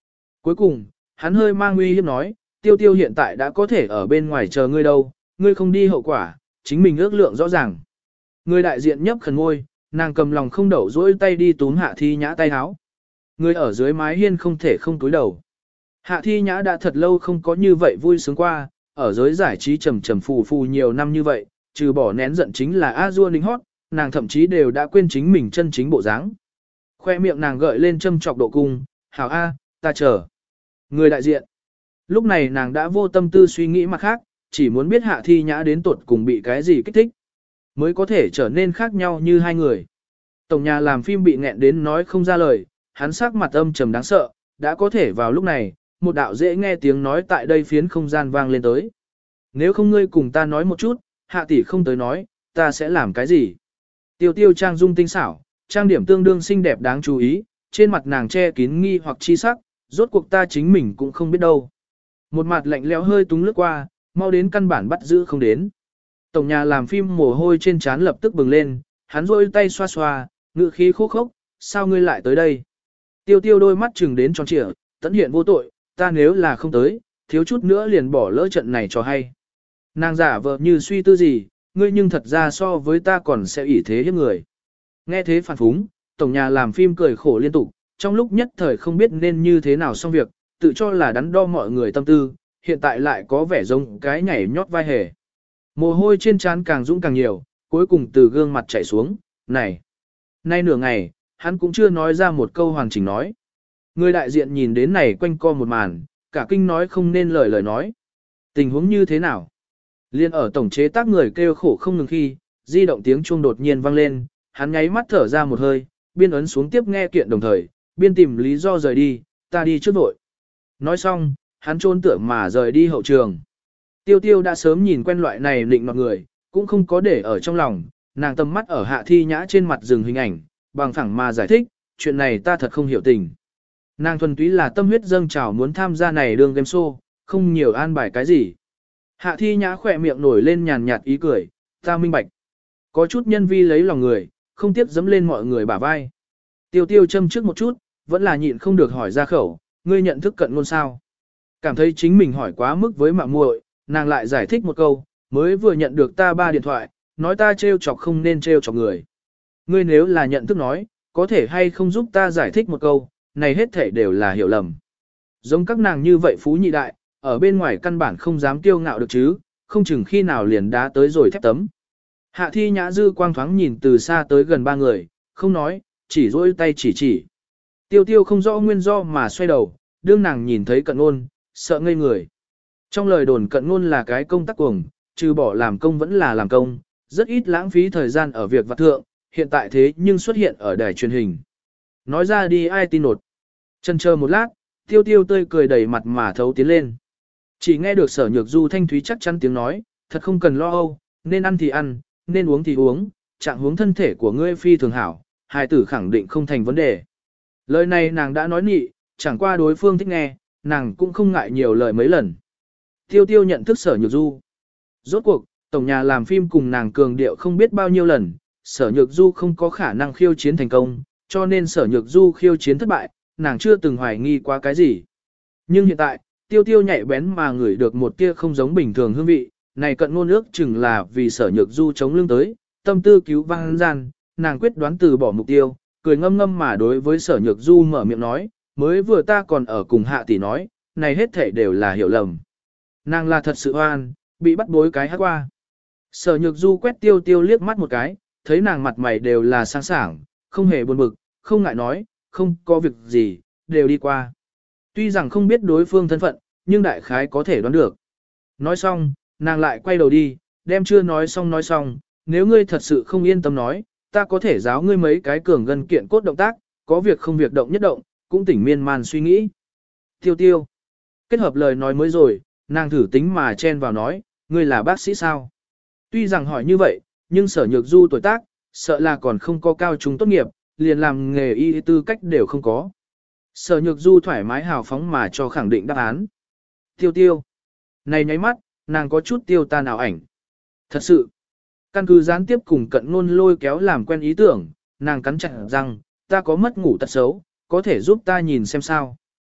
Cuối cùng, hắn hơi mang uy hiếp nói, tiêu tiêu hiện tại đã có thể ở bên ngoài chờ ngươi đâu, ngươi không đi hậu quả, chính mình ước lượng rõ ràng. Người đại diện nhấp khẩn ngôi, nàng cầm lòng không đậu dỗi tay đi túm Hạ Thi Nhã tay háo. Người ở dưới mái hiên không thể không túi đầu. Hạ Thi Nhã đã thật lâu không có như vậy vui sướng qua, ở giới giải trí trầm trầm phù phù nhiều năm như vậy, trừ bỏ nén giận chính là A-dua ninh hót, nàng thậm chí đều đã quên chính mình chân chính bộ dáng. Khoe miệng nàng gợi lên châm chọc độ cung, hảo A, ta chờ. Người đại diện. Lúc này nàng đã vô tâm tư suy nghĩ mặt khác, chỉ muốn biết Hạ Thi Nhã đến tuột cùng bị cái gì kích thích, mới có thể trở nên khác nhau như hai người. Tổng nhà làm phim bị nghẹn đến nói không ra lời, hắn sắc mặt âm trầm đáng sợ, đã có thể vào lúc này, một đạo dễ nghe tiếng nói tại đây phiến không gian vang lên tới. Nếu không ngươi cùng ta nói một chút, Hạ tỷ không tới nói, ta sẽ làm cái gì? Tiêu tiêu trang dung tinh xảo, trang điểm tương đương xinh đẹp đáng chú ý, trên mặt nàng che kín nghi hoặc chi sắc, rốt cuộc ta chính mình cũng không biết đâu. Một mặt lạnh lẽo hơi túng lướt qua, mau đến căn bản bắt giữ không đến. Tổng nhà làm phim mồ hôi trên trán lập tức bừng lên, hắn rôi tay xoa xoa, ngự khí khô khốc, sao ngươi lại tới đây? Tiêu tiêu đôi mắt chừng đến tròn trịa, tẫn hiện vô tội, ta nếu là không tới, thiếu chút nữa liền bỏ lỡ trận này cho hay. Nàng giả vờ như suy tư gì, ngươi nhưng thật ra so với ta còn sẽ ỷ thế hiếp người. Nghe thế phản phúng, tổng nhà làm phim cười khổ liên tục, trong lúc nhất thời không biết nên như thế nào xong việc, tự cho là đắn đo mọi người tâm tư, hiện tại lại có vẻ giống cái nhảy nhót vai hề. Mồ hôi trên trán càng dũng càng nhiều, cuối cùng từ gương mặt chảy xuống, này. Nay nửa ngày, hắn cũng chưa nói ra một câu hoàn chỉnh nói. Người đại diện nhìn đến này quanh co một màn, cả kinh nói không nên lời lời nói. Tình huống như thế nào? Liên ở tổng chế tác người kêu khổ không ngừng khi, di động tiếng chuông đột nhiên vang lên, hắn nháy mắt thở ra một hơi, biên ấn xuống tiếp nghe kiện đồng thời, biên tìm lý do rời đi, ta đi trước vội. Nói xong, hắn trôn tưởng mà rời đi hậu trường. Tiêu tiêu đã sớm nhìn quen loại này định mọi người, cũng không có để ở trong lòng, nàng tầm mắt ở Hạ Thi Nhã trên mặt dừng hình ảnh, bằng phẳng mà giải thích, chuyện này ta thật không hiểu tình. Nàng thuần túy là tâm huyết dâng trào muốn tham gia này đường game show, không nhiều an bài cái gì. Hạ Thi Nhã khỏe miệng nổi lên nhàn nhạt ý cười, ta minh bạch. Có chút nhân vi lấy lòng người, không tiếp dẫm lên mọi người bả vai. Tiêu tiêu châm trước một chút, vẫn là nhịn không được hỏi ra khẩu, ngươi nhận thức cận ngôn sao. Cảm thấy chính mình hỏi quá mức với mạng muội, nàng lại giải thích một câu, mới vừa nhận được ta ba điện thoại, nói ta trêu chọc không nên trêu chọc người. Ngươi nếu là nhận thức nói, có thể hay không giúp ta giải thích một câu, này hết thể đều là hiểu lầm. Giống các nàng như vậy phú nhị đại, ở bên ngoài căn bản không dám kiêu ngạo được chứ, không chừng khi nào liền đá tới rồi thép tấm. Hạ Thi Nhã dư quang thoáng nhìn từ xa tới gần ba người, không nói, chỉ dỗi tay chỉ chỉ. Tiêu tiêu không rõ nguyên do mà xoay đầu, đương nàng nhìn thấy cận ngôn, sợ ngây người. Trong lời đồn cận ngôn là cái công tác cuồng, trừ bỏ làm công vẫn là làm công, rất ít lãng phí thời gian ở việc vặt thượng, hiện tại thế nhưng xuất hiện ở đài truyền hình. Nói ra đi ai tin nột. Chần chờ một lát, tiêu tiêu tươi cười đầy mặt mà thấu tiến lên. Chỉ nghe được Sở Nhược Du thanh thúy chắc chắn tiếng nói, thật không cần lo âu, nên ăn thì ăn, nên uống thì uống, trạng huống thân thể của ngươi phi thường hảo, hài tử khẳng định không thành vấn đề. Lời này nàng đã nói nhị, chẳng qua đối phương thích nghe, nàng cũng không ngại nhiều lời mấy lần. Tiêu tiêu nhận thức Sở Nhược Du. Rốt cuộc, tổng nhà làm phim cùng nàng cường điệu không biết bao nhiêu lần, Sở Nhược Du không có khả năng khiêu chiến thành công, cho nên Sở Nhược Du khiêu chiến thất bại, nàng chưa từng hoài nghi qua cái gì. Nhưng hiện tại, tiêu tiêu nhạy bén mà ngửi được một tia không giống bình thường hương vị, này cận ngôn ước chừng là vì Sở Nhược Du chống lưng tới, tâm tư cứu vãn gian, nàng quyết đoán từ bỏ mục tiêu, cười ngâm ngâm mà đối với Sở Nhược Du mở miệng nói, mới vừa ta còn ở cùng Hạ tỷ nói, này hết thảy đều là hiểu lầm. Nàng là thật sự oan, bị bắt bối cái hát qua. Sở Nhược Du quét tiêu tiêu liếc mắt một cái, thấy nàng mặt mày đều là sáng sảng, không hề buồn bực, không ngại nói, không có việc gì, đều đi qua. Tuy rằng không biết đối phương thân phận, nhưng đại khái có thể đoán được. Nói xong, nàng lại quay đầu đi, đem chưa nói xong nói xong, nếu ngươi thật sự không yên tâm nói, ta có thể giáo ngươi mấy cái cường gần kiện cốt động tác, có việc không việc động nhất động, cũng tỉnh miên man suy nghĩ. Tiêu tiêu. Kết hợp lời nói mới rồi, nàng thử tính mà chen vào nói, ngươi là bác sĩ sao? Tuy rằng hỏi như vậy, nhưng Sở Nhược Du tuổi tác, sợ là còn không có cao trung tốt nghiệp, liền làm nghề y tư cách đều không có. Sở Nhược Du thoải mái hào phóng mà cho khẳng định đáp án. Tiêu tiêu. Này nháy mắt, nàng có chút tiêu ta nào ảnh. Thật sự. Căn cứ gián tiếp cùng cận ngôn lôi kéo làm quen ý tưởng, nàng cắn chặt rằng, ta có mất ngủ tật xấu, có thể giúp ta nhìn xem sao.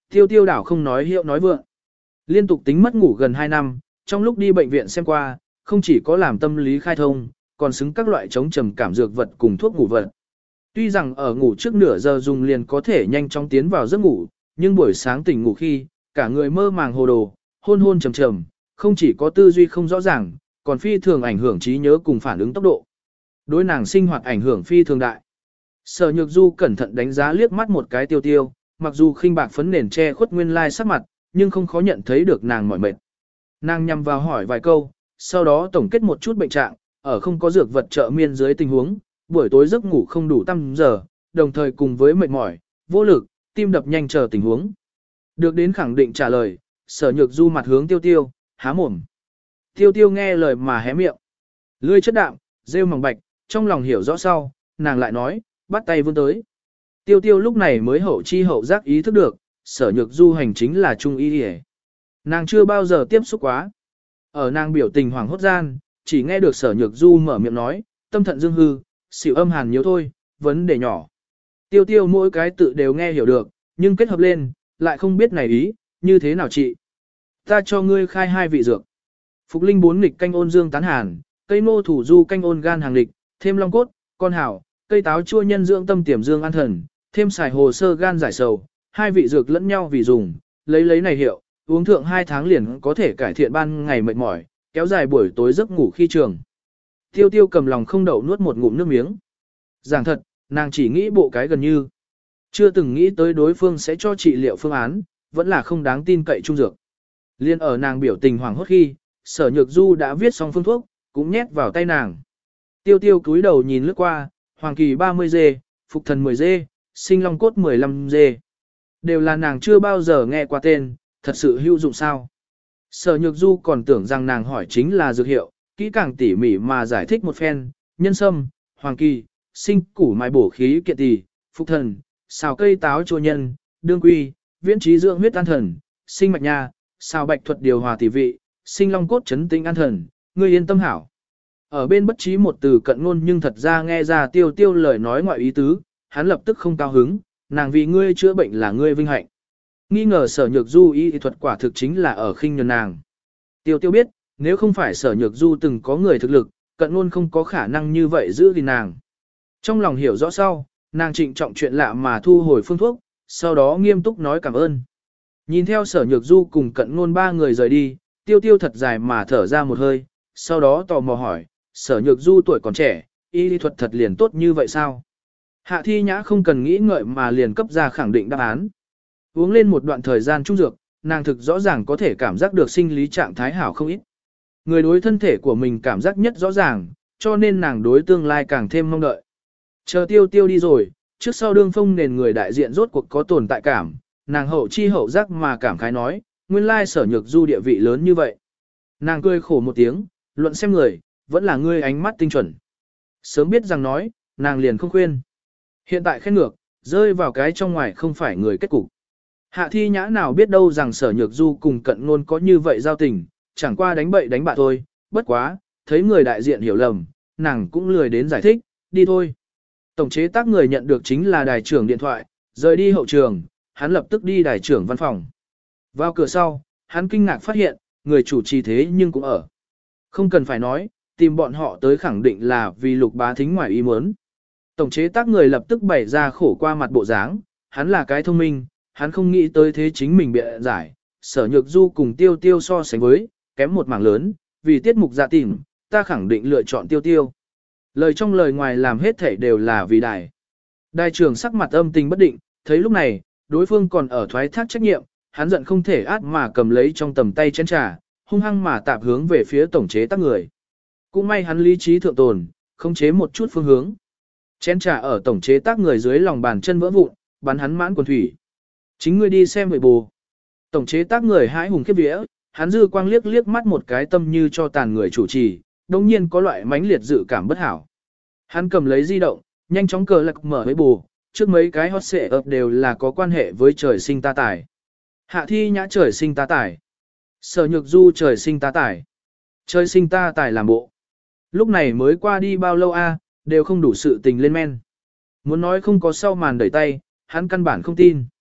Tiêu tiêu đảo không nói hiệu nói vượng. Liên tục tính mất ngủ gần hai năm, trong lúc đi bệnh viện xem qua, không chỉ có làm tâm lý khai thông, còn xứng các loại chống trầm cảm dược vật cùng thuốc ngủ vật. Tuy rằng ở ngủ trước nửa giờ dùng liền có thể nhanh chóng tiến vào giấc ngủ, nhưng buổi sáng tỉnh ngủ khi, cả người mơ màng hồ đồ, hôn hôn trầm trầm, không chỉ có tư duy không rõ ràng, còn phi thường ảnh hưởng trí nhớ cùng phản ứng tốc độ. Đối nàng sinh hoạt ảnh hưởng phi thường đại. Sở Nhược Du cẩn thận đánh giá liếc mắt một cái tiêu tiêu, mặc dù khinh bạc phấn nền che khuất nguyên lai sắc mặt, nhưng không khó nhận thấy được nàng mỏi mệt. Nàng nhằm vào hỏi vài câu, sau đó tổng kết một chút bệnh trạng, ở không có dược vật trợ miên dưới tình huống, buổi tối giấc ngủ không đủ năm giờ, đồng thời cùng với mệt mỏi, vô lực, tim đập nhanh chờ tình huống. Được đến khẳng định trả lời, Sở Nhược Du mặt hướng tiêu tiêu, há mồm. Tiêu tiêu nghe lời mà hé miệng. Lưỡi chất đạm, rêu mỏng bạch, trong lòng hiểu rõ sau, nàng lại nói, bắt tay vươn tới. Tiêu tiêu lúc này mới hậu chi hậu giác ý thức được, Sở Nhược Du hành chính là trung y y. Nàng chưa bao giờ tiếp xúc quá. Ở nàng biểu tình hoảng hốt gian, chỉ nghe được Sở Nhược Du mở miệng nói, tâm thận dương hư, xỉu âm hàn nhiều thôi, vấn đề nhỏ. Tiêu tiêu mỗi cái tự đều nghe hiểu được, nhưng kết hợp lên, lại không biết này ý, như thế nào chị. Ta cho ngươi khai hai vị dược. Phục linh bốn nghịch canh ôn dương tán hàn, cây nô thủ du canh ôn gan hàng lịch, thêm long cốt, con hảo, cây táo chua nhân dưỡng tâm tiềm dương an thần, thêm xài hồ sơ gan giải sầu, hai vị dược lẫn nhau vì dùng, lấy lấy này hiệu, uống thượng hai tháng liền có thể cải thiện ban ngày mệt mỏi, kéo dài buổi tối giấc ngủ khi trường. Tiêu tiêu cầm lòng không đậu nuốt một ngụm nước miếng. Giảng thật, nàng chỉ nghĩ bộ cái gần như. Chưa từng nghĩ tới đối phương sẽ cho trị liệu phương án, vẫn là không đáng tin cậy trung dược. Liên ở nàng biểu tình hoảng hốt khi, Sở Nhược Du đã viết xong phương thuốc, cũng nhét vào tay nàng. Tiêu tiêu cúi đầu nhìn lướt qua, Hoàng Kỳ ba mươi dê, Phục Thần mười dê, Sinh Long Cốt mười lăm dê. Đều là nàng chưa bao giờ nghe qua tên, thật sự hữu dụng sao. Sở Nhược Du còn tưởng rằng nàng hỏi chính là dược hiệu, kỹ càng tỉ mỉ mà giải thích một phen, nhân sâm, Hoàng Kỳ, sinh củ mai bổ khí kiện tỳ, Phục Thần, xào cây táo chua nhân, đương quy, viễn trí dưỡng huyết an thần, sinh mạch nha, xào bạch thuật điều hòa tỳ vị, sinh long cốt chấn tĩnh an thần, ngươi yên tâm hảo. Ở bên bất trí một từ cận ngôn nhưng thật ra nghe ra tiêu tiêu lời nói ngoại ý tứ, hắn lập tức không cao hứng, nàng vì ngươi chữa bệnh là ngươi vinh hạnh. Nghi ngờ Sở Nhược Du y thuật quả thực chính là ở khinh nhờn nàng. Tiêu tiêu biết, nếu không phải Sở Nhược Du từng có người thực lực, cận ngôn không có khả năng như vậy giữ gìn nàng. Trong lòng hiểu rõ sau, nàng trịnh trọng chuyện lạ mà thu hồi phương thuốc, sau đó nghiêm túc nói cảm ơn. Nhìn theo Sở Nhược Du cùng cận ngôn ba người rời đi, tiêu tiêu thật dài mà thở ra một hơi, sau đó tò mò hỏi, Sở Nhược Du tuổi còn trẻ, y lý thuật thật liền tốt như vậy sao? Hạ Thi Nhã không cần nghĩ ngợi mà liền cấp ra khẳng định đáp án. Uống lên một đoạn thời gian trung dược, nàng thực rõ ràng có thể cảm giác được sinh lý trạng thái hảo không ít. Người đối thân thể của mình cảm giác nhất rõ ràng, cho nên nàng đối tương lai càng thêm mong đợi. Chờ tiêu tiêu đi rồi, trước sau đương phong nền người đại diện rốt cuộc có tồn tại cảm, nàng hậu chi hậu giác mà cảm khái nói, nguyên lai Sở Nhược Du địa vị lớn như vậy. Nàng cười khổ một tiếng, luận xem người, vẫn là ngươi ánh mắt tinh chuẩn. Sớm biết rằng nói, nàng liền không khuyên. Hiện tại khen ngược, rơi vào cái trong ngoài không phải người kết cục. Hạ Thi Nhã nào biết đâu rằng Sở Nhược Du cùng cận ngôn có như vậy giao tình, chẳng qua đánh bậy đánh bạ thôi, bất quá, thấy người đại diện hiểu lầm, nàng cũng lười đến giải thích, đi thôi. Tổng chế tác người nhận được chính là đài trưởng điện thoại, rời đi hậu trường, hắn lập tức đi đài trưởng văn phòng. Vào cửa sau, hắn kinh ngạc phát hiện, người chủ trì thế nhưng cũng ở. Không cần phải nói, tìm bọn họ tới khẳng định là vì Lục Bá Thính ngoài ý muốn. Tổng chế tác người lập tức bày ra khổ qua mặt bộ dáng, hắn là cái thông minh, hắn không nghĩ tới thế chính mình bịa giải, Sở Nhược Du cùng tiêu tiêu so sánh với, kém một mảng lớn, vì tiết mục dạ tìm, ta khẳng định lựa chọn tiêu tiêu. Lời trong lời ngoài làm hết thể đều là vì đài. Đài trưởng sắc mặt âm tình bất định, thấy lúc này, đối phương còn ở thoái thác trách nhiệm, hắn giận không thể át mà cầm lấy trong tầm tay chén trà, hung hăng mà tạp hướng về phía tổng chế tác người. Cũng may hắn lý trí thượng tồn, không chế một chút phương hướng. Chén trà ở tổng chế tác người dưới lòng bàn chân vỡ vụn, bắn hắn mãn quần thủy. Chính ngươi đi xem vậy bù. Tổng chế tác người hãi hùng khiếp vía, hắn dư quang liếc liếc mắt một cái tâm như cho tàn người chủ trì, đồng nhiên có loại mãnh liệt dự cảm bất hảo. Hắn cầm lấy di động, nhanh chóng cờ lạc mở với bù, trước mấy cái hot xệ ập đều là có quan hệ với trời sinh ta tài. Hạ Thi Nhã trời sinh ta tài. Sở Nhược Du trời sinh ta tài. Trời sinh ta tài làm bộ. Lúc này mới qua đi bao lâu a, đều không đủ sự tình lên men. Muốn nói không có sau màn đẩy tay, hắn căn bản không tin.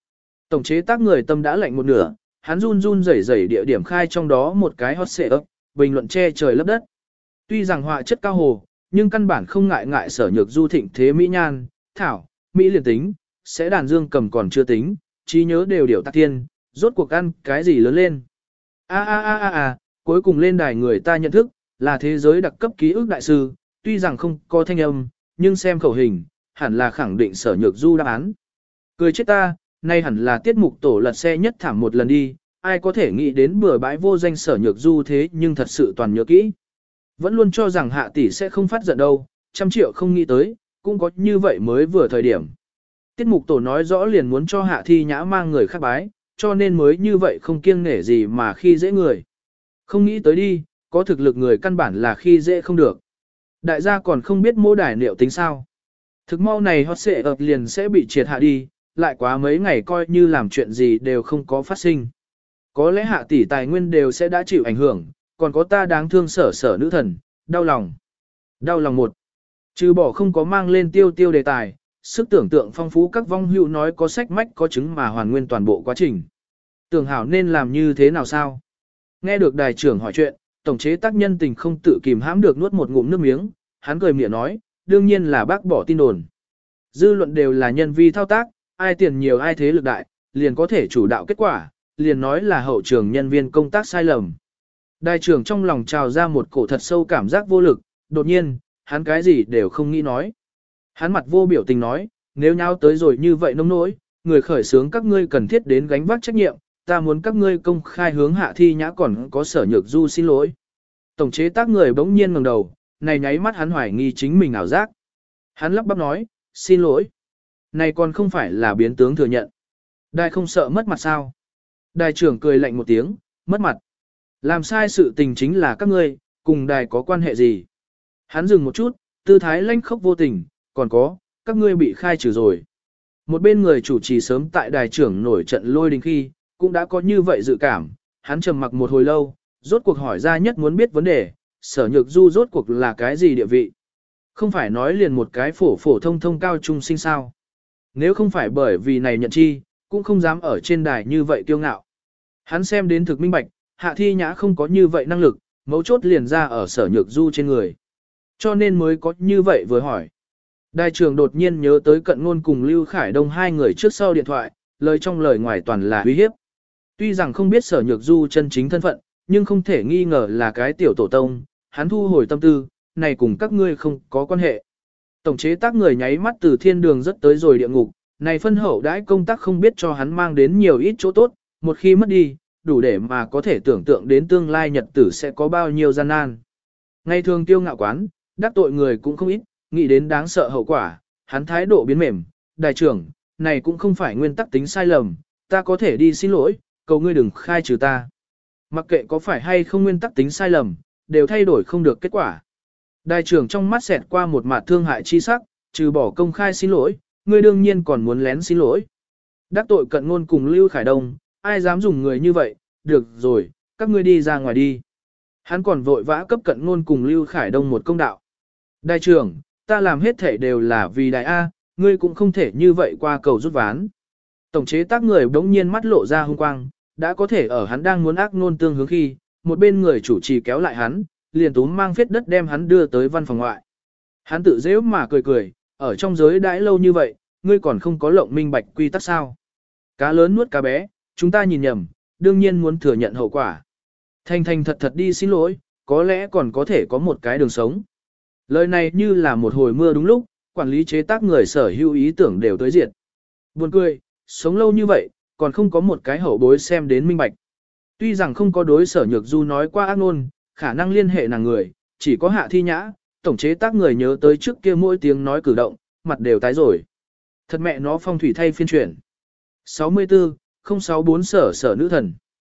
Tổng chế tác người tâm đã lạnh một nửa, hắn run run rẩy rẩy địa điểm khai trong đó một cái hot xệ ấp, bình luận che trời lấp đất. Tuy rằng họa chất cao hồ, nhưng căn bản không ngại ngại sở nhược du thịnh thế mỹ nhan, thảo, mỹ liền tính, sẽ đàn dương cầm còn chưa tính, trí nhớ đều điều tạc tiên, rốt cuộc ăn cái gì lớn lên. A a a a a, cuối cùng lên đài người ta nhận thức, là thế giới đặc cấp ký ức đại sư, tuy rằng không có thanh âm, nhưng xem khẩu hình, hẳn là khẳng định sở nhược du đáp án. Cười chết ta, nay hẳn là tiết mục tổ lật xe nhất thảm một lần đi, ai có thể nghĩ đến bừa bãi vô danh sở nhược du thế nhưng thật sự toàn nhớ kỹ. Vẫn luôn cho rằng hạ tỷ sẽ không phát giận đâu, trăm triệu không nghĩ tới, cũng có như vậy mới vừa thời điểm. Tiết mục tổ nói rõ liền muốn cho hạ thi nhã mang người khác bái, cho nên mới như vậy không kiêng nể gì mà khi dễ người. Không nghĩ tới đi, có thực lực người căn bản là khi dễ không được. Đại gia còn không biết mô đài liệu tính sao. Thực mau này hot xệ ập liền sẽ bị triệt hạ đi, lại quá mấy ngày coi như làm chuyện gì đều không có phát sinh. Có lẽ hạ tỷ tài nguyên đều sẽ đã chịu ảnh hưởng, còn có ta đáng thương sở sở nữ thần, đau lòng. Đau lòng một. Trừ bỏ không có mang lên tiêu tiêu đề tài, sức tưởng tượng phong phú các vong hữu nói có sách mách có chứng mà hoàn nguyên toàn bộ quá trình. Tưởng hảo nên làm như thế nào sao? Nghe được đài trưởng hỏi chuyện, tổng chế tác nhân tình không tự kìm hãm được nuốt một ngụm nước miếng, hắn cười miệng nói, đương nhiên là bác bỏ tin đồn. Dư luận đều là nhân vi thao tác, ai tiền nhiều ai thế lực đại, liền có thể chủ đạo kết quả, liền nói là hậu trường nhân viên công tác sai lầm. Đại trưởng trong lòng trào ra một cổ thật sâu cảm giác vô lực, đột nhiên, hắn cái gì đều không nghĩ nói. Hắn mặt vô biểu tình nói, nếu nhau tới rồi như vậy nông nỗi, người khởi xướng các ngươi cần thiết đến gánh vác trách nhiệm, ta muốn các ngươi công khai hướng hạ thi nhã còn có sở nhược du xin lỗi. Tổng chế tác người bỗng nhiên ngẩng đầu, này nháy mắt hắn hoài nghi chính mình ảo giác. Hắn lắp bắp nói, xin lỗi. Này còn không phải là biến tướng thừa nhận. Đại không sợ mất mặt sao? Đại trưởng cười lạnh một tiếng, mất mặt. Làm sai sự tình chính là các ngươi, cùng đài có quan hệ gì? Hắn dừng một chút, tư thái lanh khốc vô tình, còn có, các ngươi bị khai trừ rồi. Một bên người chủ trì sớm tại đài trưởng nổi trận lôi đình khi, cũng đã có như vậy dự cảm, hắn trầm mặc một hồi lâu, rốt cuộc hỏi ra nhất muốn biết vấn đề, sở nhược du rốt cuộc là cái gì địa vị? Không phải nói liền một cái phổ phổ thông thông cao trung sinh sao? Nếu không phải bởi vì này nhận chi, cũng không dám ở trên đài như vậy kiêu ngạo. Hắn xem đến thực minh bạch, hạ thi nhã không có như vậy năng lực, mấu chốt liền ra ở sở nhược du trên người. Cho nên mới có như vậy vừa hỏi. Đại trưởng đột nhiên nhớ tới Cận Ngôn cùng Lưu Khải Đông hai người trước sau điện thoại, lời trong lời ngoài toàn là uy hiếp. Tuy rằng không biết sở nhược du chân chính thân phận, nhưng không thể nghi ngờ là cái tiểu tổ tông, hắn thu hồi tâm tư, này cùng các ngươi không có quan hệ. Tổng chế tác người nháy mắt từ thiên đường rất tới rồi địa ngục, này phân hậu đãi công tác không biết cho hắn mang đến nhiều ít chỗ tốt, một khi mất đi, đủ để mà có thể tưởng tượng đến tương lai nhật tử sẽ có bao nhiêu gian nan. Ngày thường tiêu ngạo quán, đắc tội người cũng không ít, nghĩ đến đáng sợ hậu quả, hắn thái độ biến mềm, đại trưởng, này cũng không phải nguyên tắc tính sai lầm, ta có thể đi xin lỗi, cầu ngươi đừng khai trừ ta. Mặc kệ có phải hay không nguyên tắc tính sai lầm, đều thay đổi không được kết quả. Đại trưởng trong mắt xẹt qua một mặt thương hại chi sắc, trừ bỏ công khai xin lỗi, ngươi đương nhiên còn muốn lén xin lỗi. Đắc tội Cận Ngôn cùng Lưu Khải Đông, ai dám dùng người như vậy, được rồi, các ngươi đi ra ngoài đi. Hắn còn vội vã cấp Cận Ngôn cùng Lưu Khải Đông một công đạo. Đại trưởng, ta làm hết thể đều là vì đại A, ngươi cũng không thể như vậy qua cầu rút ván. Tổng chế tác người bỗng nhiên mắt lộ ra hung quang, đã có thể ở hắn đang muốn ác nôn tương hướng khi, một bên người chủ trì kéo lại hắn, liền túm mang phết đất đem hắn đưa tới văn phòng ngoại. Hắn tự dễ mà cười cười, ở trong giới đãi lâu như vậy, ngươi còn không có lộng minh bạch quy tắc sao. Cá lớn nuốt cá bé, chúng ta nhìn nhầm, đương nhiên muốn thừa nhận hậu quả. Thành thành thật thật đi xin lỗi, có lẽ còn có thể có một cái đường sống. Lời này như là một hồi mưa đúng lúc, quản lý chế tác người sở hữu ý tưởng đều tới diệt. Buồn cười, sống lâu như vậy, còn không có một cái hậu bối xem đến minh bạch. Tuy rằng không có đối sở nhược du nói qua ác ngôn, khả năng liên hệ nàng người, chỉ có hạ thi nhã, tổng chế tác người nhớ tới trước kia mỗi tiếng nói cử động, mặt đều tái rồi. Thật mẹ nó phong thủy thay phiên chuyển. sáu mươi tư không sáu bốn sở sở nữ thần.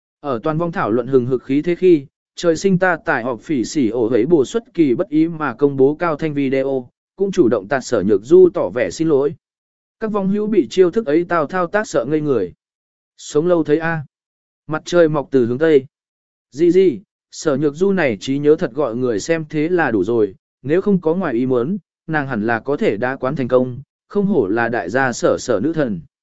Ở toàn vong thảo luận hừng hực khí thế khi, trời sinh ta tải họp phỉ sỉ ổ hấy bổ xuất kỳ bất ý mà công bố cao thanh video, cũng chủ động tạt sở nhược du tỏ vẻ xin lỗi. Các vong hữu bị chiêu thức ấy tào thao tác sợ ngây người. Sống lâu thấy A. Mặt trời mọc từ hướng Tây. Gì gì, sở nhược du này trí nhớ thật gọi người xem thế là đủ rồi, nếu không có ngoài ý muốn, nàng hẳn là có thể đá quán thành công, không hổ là đại gia sở sở nữ thần.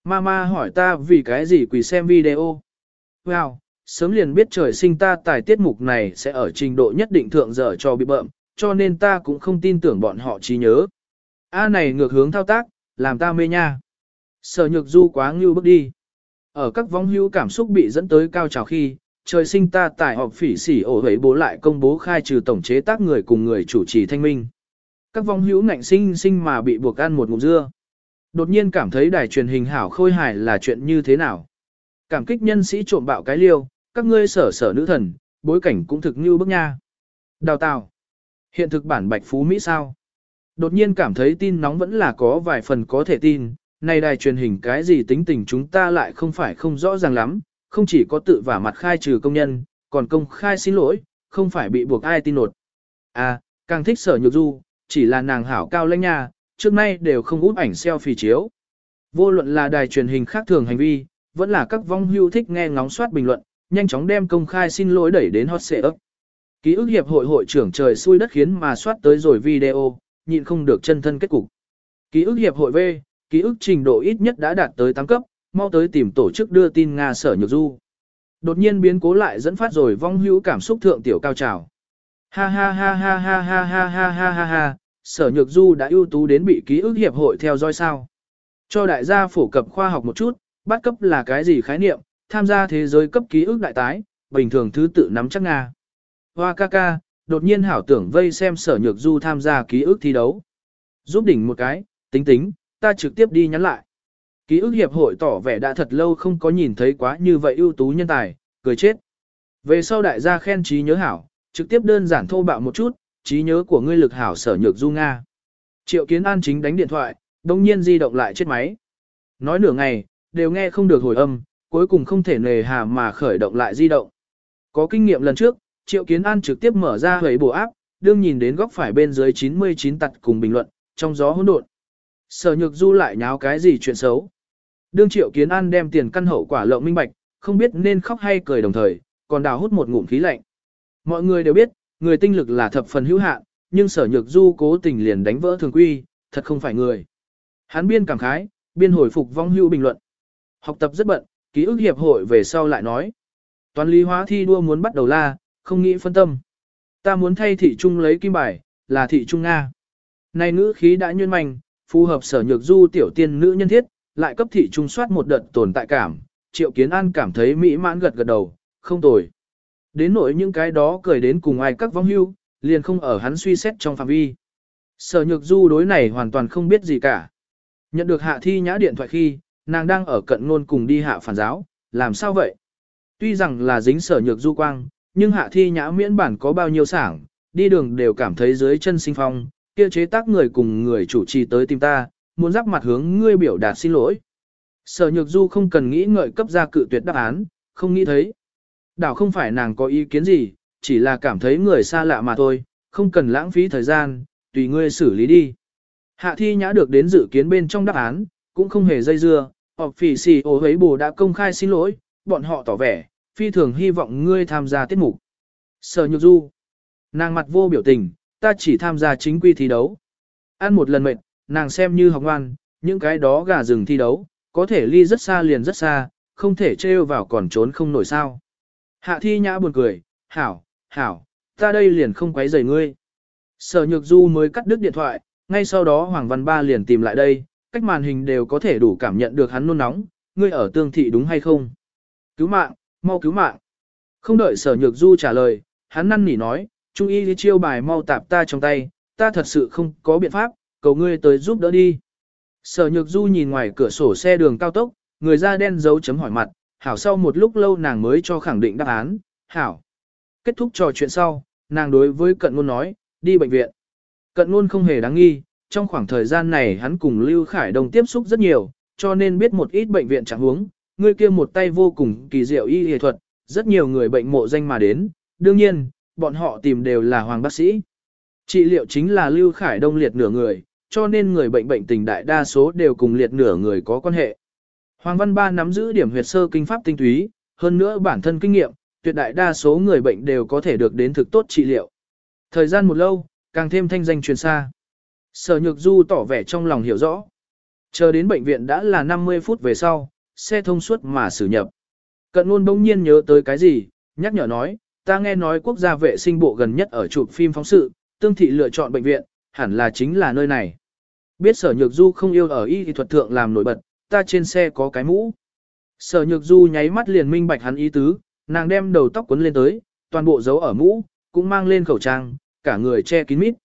Mama hỏi ta vì cái gì quỳ xem video. Wow, sớm liền biết trời sinh ta tài tiết mục này sẽ ở trình độ nhất định thượng dở cho bị bợm, cho nên ta cũng không tin tưởng bọn họ trí nhớ. A này ngược hướng thao tác, làm ta mê nha. Sở Nhược Du quá ngưu bước đi. Ở các vong hữu cảm xúc bị dẫn tới cao trào khi, trời sinh ta tài họp phỉ sỉ ổ hấy bố lại công bố khai trừ tổng chế tác người cùng người chủ trì thanh minh. Các vong hữu ngạnh sinh sinh mà bị buộc ăn một ngụm dưa. Đột nhiên cảm thấy đài truyền hình hảo khôi hài là chuyện như thế nào. Cảm kích nhân sĩ trộm bạo cái liêu, các ngươi sở sở nữ thần, bối cảnh cũng thực như bức nha. Đào tạo. Hiện thực bản Bạch Phú Mỹ sao? Đột nhiên cảm thấy tin nóng vẫn là có vài phần có thể tin, này đài truyền hình cái gì tính tình chúng ta lại không phải không rõ ràng lắm, không chỉ có tự vả mặt khai trừ công nhân, còn công khai xin lỗi, không phải bị buộc ai tin nột. À, càng thích Sở Nhược Du, chỉ là nàng hảo cao lãnh nha, trước nay đều không úp ảnh selfie chiếu. Vô luận là đài truyền hình khác thường hành vi, vẫn là các vong hưu thích nghe ngóng soát bình luận, nhanh chóng đem công khai xin lỗi đẩy đến hot search. Ký ức hiệp hội hội trưởng trời xui đất khiến mà soát tới rồi video, nhịn không được chân thân kết cục. Ký ức hiệp hội V, ký ức trình độ ít nhất đã đạt tới tám cấp, mau tới tìm tổ chức đưa tin Nga Sở Nhược Du. Đột nhiên biến cố lại dẫn phát rồi vong hữu cảm xúc thượng tiểu cao trào. Ha ha ha ha ha ha ha ha ha ha ha, Sở Nhược Du đã ưu tú đến bị ký ức hiệp hội theo dõi sao. Cho đại gia phổ cập khoa học một chút, bắt cấp là cái gì khái niệm, tham gia thế giới cấp ký ức đại tái, bình thường thứ tự nắm chắc Nga. Hoa ca ca, đột nhiên hảo tưởng vây xem Sở Nhược Du tham gia ký ức thi đấu. Giúp đỉnh một cái, tính tính, ta trực tiếp đi nhắn lại. Ký ức hiệp hội tỏ vẻ đã thật lâu không có nhìn thấy quá như vậy ưu tú nhân tài, cười chết. Về sau đại gia khen trí nhớ hảo, trực tiếp đơn giản thô bạo một chút, trí nhớ của ngươi lực hảo Sở Nhược Du Nga. Triệu Kiến An chính đánh điện thoại, đồng nhiên di động lại chết máy. Nói nửa ngày, đều nghe không được hồi âm, cuối cùng không thể nề hà mà khởi động lại di động. Có kinh nghiệm lần trước, Triệu Kiến An trực tiếp mở ra hấy bộ áp, đương nhìn đến góc phải bên dưới chín mươi chín tặt cùng bình luận, trong gió hỗn độn. Sở Nhược Du lại nháo cái gì chuyện xấu. Đương Triệu Kiến An đem tiền căn hậu quả lộng minh bạch, không biết nên khóc hay cười đồng thời, còn đào hút một ngụm khí lạnh. Mọi người đều biết, người tinh lực là thập phần hữu hạn, nhưng Sở Nhược Du cố tình liền đánh vỡ thường quy, thật không phải người. Hắn biên cảm khái, biên hồi phục vong hữu bình luận. Học tập rất bận, ký ức hiệp hội về sau lại nói. Toán lý hóa thi đua muốn bắt đầu la, không nghĩ phân tâm. Ta muốn thay thị trung lấy kim bài, là thị trung Nga. Này ngữ khí đã nhuyễn manh, phù hợp Sở Nhược Du tiểu tiên nữ nhân thiết, lại cấp thị trung soát một đợt tồn tại cảm. Triệu Kiến An cảm thấy mỹ mãn gật gật đầu, không tồi. Đến nỗi những cái đó cười đến cùng ai các vong hưu, liền không ở hắn suy xét trong phạm vi. Sở Nhược Du đối này hoàn toàn không biết gì cả. Nhận được Hạ Thi Nhã điện thoại khi, nàng đang ở cận ngôn cùng đi hạ phản giáo, làm sao vậy? Tuy rằng là dính Sở Nhược Du quang, nhưng Hạ Thi Nhã miễn bản có bao nhiêu sảng, đi đường đều cảm thấy dưới chân sinh phong, kia chế tác người cùng người chủ trì tới tìm ta, muốn giáp mặt hướng ngươi biểu đạt xin lỗi. Sở Nhược Du không cần nghĩ ngợi cấp ra cự tuyệt đáp án, không nghĩ thấy. Đảo không phải nàng có ý kiến gì, chỉ là cảm thấy người xa lạ mà thôi, không cần lãng phí thời gian, tùy ngươi xử lý đi. Hạ Thi Nhã được đến dự kiến bên trong đáp án, cũng không hề dây dưa, họp phỉ xì ổ hấy bồ đã công khai xin lỗi, bọn họ tỏ vẻ, phi thường hy vọng ngươi tham gia tiết mục. Sở Nhược Du, nàng mặt vô biểu tình, ta chỉ tham gia chính quy thi đấu. Ăn một lần mệt, nàng xem như học ngoan, những cái đó gà rừng thi đấu, có thể ly rất xa liền rất xa, không thể trêu vào còn trốn không nổi sao. Hạ Thi Nhã buồn cười, hảo, hảo, ta đây liền không quấy rầy ngươi. Sở Nhược Du mới cắt đứt điện thoại, ngay sau đó Hoàng Văn Ba liền tìm lại đây, cách màn hình đều có thể đủ cảm nhận được hắn nôn nóng, ngươi ở tương thị đúng hay không? Cứu mạng, mau cứu mạng. Không đợi Sở Nhược Du trả lời, hắn năn nỉ nói, Trung y chiêu bài mau tạp ta trong tay, ta thật sự không có biện pháp, cầu ngươi tới giúp đỡ đi. Sở Nhược Du nhìn ngoài cửa sổ xe đường cao tốc, người da đen dấu chấm hỏi mặt, hảo sau một lúc lâu nàng mới cho khẳng định đáp án, hảo. Kết thúc trò chuyện sau, nàng đối với Cận Ngôn nói, đi bệnh viện. Cận Ngôn không hề đáng nghi, trong khoảng thời gian này hắn cùng Lưu Khải Đông tiếp xúc rất nhiều, cho nên biết một ít bệnh viện trạng huống, người kia một tay vô cùng kỳ diệu y y thuật, rất nhiều người bệnh mộ danh mà đến, đương nhiên, bọn họ tìm đều là hoàng bác sĩ. Trị liệu chính là Lưu Khải Đông liệt nửa người, cho nên người bệnh bệnh tình đại đa số đều cùng liệt nửa người có quan hệ. Hoàng Văn Ba nắm giữ điểm huyệt sơ kinh pháp tinh túy, hơn nữa bản thân kinh nghiệm, tuyệt đại đa số người bệnh đều có thể được đến thực tốt trị liệu. Thời gian một lâu, càng thêm thanh danh truyền xa. Sở Nhược Du tỏ vẻ trong lòng hiểu rõ. Chờ đến bệnh viện đã là năm mươi phút về sau, xe thông suốt mà xử nhập. Cận Ngôn bỗng nhiên nhớ tới cái gì, nhắc nhở nói, ta nghe nói quốc gia vệ sinh bộ gần nhất ở chụp phim phóng sự, Tương Thị lựa chọn bệnh viện, hẳn là chính là nơi này. Biết Sở Nhược Du không yêu ở y thuật thượng làm nổi bật, ta trên xe có cái mũ. Sở Nhược Du nháy mắt liền minh bạch hắn ý tứ, nàng đem đầu tóc quấn lên tới, toàn bộ giấu ở mũ, cũng mang lên khẩu trang, cả người che kín mít.